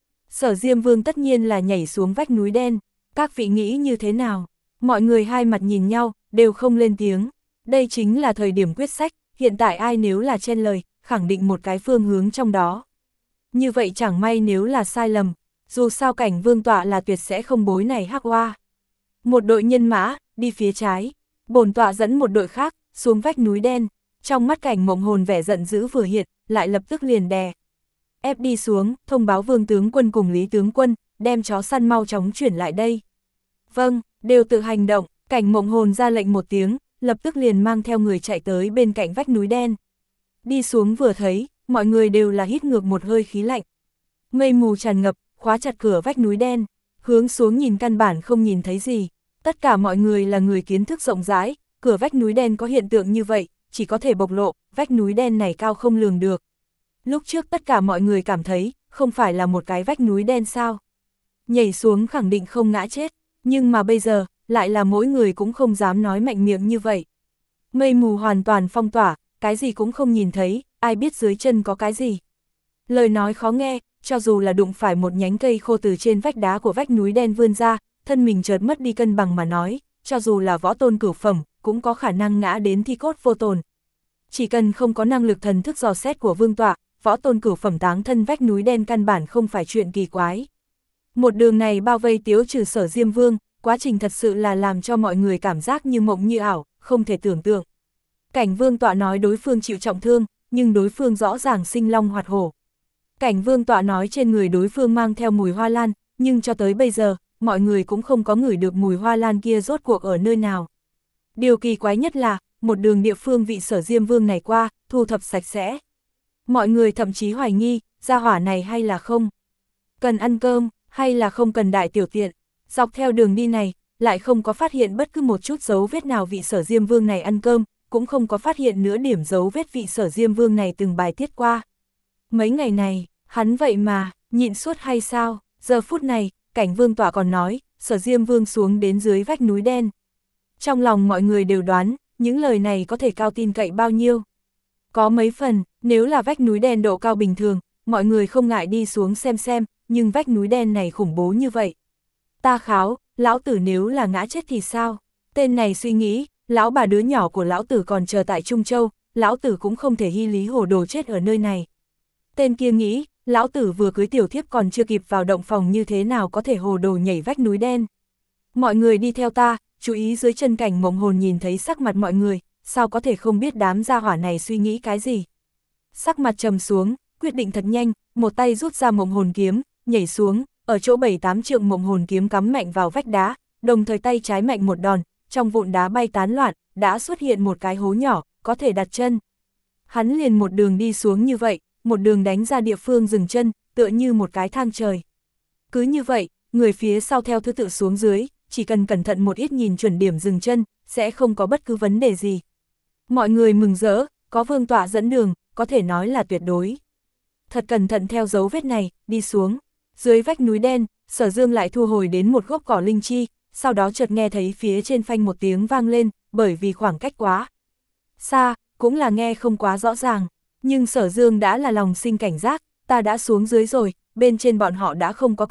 Sở Diêm Vương tất nhiên là nhảy xuống vách núi đen, các vị nghĩ như thế nào? Mọi người hai mặt nhìn nhau, đều không lên tiếng. Đây chính là thời điểm quyết sách, hiện tại ai nếu là chen lời, khẳng định một cái phương hướng trong đó. Như vậy chẳng may nếu là sai lầm, dù sao Cảnh Vương Tọa là tuyệt sẽ không bối này hắc oa. Một đội nhân mã, đi phía trái, bổn tọa dẫn một đội khác, xuống vách núi đen, trong mắt Cảnh Mộng Hồn vẻ giận dữ vừa hiện, lại lập tức liền đè ép đi xuống, thông báo Vương tướng quân cùng Lý tướng quân, đem chó săn mau chóng chuyển lại đây. Vâng, đều tự hành động, Cảnh Mộng Hồn ra lệnh một tiếng, lập tức liền mang theo người chạy tới bên cạnh vách núi đen. Đi xuống vừa thấy, mọi người đều là hít ngược một hơi khí lạnh. Mây mù tràn ngập, khóa chặt cửa vách núi đen, hướng xuống nhìn căn bản không nhìn thấy gì. Tất cả mọi người là người kiến thức rộng rãi, cửa vách núi đen có hiện tượng như vậy, chỉ có thể bộc lộ, vách núi đen này cao không lường được. Lúc trước tất cả mọi người cảm thấy, không phải là một cái vách núi đen sao. Nhảy xuống khẳng định không ngã chết, nhưng mà bây giờ, lại là mỗi người cũng không dám nói mạnh miệng như vậy. Mây mù hoàn toàn phong tỏa, cái gì cũng không nhìn thấy, ai biết dưới chân có cái gì. Lời nói khó nghe, cho dù là đụng phải một nhánh cây khô từ trên vách đá của vách núi đen vươn ra, thân mình chợt mất đi cân bằng mà nói, cho dù là võ tôn cửu phẩm, cũng có khả năng ngã đến thi cốt vô tồn. Chỉ cần không có năng lực thần thức dò xét của Vương Tọa, võ tôn cửu phẩm táng thân vách núi đen căn bản không phải chuyện kỳ quái. Một đường này bao vây tiếu trừ Sở Diêm Vương, quá trình thật sự là làm cho mọi người cảm giác như mộng như ảo, không thể tưởng tượng. Cảnh Vương Tọa nói đối phương chịu trọng thương, nhưng đối phương rõ ràng sinh long hoạt hổ. Cảnh Vương Tọa nói trên người đối phương mang theo mùi hoa lan, nhưng cho tới bây giờ, mọi người cũng không có ngửi được mùi hoa lan kia rốt cuộc ở nơi nào. Điều kỳ quái nhất là, một đường địa phương vị Sở Diêm Vương này qua, thu thập sạch sẽ. Mọi người thậm chí hoài nghi, gia hỏa này hay là không cần ăn cơm, hay là không cần đại tiểu tiện. Dọc theo đường đi này, lại không có phát hiện bất cứ một chút dấu vết nào vị Sở Diêm Vương này ăn cơm, cũng không có phát hiện nửa điểm dấu vết vị Sở Diêm Vương này từng bài tiết qua. Mấy ngày này, hắn vậy mà, nhịn suốt hay sao? Giờ phút này, Cảnh Vương Tọa còn nói, Sở Diêm Vương xuống đến dưới vách núi đen. Trong lòng mọi người đều đoán, những lời này có thể cao tin cậy bao nhiêu. Có mấy phần, nếu là vách núi đen độ cao bình thường, mọi người không ngại đi xuống xem xem, nhưng vách núi đen này khủng bố như vậy. Ta kháo, lão tử nếu là ngã chết thì sao? Tên này suy nghĩ, lão bà đứa nhỏ của lão tử còn chờ tại Trung Châu, lão tử cũng không thể hy lý hồ đồ chết ở nơi này. Tên kia nghĩ, lão tử vừa cưới tiểu thiếp còn chưa kịp vào động phòng như thế nào có thể hồ đồ nhảy vách núi đen. Mọi người đi theo ta, chú ý dưới chân Cảnh Mộng Hồn nhìn thấy sắc mặt mọi người, sao có thể không biết đám gia hỏa này suy nghĩ cái gì. Sắc mặt trầm xuống, quyết định thật nhanh, một tay rút ra Mộng Hồn kiếm, nhảy xuống, ở chỗ bảy tám trượng Mộng Hồn kiếm cắm mạnh vào vách đá, đồng thời tay trái mạnh một đòn, trong vụn đá bay tán loạn, đã xuất hiện một cái hố nhỏ, có thể đặt chân. Hắn liền một đường đi xuống như vậy, một đường đánh ra địa phương dừng chân, tựa như một cái thang trời. Cứ như vậy, người phía sau theo thứ tự xuống dưới, chỉ cần cẩn thận một ít nhìn chuẩn điểm dừng chân, sẽ không có bất cứ vấn đề gì. Mọi người mừng rỡ, có Vương Tọa dẫn đường, có thể nói là tuyệt đối. Thật cẩn thận theo dấu vết này, đi xuống. Dưới vách núi đen, Sở Dương lại thu hồi đến một gốc cỏ linh chi, sau đó chợt nghe thấy phía trên phanh một tiếng vang lên, bởi vì khoảng cách quá xa, cũng là nghe không quá rõ ràng. Nhưng Sở Dương đã là lòng sinh cảnh giác, ta đã xuống dưới rồi, bên trên bọn họ đã không có kẻ địch,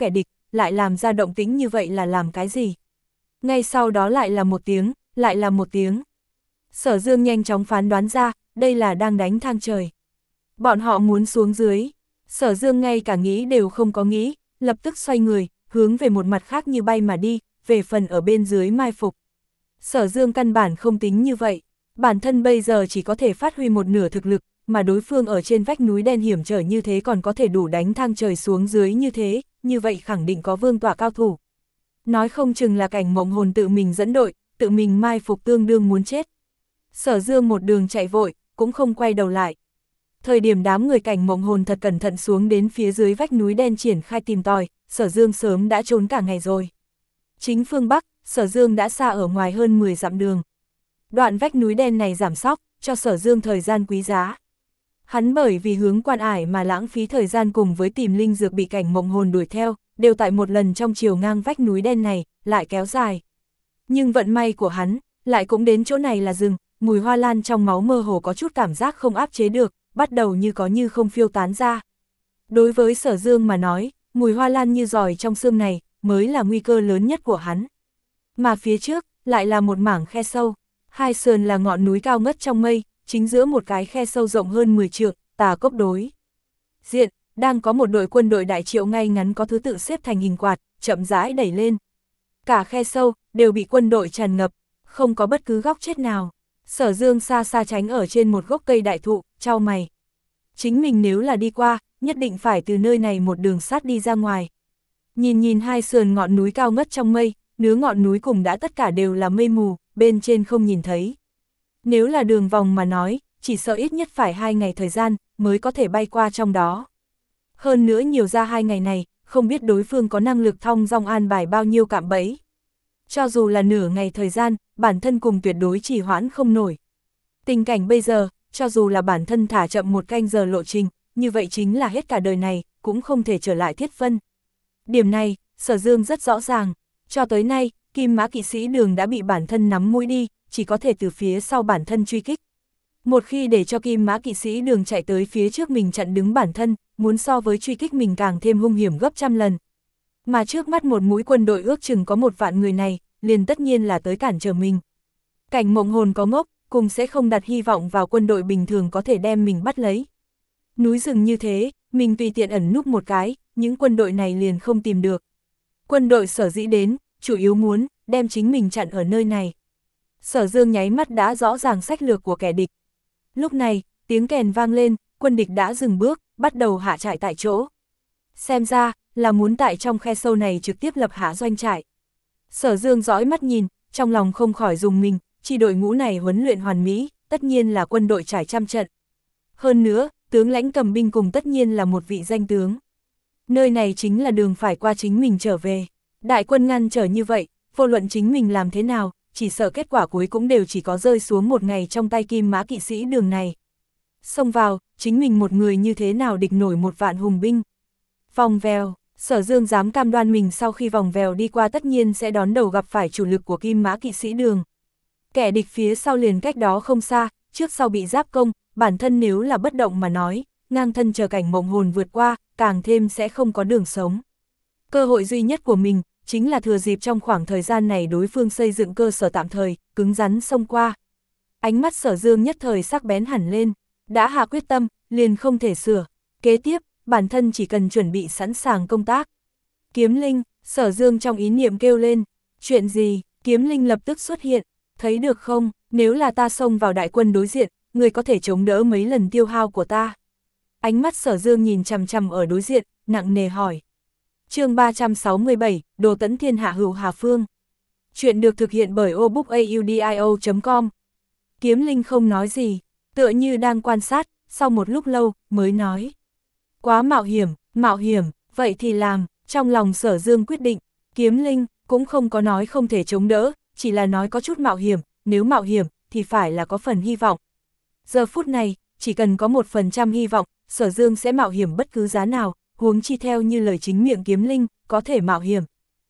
lại làm ra động tĩnh như vậy là làm cái gì? Ngay sau đó lại là một tiếng, lại là một tiếng. Sở Dương nhanh chóng phán đoán ra, đây là đang đánh thang trời. Bọn họ muốn xuống dưới. Sở Dương ngay cả nghĩ đều không có nghĩ, lập tức xoay người, hướng về một mặt khác như bay mà đi, về phần ở bên dưới mai phục. Sở Dương căn bản không tính như vậy, bản thân bây giờ chỉ có thể phát huy một nửa thực lực, mà đối phương ở trên vách núi đen hiểm trở như thế còn có thể đủ đánh thang trời xuống dưới như thế, như vậy khẳng định có vương tọa cao thủ. Nói không chừng là Cảnh Mộng Hồn tự mình dẫn đội, tự mình mai phục tương đương muốn chết. Sở Dương một đường chạy vội, cũng không quay đầu lại. Thời điểm đám người Cảnh Mộng Hồn thật cẩn thận xuống đến phía dưới vách núi đen triển khai tìm tòi, Sở Dương sớm đã trốn cả ngày rồi. Chính phương Bắc, Sở Dương đã xa ở ngoài hơn mười dặm đường. Đoạn vách núi đen này giảm sóc, cho Sở Dương thời gian quý giá. Hắn bởi vì hướng Quan Ải mà lãng phí thời gian cùng với tìm linh dược bị Cảnh Mộng Hồn đuổi theo, đều tại một lần trong chiều ngang vách núi đen này, lại kéo dài. Nhưng vận may của hắn, lại cũng đến chỗ này là dừng, mùi hoa lan trong máu mơ hồ có chút cảm giác không áp chế được, bắt đầu như có như không phiêu tán ra. Đối với Sở Dương mà nói, mùi hoa lan như giỏi trong xương này, mới là nguy cơ lớn nhất của hắn. Mà phía trước, lại là một mảng khe sâu, hai sườn là ngọn núi cao ngất trong mây, chính giữa một cái khe sâu rộng hơn mười trượng, tà cốc đối diện, đang có một đội quân đội đại triệu ngay ngắn có thứ tự xếp thành hình quạt, chậm rãi đẩy lên. Cả khe sâu, đều bị quân đội tràn ngập, không có bất cứ góc chết nào. Sở Dương xa xa tránh ở trên một gốc cây đại thụ, chau mày. Chính mình nếu là đi qua, nhất định phải từ nơi này một đường sắt đi ra ngoài. Nhìn nhìn hai sườn ngọn núi cao ngất trong mây, nứa ngọn núi cùng đã tất cả đều là mây mù, bên trên không nhìn thấy. Nếu là đường vòng mà nói, chỉ sợ ít nhất phải hai ngày thời gian, mới có thể bay qua trong đó. Hơn nữa nhiều ra hai ngày này, không biết đối phương có năng lực thong dong an bài bao nhiêu cạm bẫy. Cho dù là nửa ngày thời gian, bản thân cùng tuyệt đối trì hoãn không nổi. Tình cảnh bây giờ, cho dù là bản thân thả chậm một canh giờ lộ trình, như vậy chính là hết cả đời này, cũng không thể trở lại Thiết Vân. Điểm này, Sở Dương rất rõ ràng, cho tới nay, Kim Mã Kỵ Sĩ Đường đã bị bản thân nắm mũi đi, chỉ có thể từ phía sau bản thân truy kích. Một khi để cho Kim Mã Kỵ Sĩ Đường chạy tới phía trước mình chặn đứng bản thân, muốn so với truy kích mình càng thêm hung hiểm gấp trăm lần. Mà trước mắt một mũi quân đội ước chừng có một vạn người này, liền tất nhiên là tới cản trở mình. Cảnh Mộng Hồn có ngốc, cùng sẽ không đặt hy vọng vào quân đội bình thường có thể đem mình bắt lấy. Núi rừng như thế, mình tùy tiện ẩn núp một cái, những quân đội này liền không tìm được. Quân đội sở dĩ đến, chủ yếu muốn, đem chính mình chặn ở nơi này. Sở Dương nháy mắt đã rõ ràng sách lược của kẻ địch. Lúc này, tiếng kèn vang lên, quân địch đã dừng bước, bắt đầu hạ trại tại chỗ. Xem ra, là muốn tại trong khe sâu này trực tiếp lập hạ doanh trại. Sở Dương dõi mắt nhìn, trong lòng không khỏi dùng mình, chi đội ngũ này huấn luyện hoàn mỹ, tất nhiên là quân đội trải trăm trận. Hơn nữa, tướng lãnh cầm binh cùng tất nhiên là một vị danh tướng. Nơi này chính là đường phải qua chính mình trở về. Đại quân ngăn trở như vậy, vô luận chính mình làm thế nào, chỉ sợ kết quả cuối cũng đều chỉ có rơi xuống một ngày trong tay Kim Mã Kỵ Sĩ Đường này. Xông vào, chính mình một người như thế nào địch nổi một vạn hùng binh. Vòng vèo, Sở Dương dám cam đoan mình sau khi vòng vèo đi qua tất nhiên sẽ đón đầu gặp phải chủ lực của Kim Mã Kỵ Sĩ Đường. Kẻ địch phía sau liền cách đó không xa, trước sau bị giáp công, bản thân nếu là bất động mà nói, ngang thân chờ Cảnh Mộng Hồn vượt qua, càng thêm sẽ không có đường sống. Cơ hội duy nhất của mình, chính là thừa dịp trong khoảng thời gian này đối phương xây dựng cơ sở tạm thời, cứng rắn xông qua. Ánh mắt Sở Dương nhất thời sắc bén hẳn lên, đã hạ quyết tâm, liền không thể sửa. Kế tiếp, bản thân chỉ cần chuẩn bị sẵn sàng công tác. Kiếm Linh, Sở Dương trong ý niệm kêu lên, chuyện gì? Kiếm Linh lập tức xuất hiện, thấy được không, nếu là ta xông vào đại quân đối diện, người có thể chống đỡ mấy lần tiêu hao của ta. Ánh mắt Sở Dương nhìn chằm chằm ở đối diện, nặng nề hỏi. Chương ba trăm sáu mươi bảy, Đồ Tấn Thiên Hạ Hữu Hà Phương. Chuyện được thực hiện bởi obookaudio chấm com. Kiếm Linh không nói gì, tựa như đang quan sát, sau một lúc lâu, mới nói. Quá mạo hiểm, mạo hiểm, vậy thì làm, trong lòng Sở Dương quyết định, Kiếm Linh cũng không có nói không thể chống đỡ, chỉ là nói có chút mạo hiểm, nếu mạo hiểm, thì phải là có phần hy vọng. Giờ phút này, chỉ cần có một phần trăm hy vọng, Sở Dương sẽ mạo hiểm bất cứ giá nào, huống chi theo như lời chính miệng Kiếm Linh, có thể mạo hiểm.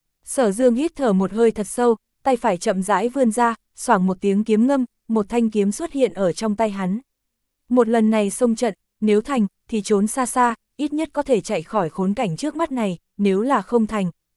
Sở Dương hít thở một hơi thật sâu, tay phải chậm rãi vươn ra, xoảng một tiếng kiếm ngâm, một thanh kiếm xuất hiện ở trong tay hắn. Một lần này xông trận, nếu thành, thì trốn xa xa, ít nhất có thể chạy khỏi khốn cảnh trước mắt này, nếu là không thành.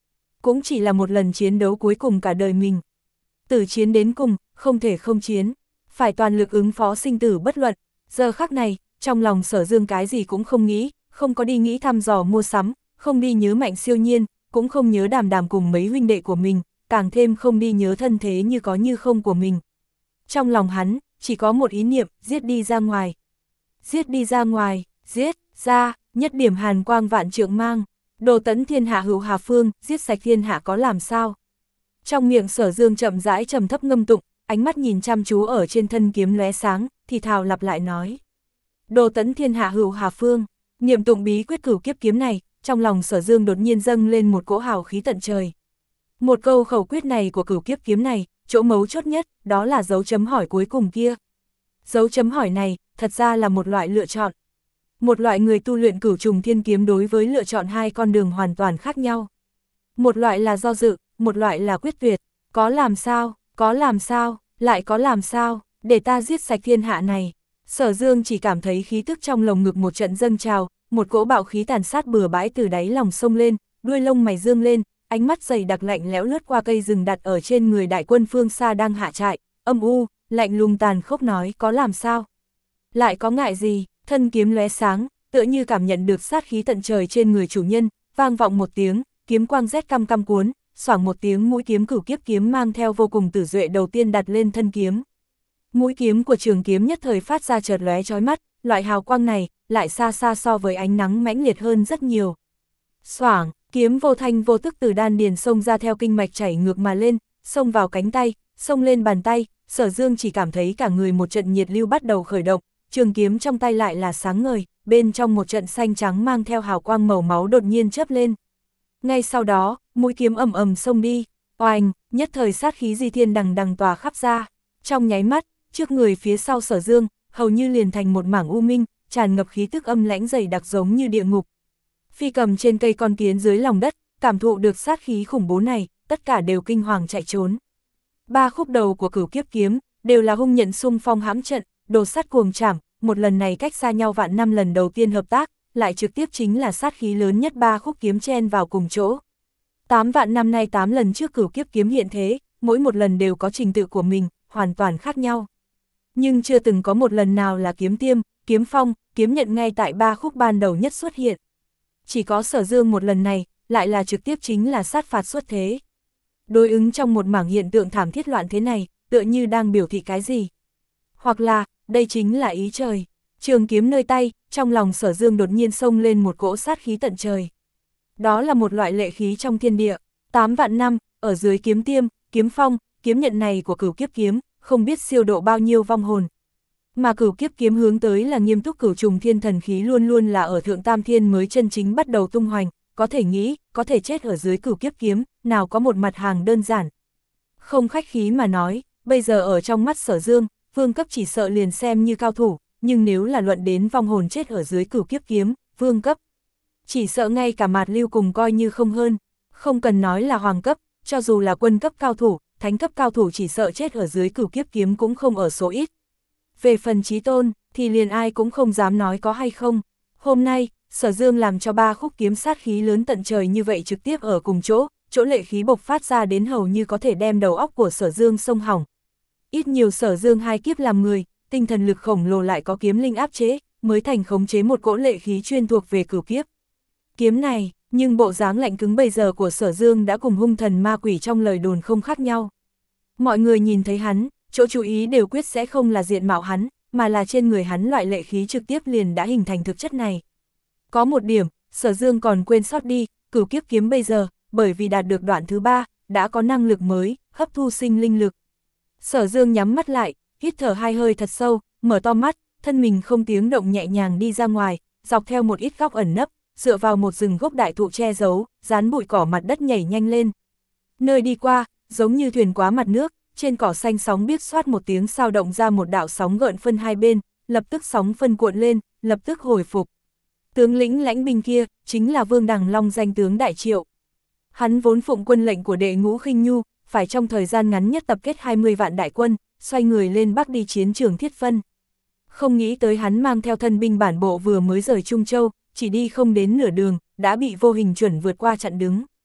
cũng chỉ là một lần chiến đấu cuối cùng cả đời mình. Tử chiến đến cùng, không thể không chiến, phải toàn lực ứng phó sinh tử bất luận. Giờ khắc này, trong lòng Sở Dương cái gì cũng không nghĩ, không có đi nghĩ thăm dò mua sắm, không đi nhớ Mạnh Siêu Nhiên, cũng không nhớ Đàm Đàm cùng mấy huynh đệ của mình, càng thêm không đi nhớ thân thế như có như không của mình. Trong lòng hắn, chỉ có một ý niệm, giết đi ra ngoài. Giết đi ra ngoài, giết, ra, nhất điểm hàn quang vạn trượng mang, đồ tấn thiên hạ hữu hà phương, giết sạch thiên hạ có làm sao. Trong miệng Sở Dương chậm rãi trầm thấp ngâm tụng, ánh mắt nhìn chăm chú ở trên thân kiếm lóe sáng, thì thào lặp lại nói. Đồ tấn thiên hạ hữu hà phương, niệm tụng bí quyết cửu kiếp kiếm này, trong lòng Sở Dương đột nhiên dâng lên một cỗ hào khí tận trời. Một câu khẩu quyết này của cửu kiếp kiếm này, chỗ mấu chốt nhất, đó là dấu chấm hỏi cuối cùng kia. Dấu chấm hỏi này, thật ra là một loại lựa chọn. Một loại người tu luyện cửu trùng thiên kiếm đối với lựa chọn hai con đường hoàn toàn khác nhau. Một loại là do dự, một loại là quyết tuyệt. Có làm sao, có làm sao, lại có làm sao, để ta giết sạch thiên hạ này. Sở Dương chỉ cảm thấy khí tức trong lồng ngực một trận dâng trào, một cỗ bạo khí tàn sát bừa bãi từ đáy lòng sông lên, đuôi lông mày dương lên, ánh mắt dày đặc lạnh lẽo lướt qua cây rừng đặt ở trên người đại quân phương xa đang hạ trại, âm u, lạnh lùng tàn khốc nói có làm sao. Lại có ngại gì, thân kiếm lóe sáng, tựa như cảm nhận được sát khí tận trời trên người chủ nhân, vang vọng một tiếng, kiếm quang rét căm căm cuốn, xoảng một tiếng mũi kiếm cửu kiếp kiếm mang theo vô cùng tử duệ đầu tiên đặt lên thân kiếm. Mũi kiếm của trường kiếm nhất thời phát ra chợt lóe chói mắt, loại hào quang này lại xa xa so với ánh nắng mãnh liệt hơn rất nhiều. Xoảng, kiếm vô thanh vô tức từ đan điền xông ra theo kinh mạch chảy ngược mà lên, xông vào cánh tay, xông lên bàn tay, Sở Dương chỉ cảm thấy cả người một trận nhiệt lưu bắt đầu khởi động, trường kiếm trong tay lại là sáng ngời, bên trong một trận xanh trắng mang theo hào quang màu máu đột nhiên chớp lên. Ngay sau đó, mũi kiếm ầm ầm xông đi, oanh, nhất thời sát khí di thiên đằng đằng tỏa khắp ra. Trong nháy mắt, trước người phía sau Sở Dương, hầu như liền thành một mảng u minh, tràn ngập khí tức âm lãnh dày đặc giống như địa ngục. Phi cầm trên cây con kiến dưới lòng đất, cảm thụ được sát khí khủng bố này, tất cả đều kinh hoàng chạy trốn. Ba khúc đầu của cửu kiếp kiếm, đều là hung nhận xung phong hãm trận, đồ sắt cuồng trảm, một lần này cách xa nhau vạn năm lần đầu tiên hợp tác, lại trực tiếp chính là sát khí lớn nhất ba khúc kiếm chen vào cùng chỗ. Tám vạn năm nay tám lần trước cửu kiếp kiếm hiện thế, mỗi một lần đều có trình tự của mình, hoàn toàn khác nhau. Nhưng chưa từng có một lần nào là kiếm tiêm, kiếm phong, kiếm nhận ngay tại ba khúc ban đầu nhất xuất hiện. Chỉ có Sở Dương một lần này, lại là trực tiếp chính là sát phạt xuất thế. Đối ứng trong một mảng hiện tượng thảm thiết loạn thế này, tựa như đang biểu thị cái gì. Hoặc là, đây chính là ý trời. Trường kiếm nơi tay, trong lòng Sở Dương đột nhiên xông lên một cỗ sát khí tận trời. Đó là một loại lệ khí trong thiên địa. Tám vạn năm, ở dưới kiếm tiêm, kiếm phong, kiếm nhận này của cửu kiếp kiếm, không biết siêu độ bao nhiêu vong hồn. Mà cửu kiếp kiếm hướng tới là nghiêm túc cửu trùng thiên thần khí luôn luôn là ở thượng tam thiên mới chân chính bắt đầu tung hoành, có thể nghĩ, có thể chết ở dưới cửu kiếp kiếm, nào có một mặt hàng đơn giản. Không khách khí mà nói, bây giờ ở trong mắt Sở Dương, vương cấp chỉ sợ liền xem như cao thủ, nhưng nếu là luận đến vong hồn chết ở dưới cửu kiếp kiếm, vương cấp, chỉ sợ ngay cả Mạt Lưu cùng coi như không hơn, không cần nói là hoàng cấp, cho dù là quân cấp cao thủ, thánh cấp cao thủ chỉ sợ chết ở dưới cửu kiếp kiếm cũng không ở số ít. Về phần chí tôn, thì liền ai cũng không dám nói có hay không. Hôm nay, Sở Dương làm cho ba khúc kiếm sát khí lớn tận trời như vậy trực tiếp ở cùng chỗ, chỗ lệ khí bộc phát ra đến hầu như có thể đem đầu óc của Sở Dương xông hỏng. Ít nhiều Sở Dương hai kiếp làm người, tinh thần lực khổng lồ lại có kiếm linh áp chế, mới thành khống chế một cỗ lệ khí chuyên thuộc về cửu kiếp. Kiếm này, nhưng bộ dáng lạnh cứng bây giờ của Sở Dương đã cùng hung thần ma quỷ trong lời đồn không khác nhau. Mọi người nhìn thấy hắn, chỗ chú ý đều quyết sẽ không là diện mạo hắn, mà là trên người hắn loại lệ khí trực tiếp liền đã hình thành thực chất này. Có một điểm, Sở Dương còn quên sót đi, cửu kiếp kiếm bây giờ, bởi vì đạt được đoạn thứ ba, đã có năng lực mới, hấp thu sinh linh lực. Sở Dương nhắm mắt lại, hít thở hai hơi thật sâu, mở to mắt, thân mình không tiếng động nhẹ nhàng đi ra ngoài, dọc theo một ít góc ẩn nấp, dựa vào một rừng gốc đại thụ che giấu, dán bụi cỏ mặt đất nhảy nhanh lên. Nơi đi qua, giống như thuyền quá mặt nước, trên cỏ xanh sóng biếc xoát một tiếng sao động ra một đạo sóng gợn phân hai bên, lập tức sóng phân cuộn lên, lập tức hồi phục. Tướng lĩnh lãnh binh kia, chính là Vương Đằng Long danh tướng Đại Triệu. Hắn vốn phụng quân lệnh của đệ ngũ Khinh Nhu, phải trong thời gian ngắn nhất tập kết hai mươi vạn đại quân, xoay người lên Bắc đi chiến trường Thiết Phân. Không nghĩ tới hắn mang theo thân binh bản bộ vừa mới rời Trung Châu, chỉ đi không đến nửa đường, đã bị vô hình chuẩn vượt qua chặn đứng.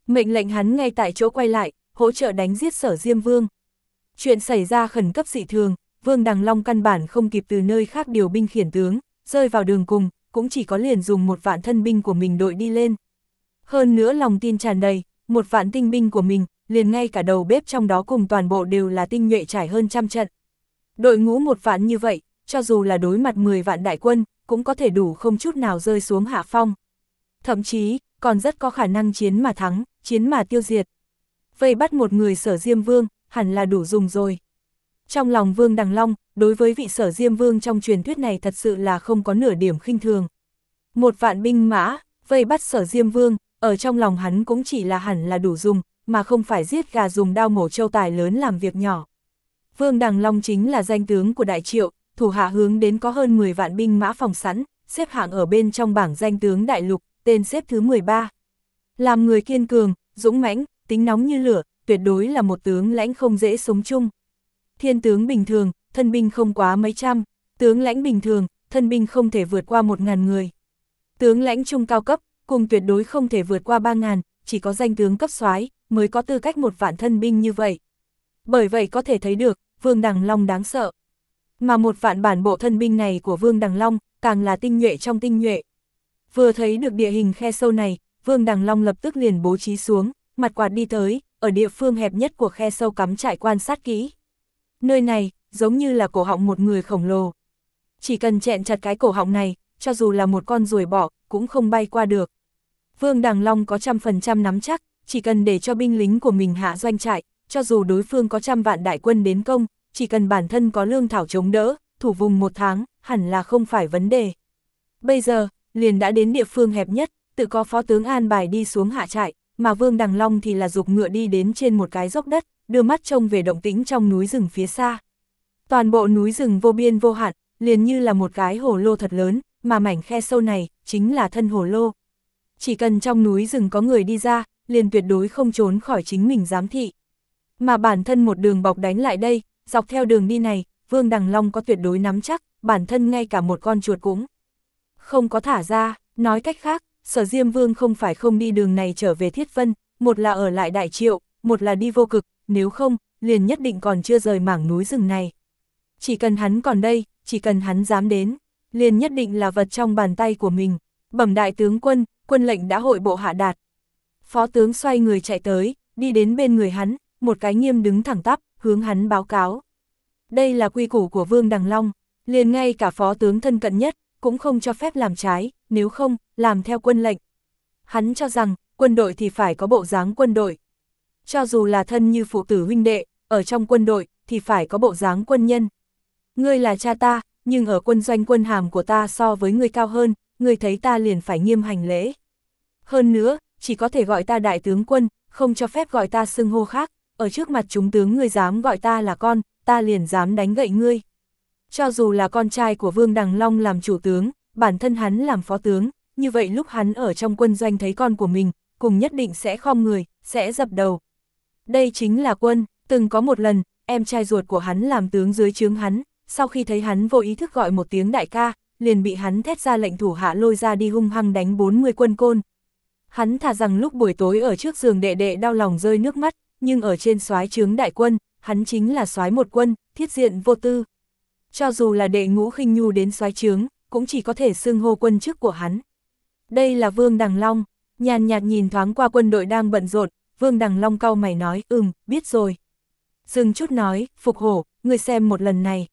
Mệnh lệnh hắn ngay tại chỗ quay lại, hỗ trợ đánh giết Sở Diêm Vương. Chuyện xảy ra khẩn cấp dị thường, Vương Đằng Long căn bản không kịp từ nơi khác điều binh khiển tướng, rơi vào đường cùng, cũng chỉ có liền dùng một vạn thân binh của mình đội đi lên. Hơn nữa lòng tin tràn đầy, một vạn tinh binh của mình, liền ngay cả đầu bếp trong đó cùng toàn bộ đều là tinh nhuệ trải hơn trăm trận. Đội ngũ một vạn như vậy, cho dù là đối mặt mười vạn đại quân, cũng có thể đủ không chút nào rơi xuống hạ phong. Thậm chí, còn rất có khả năng chiến mà thắng, chiến mà tiêu diệt. Vây bắt một người Sở Diêm Vương, hẳn là đủ dùng rồi. Trong lòng Vương Đằng Long, đối với vị Sở Diêm Vương trong truyền thuyết này thật sự là không có nửa điểm khinh thường. Một vạn binh mã, vây bắt Sở Diêm Vương, ở trong lòng hắn cũng chỉ là hẳn là đủ dùng, mà không phải giết gà dùng đao mổ trâu tài lớn làm việc nhỏ. Vương Đằng Long chính là danh tướng của Đại Triệu, thủ hạ hướng đến có hơn mười vạn binh mã phòng sẵn, xếp hạng ở bên trong bảng danh tướng đại lục, tên xếp thứ mười ba. Làm người kiên cường, dũng mãnh, tính nóng như lửa, tuyệt đối là một tướng lãnh không dễ sống chung. Thiên tướng bình thường, thân binh không quá mấy trăm, tướng lãnh bình thường, thân binh không thể vượt qua một ngàn người. Tướng lãnh trung cao cấp, cùng tuyệt đối không thể vượt qua ba ngàn, chỉ có danh tướng cấp soái mới có tư cách một vạn thân binh như vậy. Bởi vậy có thể thấy được, Vương Đằng Long đáng sợ. Mà một vạn bản bộ thân binh này của Vương Đằng Long, càng là tinh nhuệ trong tinh nhuệ. Vừa thấy được địa hình khe sâu này, Vương Đằng Long lập tức liền bố trí xuống, mặt quạt đi tới, ở địa phương hẹp nhất của khe sâu cắm trại quan sát kỹ. Nơi này, giống như là cổ họng một người khổng lồ. Chỉ cần chẹn chặt cái cổ họng này, cho dù là một con ruồi bọ, cũng không bay qua được. Vương Đằng Long có trăm phần trăm nắm chắc, chỉ cần để cho binh lính của mình hạ doanh trại, cho dù đối phương có trăm vạn đại quân đến công, chỉ cần bản thân có lương thảo chống đỡ, thủ vùng một tháng, hẳn là không phải vấn đề. Bây giờ, liền đã đến địa phương hẹp nhất, tự có phó tướng an bài đi xuống hạ trại, mà Vương Đằng Long thì là giục ngựa đi đến trên một cái dốc đất, đưa mắt trông về động tĩnh trong núi rừng phía xa. Toàn bộ núi rừng vô biên vô hạn, liền như là một cái hồ lô thật lớn, mà mảnh khe sâu này, chính là thân hồ lô. Chỉ cần trong núi rừng có người đi ra, liền tuyệt đối không trốn khỏi chính mình giám thị. Mà bản thân một đường bọc đánh lại đây, dọc theo đường đi này, Vương Đằng Long có tuyệt đối nắm chắc, bản thân ngay cả một con chuột cũng không có thả ra. Nói cách khác, Sở Diêm Vương không phải không đi đường này trở về Thiết Vân, một là ở lại Đại Triệu, một là đi Vô Cực, nếu không, liền nhất định còn chưa rời mảng núi rừng này. Chỉ cần hắn còn đây, chỉ cần hắn dám đến, liền nhất định là vật trong bàn tay của mình. Bẩm đại tướng quân, quân lệnh đã hội bộ hạ đạt. Phó tướng xoay người chạy tới, đi đến bên người hắn, một cái nghiêm đứng thẳng tắp, hướng hắn báo cáo. Đây là quy củ của Vương Đằng Long, liền ngay cả phó tướng thân cận nhất, cũng không cho phép làm trái, nếu không, làm theo quân lệnh. Hắn cho rằng, quân đội thì phải có bộ dáng quân đội. Cho dù là thân như phụ tử huynh đệ, ở trong quân đội, thì phải có bộ dáng quân nhân. Ngươi là cha ta, nhưng ở quân doanh quân hàm của ta so với ngươi cao hơn, ngươi thấy ta liền phải nghiêm hành lễ. Hơn nữa, chỉ có thể gọi ta đại tướng quân, không cho phép gọi ta xưng hô khác, ở trước mặt chúng tướng ngươi dám gọi ta là con, ta liền dám đánh gậy ngươi. Cho dù là con trai của Vương Đằng Long làm chủ tướng, bản thân hắn làm phó tướng, như vậy lúc hắn ở trong quân doanh thấy con của mình, cùng nhất định sẽ khom người, sẽ dập đầu. Đây chính là quân, từng có một lần, em trai ruột của hắn làm tướng dưới trướng hắn, sau khi thấy hắn vô ý thức gọi một tiếng đại ca, liền bị hắn thét ra lệnh thủ hạ lôi ra đi hung hăng đánh bốn mươi quân côn. Hắn thà rằng lúc buổi tối ở trước giường đệ đệ đau lòng rơi nước mắt, nhưng ở trên soái trướng đại quân, hắn chính là soái một quân, thiết diện vô tư. Cho dù là đệ ngũ khinh nhu đến soái trướng, cũng chỉ có thể xưng hô quân chức của hắn. Đây là Vương Đằng Long, nhàn nhạt nhìn thoáng qua quân đội đang bận rộn, Vương Đằng Long cau mày nói, ừm, biết rồi. Dừng chút nói, Phục Hổ, ngươi xem một lần này.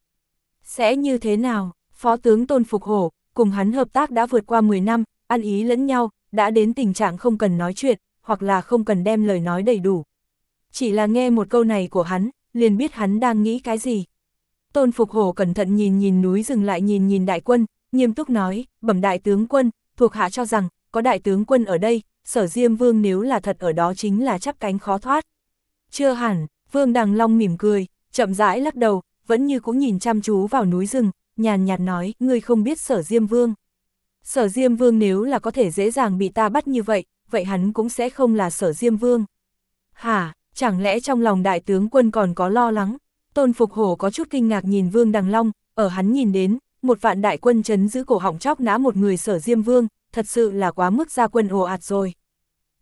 Sẽ như thế nào? Phó tướng Tôn Phục Hổ, cùng hắn hợp tác đã vượt qua mười năm, ăn ý lẫn nhau, đã đến tình trạng không cần nói chuyện, hoặc là không cần đem lời nói đầy đủ. Chỉ là nghe một câu này của hắn, liền biết hắn đang nghĩ cái gì. Tôn Phục Hổ cẩn thận nhìn nhìn núi rừng lại nhìn nhìn đại quân, nghiêm túc nói, bẩm đại tướng quân, thuộc hạ cho rằng, có đại tướng quân ở đây, Sở Diêm Vương nếu là thật ở đó chính là chắp cánh khó thoát. Chưa hẳn, Vương Đằng Long mỉm cười, chậm rãi lắc đầu, vẫn như cũng nhìn chăm chú vào núi rừng, nhàn nhạt nói, ngươi không biết Sở Diêm Vương. Sở Diêm Vương nếu là có thể dễ dàng bị ta bắt như vậy, vậy hắn cũng sẽ không là Sở Diêm Vương. Hả, chẳng lẽ trong lòng đại tướng quân còn có lo lắng? Tôn Phục Hổ có chút kinh ngạc nhìn Vương Đằng Long, ở hắn nhìn đến, một vạn đại quân trấn giữ cổ họng chóc nã một người Sở Diêm Vương, thật sự là quá mức ra quân ồ ạt rồi.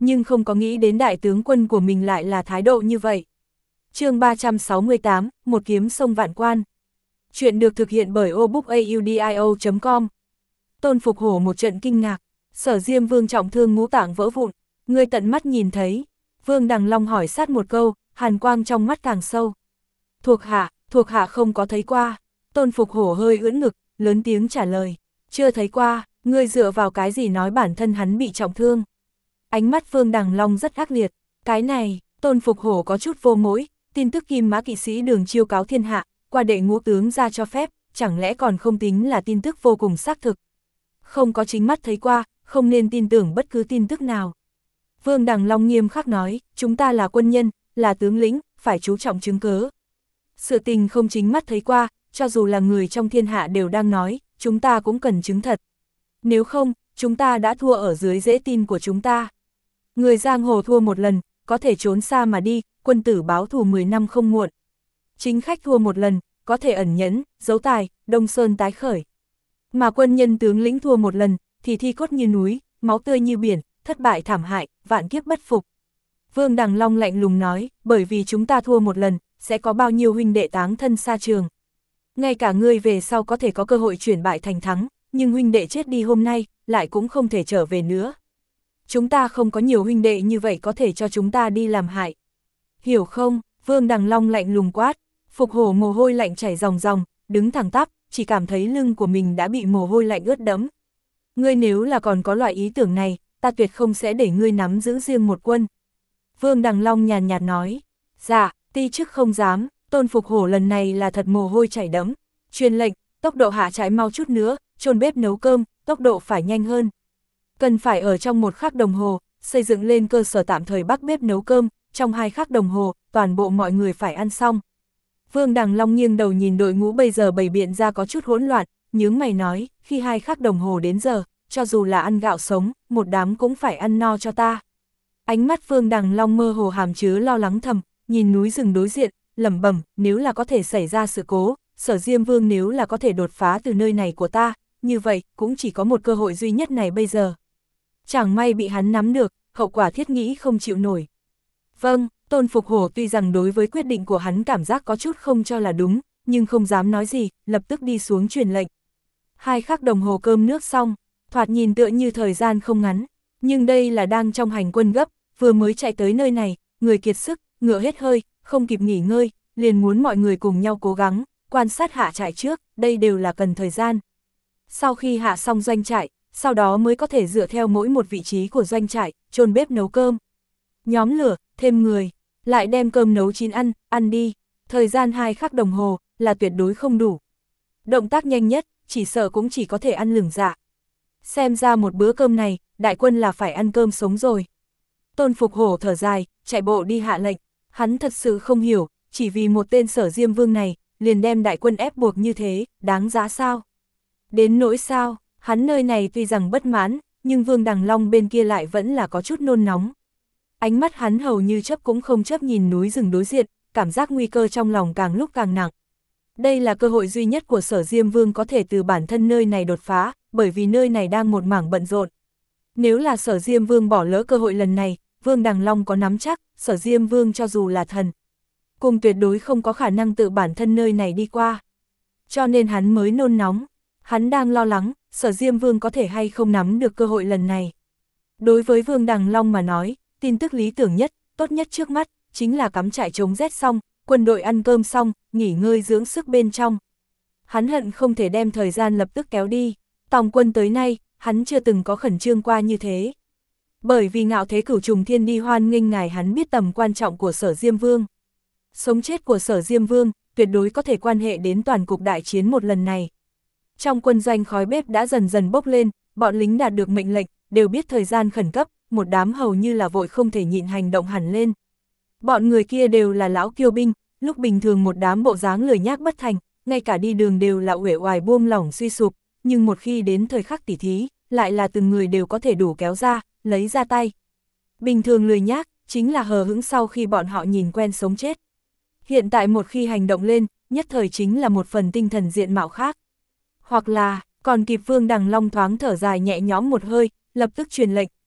nhưng không có nghĩ đến đại tướng quân của mình lại là thái độ như vậy. Chương ba trăm sáu mươi tám, một kiếm sông vạn quan. Chuyện được thực hiện bởi obookaudio chấm com. Tôn Phục Hổ một trận kinh ngạc, Sở Diêm Vương trọng thương ngũ tạng vỡ vụn, ngươi tận mắt nhìn thấy. Vương Đằng Long hỏi sát một câu, hàn quang trong mắt càng sâu. Thuộc hạ, thuộc hạ không có thấy qua. Tôn Phục Hổ hơi ưỡn ngực, lớn tiếng trả lời, chưa thấy qua, ngươi dựa vào cái gì nói bản thân hắn bị trọng thương. Ánh mắt Vương Đằng Long rất ác liệt, cái này, Tôn Phục Hổ có chút vô mỗi, tin tức Kim Mã kỵ sĩ Đường chiêu cáo thiên hạ, qua đệ ngũ tướng ra cho phép, chẳng lẽ còn không tính là tin tức vô cùng xác thực. Không có chính mắt thấy qua, không nên tin tưởng bất cứ tin tức nào. Vương Đằng Long nghiêm khắc nói, chúng ta là quân nhân, là tướng lĩnh, phải chú trọng chứng cớ. Sự tình không chính mắt thấy qua, cho dù là người trong thiên hạ đều đang nói, chúng ta cũng cần chứng thật. Nếu không, chúng ta đã thua ở dưới dễ tin của chúng ta. Người giang hồ thua một lần, có thể trốn xa mà đi, quân tử báo thù mười năm không muộn. Chính khách thua một lần, có thể ẩn nhẫn, giấu tài, Đông Sơn tái khởi. Mà quân nhân tướng lĩnh thua một lần, thì thi cốt như núi, máu tươi như biển, thất bại thảm hại, vạn kiếp bất phục. Vương Đằng Long lạnh lùng nói, bởi vì chúng ta thua một lần, sẽ có bao nhiêu huynh đệ táng thân xa trường. Ngay cả ngươi về sau có thể có cơ hội chuyển bại thành thắng, nhưng huynh đệ chết đi hôm nay, lại cũng không thể trở về nữa. Chúng ta không có nhiều huynh đệ như vậy có thể cho chúng ta đi làm hại. Hiểu không? Vương Đằng Long lạnh lùng quát. Phục Hổ mồ hôi lạnh chảy ròng ròng, đứng thẳng tắp, chỉ cảm thấy lưng của mình đã bị mồ hôi lạnh ướt đẫm. Ngươi nếu là còn có loại ý tưởng này, ta tuyệt không sẽ để ngươi nắm giữ riêng một quân. Vương Đằng Long nhàn nhạt nói. Dạ, ti chức không dám. Tôn Phục Hổ lần này là thật mồ hôi chảy đẫm. Truyền lệnh, tốc độ hạ trại mau chút nữa, chôn bếp nấu cơm, tốc độ phải nhanh hơn. Cần phải ở trong một khắc đồng hồ, xây dựng lên cơ sở tạm thời bắc bếp nấu cơm, trong hai khắc đồng hồ, toàn bộ mọi người phải ăn xong. Vương Đằng Long nghiêng đầu nhìn đội ngũ bây giờ bày biện ra có chút hỗn loạn, nhướng mày nói, khi hai khắc đồng hồ đến giờ, cho dù là ăn gạo sống, một đám cũng phải ăn no cho ta. Ánh mắt Vương Đằng Long mơ hồ hàm chứa lo lắng thầm, nhìn núi rừng đối diện, lẩm bẩm, nếu là có thể xảy ra sự cố, Sở Diêm Vương nếu là có thể đột phá từ nơi này của ta, như vậy cũng chỉ có một cơ hội duy nhất này bây giờ. Chẳng may bị hắn nắm được, hậu quả thiết nghĩ không chịu nổi. Vâng, Tôn Phục Hổ tuy rằng đối với quyết định của hắn cảm giác có chút không cho là đúng, nhưng không dám nói gì, lập tức đi xuống truyền lệnh. Hai khắc đồng hồ cơm nước xong, thoạt nhìn tựa như thời gian không ngắn, nhưng đây là đang trong hành quân gấp, vừa mới chạy tới nơi này, người kiệt sức, ngựa hết hơi, không kịp nghỉ ngơi, liền muốn mọi người cùng nhau cố gắng, quan sát hạ trại trước, đây đều là cần thời gian. Sau khi hạ xong doanh trại, sau đó mới có thể dựa theo mỗi một vị trí của doanh trại, chôn bếp nấu cơm. Nhóm lửa, thêm người, lại đem cơm nấu chín ăn, ăn đi, thời gian hai khắc đồng hồ, là tuyệt đối không đủ. Động tác nhanh nhất, chỉ sợ cũng chỉ có thể ăn lửng dạ. Xem ra một bữa cơm này, đại quân là phải ăn cơm sống rồi. Tôn Phục Hổ thở dài, chạy bộ đi hạ lệnh, hắn thật sự không hiểu, chỉ vì một tên Sở Diêm Vương này, liền đem đại quân ép buộc như thế, đáng giá sao? Đến nỗi sao, hắn nơi này tuy rằng bất mãn, nhưng Vương Đằng Long bên kia lại vẫn là có chút nôn nóng. Ánh mắt hắn hầu như chấp cũng không chấp nhìn núi rừng đối diện, cảm giác nguy cơ trong lòng càng lúc càng nặng. Đây là cơ hội duy nhất của Sở Diêm Vương có thể từ bản thân nơi này đột phá, bởi vì nơi này đang một mảng bận rộn. Nếu là Sở Diêm Vương bỏ lỡ cơ hội lần này, Vương Đằng Long có nắm chắc, Sở Diêm Vương cho dù là thần, cùng tuyệt đối không có khả năng tự bản thân nơi này đi qua. Cho nên hắn mới nôn nóng, hắn đang lo lắng, Sở Diêm Vương có thể hay không nắm được cơ hội lần này. Đối với Vương Đằng Long mà nói, tin tức lý tưởng nhất, tốt nhất trước mắt, chính là cắm trại chống rét xong, quân đội ăn cơm xong, nghỉ ngơi dưỡng sức bên trong. Hắn hận không thể đem thời gian lập tức kéo đi, tòng quân tới nay, hắn chưa từng có khẩn trương qua như thế. Bởi vì Ngạo Thế Cửu Trùng Thiên đi hoan nghênh ngài, hắn biết tầm quan trọng của Sở Diêm Vương. Sống chết của Sở Diêm Vương, tuyệt đối có thể quan hệ đến toàn cục đại chiến một lần này. Trong quân doanh khói bếp đã dần dần bốc lên, bọn lính đạt được mệnh lệnh, đều biết thời gian khẩn cấp, một đám hầu như là vội không thể nhịn hành động hẳn lên. Bọn người kia đều là lão kiêu binh, lúc bình thường một đám bộ dáng lười nhác bất thành, ngay cả đi đường đều là uể oải buông lỏng suy sụp, nhưng một khi đến thời khắc tỉ thí, lại là từng người đều có thể đủ kéo ra, lấy ra tay. Bình thường lười nhác, chính là hờ hững sau khi bọn họ nhìn quen sống chết. Hiện tại một khi hành động lên, nhất thời chính là một phần tinh thần diện mạo khác. Hoặc là, còn kịp Vương Đằng Long thoáng thở dài nhẹ nhõm một hơi, lập tức truyền lệnh,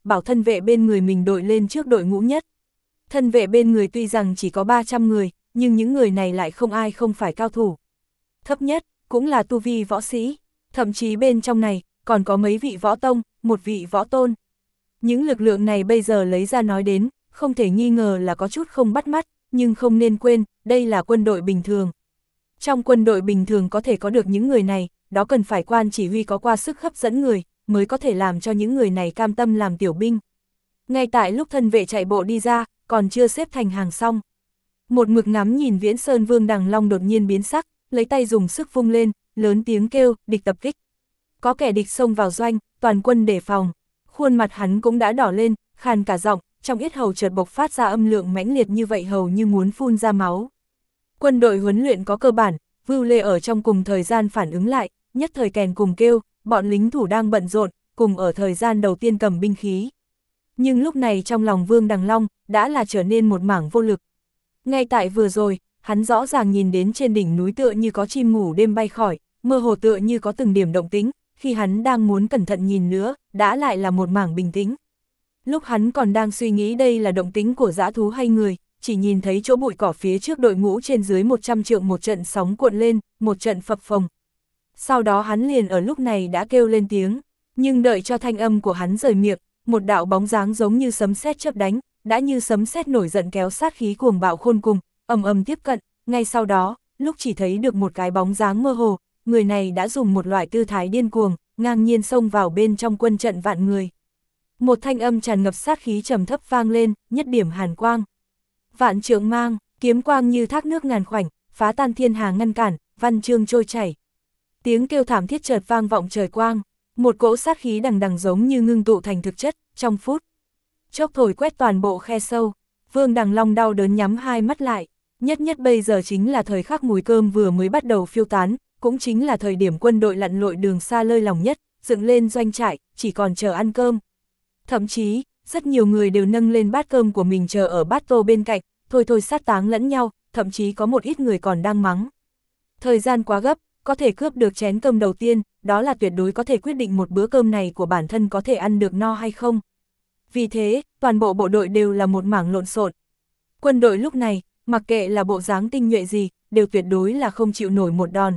bảo thân vệ bên người mình đội lên trước đội ngũ nhất. Thân vệ bên người tuy rằng chỉ có ba trăm người, nhưng những người này lại không ai không phải cao thủ. Thấp nhất, cũng là tu vi võ sĩ, thậm chí bên trong này, còn có mấy vị võ tông, một vị võ tôn. Những lực lượng này bây giờ lấy ra nói đến, không thể nghi ngờ là có chút không bắt mắt, nhưng không nên quên, đây là quân đội bình thường. Trong quân đội bình thường có thể có được những người này, đó cần phải quan chỉ huy có qua sức hấp dẫn người, mới có thể làm cho những người này cam tâm làm tiểu binh. Ngay tại lúc thân vệ chạy bộ đi ra, còn chưa xếp thành hàng xong. Một mực ngắm nhìn Viễn Sơn Vương Đằng Long đột nhiên biến sắc, lấy tay dùng sức vung lên, lớn tiếng kêu, địch tập kích. Có kẻ địch xông vào doanh, toàn quân đề phòng. Khuôn mặt hắn cũng đã đỏ lên, khàn cả giọng, trong yết hầu chợt bộc phát ra âm lượng mãnh liệt như vậy hầu như muốn phun ra máu. Quân đội huấn luyện có cơ bản, Vưu Lê ở trong cùng thời gian phản ứng lại, nhất thời kèn cùng kêu, bọn lính thủ đang bận rộn, cùng ở thời gian đầu tiên cầm binh khí. Nhưng lúc này trong lòng Vương Đằng Long, đã là trở nên một mảng vô lực. Ngay tại vừa rồi, hắn rõ ràng nhìn đến trên đỉnh núi tựa như có chim ngủ đêm bay khỏi, mơ hồ tựa như có từng điểm động tĩnh, khi hắn đang muốn cẩn thận nhìn nữa, đã lại là một mảng bình tĩnh. Lúc hắn còn đang suy nghĩ đây là động tĩnh của dã thú hay người, chỉ nhìn thấy chỗ bụi cỏ phía trước đội ngũ trên dưới một trăm trượng một trận sóng cuộn lên, một trận phập phồng. Sau đó hắn liền ở lúc này đã kêu lên tiếng, nhưng đợi cho thanh âm của hắn rời miệng, một đạo bóng dáng giống như sấm sét chớp đánh, đã như sấm sét nổi giận kéo sát khí cuồng bạo khôn cùng, ầm ầm tiếp cận, ngay sau đó, lúc chỉ thấy được một cái bóng dáng mơ hồ, người này đã dùng một loại tư thái điên cuồng, ngang nhiên xông vào bên trong quân trận vạn người. Một thanh âm tràn ngập sát khí trầm thấp vang lên, nhất điểm hàn quang. Vạn trượng mang, kiếm quang như thác nước ngàn khoảnh, phá tan thiên hà ngăn cản, văn chương trôi chảy. Tiếng kêu thảm thiết chợt vang vọng trời quang, một cỗ sát khí đằng đằng giống như ngưng tụ thành thực chất, trong phút chốc thổi quét toàn bộ khe sâu. Vương Đằng Long đau đớn nhắm hai mắt lại, nhất nhất bây giờ chính là thời khắc mùi cơm vừa mới bắt đầu phiêu tán, cũng chính là thời điểm quân đội lặn lội đường xa lơi lòng nhất, dựng lên doanh trại, chỉ còn chờ ăn cơm. Thậm chí, rất nhiều người đều nâng lên bát cơm của mình chờ ở bát tô bên cạnh, thôi thôi sát táng lẫn nhau, thậm chí có một ít người còn đang mắng. Thời gian quá gấp, có thể cướp được chén cơm đầu tiên, đó là tuyệt đối có thể quyết định một bữa cơm này của bản thân có thể ăn được no hay không. Vì thế, toàn bộ bộ đội đều là một mảng lộn xộn. Quân đội lúc này, mặc kệ là bộ dáng tinh nhuệ gì, đều tuyệt đối là không chịu nổi một đòn.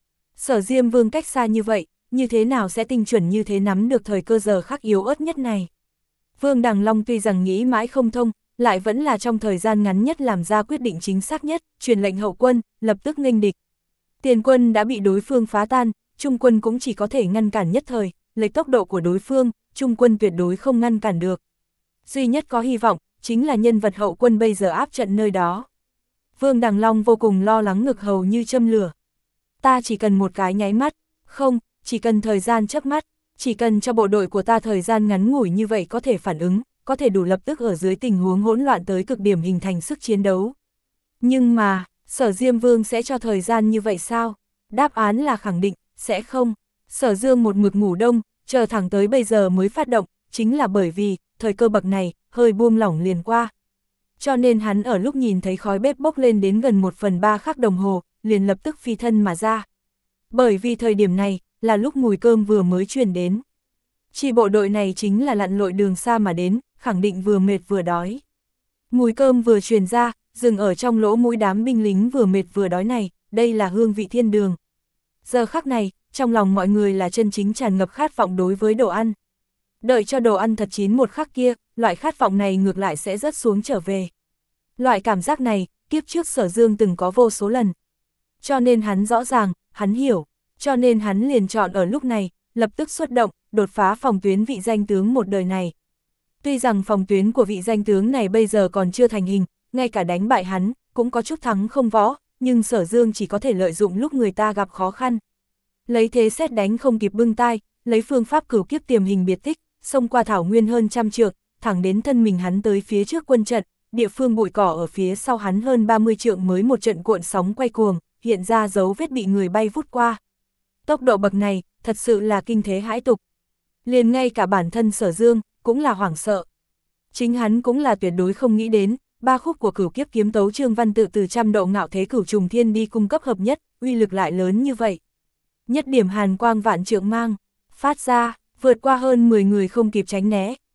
Sở Diêm Vương cách xa như vậy, như thế nào sẽ tinh chuẩn như thế nắm được thời cơ giờ khắc yếu ớt nhất này. Vương Đằng Long tuy rằng nghĩ mãi không thông, lại vẫn là trong thời gian ngắn nhất làm ra quyết định chính xác nhất, truyền lệnh hậu quân, lập tức nghênh địch. Tiền quân đã bị đối phương phá tan, trung quân cũng chỉ có thể ngăn cản nhất thời, lấy tốc độ của đối phương, trung quân tuyệt đối không ngăn cản được. Duy nhất có hy vọng, chính là nhân vật hậu quân bây giờ áp trận nơi đó. Vương Đằng Long vô cùng lo lắng ngực hầu như châm lửa. Ta chỉ cần một cái nháy mắt, không, chỉ cần thời gian chớp mắt, chỉ cần cho bộ đội của ta thời gian ngắn ngủi như vậy có thể phản ứng, có thể đủ lập tức ở dưới tình huống hỗn loạn tới cực điểm hình thành sức chiến đấu. Nhưng mà, Sở Diêm Vương sẽ cho thời gian như vậy sao? Đáp án là khẳng định, sẽ không. Sở Dương một mực ngủ đông, chờ thẳng tới bây giờ mới phát động, chính là bởi vì, thời cơ bậc này, hơi buông lỏng liền qua. Cho nên hắn ở lúc nhìn thấy khói bếp bốc lên đến gần một phần ba khắc đồng hồ, liền lập tức phi thân mà ra. Bởi vì thời điểm này, là lúc mùi cơm vừa mới truyền đến. Chi bộ đội này chính là lặn lội đường xa mà đến, khẳng định vừa mệt vừa đói. Mùi cơm vừa truyền ra, dừng ở trong lỗ mũi đám binh lính vừa mệt vừa đói này, đây là hương vị thiên đường. Giờ khắc này, trong lòng mọi người là chân chính tràn ngập khát vọng đối với đồ ăn. Đợi cho đồ ăn thật chín một khắc kia, loại khát vọng này ngược lại sẽ rớt xuống trở về. Loại cảm giác này, kiếp trước Sở Dương từng có vô số lần. Cho nên hắn rõ ràng, hắn hiểu, cho nên hắn liền chọn ở lúc này, lập tức xuất động, đột phá phòng tuyến vị danh tướng một đời này. Tuy rằng phòng tuyến của vị danh tướng này bây giờ còn chưa thành hình, ngay cả đánh bại hắn, cũng có chút thắng không võ, nhưng Sở Dương chỉ có thể lợi dụng lúc người ta gặp khó khăn. Lấy thế xét đánh không kịp bưng tai, lấy phương pháp cửu kiếp tiềm hình biệt tích, xông qua thảo nguyên hơn trăm trượng, thẳng đến thân mình hắn tới phía trước quân trận, địa phương bụi cỏ ở phía sau hắn hơn ba mươi trượng mới một trận cuộn sóng quay cuồng, hiện ra dấu vết bị người bay vút qua. Tốc độ bậc này, thật sự là kinh thế hãi tục. Liền ngay cả bản thân Sở Dương, cũng là hoảng sợ. Chính hắn cũng là tuyệt đối không nghĩ đến, ba khúc của cửu kiếp kiếm tấu Trương Văn Tự từ trăm độ ngạo thế cửu trùng thiên đi cung cấp hợp nhất, uy lực lại lớn như vậy. Nhất điểm hàn quang vạn trượng mang, phát ra, vượt qua hơn mười người không kịp tránh né,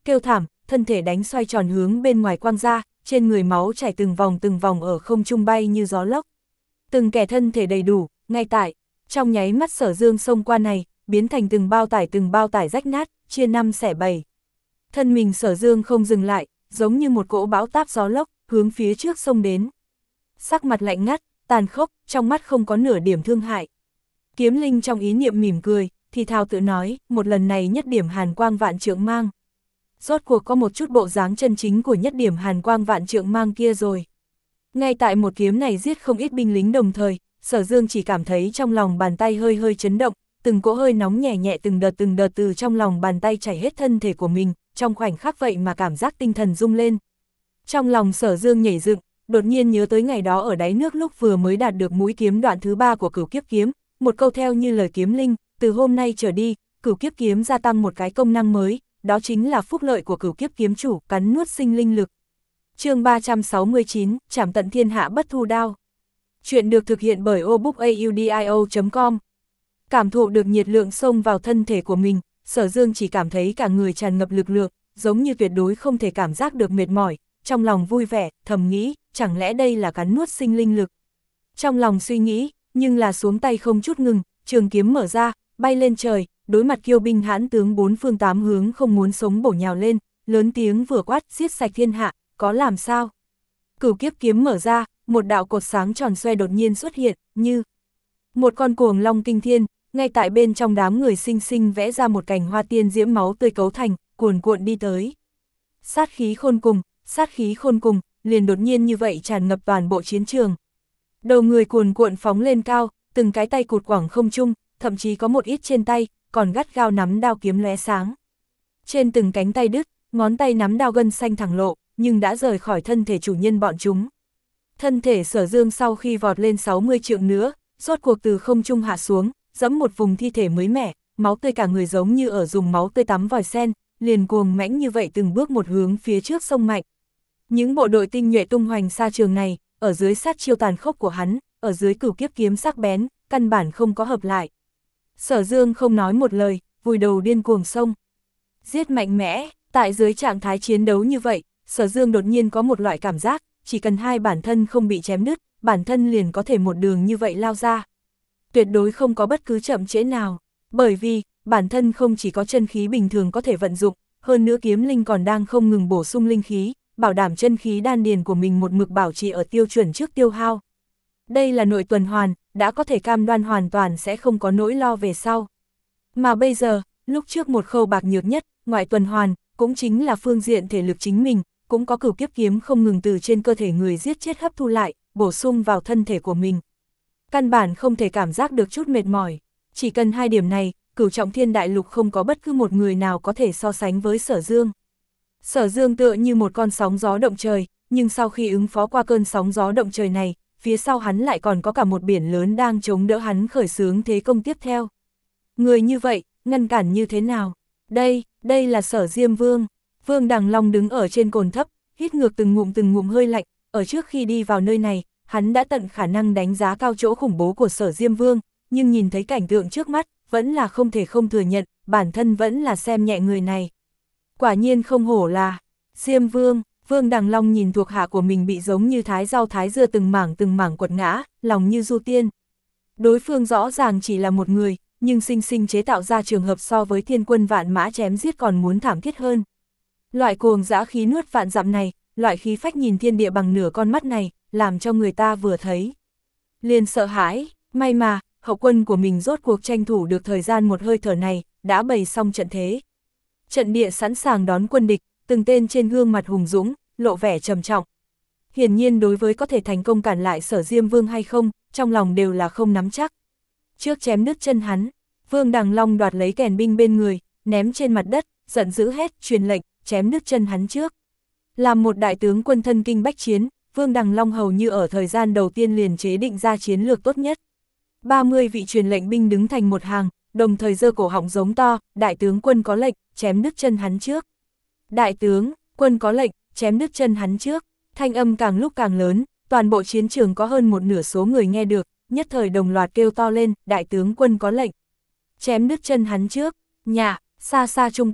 kêu thảm, thân thể đánh xoay tròn hướng bên ngoài quăng ra, trên người máu chảy từng vòng từng vòng ở không trung bay như gió lốc. Từng kẻ thân thể đầy đủ, ngay tại, trong nháy mắt Sở Dương xông qua này, biến thành từng bao tải từng bao tải rách nát, chia năm xẻ bảy. Thân mình Sở Dương không dừng lại, giống như một cỗ bão táp gió lốc, hướng phía trước xông đến. Sắc mặt lạnh ngắt, tàn khốc, trong mắt không có nửa điểm thương hại. Kiếm Linh trong ý niệm mỉm cười, thì thào tự nói, một lần này nhất điểm hàn quang vạn trượng mang. Rốt cuộc có một chút bộ dáng chân chính của nhất điểm hàn quang vạn trượng mang kia rồi. Ngay tại một kiếm này giết không ít binh lính đồng thời, Sở Dương chỉ cảm thấy trong lòng bàn tay hơi hơi chấn động, từng cỗ hơi nóng nhẹ nhẹ từng đợt từng đợt từ trong lòng bàn tay chảy hết thân thể của mình, trong khoảnh khắc vậy mà cảm giác tinh thần rung lên. Trong lòng Sở Dương nhảy dựng, đột nhiên nhớ tới ngày đó ở đáy nước lúc vừa mới đạt được mũi kiếm đoạn thứ ba của Cửu Kiếp Kiếm, một câu theo như lời Kiếm Linh, từ hôm nay trở đi, Cửu Kiếp Kiếm gia tăng một cái công năng mới, đó chính là phúc lợi của Cửu Kiếp Kiếm chủ, cắn nuốt sinh linh lực. Chương ba trăm sáu mươi chín, Trảm tận thiên hạ bất thu đao. Chuyện được thực hiện bởi obookaudio chấm com. Cảm thụ được nhiệt lượng xông vào thân thể của mình, Sở Dương chỉ cảm thấy cả người tràn ngập lực lượng, giống như tuyệt đối không thể cảm giác được mệt mỏi, trong lòng vui vẻ, thầm nghĩ, chẳng lẽ đây là cắn nuốt sinh linh lực. Trong lòng suy nghĩ, nhưng là xuống tay không chút ngừng, trường kiếm mở ra, bay lên trời, đối mặt kiêu binh hãn tướng bốn phương tám hướng không muốn sống bổ nhào lên, lớn tiếng vừa quát, giết sạch thiên hạ, có làm sao? Cửu Kiếp Kiếm mở ra, một đạo cột sáng tròn xoe đột nhiên xuất hiện, như một con cuồng long kinh thiên, ngay tại bên trong đám người xinh xinh vẽ ra một cành hoa tiên diễm máu tươi cấu thành, cuồn cuộn đi tới. Sát khí khôn cùng, sát khí khôn cùng, liền đột nhiên như vậy tràn ngập toàn bộ chiến trường. Đầu người cuồn cuộn phóng lên cao, từng cái tay cụt quẳng không trung, thậm chí có một ít trên tay, còn gắt gao nắm đao kiếm lóe sáng. Trên từng cánh tay đứt, ngón tay nắm đao gân xanh thẳng lộ, nhưng đã rời khỏi thân thể chủ nhân bọn chúng. Thân thể Sở Dương sau khi vọt lên sáu mươi trượng nữa, rốt cuộc từ không trung hạ xuống, dẫm một vùng thi thể mới mẻ, máu tươi cả người giống như ở dùng máu tươi tắm vòi sen, liền cuồng mãnh như vậy từng bước một hướng phía trước sông mạnh. Những bộ đội tinh nhuệ tung hoành xa trường này, ở dưới sát chiêu tàn khốc của hắn, ở dưới Cửu Kiếp Kiếm sắc bén, căn bản không có hợp lại. Sở Dương không nói một lời, vùi đầu điên cuồng xông. Giết mạnh mẽ, tại dưới trạng thái chiến đấu như vậy, Sở Dương đột nhiên có một loại cảm giác, chỉ cần hai bản thân không bị chém đứt, bản thân liền có thể một đường như vậy lao ra. Tuyệt đối không có bất cứ chậm trễ nào, bởi vì, bản thân không chỉ có chân khí bình thường có thể vận dụng, hơn nữa kiếm linh còn đang không ngừng bổ sung linh khí, bảo đảm chân khí đan điền của mình một mực bảo trì ở tiêu chuẩn trước tiêu hao. Đây là nội tuần hoàn, đã có thể cam đoan hoàn toàn sẽ không có nỗi lo về sau. Mà bây giờ, lúc trước một khâu bạc nhược nhất, ngoại tuần hoàn, cũng chính là phương diện thể lực chính mình, cũng có Cửu Kiếp Kiếm không ngừng từ trên cơ thể người giết chết hấp thu lại, bổ sung vào thân thể của mình. Căn bản không thể cảm giác được chút mệt mỏi, chỉ cần hai điểm này, Cửu Trọng Thiên Đại Lục không có bất cứ một người nào có thể so sánh với Sở Dương. Sở Dương tựa như một con sóng gió động trời, nhưng sau khi ứng phó qua cơn sóng gió động trời này, phía sau hắn lại còn có cả một biển lớn đang chống đỡ hắn khởi xướng thế công tiếp theo. Người như vậy, ngăn cản như thế nào? Đây, đây là Sở Diêm Vương. Vương Đằng Long đứng ở trên cồn thấp, hít ngược từng ngụm từng ngụm hơi lạnh, ở trước khi đi vào nơi này, hắn đã tận khả năng đánh giá cao chỗ khủng bố của Sở Diêm Vương, nhưng nhìn thấy cảnh tượng trước mắt, vẫn là không thể không thừa nhận, bản thân vẫn là xem nhẹ người này. Quả nhiên không hổ là Diêm Vương. Vương Đằng Long nhìn thuộc hạ của mình bị giống như thái rau thái dưa từng mảng từng mảng quật ngã, lòng như du tiên. Đối phương rõ ràng chỉ là một người, nhưng sinh sinh chế tạo ra trường hợp so với thiên quân vạn mã chém giết còn muốn thảm thiết hơn. Loại cuồng dã khí nuốt vạn dặm này, loại khí phách nhìn thiên địa bằng nửa con mắt này, làm cho người ta vừa thấy liền sợ hãi. May mà, hậu quân của mình rốt cuộc tranh thủ được thời gian một hơi thở này, đã bày xong trận thế. Trận địa sẵn sàng đón quân địch, từng tên trên gương mặt hùng dũng, lộ vẻ trầm trọng. Hiển nhiên đối với có thể thành công cản lại Sở Diêm Vương hay không, trong lòng đều là không nắm chắc. Trước chém đứt chân hắn, Vương Đằng Long đoạt lấy kèn binh bên người, ném trên mặt đất, giận dữ hét, truyền lệnh, chém đứt chân hắn trước. Làm một đại tướng quân thân kinh bách chiến, Vương Đằng Long hầu như ở thời gian đầu tiên liền chế định ra chiến lược tốt nhất. ba mươi vị truyền lệnh binh đứng thành một hàng, đồng thời giơ cổ họng giống to, đại tướng quân có lệnh, chém đứt chân hắn trước. Đại tướng, quân có lệnh, chém đứt chân hắn trước. Thanh âm càng lúc càng lớn, toàn bộ chiến trường có hơn một nửa số người nghe được, nhất thời đồng loạt kêu to lên, đại tướng quân có lệnh, chém đứt chân hắn trước. Nhà, xa xa trung quân,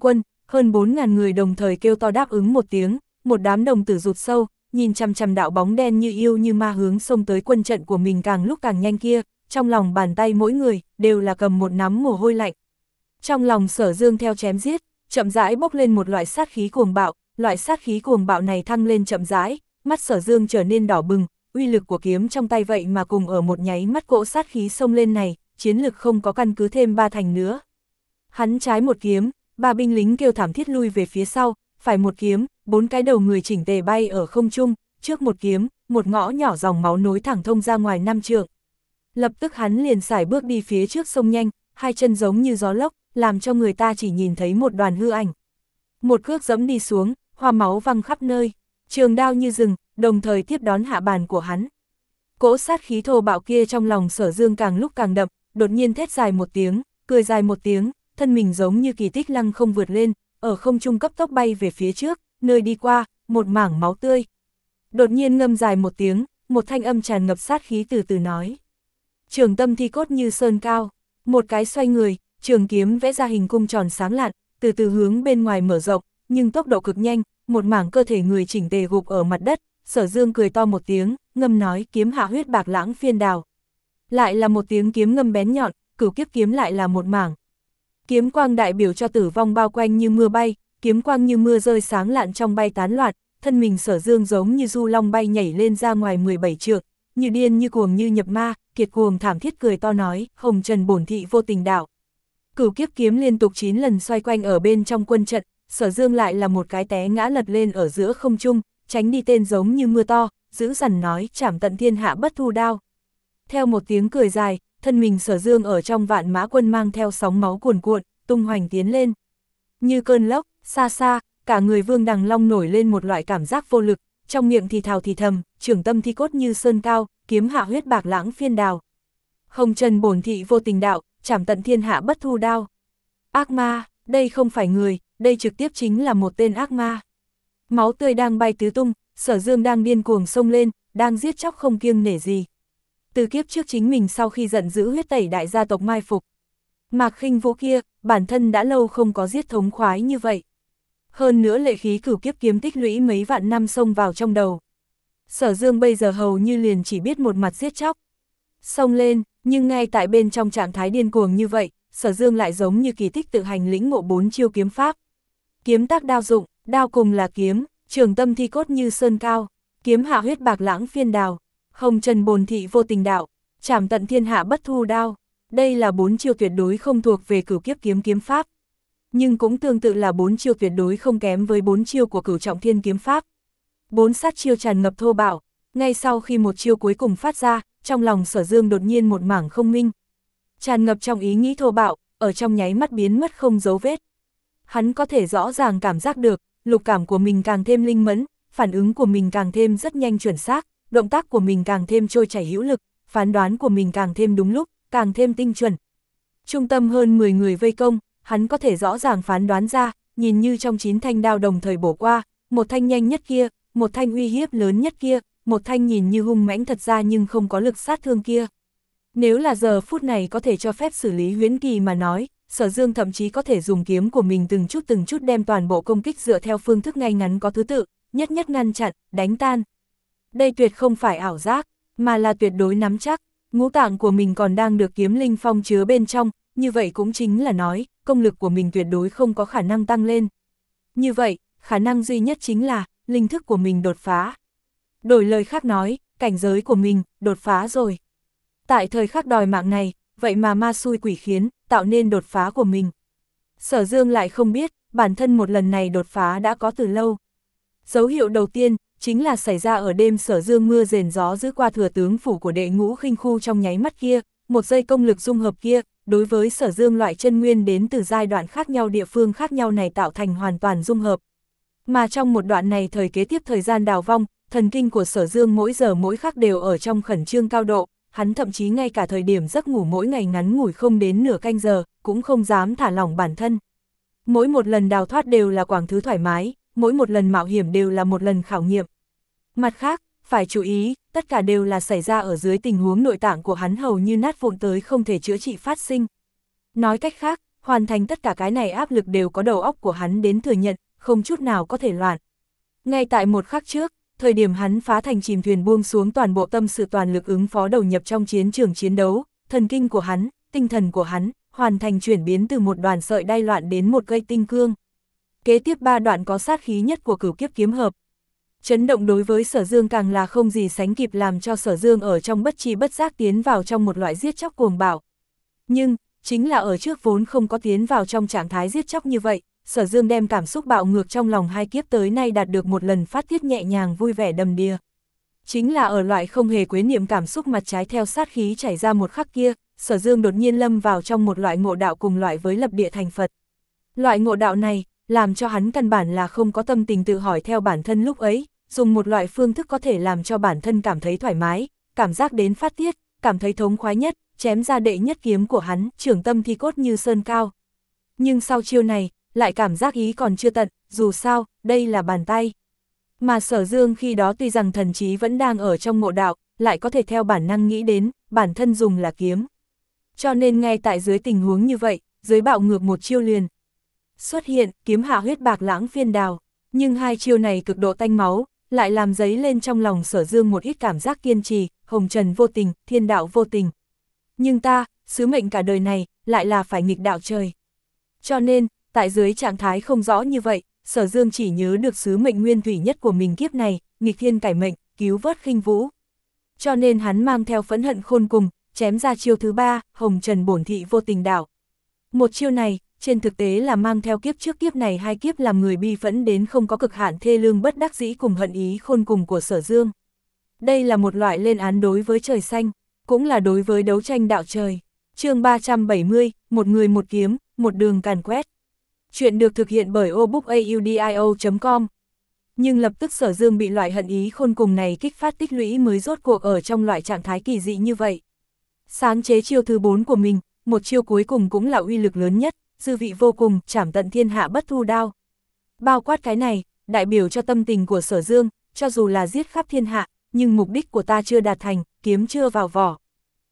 hơn bốn ngàn người đồng thời kêu to đáp ứng một tiếng, một đám đồng tử rụt sâu, nhìn chằm chằm đạo bóng đen như yêu như ma hướng xông tới quân trận của mình càng lúc càng nhanh kia, trong lòng bàn tay mỗi người đều là cầm một nắm mồ hôi lạnh. Trong lòng Sở Dương theo chém giết, chậm rãi bốc lên một loại sát khí cuồng bạo, loại sát khí cuồng bạo này thăng lên chậm rãi, mắt Sở Dương trở nên đỏ bừng, uy lực của kiếm trong tay vậy mà cùng ở một nháy mắt cỗ sát khí xông lên này, chiến lực không có căn cứ thêm ba thành nữa. Hắn trái một kiếm, ba binh lính kêu thảm thiết lui về phía sau, phải một kiếm, bốn cái đầu người chỉnh tề bay ở không trung, trước một kiếm, một ngõ nhỏ dòng máu nối thẳng thông ra ngoài năm trượng. Lập tức hắn liền sải bước đi phía trước sông nhanh, hai chân giống như gió lốc, làm cho người ta chỉ nhìn thấy một đoàn hư ảnh. Một cước dẫm đi xuống, hoa máu văng khắp nơi, trường đao như rừng, đồng thời tiếp đón hạ bàn của hắn. Cỗ sát khí thô bạo kia trong lòng Sở Dương càng lúc càng đậm, đột nhiên thét dài một tiếng, cười dài một tiếng, thân mình giống như kỳ tích lăng không vượt lên, ở không trung cấp tốc bay về phía trước, nơi đi qua, một mảng máu tươi. Đột nhiên ngâm dài một tiếng, một thanh âm tràn ngập sát khí từ từ nói. Trường tâm thi cốt như sơn cao, một cái xoay người, trường kiếm vẽ ra hình cung tròn sáng lạn, từ từ hướng bên ngoài mở rộng, nhưng tốc độ cực nhanh, một mảng cơ thể người chỉnh tề gục ở mặt đất. Sở Dương cười to một tiếng, ngâm nói kiếm hạ huyết bạc lãng phiên đào. Lại là một tiếng kiếm ngâm bén nhọn, cửu kiếp kiếm lại là một mảng. Kiếm quang đại biểu cho tử vong bao quanh như mưa bay, kiếm quang như mưa rơi sáng lạn trong bay tán loạn, thân mình Sở Dương giống như du long bay nhảy lên ra ngoài mười bảy trượng, như điên như cuồng như nhập ma, kiệt cuồng thảm thiết cười to nói, hồng trần bổn thị vô tình đạo. Cửu kiếp kiếm liên tục chín lần xoay quanh ở bên trong quân trận, Sở Dương lại là một cái té ngã lật lên ở giữa không trung, tránh đi tên giống như mưa to, dữ dằn nói trảm tận thiên hạ bất thu đao. Theo một tiếng cười dài, thân mình Sở Dương ở trong vạn mã quân mang theo sóng máu cuồn cuộn, tung hoành tiến lên. Như cơn lốc, xa xa, cả người Vương Đằng Long nổi lên một loại cảm giác vô lực, trong miệng thì thào thì thầm, trường tâm thi cốt như sơn cao, kiếm hạ huyết bạc lãng phiên đào. Hồng trần bổn thị vô tình đạo, trảm tận thiên hạ bất thu đao. Ác ma, đây không phải người, đây trực tiếp chính là một tên ác ma. Máu tươi đang bay tứ tung, Sở Dương đang điên cuồng xông lên, đang giết chóc không kiêng nể gì. Từ kiếp trước chính mình sau khi giận dữ huyết tẩy đại gia tộc mai phục. Mạc Khinh Vũ kia, bản thân đã lâu không có giết thống khoái như vậy. Hơn nữa lệ khí cửu kiếp kiếm tích lũy mấy vạn năm xông vào trong đầu. Sở Dương bây giờ hầu như liền chỉ biết một mặt giết chóc. Xông lên, nhưng ngay tại bên trong trạng thái điên cuồng như vậy, Sở Dương lại giống như kỳ tích tự hành lĩnh ngộ bốn chiêu kiếm pháp. Kiếm tác đao dụng, đao cùng là kiếm, trường tâm thi cốt như sơn cao, kiếm hạ huyết bạc lãng phiên đào, hồng trần bồn thị vô tình đạo, trảm tận thiên hạ bất thu đao. Đây là bốn chiêu tuyệt đối không thuộc về cửu kiếp kiếm kiếm pháp. Nhưng cũng tương tự là bốn chiêu tuyệt đối không kém với bốn chiêu của cửu trọng thiên kiếm pháp. Bốn sát chiêu tràn ngập thô bạo, ngay sau khi một chiêu cuối cùng phát ra, trong lòng Sở Dương đột nhiên một mảng không minh. Tràn ngập trong ý nghĩ thô bạo, ở trong nháy mắt biến mất không dấu vết. Hắn có thể rõ ràng cảm giác được, lục cảm của mình càng thêm linh mẫn, phản ứng của mình càng thêm rất nhanh chuẩn xác, động tác của mình càng thêm trôi chảy hữu lực, phán đoán của mình càng thêm đúng lúc, càng thêm tinh chuẩn. Trung tâm hơn mười người vây công, hắn có thể rõ ràng phán đoán ra, nhìn như trong chín thanh đao đồng thời bổ qua, một thanh nhanh nhất kia, một thanh uy hiếp lớn nhất kia, một thanh nhìn như hung mãnh thật ra nhưng không có lực sát thương kia. Nếu là giờ phút này có thể cho phép xử lý huyễn kỳ mà nói, Sở Dương thậm chí có thể dùng kiếm của mình từng chút từng chút đem toàn bộ công kích dựa theo phương thức ngay ngắn có thứ tự, nhất nhất ngăn chặn, đánh tan. Đây tuyệt không phải ảo giác, mà là tuyệt đối nắm chắc, ngũ tạng của mình còn đang được kiếm linh phong chứa bên trong, như vậy cũng chính là nói, công lực của mình tuyệt đối không có khả năng tăng lên. Như vậy, khả năng duy nhất chính là, linh thức của mình đột phá. Đổi lời khác nói, cảnh giới của mình, đột phá rồi. Tại thời khắc đòi mạng này, vậy mà ma xui quỷ khiến, tạo nên đột phá của mình. Sở Dương lại không biết, bản thân một lần này đột phá đã có từ lâu. Dấu hiệu đầu tiên, chính là xảy ra ở đêm Sở Dương mưa rền gió giữ qua thừa tướng phủ của đệ ngũ khinh khu trong nháy mắt kia, một giây công lực dung hợp kia, đối với Sở Dương loại chân nguyên đến từ giai đoạn khác nhau địa phương khác nhau này tạo thành hoàn toàn dung hợp. Mà trong một đoạn này thời kế tiếp thời gian đào vong, thần kinh của Sở Dương mỗi giờ mỗi khắc đều ở trong khẩn trương cao độ, hắn thậm chí ngay cả thời điểm giấc ngủ mỗi ngày ngắn ngủi không đến nửa canh giờ, cũng không dám thả lỏng bản thân. Mỗi một lần đào thoát đều là quảng thứ thoải mái, mỗi một lần mạo hiểm đều là một lần khảo nghiệm. Mặt khác, phải chú ý, tất cả đều là xảy ra ở dưới tình huống nội tạng của hắn hầu như nát vụn tới không thể chữa trị phát sinh. Nói cách khác, hoàn thành tất cả cái này áp lực đều có đầu óc của hắn đến thừa nhận, không chút nào có thể loạn. Ngay tại một khắc trước, thời điểm hắn phá thành chìm thuyền buông xuống toàn bộ tâm sự toàn lực ứng phó đầu nhập trong chiến trường chiến đấu, thần kinh của hắn, tinh thần của hắn, hoàn thành chuyển biến từ một đoàn sợi đai loạn đến một cây tinh cương. Kế tiếp ba đoạn có sát khí nhất của Cửu Kiếp kiếm hợp. Chấn động đối với Sở Dương càng là không gì sánh kịp, làm cho Sở Dương ở trong bất tri bất giác tiến vào trong một loại giết chóc cuồng bạo. Nhưng, chính là ở trước vốn không có tiến vào trong trạng thái giết chóc như vậy, Sở Dương đem cảm xúc bạo ngược trong lòng hai kiếp tới nay đạt được một lần phát tiết nhẹ nhàng vui vẻ đầm đìa. Chính là ở loại không hề quấy niệm cảm xúc mặt trái theo sát khí chảy ra một khắc kia, Sở Dương đột nhiên lâm vào trong một loại ngộ đạo cùng loại với lập địa thành Phật. Loại ngộ đạo này, làm cho hắn căn bản là không có tâm tình tự hỏi theo bản thân lúc ấy, dùng một loại phương thức có thể làm cho bản thân cảm thấy thoải mái, cảm giác đến phát tiết, cảm thấy thống khoái nhất, chém ra đệ nhất kiếm của hắn, trưởng tâm thi cốt như sơn cao. Nhưng sau chiêu này, lại cảm giác ý còn chưa tận, dù sao, đây là bàn tay. Mà Sở Dương khi đó tuy rằng thần trí vẫn đang ở trong ngộ đạo, lại có thể theo bản năng nghĩ đến, bản thân dùng là kiếm. Cho nên ngay tại dưới tình huống như vậy, dưới bạo ngược một chiêu liền xuất hiện, kiếm hạ huyết bạc lãng phiên đào. Nhưng hai chiêu này cực độ tanh máu, lại làm dấy lên trong lòng Sở Dương một ít cảm giác kiên trì, hồng trần vô tình, thiên đạo vô tình. Nhưng ta, sứ mệnh cả đời này, lại là phải nghịch đạo trời. Cho nên, tại dưới trạng thái không rõ như vậy, Sở Dương chỉ nhớ được sứ mệnh nguyên thủy nhất của mình kiếp này, nghịch thiên cải mệnh, cứu vớt khinh vũ. Cho nên hắn mang theo phẫn hận khôn cùng, chém ra chiêu thứ ba, hồng trần bổn thị vô tình đạo. Một chiêu này, trên thực tế là mang theo kiếp trước kiếp này hai kiếp làm người bi phẫn đến không có cực hạn thê lương bất đắc dĩ cùng hận ý khôn cùng của Sở Dương. Đây là một loại lên án đối với trời xanh, cũng là đối với đấu tranh đạo trời. Chương ba trăm bảy mươi, một người một kiếm, một đường càn quét. Chuyện được thực hiện bởi obookaudio chấm com. Nhưng lập tức Sở Dương bị loại hận ý khôn cùng này kích phát tích lũy mới rốt cuộc ở trong loại trạng thái kỳ dị như vậy. Sáng chế chiêu thứ bốn của mình, một chiêu cuối cùng cũng là uy lực lớn nhất, dư vị vô cùng, trảm tận thiên hạ bất thu đao. Bao quát cái này, đại biểu cho tâm tình của Sở Dương, cho dù là giết khắp thiên hạ, nhưng mục đích của ta chưa đạt thành, kiếm chưa vào vỏ.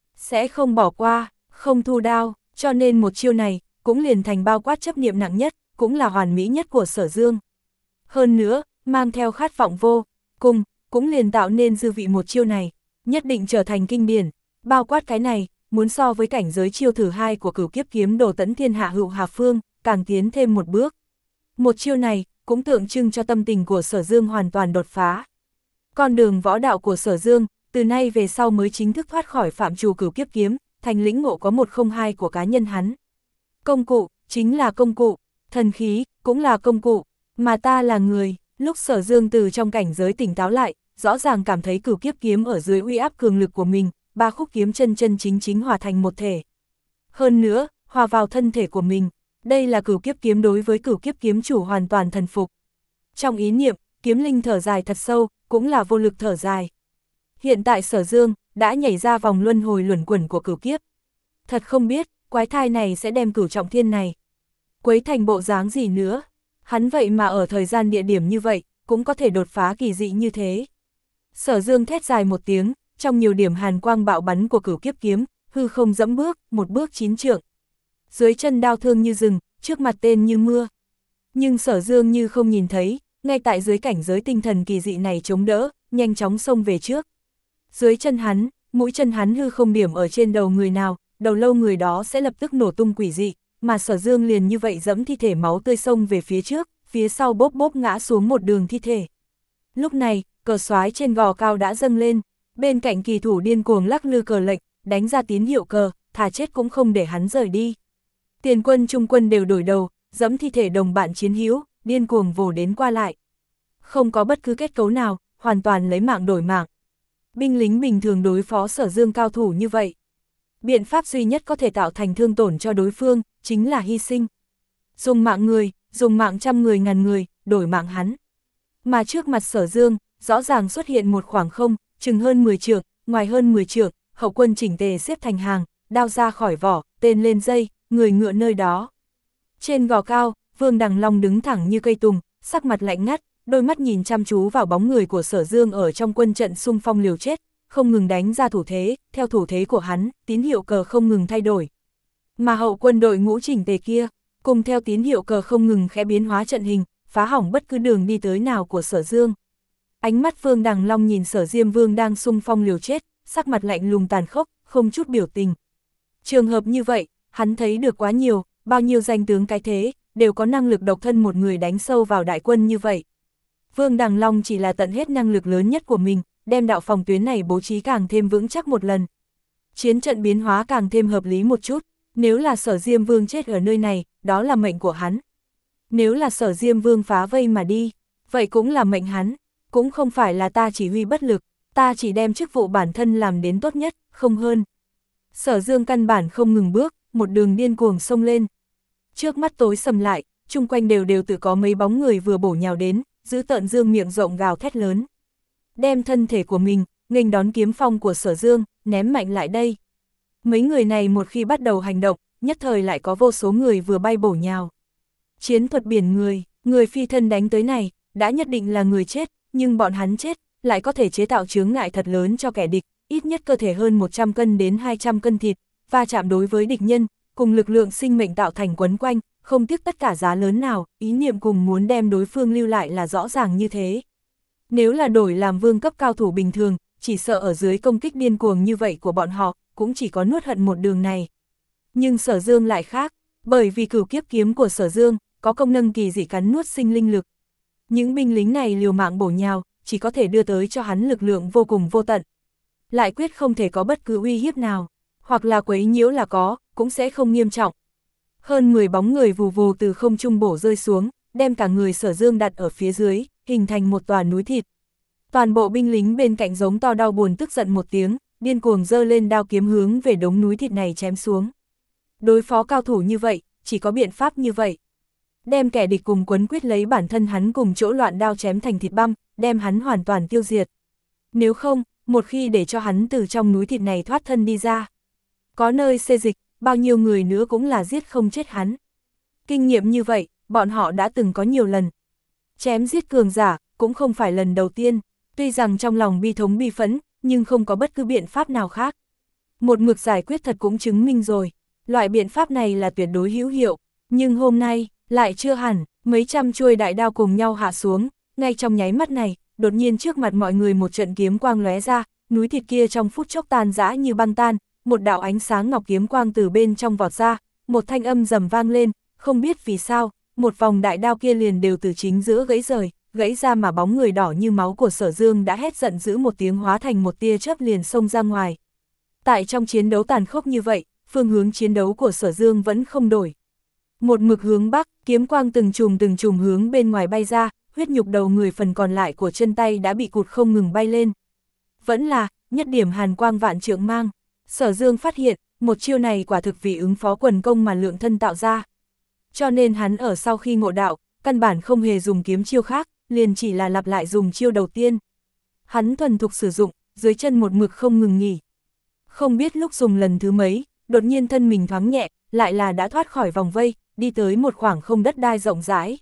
Sẽ không bỏ qua, không thu đao, cho nên một chiêu này, cũng liền thành bao quát chấp niệm nặng nhất, cũng là hoàn mỹ nhất của Sở Dương. Hơn nữa, mang theo khát vọng vô cùng, cũng liền tạo nên dư vị một chiêu này, nhất định trở thành kinh điển. Bao quát cái này, muốn so với cảnh giới chiêu thứ hai của Cửu Kiếp kiếm đồ tẫn thiên hạ hữu hà phương, càng tiến thêm một bước. Một chiêu này, cũng tượng trưng cho tâm tình của Sở Dương hoàn toàn đột phá. Con đường võ đạo của Sở Dương, từ nay về sau mới chính thức thoát khỏi phạm trù Cửu Kiếp kiếm, thành lĩnh ngộ có một không hai của cá nhân hắn. Công cụ, chính là công cụ, thần khí, cũng là công cụ, mà ta là người. Lúc Sở Dương từ trong cảnh giới tỉnh táo lại, rõ ràng cảm thấy Cửu Kiếp kiếm ở dưới uy áp cường lực của mình, ba khúc kiếm chân chân chính chính hòa thành một thể. Hơn nữa, hòa vào thân thể của mình, đây là Cửu Kiếp kiếm đối với Cửu Kiếp kiếm chủ hoàn toàn thần phục. Trong ý niệm, kiếm linh thở dài thật sâu, cũng là vô lực thở dài. Hiện tại Sở Dương đã nhảy ra vòng luân hồi luẩn quẩn của Cửu Kiếp. Thật không biết, quái thai này sẽ đem Cửu Trọng Thiên này quấy thành bộ dáng gì nữa. Hắn vậy mà ở thời gian địa điểm như vậy, cũng có thể đột phá kỳ dị như thế. Sở Dương thét dài một tiếng, trong nhiều điểm hàn quang bạo bắn của Cửu Kiếp kiếm, hư không dẫm bước, một bước chín trượng. Dưới chân đao thương như rừng, trước mặt tên như mưa. Nhưng Sở Dương như không nhìn thấy, ngay tại dưới cảnh giới tinh thần kỳ dị này chống đỡ, nhanh chóng xông về trước. Dưới chân hắn, mũi chân hắn hư không điểm ở trên đầu người nào, đầu lâu người đó sẽ lập tức nổ tung quỷ dị, mà Sở Dương liền như vậy dẫm thi thể máu tươi xông về phía trước, phía sau bốp bốp ngã xuống một đường thi thể. Lúc này, cờ soái trên gò cao đã dâng lên, bên cạnh kỳ thủ điên cuồng lắc lư cờ lệnh, đánh ra tín hiệu cờ, thà chết cũng không để hắn rời đi. Tiền quân trung quân đều đổi đầu, dẫm thi thể đồng bạn chiến hữu, điên cuồng vồ đến qua lại. Không có bất cứ kết cấu nào, hoàn toàn lấy mạng đổi mạng. Binh lính bình thường đối phó Sở Dương cao thủ như vậy. Biện pháp duy nhất có thể tạo thành thương tổn cho đối phương, chính là hy sinh. Dùng mạng người, dùng mạng trăm người ngàn người, đổi mạng hắn. Mà trước mặt Sở Dương, rõ ràng xuất hiện một khoảng không, chừng hơn mười trượng, ngoài hơn mười trượng, hậu quân chỉnh tề xếp thành hàng, đao ra khỏi vỏ, tên lên dây, người ngựa nơi đó. Trên gò cao, Vương Đằng Long đứng thẳng như cây tùng, sắc mặt lạnh ngắt, đôi mắt nhìn chăm chú vào bóng người của Sở Dương ở trong quân trận xung phong liều chết, không ngừng đánh ra thủ thế, theo thủ thế của hắn, tín hiệu cờ không ngừng thay đổi. Mà hậu quân đội ngũ chỉnh tề kia, cùng theo tín hiệu cờ không ngừng khẽ biến hóa trận hình, phá hỏng bất cứ đường đi tới nào của Sở Dương. Ánh mắt Vương Đằng Long nhìn Sở Diêm Vương đang xung phong liều chết, sắc mặt lạnh lùng tàn khốc, không chút biểu tình. Trường hợp như vậy, hắn thấy được quá nhiều, bao nhiêu danh tướng cái thế, đều có năng lực độc thân một người đánh sâu vào đại quân như vậy. Vương Đằng Long chỉ là tận hết năng lực lớn nhất của mình, đem đạo phòng tuyến này bố trí càng thêm vững chắc một lần. Chiến trận biến hóa càng thêm hợp lý một chút, nếu là Sở Diêm Vương chết ở nơi này, đó là mệnh của hắn. Nếu là Sở Diêm Vương phá vây mà đi, vậy cũng là mệnh hắn, cũng không phải là ta chỉ huy bất lực, ta chỉ đem chức vụ bản thân làm đến tốt nhất, không hơn. Sở Dương căn bản không ngừng bước, một đường điên cuồng xông lên. Trước mắt tối sầm lại, chung quanh đều đều tự có mấy bóng người vừa bổ nhào đến, giữ tợn dương miệng rộng gào thét lớn. Đem thân thể của mình, nghênh đón kiếm phong của Sở Dương, ném mạnh lại đây. Mấy người này một khi bắt đầu hành động, nhất thời lại có vô số người vừa bay bổ nhào. Chiến thuật biển người, người phi thân đánh tới này, đã nhất định là người chết, nhưng bọn hắn chết, lại có thể chế tạo chướng ngại thật lớn cho kẻ địch, ít nhất cơ thể hơn một trăm cân đến hai trăm cân thịt, va chạm đối với địch nhân, cùng lực lượng sinh mệnh tạo thành quấn quanh, không tiếc tất cả giá lớn nào, ý niệm cùng muốn đem đối phương lưu lại là rõ ràng như thế. Nếu là đổi làm vương cấp cao thủ bình thường, chỉ sợ ở dưới công kích điên cuồng như vậy của bọn họ, cũng chỉ có nuốt hận một đường này. Nhưng Sở Dương lại khác, bởi vì cửu kiếp kiếm của Sở Dương, có công năng kỳ dị cắn nuốt sinh linh lực. Những binh lính này liều mạng bổ nhào, chỉ có thể đưa tới cho hắn lực lượng vô cùng vô tận. Lại quyết không thể có bất cứ uy hiếp nào, hoặc là quấy nhiễu là có, cũng sẽ không nghiêm trọng. Hơn mười bóng người vù vù từ không trung bổ rơi xuống, đem cả người Sở Dương đặt ở phía dưới, hình thành một tòa núi thịt. Toàn bộ binh lính bên cạnh giống to đau buồn tức giận một tiếng, điên cuồng giơ lên đao kiếm hướng về đống núi thịt này chém xuống. Đối phó cao thủ như vậy, chỉ có biện pháp như vậy. Đem kẻ địch cùng quấn quyết lấy bản thân hắn cùng chỗ loạn đao chém thành thịt băm, đem hắn hoàn toàn tiêu diệt. Nếu không, một khi để cho hắn từ trong núi thịt này thoát thân đi ra, có nơi xê dịch, bao nhiêu người nữa cũng là giết không chết hắn. Kinh nghiệm như vậy, bọn họ đã từng có nhiều lần. Chém giết cường giả, cũng không phải lần đầu tiên, tuy rằng trong lòng bi thống bi phẫn, nhưng không có bất cứ biện pháp nào khác. Một mực giải quyết thật cũng chứng minh rồi, loại biện pháp này là tuyệt đối hữu hiệu, nhưng hôm nay, lại chưa hẳn, mấy trăm chuôi đại đao cùng nhau hạ xuống, ngay trong nháy mắt này, đột nhiên trước mặt mọi người một trận kiếm quang lóe ra, núi thịt kia trong phút chốc tan rã như băng tan, một đạo ánh sáng ngọc kiếm quang từ bên trong vọt ra, một thanh âm rầm vang lên, không biết vì sao, một vòng đại đao kia liền đều từ chính giữa gãy rời, gãy ra mà bóng người đỏ như máu của Sở Dương đã hét giận dữ một tiếng hóa thành một tia chớp liền xông ra ngoài. Tại trong chiến đấu tàn khốc như vậy, phương hướng chiến đấu của Sở Dương vẫn không đổi. Một mực hướng bắc, kiếm quang từng chùm từng chùm hướng bên ngoài bay ra, huyết nhục đầu người phần còn lại của chân tay đã bị cụt không ngừng bay lên. Vẫn là, nhất điểm hàn quang vạn trượng mang. Sở Dương phát hiện, một chiêu này quả thực vì ứng phó quần công mà lượng thân tạo ra. Cho nên hắn ở sau khi ngộ đạo, căn bản không hề dùng kiếm chiêu khác, liền chỉ là lặp lại dùng chiêu đầu tiên. Hắn thuần thục sử dụng, dưới chân một mực không ngừng nghỉ. Không biết lúc dùng lần thứ mấy, đột nhiên thân mình thoáng nhẹ, lại là đã thoát khỏi vòng vây, đi tới một khoảng không đất đai rộng rãi.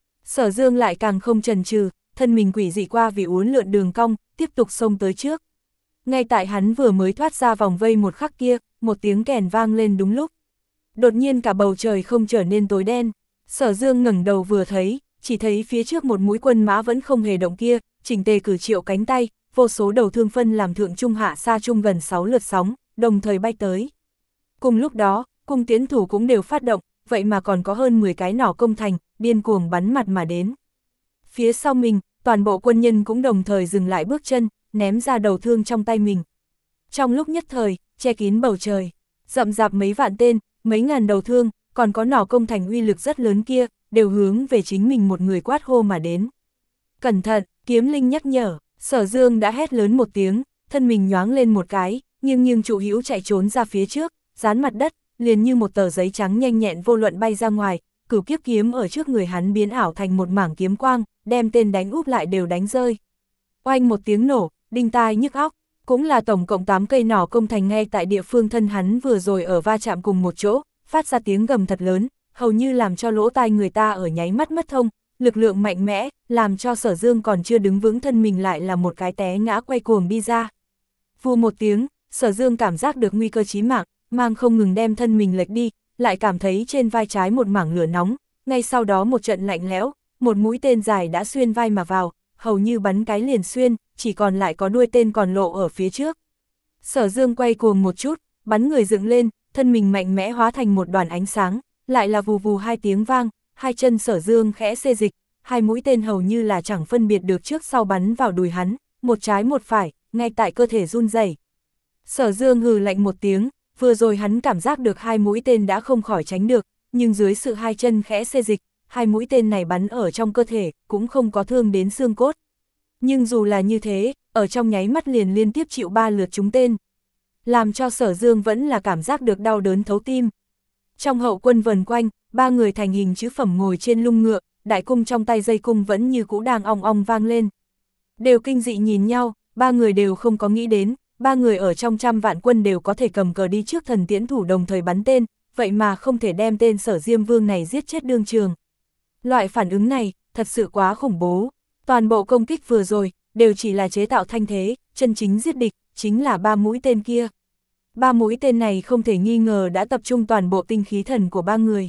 Sở Dương lại càng không chần chừ, thân mình quỷ dị qua vì uốn lượn đường cong, tiếp tục xông tới trước. Ngay tại hắn vừa mới thoát ra vòng vây một khắc kia, một tiếng kèn vang lên đúng lúc. Đột nhiên cả bầu trời không trở nên tối đen. Sở Dương ngẩng đầu vừa thấy, chỉ thấy phía trước một mũi quân mã vẫn không hề động kia, chỉnh tề cử triệu cánh tay, vô số đầu thương phân làm thượng trung hạ xa trung gần sáu lượt sóng, đồng thời bay tới. Cùng lúc đó, cung tiến thủ cũng đều phát động, vậy mà còn có hơn mười cái nỏ công thành, điên cuồng bắn mặt mà đến. Phía sau mình, toàn bộ quân nhân cũng đồng thời dừng lại bước chân, ném ra đầu thương trong tay mình. Trong lúc nhất thời, che kín bầu trời, rậm rạp mấy vạn tên, mấy ngàn đầu thương, còn có nỏ công thành uy lực rất lớn kia, đều hướng về chính mình một người quát hô mà đến. Cẩn thận, kiếm linh nhắc nhở, Sở Dương đã hét lớn một tiếng, thân mình nhoáng lên một cái, nghiêng nghiêng trụ hữu chạy trốn ra phía trước, dán mặt đất, liền như một tờ giấy trắng nhanh nhẹn vô luận bay ra ngoài, cửu kiếp kiếm ở trước người hắn biến ảo thành một mảng kiếm quang, đem tên đánh úp lại đều đánh rơi. Oanh một tiếng nổ, đinh tai nhức óc, cũng là tổng cộng tám cây nỏ công thành ngay tại địa phương thân hắn vừa rồi ở va chạm cùng một chỗ, phát ra tiếng gầm thật lớn, hầu như làm cho lỗ tai người ta ở nháy mắt mất thông, lực lượng mạnh mẽ, làm cho Sở Dương còn chưa đứng vững thân mình lại là một cái té ngã quay cuồng đi ra. Vù một tiếng, Sở Dương cảm giác được nguy cơ chí mạng, mang không ngừng đem thân mình lệch đi, lại cảm thấy trên vai trái một mảng lửa nóng, ngay sau đó một trận lạnh lẽo, một mũi tên dài đã xuyên vai mà vào, hầu như bắn cái liền xuyên, chỉ còn lại có đuôi tên còn lộ ở phía trước. Sở Dương quay cuồng một chút, bắn người dựng lên, thân mình mạnh mẽ hóa thành một đoàn ánh sáng, lại là vù vù hai tiếng vang, hai chân Sở Dương khẽ xê dịch, hai mũi tên hầu như là chẳng phân biệt được trước sau bắn vào đùi hắn, một trái một phải, ngay tại cơ thể run rẩy. Sở Dương hừ lạnh một tiếng, vừa rồi hắn cảm giác được hai mũi tên đã không khỏi tránh được, nhưng dưới sự hai chân khẽ xê dịch, hai mũi tên này bắn ở trong cơ thể, cũng không có thương đến xương cốt. Nhưng dù là như thế, ở trong nháy mắt liền liên tiếp chịu ba lượt trúng tên, làm cho Sở Dương vẫn là cảm giác được đau đớn thấu tim. Trong hậu quân vần quanh, ba người thành hình chữ phẩm ngồi trên lưng ngựa, đại cung trong tay dây cung vẫn như cũ đang ong ong vang lên. Đều kinh dị nhìn nhau, ba người đều không có nghĩ đến, ba người ở trong trăm vạn quân đều có thể cầm cờ đi trước thần tiễn thủ đồng thời bắn tên, vậy mà không thể đem tên Sở Diêm Vương này giết chết đương trường. Loại phản ứng này, thật sự quá khủng bố. Toàn bộ công kích vừa rồi, đều chỉ là chế tạo thanh thế, chân chính giết địch, chính là ba mũi tên kia. Ba mũi tên này không thể nghi ngờ đã tập trung toàn bộ tinh khí thần của ba người.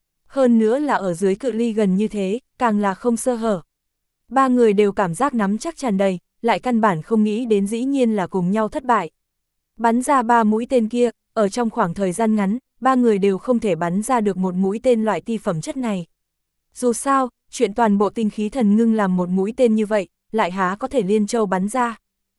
Hơn nữa là ở dưới cự ly gần như thế, càng là không sơ hở. Ba người đều cảm giác nắm chắc tràn đầy, lại căn bản không nghĩ đến dĩ nhiên là cùng nhau thất bại. Bắn ra ba mũi tên kia, ở trong khoảng thời gian ngắn, ba người đều không thể bắn ra được một mũi tên loại ti phẩm chất này. Dù sao, chuyện toàn bộ tinh khí thần ngưng làm một mũi tên như vậy, lại há có thể liên châu bắn ra.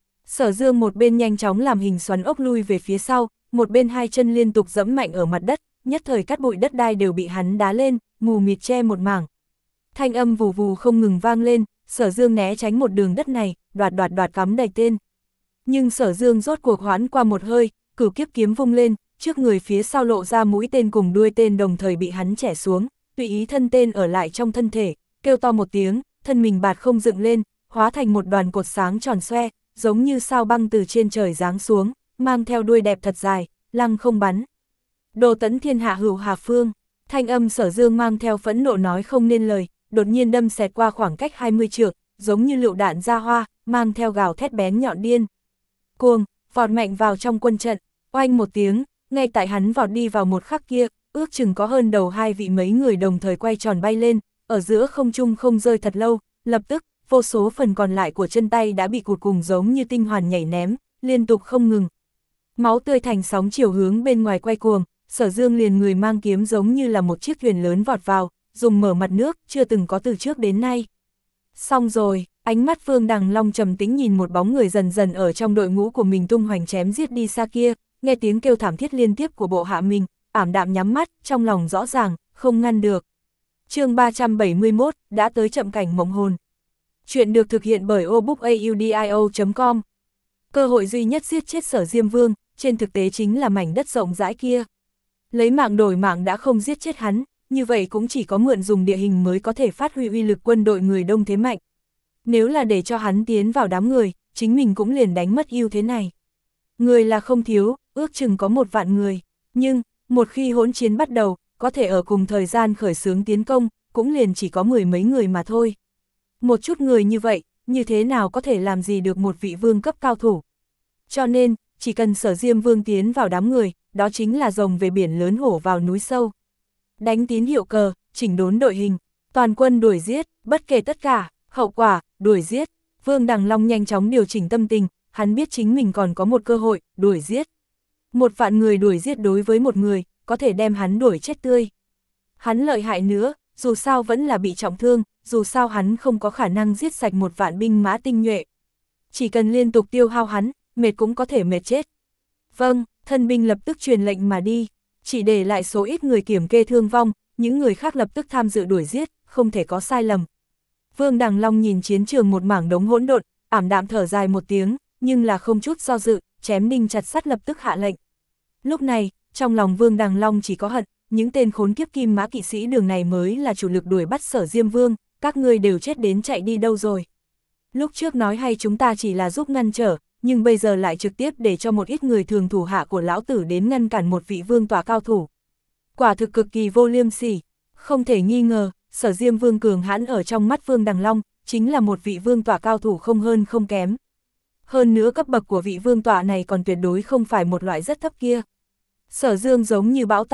Sở Dương một bên nhanh chóng làm hình xoắn ốc lui về phía sau, một bên hai chân liên tục giẫm mạnh ở mặt đất, nhất thời cát bụi đất đai đều bị hắn đá lên, mù mịt che một mảng. Thanh âm vù vù không ngừng vang lên, Sở Dương né tránh một đường đất này, đoạt đoạt đoạt cắm đầy tên. Nhưng Sở Dương rốt cuộc hoãn qua một hơi, cửu kiếp kiếm vung lên, trước người phía sau lộ ra mũi tên cùng đuôi tên đồng thời bị hắn chẻ xuống, tùy ý thân tên ở lại trong thân thể, kêu to một tiếng, thân mình bạt không dựng lên, hóa thành một đoàn cột sáng tròn xoe, giống như sao băng từ trên trời giáng xuống, mang theo đuôi đẹp thật dài, lăng không bắn. Đồ tấn thiên hạ hữu Hà Phương, thanh âm Sở Dương mang theo phẫn nộ nói không nên lời, đột nhiên đâm xẹt qua khoảng cách hai mươi trượng, giống như lựu đạn ra hoa, mang theo gào thét bén nhọn điên. Cuồng, vọt mạnh vào trong quân trận, oanh một tiếng, ngay tại hắn vọt đi vào một khắc kia, ước chừng có hơn đầu hai vị mấy người đồng thời quay tròn bay lên, ở giữa không trung không rơi thật lâu, lập tức, vô số phần còn lại của chân tay đã bị cụt cùng giống như tinh hoàn nhảy ném, liên tục không ngừng. Máu tươi thành sóng chiều hướng bên ngoài quay cuồng, Sở Dương liền người mang kiếm giống như là một chiếc thuyền lớn vọt vào, dùng mở mặt nước, chưa từng có từ trước đến nay. Xong rồi, ánh mắt Vương Đằng Long trầm tĩnh nhìn một bóng người dần dần ở trong đội ngũ của mình tung hoành chém giết đi xa kia, nghe tiếng kêu thảm thiết liên tiếp của bộ hạ mình, ảm đạm nhắm mắt, trong lòng rõ ràng, không ngăn được. Chương ba trăm bảy mươi mốt, đã tới chậm cảnh mộng hồn. Chuyện được thực hiện bởi obookaudio chấm com. Cơ hội duy nhất giết chết Sở Diêm Vương, trên thực tế chính là mảnh đất rộng rãi kia. Lấy mạng đổi mạng đã không giết chết hắn, như vậy cũng chỉ có mượn dùng địa hình mới có thể phát huy uy lực quân đội người đông thế mạnh. Nếu là để cho hắn tiến vào đám người, chính mình cũng liền đánh mất ưu thế này. Người là không thiếu, ước chừng có một vạn người, nhưng, một khi hỗn chiến bắt đầu, có thể ở cùng thời gian khởi xướng tiến công, cũng liền chỉ có mười mấy người mà thôi. Một chút người như vậy, như thế nào có thể làm gì được một vị vương cấp cao thủ. Cho nên, chỉ cần Sở Diêm Vương tiến vào đám người, đó chính là rồng về biển lớn hổ vào núi sâu. Đánh tín hiệu cờ, chỉnh đốn đội hình, toàn quân đuổi giết, bất kể tất cả, hậu quả, đuổi giết. Vương Đằng Long nhanh chóng điều chỉnh tâm tình, hắn biết chính mình còn có một cơ hội, đuổi giết. Một vạn người đuổi giết đối với một người, có thể đem hắn đuổi chết tươi. Hắn lợi hại nữa, dù sao vẫn là bị trọng thương, dù sao hắn không có khả năng giết sạch một vạn binh mã tinh nhuệ. Chỉ cần liên tục tiêu hao hắn, mệt cũng có thể mệt chết. Vâng, thân binh lập tức truyền lệnh mà đi, chỉ để lại số ít người kiểm kê thương vong, những người khác lập tức tham dự đuổi giết, không thể có sai lầm. Vương Đằng Long nhìn chiến trường một mảng đống hỗn độn, ảm đạm thở dài một tiếng, nhưng là không chút do dự, chém đinh chặt sắt lập tức hạ lệnh. Lúc này, trong lòng Vương Đằng Long chỉ có hận, những tên khốn kiếp kim mã kỵ sĩ đường này mới là chủ lực đuổi bắt Sở Diêm Vương, các ngươi đều chết đến chạy đi đâu rồi. Lúc trước nói hay chúng ta chỉ là giúp ngăn trở, nhưng bây giờ lại trực tiếp để cho một ít người thường thủ hạ của lão tử đến ngăn cản một vị vương tòa cao thủ. Quả thực cực kỳ vô liêm sỉ, không thể nghi ngờ, Sở Diêm Vương cường hãn ở trong mắt Vương Đằng Long, chính là một vị vương tòa cao thủ không hơn không kém. Hơn nữa cấp bậc của vị vương tòa này còn tuyệt đối không phải một loại rất thấp kia. Sở Dương giống như bão táp,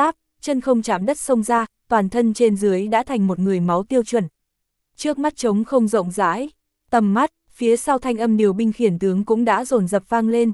chân không chạm đất xông ra, toàn thân trên dưới đã thành một người máu tiêu chuẩn. Trước mắt trống không rộng rãi, tầm mắt, phía sau thanh âm điều binh khiển tướng cũng đã dồn dập vang lên.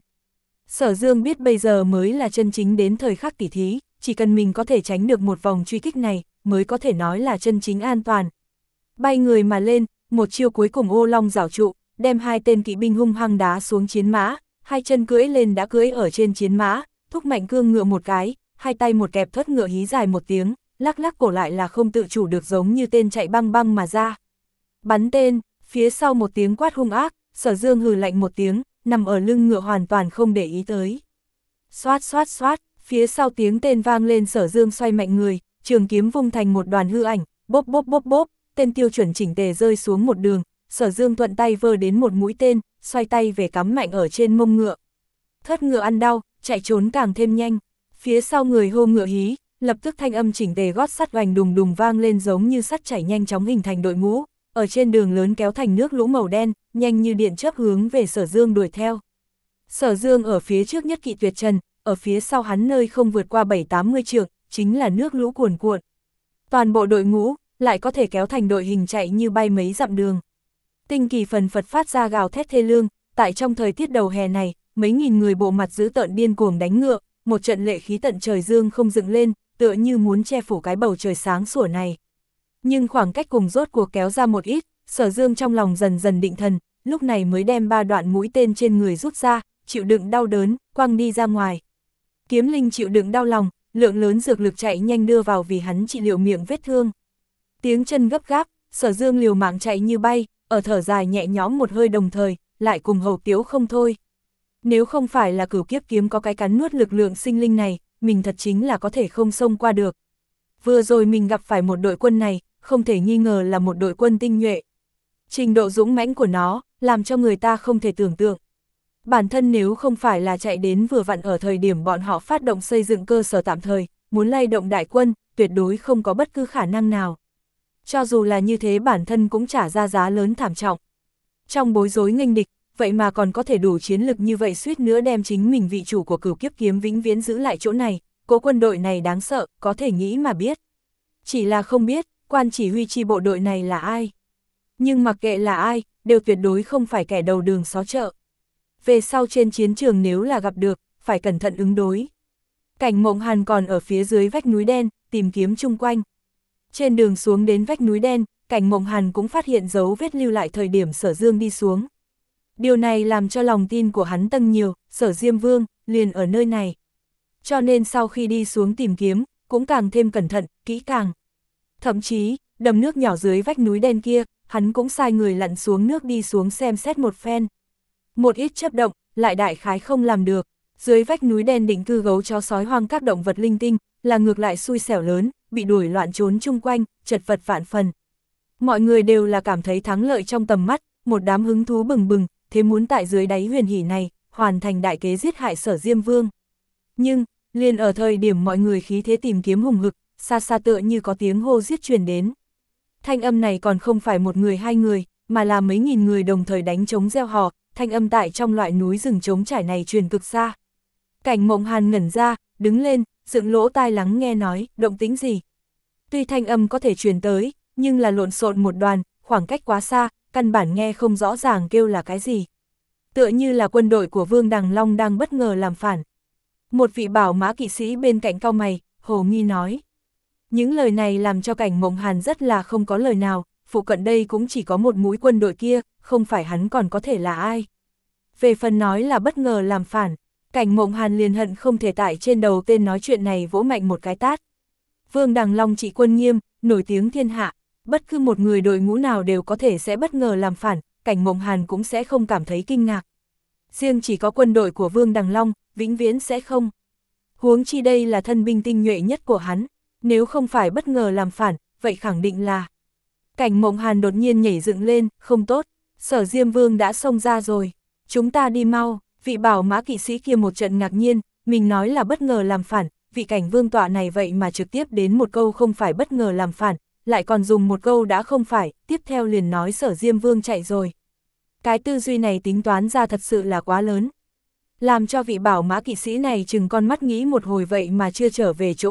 Sở Dương biết bây giờ mới là chân chính đến thời khắc tỉ thí, chỉ cần mình có thể tránh được một vòng truy kích này, mới có thể nói là chân chính an toàn. Bay người mà lên, một chiêu cuối cùng ô long giảo trụ, đem hai tên kỵ binh hung hăng đá xuống chiến mã, hai chân cưỡi lên đã cưỡi ở trên chiến mã, thúc mạnh cương ngựa một cái, hai tay một kẹp thớt ngựa hí dài một tiếng, lắc lắc cổ lại là không tự chủ được giống như tên chạy băng băng mà ra. Bắn tên, phía sau một tiếng quát hung ác, Sở Dương hừ lạnh một tiếng, nằm ở lưng ngựa hoàn toàn không để ý tới. Xoát xoát xoát, phía sau tiếng tên vang lên, Sở Dương xoay mạnh người, trường kiếm vung thành một đoàn hư ảnh, bốp bốp bốp bốp, tên tiêu chuẩn chỉnh tề rơi xuống một đường, Sở Dương thuận tay vơ đến một mũi tên, xoay tay về cắm mạnh ở trên mông ngựa. Thớt ngựa ăn đau, chạy trốn càng thêm nhanh, phía sau người hô ngựa hí, lập tức thanh âm chỉnh tề gót sắt oành đùng đùng vang lên giống như sắt chảy nhanh chóng hình thành đội ngũ, ở trên đường lớn kéo thành nước lũ màu đen, nhanh như điện chớp hướng về Sở Dương đuổi theo. Sở Dương ở phía trước nhất kỵ tuyệt trần, ở phía sau hắn nơi không vượt qua bảy tám mươi trượng, chính là nước lũ cuồn cuộn. Toàn bộ đội ngũ lại có thể kéo thành đội hình chạy như bay mấy dặm đường. Tinh kỳ phần phật phát ra gào thét thê lương, tại trong thời tiết đầu hè này, mấy nghìn người bộ mặt dữ tợn điên cuồng đánh ngựa, một trận lệ khí tận trời dương không dựng lên, tựa như muốn che phủ cái bầu trời sáng sủa này. Nhưng khoảng cách cùng rốt cuộc kéo ra một ít, Sở Dương trong lòng dần dần định thần, lúc này mới đem ba đoạn mũi tên trên người rút ra, chịu đựng đau đớn, quăng đi ra ngoài. Kiếm linh chịu đựng đau lòng, lượng lớn dược lực chạy nhanh đưa vào vì hắn trị liệu miệng vết thương. Tiếng chân gấp gáp, Sở Dương liều mạng chạy như bay, ở thở dài nhẹ nhõm một hơi đồng thời, lại cùng hầu tiếu không thôi. Nếu không phải là Cửu Kiếp kiếm có cái cắn nuốt lực lượng sinh linh này, mình thật chính là có thể không xông qua được. Vừa rồi mình gặp phải một đội quân này, không thể nghi ngờ là một đội quân tinh nhuệ. Trình độ dũng mãnh của nó, làm cho người ta không thể tưởng tượng. Bản thân nếu không phải là chạy đến vừa vặn ở thời điểm bọn họ phát động xây dựng cơ sở tạm thời, muốn lay động đại quân, tuyệt đối không có bất cứ khả năng nào. Cho dù là như thế bản thân cũng trả ra giá lớn thảm trọng. Trong bối rối nghênh địch, vậy mà còn có thể đủ chiến lực như vậy, suýt nữa đem chính mình vị chủ của Cửu Kiếp kiếm vĩnh viễn giữ lại chỗ này, cố quân đội này đáng sợ, có thể nghĩ mà biết. Chỉ là không biết, quan chỉ huy chi bộ đội này là ai. Nhưng mặc kệ là ai, đều tuyệt đối không phải kẻ đầu đường xó chợ. Về sau trên chiến trường nếu là gặp được, phải cẩn thận ứng đối. Cảnh Mộng Hàn còn ở phía dưới vách núi đen, tìm kiếm chung quanh. Trên đường xuống đến vách núi đen, Cảnh Mộng Hàn cũng phát hiện dấu vết lưu lại thời điểm Sở Dương đi xuống. Điều này làm cho lòng tin của hắn tăng nhiều, Sở Diêm Vương liền ở nơi này. Cho nên sau khi đi xuống tìm kiếm, cũng càng thêm cẩn thận, kỹ càng. Thậm chí, đầm nước nhỏ dưới vách núi đen kia, hắn cũng sai người lặn xuống nước đi xuống xem xét một phen. Một ít chấp động, lại đại khái không làm được. Dưới vách núi đen định cư gấu chó sói hoang các động vật linh tinh, là ngược lại xui xẻo lớn, bị đuổi loạn trốn chung quanh, chật vật vạn phần. Mọi người đều là cảm thấy thắng lợi trong tầm mắt, một đám hứng thú bừng bừng, thế muốn tại dưới đáy huyền hỉ này, hoàn thành đại kế giết hại Sở Diêm Vương. Nhưng, liền ở thời điểm mọi người khí thế tìm kiếm hùng hực, xa xa tựa như có tiếng hô giết truyền đến. Thanh âm này còn không phải một người hai người, mà là mấy nghìn người đồng thời đánh trống reo hò, thanh âm tại trong loại núi rừng trống trải này truyền cực xa. Cảnh Mộng Hàn ngẩn ra, đứng lên, dựng lỗ tai lắng nghe nói, động tĩnh gì. Tuy thanh âm có thể truyền tới, nhưng là lộn xộn một đoàn, khoảng cách quá xa, căn bản nghe không rõ ràng kêu là cái gì. Tựa như là quân đội của Vương Đằng Long đang bất ngờ làm phản. Một vị bảo mã kỵ sĩ bên cạnh cau mày, hồ nghi nói. Những lời này làm cho Cảnh Mộng Hàn rất là không có lời nào, phụ cận đây cũng chỉ có một mũi quân đội kia, không phải hắn còn có thể là ai. Về phần nói là bất ngờ làm phản, Cảnh Mộng Hàn liền hận không thể tại trên đầu tên nói chuyện này vỗ mạnh một cái tát. Vương Đằng Long trị quân nghiêm, nổi tiếng thiên hạ, bất cứ một người đội ngũ nào đều có thể sẽ bất ngờ làm phản, Cảnh Mộng Hàn cũng sẽ không cảm thấy kinh ngạc. Riêng chỉ có quân đội của Vương Đằng Long, vĩnh viễn sẽ không. Huống chi đây là thân binh tinh nhuệ nhất của hắn, nếu không phải bất ngờ làm phản, vậy khẳng định là. Cảnh Mộng Hàn đột nhiên nhảy dựng lên, không tốt, Sở Diêm Vương đã xông ra rồi, chúng ta đi mau. Vị bảo mã kỵ sĩ kia một trận ngạc nhiên, mình nói là bất ngờ làm phản, vị Cảnh Vương tọa này vậy mà trực tiếp đến một câu không phải bất ngờ làm phản, lại còn dùng một câu đã không phải, tiếp theo liền nói Sở Diêm Vương chạy rồi. Cái tư duy này tính toán ra thật sự là quá lớn. Làm cho vị bảo mã kỵ sĩ này chừng con mắt nghĩ một hồi vậy mà chưa trở về chỗ cũ,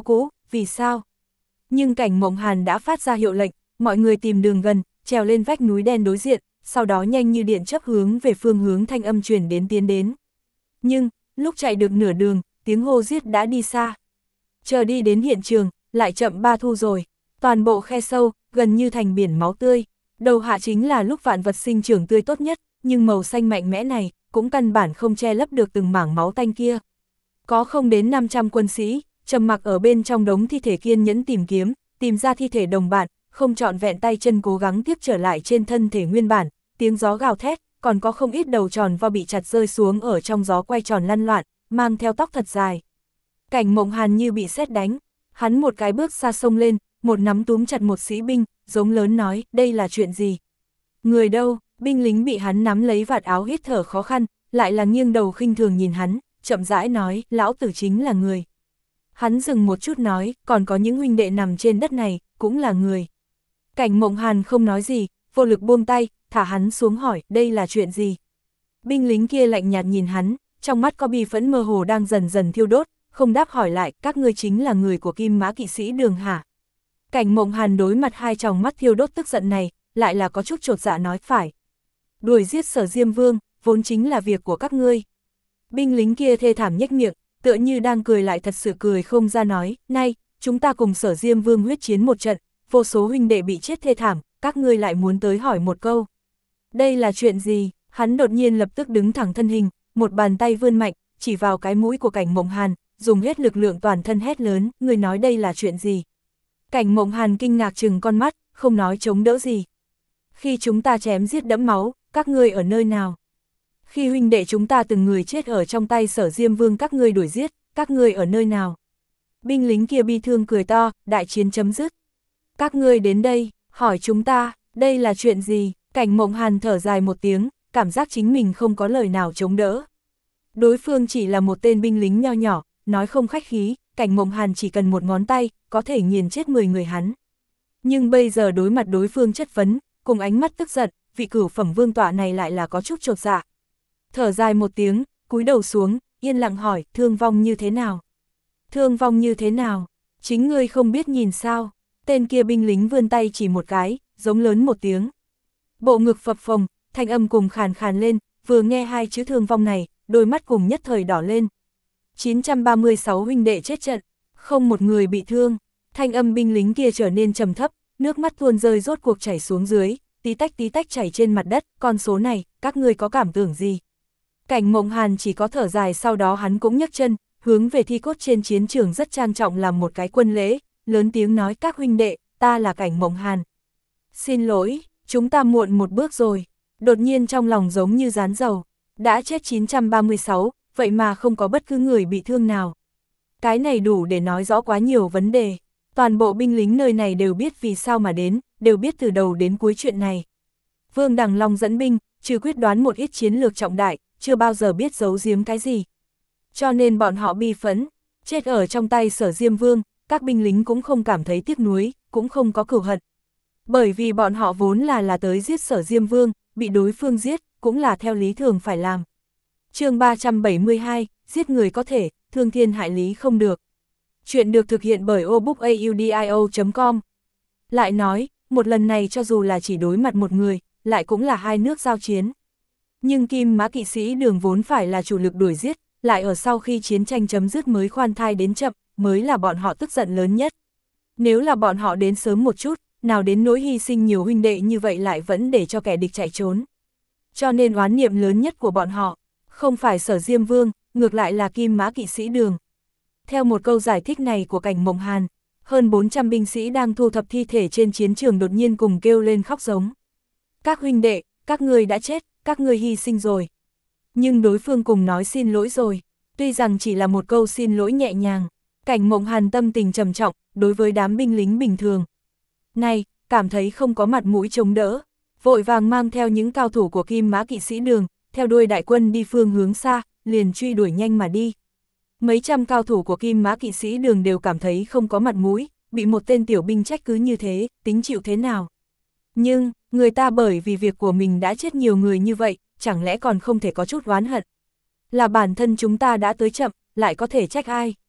vì sao? Nhưng Cảnh Mộng Hàn đã phát ra hiệu lệnh, mọi người tìm đường gần, trèo lên vách núi đen đối diện, sau đó nhanh như điện chớp hướng về phương hướng thanh âm truyền đến tiến đến. Nhưng, lúc chạy được nửa đường, tiếng hô giết đã đi xa. Chờ đi đến hiện trường, lại chậm ba thu rồi. Toàn bộ khe sâu, gần như thành biển máu tươi. Đầu hạ chính là lúc vạn vật sinh trưởng tươi tốt nhất, nhưng màu xanh mạnh mẽ này, cũng căn bản không che lấp được từng mảng máu tanh kia. Có không đến năm trăm quân sĩ, trầm mặc ở bên trong đống thi thể kiên nhẫn tìm kiếm, tìm ra thi thể đồng bạn, không trọn vẹn tay chân cố gắng tiếp trở lại trên thân thể nguyên bản, tiếng gió gào thét, còn có không ít đầu tròn vo bị chặt rơi xuống ở trong gió quay tròn lăn loạn, mang theo tóc thật dài. Cảnh Mộng Hàn như bị sét đánh, hắn một cái bước xa sông lên, một nắm túm chặt một sĩ binh, giống lớn nói, đây là chuyện gì? Người đâu? Binh lính bị hắn nắm lấy vạt áo hít thở khó khăn, lại là nghiêng đầu khinh thường nhìn hắn, chậm rãi nói, lão tử chính là người. Hắn dừng một chút nói, còn có những huynh đệ nằm trên đất này, cũng là người. Cảnh Mộng Hàn không nói gì, vô lực buông tay, thả hắn xuống hỏi, đây là chuyện gì? Binh lính kia lạnh nhạt nhìn hắn, trong mắt có bi phẫn mơ hồ đang dần dần thiêu đốt, không đáp hỏi lại, các ngươi chính là người của Kim Mã kỵ sĩ Đường hả? Cảnh Mộng Hàn đối mặt hai tròng mắt thiêu đốt tức giận này, lại là có chút chột dạ nói phải. Đuổi giết Sở Diêm Vương, vốn chính là việc của các ngươi. Binh lính kia thê thảm nhếch miệng, tựa như đang cười lại thật sự cười không ra nói, nay, chúng ta cùng Sở Diêm Vương huyết chiến một trận, vô số huynh đệ bị chết thê thảm, các ngươi lại muốn tới hỏi một câu. Đây là chuyện gì? Hắn đột nhiên lập tức đứng thẳng thân hình, một bàn tay vươn mạnh, chỉ vào cái mũi của Cảnh Mộng Hàn, dùng hết lực lượng toàn thân hét lớn, người nói đây là chuyện gì? Cảnh Mộng Hàn kinh ngạc trừng con mắt, không nói chống đỡ gì. Khi chúng ta chém giết đẫm máu, các ngươi ở nơi nào? Khi huynh đệ chúng ta từng người chết ở trong tay Sở Diêm Vương các ngươi đuổi giết, các ngươi ở nơi nào? Binh lính kia bi thương cười to, đại chiến chấm dứt. Các ngươi đến đây, hỏi chúng ta, đây là chuyện gì? Cảnh Mộng Hàn thở dài một tiếng, cảm giác chính mình không có lời nào chống đỡ. Đối phương chỉ là một tên binh lính nho nhỏ, nói không khách khí, Cảnh Mộng Hàn chỉ cần một ngón tay, có thể nghiền chết mười người hắn. Nhưng bây giờ đối mặt đối phương chất vấn, cùng ánh mắt tức giận, vị cửu phẩm vương tọa này lại là có chút chột dạ. Thở dài một tiếng, cúi đầu xuống, yên lặng hỏi, thương vong như thế nào? Thương vong như thế nào? Chính ngươi không biết nhìn sao? Tên kia binh lính vươn tay chỉ một cái, giống lớn một tiếng. Bộ ngực phập phồng, thanh âm cùng khàn khàn lên, vừa nghe hai chữ thương vong này, đôi mắt cùng nhất thời đỏ lên. chín trăm ba mươi sáu huynh đệ chết trận, không một người bị thương. Thanh âm binh lính kia trở nên trầm thấp, nước mắt tuôn rơi rốt cuộc chảy xuống dưới, tí tách tí tách chảy trên mặt đất, con số này, các ngươi có cảm tưởng gì? Cảnh Mộng Hàn chỉ có thở dài, sau đó hắn cũng nhấc chân, hướng về thi cốt trên chiến trường rất trang trọng làm một cái quân lễ, lớn tiếng nói, các huynh đệ, ta là Cảnh Mộng Hàn. Xin lỗi, chúng ta muộn một bước rồi. Đột nhiên trong lòng giống như rán dầu, đã chết chín trăm ba mươi sáu, vậy mà không có bất cứ người bị thương nào. Cái này đủ để nói rõ quá nhiều vấn đề. Toàn bộ binh lính nơi này đều biết vì sao mà đến, đều biết từ đầu đến cuối chuyện này. Vương Đằng Long dẫn binh, trừ quyết đoán một ít chiến lược trọng đại, chưa bao giờ biết giấu giếm cái gì. Cho nên bọn họ bi phẫn, chết ở trong tay Sở Diêm Vương, các binh lính cũng không cảm thấy tiếc nuối, cũng không có cừu hận. Bởi vì bọn họ vốn là là tới giết Sở Diêm Vương, bị đối phương giết, cũng là theo lý thường phải làm. Chương ba trăm bảy mươi hai, giết người có thể, thương thiên hại lý không được. Chuyện được thực hiện bởi obookaudio chấm com. Lại nói, một lần này cho dù là chỉ đối mặt một người, lại cũng là hai nước giao chiến. Nhưng Kim Mã kỵ sĩ Đường vốn phải là chủ lực đuổi giết, lại ở sau khi chiến tranh chấm dứt mới khoan thai đến chậm, mới là bọn họ tức giận lớn nhất. Nếu là bọn họ đến sớm một chút, nào đến nỗi hy sinh nhiều huynh đệ như vậy lại vẫn để cho kẻ địch chạy trốn. Cho nên oán niệm lớn nhất của bọn họ, không phải Sở Diêm Vương, ngược lại là Kim Mã kỵ sĩ Đường. Theo một câu giải thích này của Cảnh Mộng Hàn, hơn bốn trăm binh sĩ đang thu thập thi thể trên chiến trường đột nhiên cùng kêu lên khóc giống. Các huynh đệ, các ngươi đã chết, các ngươi hy sinh rồi. Nhưng đối phương cùng nói xin lỗi rồi, tuy rằng chỉ là một câu xin lỗi nhẹ nhàng. Cảnh Mộng Hàn tâm tình trầm trọng, đối với đám binh lính bình thường này, cảm thấy không có mặt mũi chống đỡ, vội vàng mang theo những cao thủ của Kim Mã kỵ sĩ Đường, theo đuôi đại quân đi phương hướng xa, liền truy đuổi nhanh mà đi. Mấy trăm cao thủ của Kim Mã kỵ sĩ Đường đều cảm thấy không có mặt mũi, bị một tên tiểu binh trách cứ như thế, tính chịu thế nào. Nhưng, người ta bởi vì việc của mình đã chết nhiều người như vậy, chẳng lẽ còn không thể có chút oán hận. Là bản thân chúng ta đã tới chậm, lại có thể trách ai.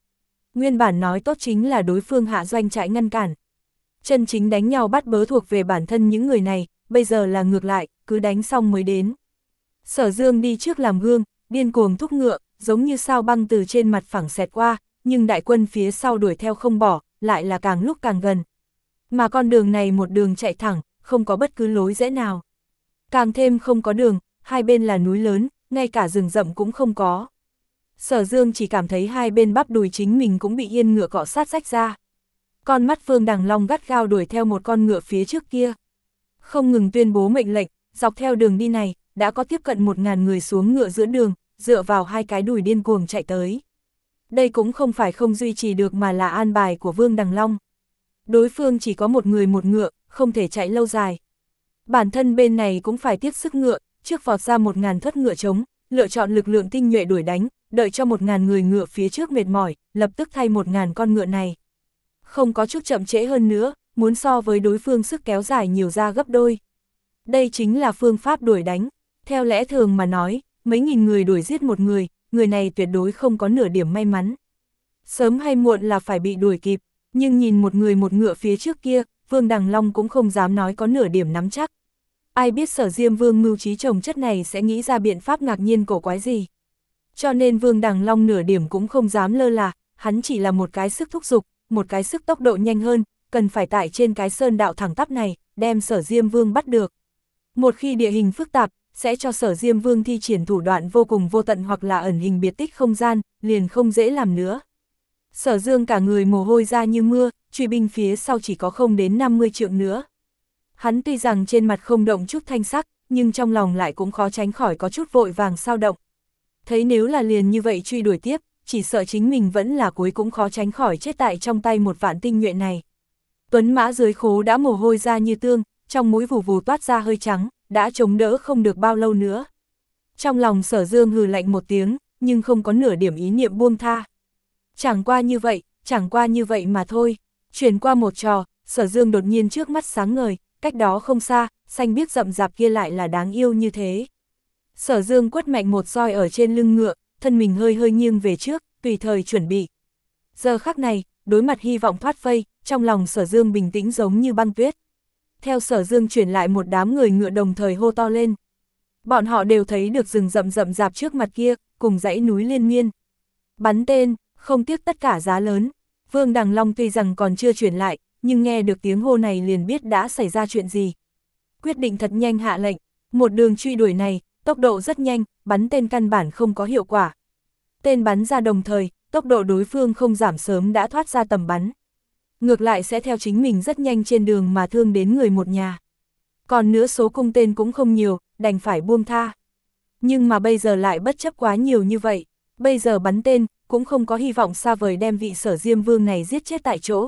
Nguyên bản nói tốt chính là đối phương hạ doanh trại ngăn cản. Chân chính đánh nhau bắt bớ thuộc về bản thân những người này, bây giờ là ngược lại, cứ đánh xong mới đến. Sở Dương đi trước làm gương, điên cuồng thúc ngựa, giống như sao băng từ trên mặt phẳng xẹt qua, nhưng đại quân phía sau đuổi theo không bỏ, lại là càng lúc càng gần. Mà con đường này một đường chạy thẳng, không có bất cứ lối rẽ nào. Càng thêm không có đường, hai bên là núi lớn, ngay cả rừng rậm cũng không có. Sở Dương chỉ cảm thấy hai bên bắp đùi chính mình cũng bị yên ngựa cọ sát rách ra. Con mắt Vương Đằng Long gắt gao đuổi theo một con ngựa phía trước kia. Không ngừng tuyên bố mệnh lệnh, dọc theo đường đi này, đã có tiếp cận một ngàn người xuống ngựa giữa đường, dựa vào hai cái đùi điên cuồng chạy tới. Đây cũng không phải không duy trì được mà là an bài của Vương Đằng Long. Đối phương chỉ có một người một ngựa, không thể chạy lâu dài. Bản thân bên này cũng phải tiếp sức ngựa, trước vọt ra một ngàn thất ngựa trống, lựa chọn lực lượng tinh nhuệ đuổi đánh, đợi cho một ngàn người ngựa phía trước mệt mỏi, lập tức thay một ngàn con ngựa này. Không có chút chậm trễ hơn nữa, muốn so với đối phương sức kéo dài nhiều ra gấp đôi. Đây chính là phương pháp đuổi đánh. Theo lẽ thường mà nói, mấy nghìn người đuổi giết một người, người này tuyệt đối không có nửa điểm may mắn. Sớm hay muộn là phải bị đuổi kịp, nhưng nhìn một người một ngựa phía trước kia, Vương Đằng Long cũng không dám nói có nửa điểm nắm chắc. Ai biết Sở Diêm Vương mưu trí trồng chất này sẽ nghĩ ra biện pháp ngạc nhiên cổ quái gì. Cho nên Vương Đằng Long nửa điểm cũng không dám lơ là, hắn chỉ là một cái sức thúc giục, một cái sức tốc độ nhanh hơn, cần phải tại trên cái sơn đạo thẳng tắp này, đem Sở Diêm Vương bắt được. Một khi địa hình phức tạp, sẽ cho Sở Diêm Vương thi triển thủ đoạn vô cùng vô tận hoặc là ẩn hình biệt tích không gian, liền không dễ làm nữa. Sở Dương cả người mồ hôi ra như mưa, truy binh phía sau chỉ có không đến năm mươi trượng nữa. Hắn tuy rằng trên mặt không động chút thanh sắc, nhưng trong lòng lại cũng khó tránh khỏi có chút vội vàng sao động. Thấy nếu là liền như vậy truy đuổi tiếp, chỉ sợ chính mình vẫn là cuối cũng khó tránh khỏi chết tại trong tay một vạn tinh nhuệ này. Tuấn mã dưới khố đã mồ hôi ra như tương, trong mũi vù vù toát ra hơi trắng, đã chống đỡ không được bao lâu nữa. Trong lòng Sở Dương hừ lạnh một tiếng, nhưng không có nửa điểm ý niệm buông tha. Chẳng qua như vậy, chẳng qua như vậy mà thôi. Chuyển qua một trò, Sở Dương đột nhiên trước mắt sáng ngời, cách đó không xa, xanh biếc rậm rạp kia lại là đáng yêu như thế. Sở Dương quất mạnh một roi ở trên lưng ngựa, thân mình hơi hơi nghiêng về trước, tùy thời chuẩn bị. Giờ khắc này, đối mặt hy vọng thoát vây, trong lòng Sở Dương bình tĩnh giống như băng tuyết. Theo Sở Dương chuyển lại một đám người ngựa đồng thời hô to lên. Bọn họ đều thấy được rừng rậm rậm rạp trước mặt kia, cùng dãy núi liên miên. Bắn tên, không tiếc tất cả giá lớn. Vương Đằng Long tuy rằng còn chưa chuyển lại, nhưng nghe được tiếng hô này liền biết đã xảy ra chuyện gì. Quyết định thật nhanh hạ lệnh, một đường truy đuổi này, tốc độ rất nhanh, bắn tên căn bản không có hiệu quả. Tên bắn ra đồng thời, tốc độ đối phương không giảm sớm đã thoát ra tầm bắn. Ngược lại sẽ theo chính mình rất nhanh trên đường mà thương đến người một nhà. Còn nữa số cung tên cũng không nhiều, đành phải buông tha. Nhưng mà bây giờ lại bất chấp quá nhiều như vậy, bây giờ bắn tên, cũng không có hy vọng xa vời đem vị Sở Diêm Vương này giết chết tại chỗ.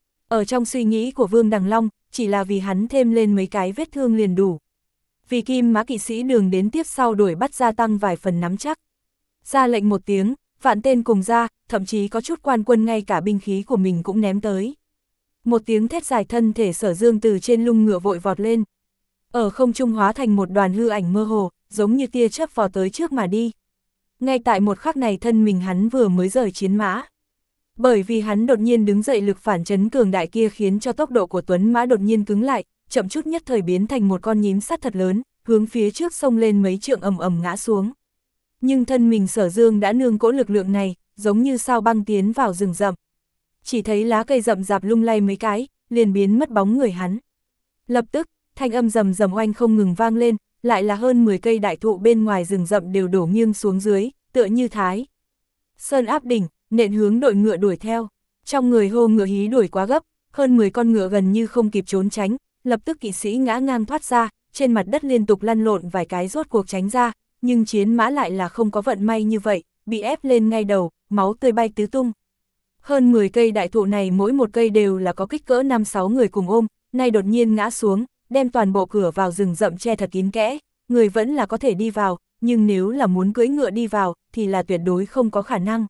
Ở trong suy nghĩ của Vương Đằng Long, chỉ là vì hắn thêm lên mấy cái vết thương liền đủ. Vì Kim Mã kỵ sĩ đường đến tiếp sau đuổi bắt gia tăng vài phần nắm chắc. Ra lệnh một tiếng, vạn tên cùng ra, thậm chí có chút quan quân ngay cả binh khí của mình cũng ném tới. Một tiếng thét dài, thân thể Sở Dương từ trên lưng ngựa vội vọt lên. Ở không trung hóa thành một đoàn hư ảnh mơ hồ, giống như tia chớp vò tới trước mà đi. Ngay tại một khắc này thân mình hắn vừa mới rời chiến mã. Bởi vì hắn đột nhiên đứng dậy, lực phản chấn cường đại kia khiến cho tốc độ của Tuấn mã đột nhiên cứng lại, chậm chút nhất thời biến thành một con nhím sắt thật lớn, hướng phía trước xông lên mấy trượng ầm ầm ngã xuống. Nhưng thân mình Sở Dương đã nương cỗ lực lượng này, giống như sao băng tiến vào rừng rậm. Chỉ thấy lá cây rậm rạp lung lay mấy cái, liền biến mất bóng người hắn. Lập tức, thanh âm rầm rầm oanh không ngừng vang lên, lại là hơn mười cây đại thụ bên ngoài rừng rậm đều đổ nghiêng xuống dưới, tựa như thái sơn áp đỉnh, nện hướng đội ngựa đuổi theo. Trong người hô ngựa hí đuổi quá gấp, hơn mười con ngựa gần như không kịp trốn tránh, lập tức kỵ sĩ ngã ngang thoát ra, trên mặt đất liên tục lăn lộn vài cái rốt cuộc tránh ra, nhưng chiến mã lại là không có vận may như vậy, bị ép lên ngay đầu, máu tươi bay tứ tung. Hơn mười cây đại thụ này mỗi một cây đều là có kích cỡ năm sáu người cùng ôm, nay đột nhiên ngã xuống, đem toàn bộ cửa vào rừng rậm che thật kín kẽ, người vẫn là có thể đi vào, nhưng nếu là muốn cưỡi ngựa đi vào, thì là tuyệt đối không có khả năng.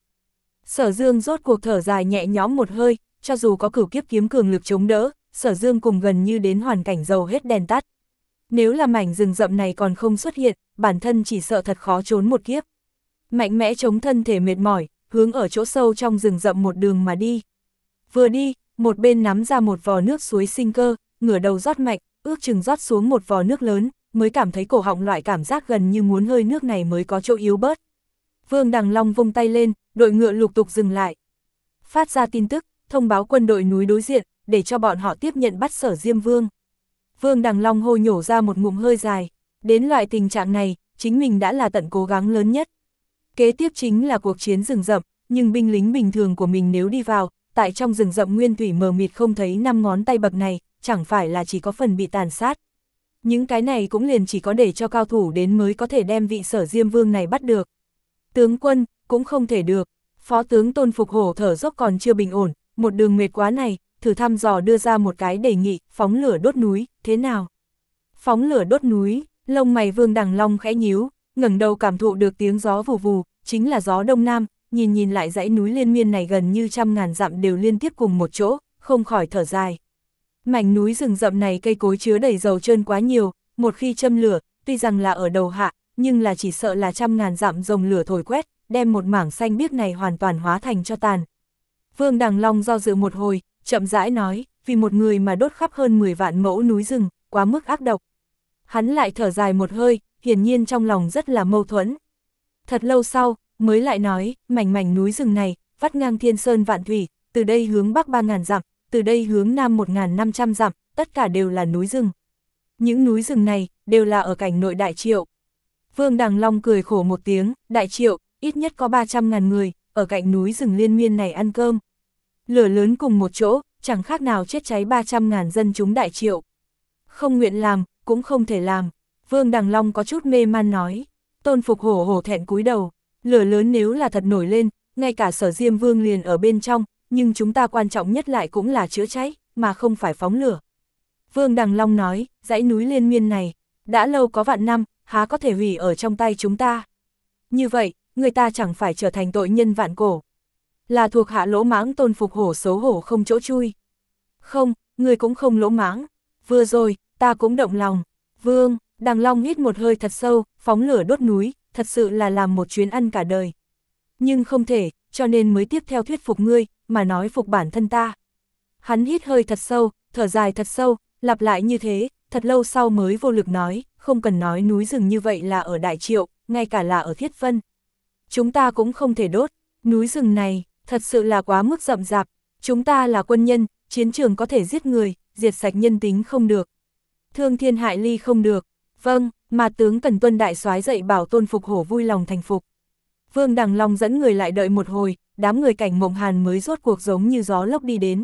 Sở Dương rốt cuộc thở dài nhẹ nhõm một hơi, cho dù có cửu kiếp kiếm cường lực chống đỡ, Sở Dương cùng gần như đến hoàn cảnh dầu hết đèn tắt. Nếu là mảnh rừng rậm này còn không xuất hiện, bản thân chỉ sợ thật khó trốn một kiếp. Mạnh mẽ chống thân thể mệt mỏi, hướng ở chỗ sâu trong rừng rậm một đường mà đi. Vừa đi, một bên nắm ra một vò nước suối sinh cơ, ngửa đầu rót mạnh, ước chừng rót xuống một vò nước lớn, mới cảm thấy cổ họng loại cảm giác gần như muốn hơi nước này mới có chỗ yếu bớt. Vương Đằng Long vung tay lên, đội ngựa lục tục dừng lại. Phát ra tin tức, thông báo quân đội núi đối diện, để cho bọn họ tiếp nhận bắt Sở Diêm Vương. Vương Đằng Long hô nhổ ra một ngụm hơi dài, đến loại tình trạng này, chính mình đã là tận cố gắng lớn nhất. Kế tiếp chính là cuộc chiến rừng rậm, nhưng binh lính bình thường của mình nếu đi vào, tại trong rừng rậm nguyên thủy mờ mịt không thấy năm ngón tay bậc này, chẳng phải là chỉ có phần bị tàn sát. Những cái này cũng liền chỉ có để cho cao thủ đến mới có thể đem vị Sở Diêm Vương này bắt được. Tướng quân, cũng không thể được. Phó tướng Tôn Phục Hổ thở dốc còn chưa bình ổn, một đường mệt quá này, thử thăm dò đưa ra một cái đề nghị, phóng lửa đốt núi, thế nào? Phóng lửa đốt núi, lông mày Vương Đằng Long khẽ nhíu, ngẩng đầu cảm thụ được tiếng gió vù vù, chính là gió đông nam, nhìn nhìn lại dãy núi liên miên này gần như trăm ngàn dặm đều liên tiếp cùng một chỗ, không khỏi thở dài. Mảnh núi rừng rậm này cây cối chứa đầy dầu trơn quá nhiều, một khi châm lửa, tuy rằng là ở đầu hạ, nhưng là chỉ sợ là trăm ngàn dặm rồng lửa thổi quét, đem một mảng xanh biếc này hoàn toàn hóa thành cho tàn. Vương Đằng Long do dự một hồi, chậm rãi nói, vì một người mà đốt khắp hơn mười vạn mẫu núi rừng, quá mức ác độc. Hắn lại thở dài một hơi, hiển nhiên trong lòng rất là mâu thuẫn. Thật lâu sau, mới lại nói, mảnh mảnh núi rừng này, vắt ngang thiên sơn vạn thủy, từ đây hướng bắc ba ngàn dặm, từ đây hướng nam một nghìn năm trăm dặm, tất cả đều là núi rừng. Những núi rừng này, đều là ở cảnh nội Đại Triệu. Vương Đằng Long cười khổ một tiếng, Đại Triệu, ít nhất có ba trăm ngàn người, ở cạnh núi rừng liên miên này ăn cơm. Lửa lớn cùng một chỗ, chẳng khác nào chết cháy ba trăm ngàn dân chúng Đại Triệu. Không nguyện làm, cũng không thể làm. Vương Đằng Long có chút mê man nói. Tôn Phục Hổ hổ thẹn cúi đầu. Lửa lớn nếu là thật nổi lên, ngay cả Sở Diêm Vương liền ở bên trong, nhưng chúng ta quan trọng nhất lại cũng là chữa cháy, mà không phải phóng lửa. Vương Đằng Long nói, dãy núi liên miên này, đã lâu có vạn năm, há có thể hủy ở trong tay chúng ta. Như vậy, người ta chẳng phải trở thành tội nhân vạn cổ. Là thuộc hạ lỗ mãng. Tôn Phục Hổ xấu hổ không chỗ chui. Không, người cũng không lỗ mãng. Vừa rồi, ta cũng động lòng. Vương Đằng Long hít một hơi thật sâu, phóng lửa đốt núi, thật sự là làm một chuyến ăn cả đời. Nhưng không thể, cho nên mới tiếp theo thuyết phục ngươi, mà nói phục bản thân ta. Hắn hít hơi thật sâu, thở dài thật sâu, lặp lại như thế, thật lâu sau mới vô lực nói, không cần nói núi rừng như vậy là ở Đại Triệu, ngay cả là ở Thiết Vân. Chúng ta cũng không thể đốt, núi rừng này, thật sự là quá mức rậm rạp, chúng ta là quân nhân, chiến trường có thể giết người, diệt sạch nhân tính không được. Thương thiên hại ly không được, vâng, mà tướng cần tuân đại soái dạy bảo. Tôn Phục Hổ vui lòng thành phục. Vương Đằng Long dẫn người lại đợi một hồi, đám người Cảnh Mộng Hàn mới rốt cuộc giống như gió lốc đi đến.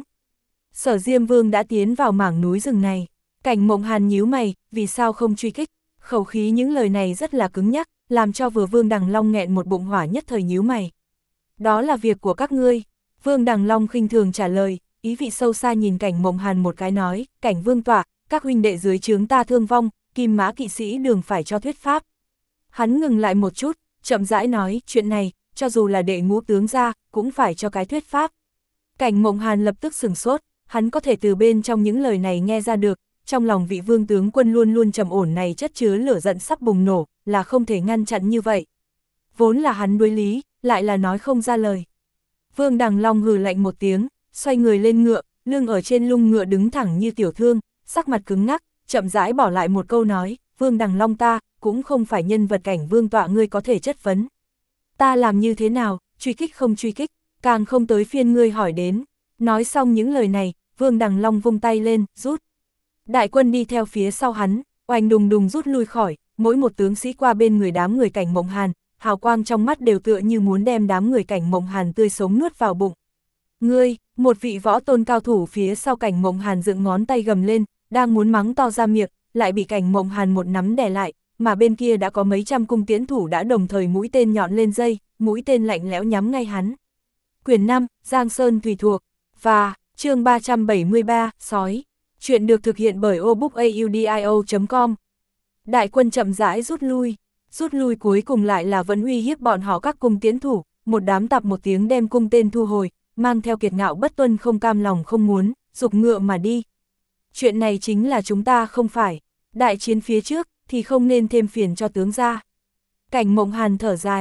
Sở Diêm Vương đã tiến vào mảng núi rừng này. Cảnh Mộng Hàn nhíu mày, vì sao không truy kích? Khẩu khí những lời này rất là cứng nhắc, làm cho vừa Vương Đằng Long nghẹn một bụng hỏa nhất thời nhíu mày. Đó là việc của các ngươi. Vương Đằng Long khinh thường trả lời, ý vị sâu xa nhìn Cảnh Mộng Hàn một cái nói, Cảnh Vương tọa, các huynh đệ dưới trướng ta thương vong, Kim Mã kỵ sĩ đường phải cho thuyết pháp. Hắn ngừng lại một chút, chậm rãi nói, chuyện này, cho dù là đệ ngũ tướng ra, cũng phải cho cái thuyết pháp. Cảnh Mộng Hàn lập tức sửng sốt, hắn có thể từ bên trong những lời này nghe ra được, trong lòng vị vương tướng quân luôn luôn trầm ổn này chất chứa lửa giận sắp bùng nổ, là không thể ngăn chặn như vậy. Vốn là hắn đối lý, lại là nói không ra lời. Vương Đằng Long hừ lạnh một tiếng, xoay người lên ngựa, lưng ở trên lưng ngựa đứng thẳng như tiểu thương, sắc mặt cứng ngắc, chậm rãi bỏ lại một câu nói, Vương Đằng Long ta, cũng không phải nhân vật Cảnh Vương tọa ngươi có thể chất vấn. Ta làm như thế nào, truy kích không truy kích, càng không tới phiên ngươi hỏi đến. Nói xong những lời này, Vương Đằng Long vung tay lên, rút. Đại quân đi theo phía sau hắn, oanh đùng đùng rút lui khỏi, mỗi một tướng sĩ qua bên người đám người Cảnh Mộng Hàn, hào quang trong mắt đều tựa như muốn đem đám người Cảnh Mộng Hàn tươi sống nuốt vào bụng. Ngươi, một vị võ tôn cao thủ phía sau Cảnh Mộng Hàn dựng ngón tay gầm lên, đang muốn mắng to ra miệng, lại bị Cảnh Mộng Hàn một nắm đè lại, mà bên kia đã có mấy trăm cung tiễn thủ đã đồng thời mũi tên nhọn lên dây, mũi tên lạnh lẽo nhắm ngay hắn. Quyển năm, Giang Sơn Thủy Thuộc, và, chương ba trăm bảy mươi ba, Sói. Chuyện được thực hiện bởi obookaudio chấm com. Đại quân chậm rãi rút lui, rút lui cuối cùng lại là vẫn uy hiếp bọn họ các cung tiễn thủ, một đám tạp một tiếng đem cung tên thu hồi, mang theo kiệt ngạo bất tuân không cam lòng không muốn, dục ngựa mà đi. Chuyện này chính là chúng ta không phải, đại chiến phía trước thì không nên thêm phiền cho tướng gia. Cảnh Mộng Hàn thở dài,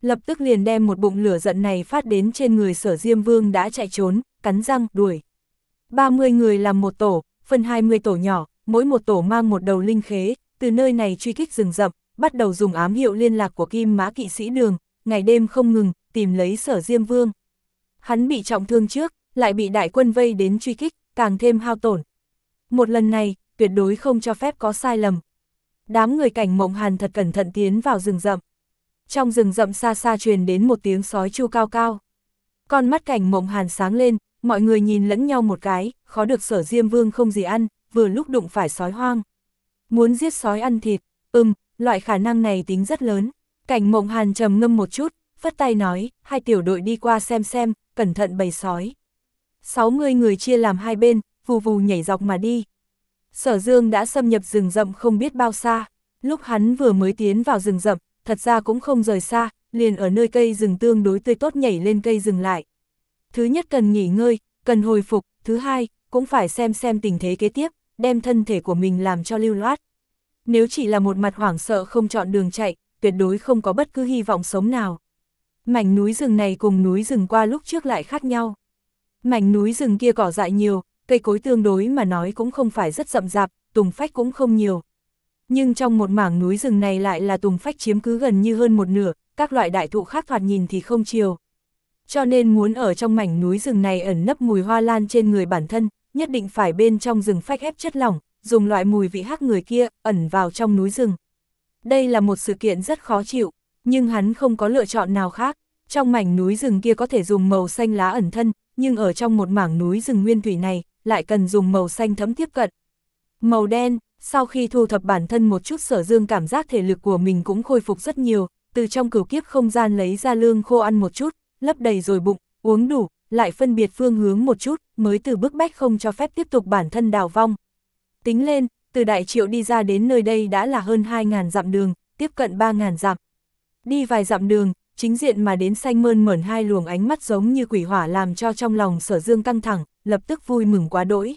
lập tức liền đem một bụng lửa giận này phát đến trên người Sở Diêm Vương đã chạy trốn, cắn răng, đuổi. ba mươi người làm một tổ, phân hai mươi tổ nhỏ, mỗi một tổ mang một đầu linh khế, từ nơi này truy kích rừng rậm, bắt đầu dùng ám hiệu liên lạc của Kim Mã kỵ sĩ đường, ngày đêm không ngừng, tìm lấy Sở Diêm Vương. Hắn bị trọng thương trước, lại bị đại quân vây đến truy kích, càng thêm hao tổn. Một lần này, tuyệt đối không cho phép có sai lầm. Đám người Cảnh Mộng Hàn thật cẩn thận tiến vào rừng rậm. Trong rừng rậm xa xa truyền đến một tiếng sói chu cao cao. Con mắt Cảnh Mộng Hàn sáng lên, mọi người nhìn lẫn nhau một cái, khó được Sở Diêm Vương không gì ăn, vừa lúc đụng phải sói hoang. Muốn giết sói ăn thịt, ừm, loại khả năng này tính rất lớn. Cảnh Mộng Hàn trầm ngâm một chút, phất tay nói, hai tiểu đội đi qua xem xem, cẩn thận bầy sói. sáu mươi người chia làm hai bên, vù vù nhảy dọc mà đi. Sở Dương đã xâm nhập rừng rậm không biết bao xa, lúc hắn vừa mới tiến vào rừng rậm, thật ra cũng không rời xa, liền ở nơi cây rừng tương đối tươi tốt nhảy lên cây rừng lại. Thứ nhất cần nghỉ ngơi, cần hồi phục, thứ hai, cũng phải xem xem tình thế kế tiếp, đem thân thể của mình làm cho lưu loát. Nếu chỉ là một mặt hoảng sợ không chọn đường chạy, tuyệt đối không có bất cứ hy vọng sống nào. Mảnh núi rừng này cùng núi rừng qua lúc trước lại khác nhau. Mảnh núi rừng kia cỏ dại nhiều, cây cối tương đối mà nói cũng không phải rất rậm rạp, tùng phách cũng không nhiều. Nhưng trong một mảng núi rừng này lại là tùng phách chiếm cứ gần như hơn một nửa, các loại đại thụ khác thoạt nhìn thì không chiều. Cho nên muốn ở trong mảnh núi rừng này ẩn nấp mùi hoa lan trên người bản thân, nhất định phải bên trong rừng phách ép chất lỏng, dùng loại mùi vị hắc người kia, ẩn vào trong núi rừng. Đây là một sự kiện rất khó chịu, nhưng hắn không có lựa chọn nào khác. Trong mảnh núi rừng kia có thể dùng màu xanh lá ẩn thân, nhưng ở trong một mảng núi rừng nguyên thủy này, lại cần dùng màu xanh thẫm tiếp cận. Màu đen, sau khi thu thập bản thân một chút, Sở Dương cảm giác thể lực của mình cũng khôi phục rất nhiều, từ trong cửu kiếp không gian lấy ra lương khô ăn một chút, lấp đầy rồi bụng, uống đủ, lại phân biệt phương hướng một chút, mới từ bức bách không cho phép tiếp tục bản thân đào vong. Tính lên, từ Đại Triệu đi ra đến nơi đây đã là hơn hai nghìn dặm đường, tiếp cận ba nghìn dặm. Đi vài dặm đường, chính diện mà đến xanh mơn mởn hai luồng ánh mắt giống như quỷ hỏa làm cho trong lòng Sở Dương căng thẳng, lập tức vui mừng quá đỗi.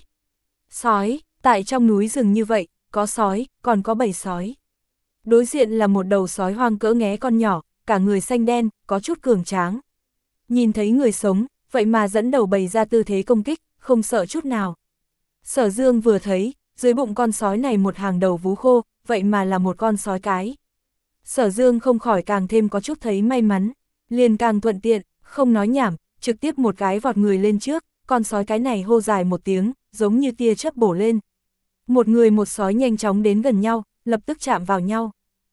Sói, tại trong núi rừng như vậy, có sói, còn có bầy sói. Đối diện là một đầu sói hoang cỡ nghé con nhỏ, cả người xanh đen, có chút cường tráng. Nhìn thấy người sống, vậy mà dẫn đầu bầy ra tư thế công kích, không sợ chút nào. Sở Dương vừa thấy, dưới bụng con sói này một hàng đầu vú khô, vậy mà là một con sói cái. Sở Dương không khỏi càng thêm có chút thấy may mắn, liền càng thuận tiện, không nói nhảm, trực tiếp một cái vọt người lên trước, con sói cái này hô dài một tiếng, giống như tia chớp bổ lên. Một người một sói nhanh chóng đến gần nhau, lập tức chạm vào nhau.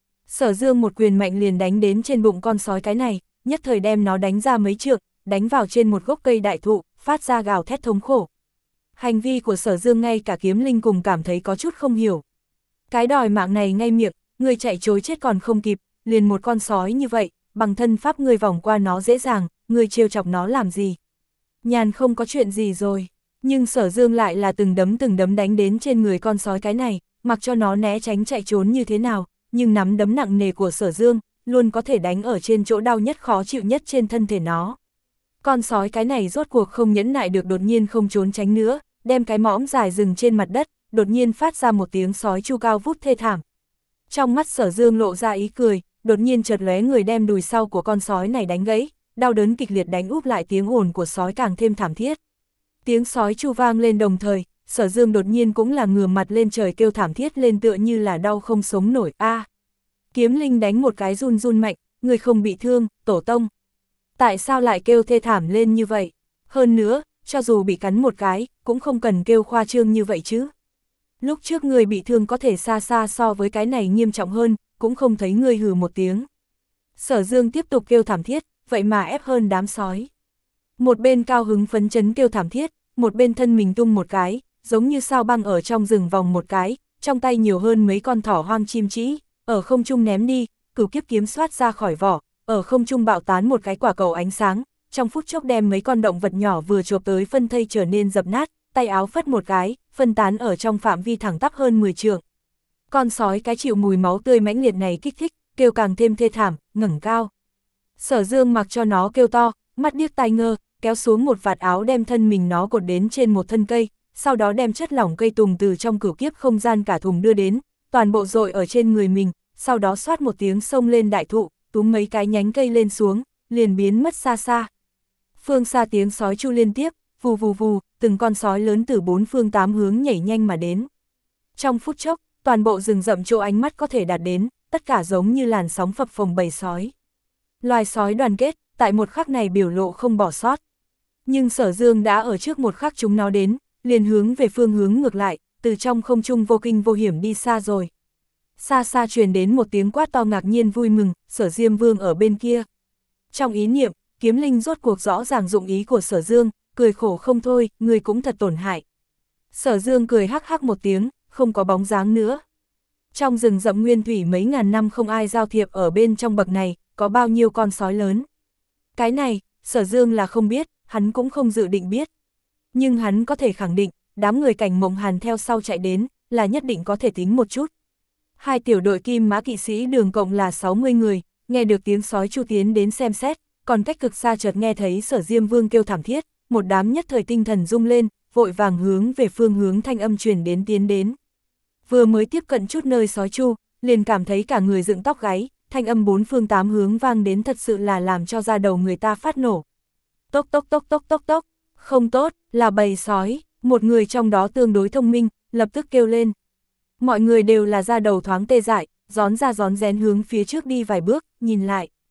Sở Dương một quyền mạnh liền đánh đến trên bụng con sói cái này, nhất thời đem nó đánh ra mấy trượng, đánh vào trên một gốc cây đại thụ, phát ra gào thét thống khổ. Hành vi của Sở Dương ngay cả Kiếm Linh cùng cảm thấy có chút không hiểu. Cái đòi mạng này ngay miệng, người chạy chối chết còn không kịp, liền một con sói như vậy, bằng thân pháp người vòng qua nó dễ dàng, người trêu chọc nó làm gì. Nhàn không có chuyện gì rồi, nhưng Sở Dương lại là từng đấm từng đấm đánh đến trên người con sói cái này, mặc cho nó né tránh chạy trốn như thế nào, nhưng nắm đấm nặng nề của Sở Dương, luôn có thể đánh ở trên chỗ đau nhất khó chịu nhất trên thân thể nó. Con sói cái này rốt cuộc không nhẫn nại được, đột nhiên không trốn tránh nữa, đem cái mõm dài dừng trên mặt đất, đột nhiên phát ra một tiếng sói chu cao vút thê thảm. Trong mắt Sở Dương lộ ra ý cười, đột nhiên chợt lóe người đem đùi sau của con sói này đánh gãy, đau đớn kịch liệt đánh úp lại, tiếng ồn của sói càng thêm thảm thiết. Tiếng sói chu vang lên đồng thời, Sở Dương đột nhiên cũng là ngửa mặt lên trời kêu thảm thiết lên, tựa như là đau không sống nổi. A! À, Kiếm Linh đánh một cái run run mạnh, người không bị thương, tổ tông. Tại sao lại kêu thê thảm lên như vậy? Hơn nữa, cho dù bị cắn một cái, cũng không cần kêu khoa trương như vậy chứ. Lúc trước người bị thương có thể xa xa so với cái này nghiêm trọng hơn, cũng không thấy người hừ một tiếng. Sở Dương tiếp tục kêu thảm thiết, vậy mà ép hơn đám sói. Một bên cao hứng phấn chấn kêu thảm thiết, một bên thân mình tung một cái, giống như sao băng ở trong rừng vòng một cái, trong tay nhiều hơn mấy con thỏ hoang chim trĩ, ở không trung ném đi, cửu kiếp kiếm xoát ra khỏi vỏ, ở không trung bạo tán một cái quả cầu ánh sáng, trong phút chốc đem mấy con động vật nhỏ vừa chộp tới phân thây trở nên dập nát, tay áo phất một cái, phân tán ở trong phạm vi thẳng tắp hơn mười trượng. Con sói cái chịu mùi máu tươi mãnh liệt này kích thích, kêu càng thêm thê thảm, ngẩng cao. Sở Dương mặc cho nó kêu to, mắt điếc tai ngơ, kéo xuống một vạt áo đem thân mình nó cột đến trên một thân cây, sau đó đem chất lỏng cây tùng từ trong cửu kiếp không gian cả thùng đưa đến, toàn bộ dội ở trên người mình, sau đó xoát một tiếng xông lên đại thụ, túm mấy cái nhánh cây lên xuống, liền biến mất xa xa. Phương xa tiếng sói chu liên tiếp, vù vù vù, từng con sói lớn từ bốn phương tám hướng nhảy nhanh mà đến. Trong phút chốc, toàn bộ rừng rậm chỗ ánh mắt có thể đạt đến, tất cả giống như làn sóng phập phồng bầy sói. Loài sói đoàn kết, tại một khắc này biểu lộ không bỏ sót. Nhưng Sở Dương đã ở trước một khắc chúng nó đến, liền hướng về phương hướng ngược lại, từ trong không trung vô kinh vô hiểm đi xa rồi. Xa xa truyền đến một tiếng quát to ngạc nhiên vui mừng, Sở Diêm Vương ở bên kia. Trong ý niệm, Kiếm Linh rốt cuộc rõ ràng dụng ý của Sở Dương, cười khổ không thôi, người cũng thật tổn hại. Sở Dương cười hắc hắc một tiếng, không có bóng dáng nữa. Trong rừng rậm nguyên thủy mấy ngàn năm không ai giao thiệp ở bên trong bậc này, có bao nhiêu con sói lớn. Cái này, Sở Dương là không biết, hắn cũng không dự định biết. Nhưng hắn có thể khẳng định, đám người Cảnh Mộng Hàn theo sau chạy đến, là nhất định có thể tính một chút. Hai tiểu đội Kim Mã kỵ sĩ Đường cộng là sáu mươi người, nghe được tiếng sói chu tiến đến xem xét, còn cách cực xa chợt nghe thấy Sở Diêm Vương kêu thảm thiết, một đám nhất thời tinh thần rung lên, vội vàng hướng về phương hướng thanh âm truyền đến tiến đến. Vừa mới tiếp cận chút nơi sói chu, liền cảm thấy cả người dựng tóc gáy, thanh âm bốn phương tám hướng vang đến thật sự là làm cho da đầu người ta phát nổ. Tốc tốc tốc tốc tốc tốc, không tốt, là bầy sói, một người trong đó tương đối thông minh, lập tức kêu lên. Mọi người đều là da đầu thoáng tê dại, gión ra gión rén hướng phía trước đi vài bước, nhìn lại.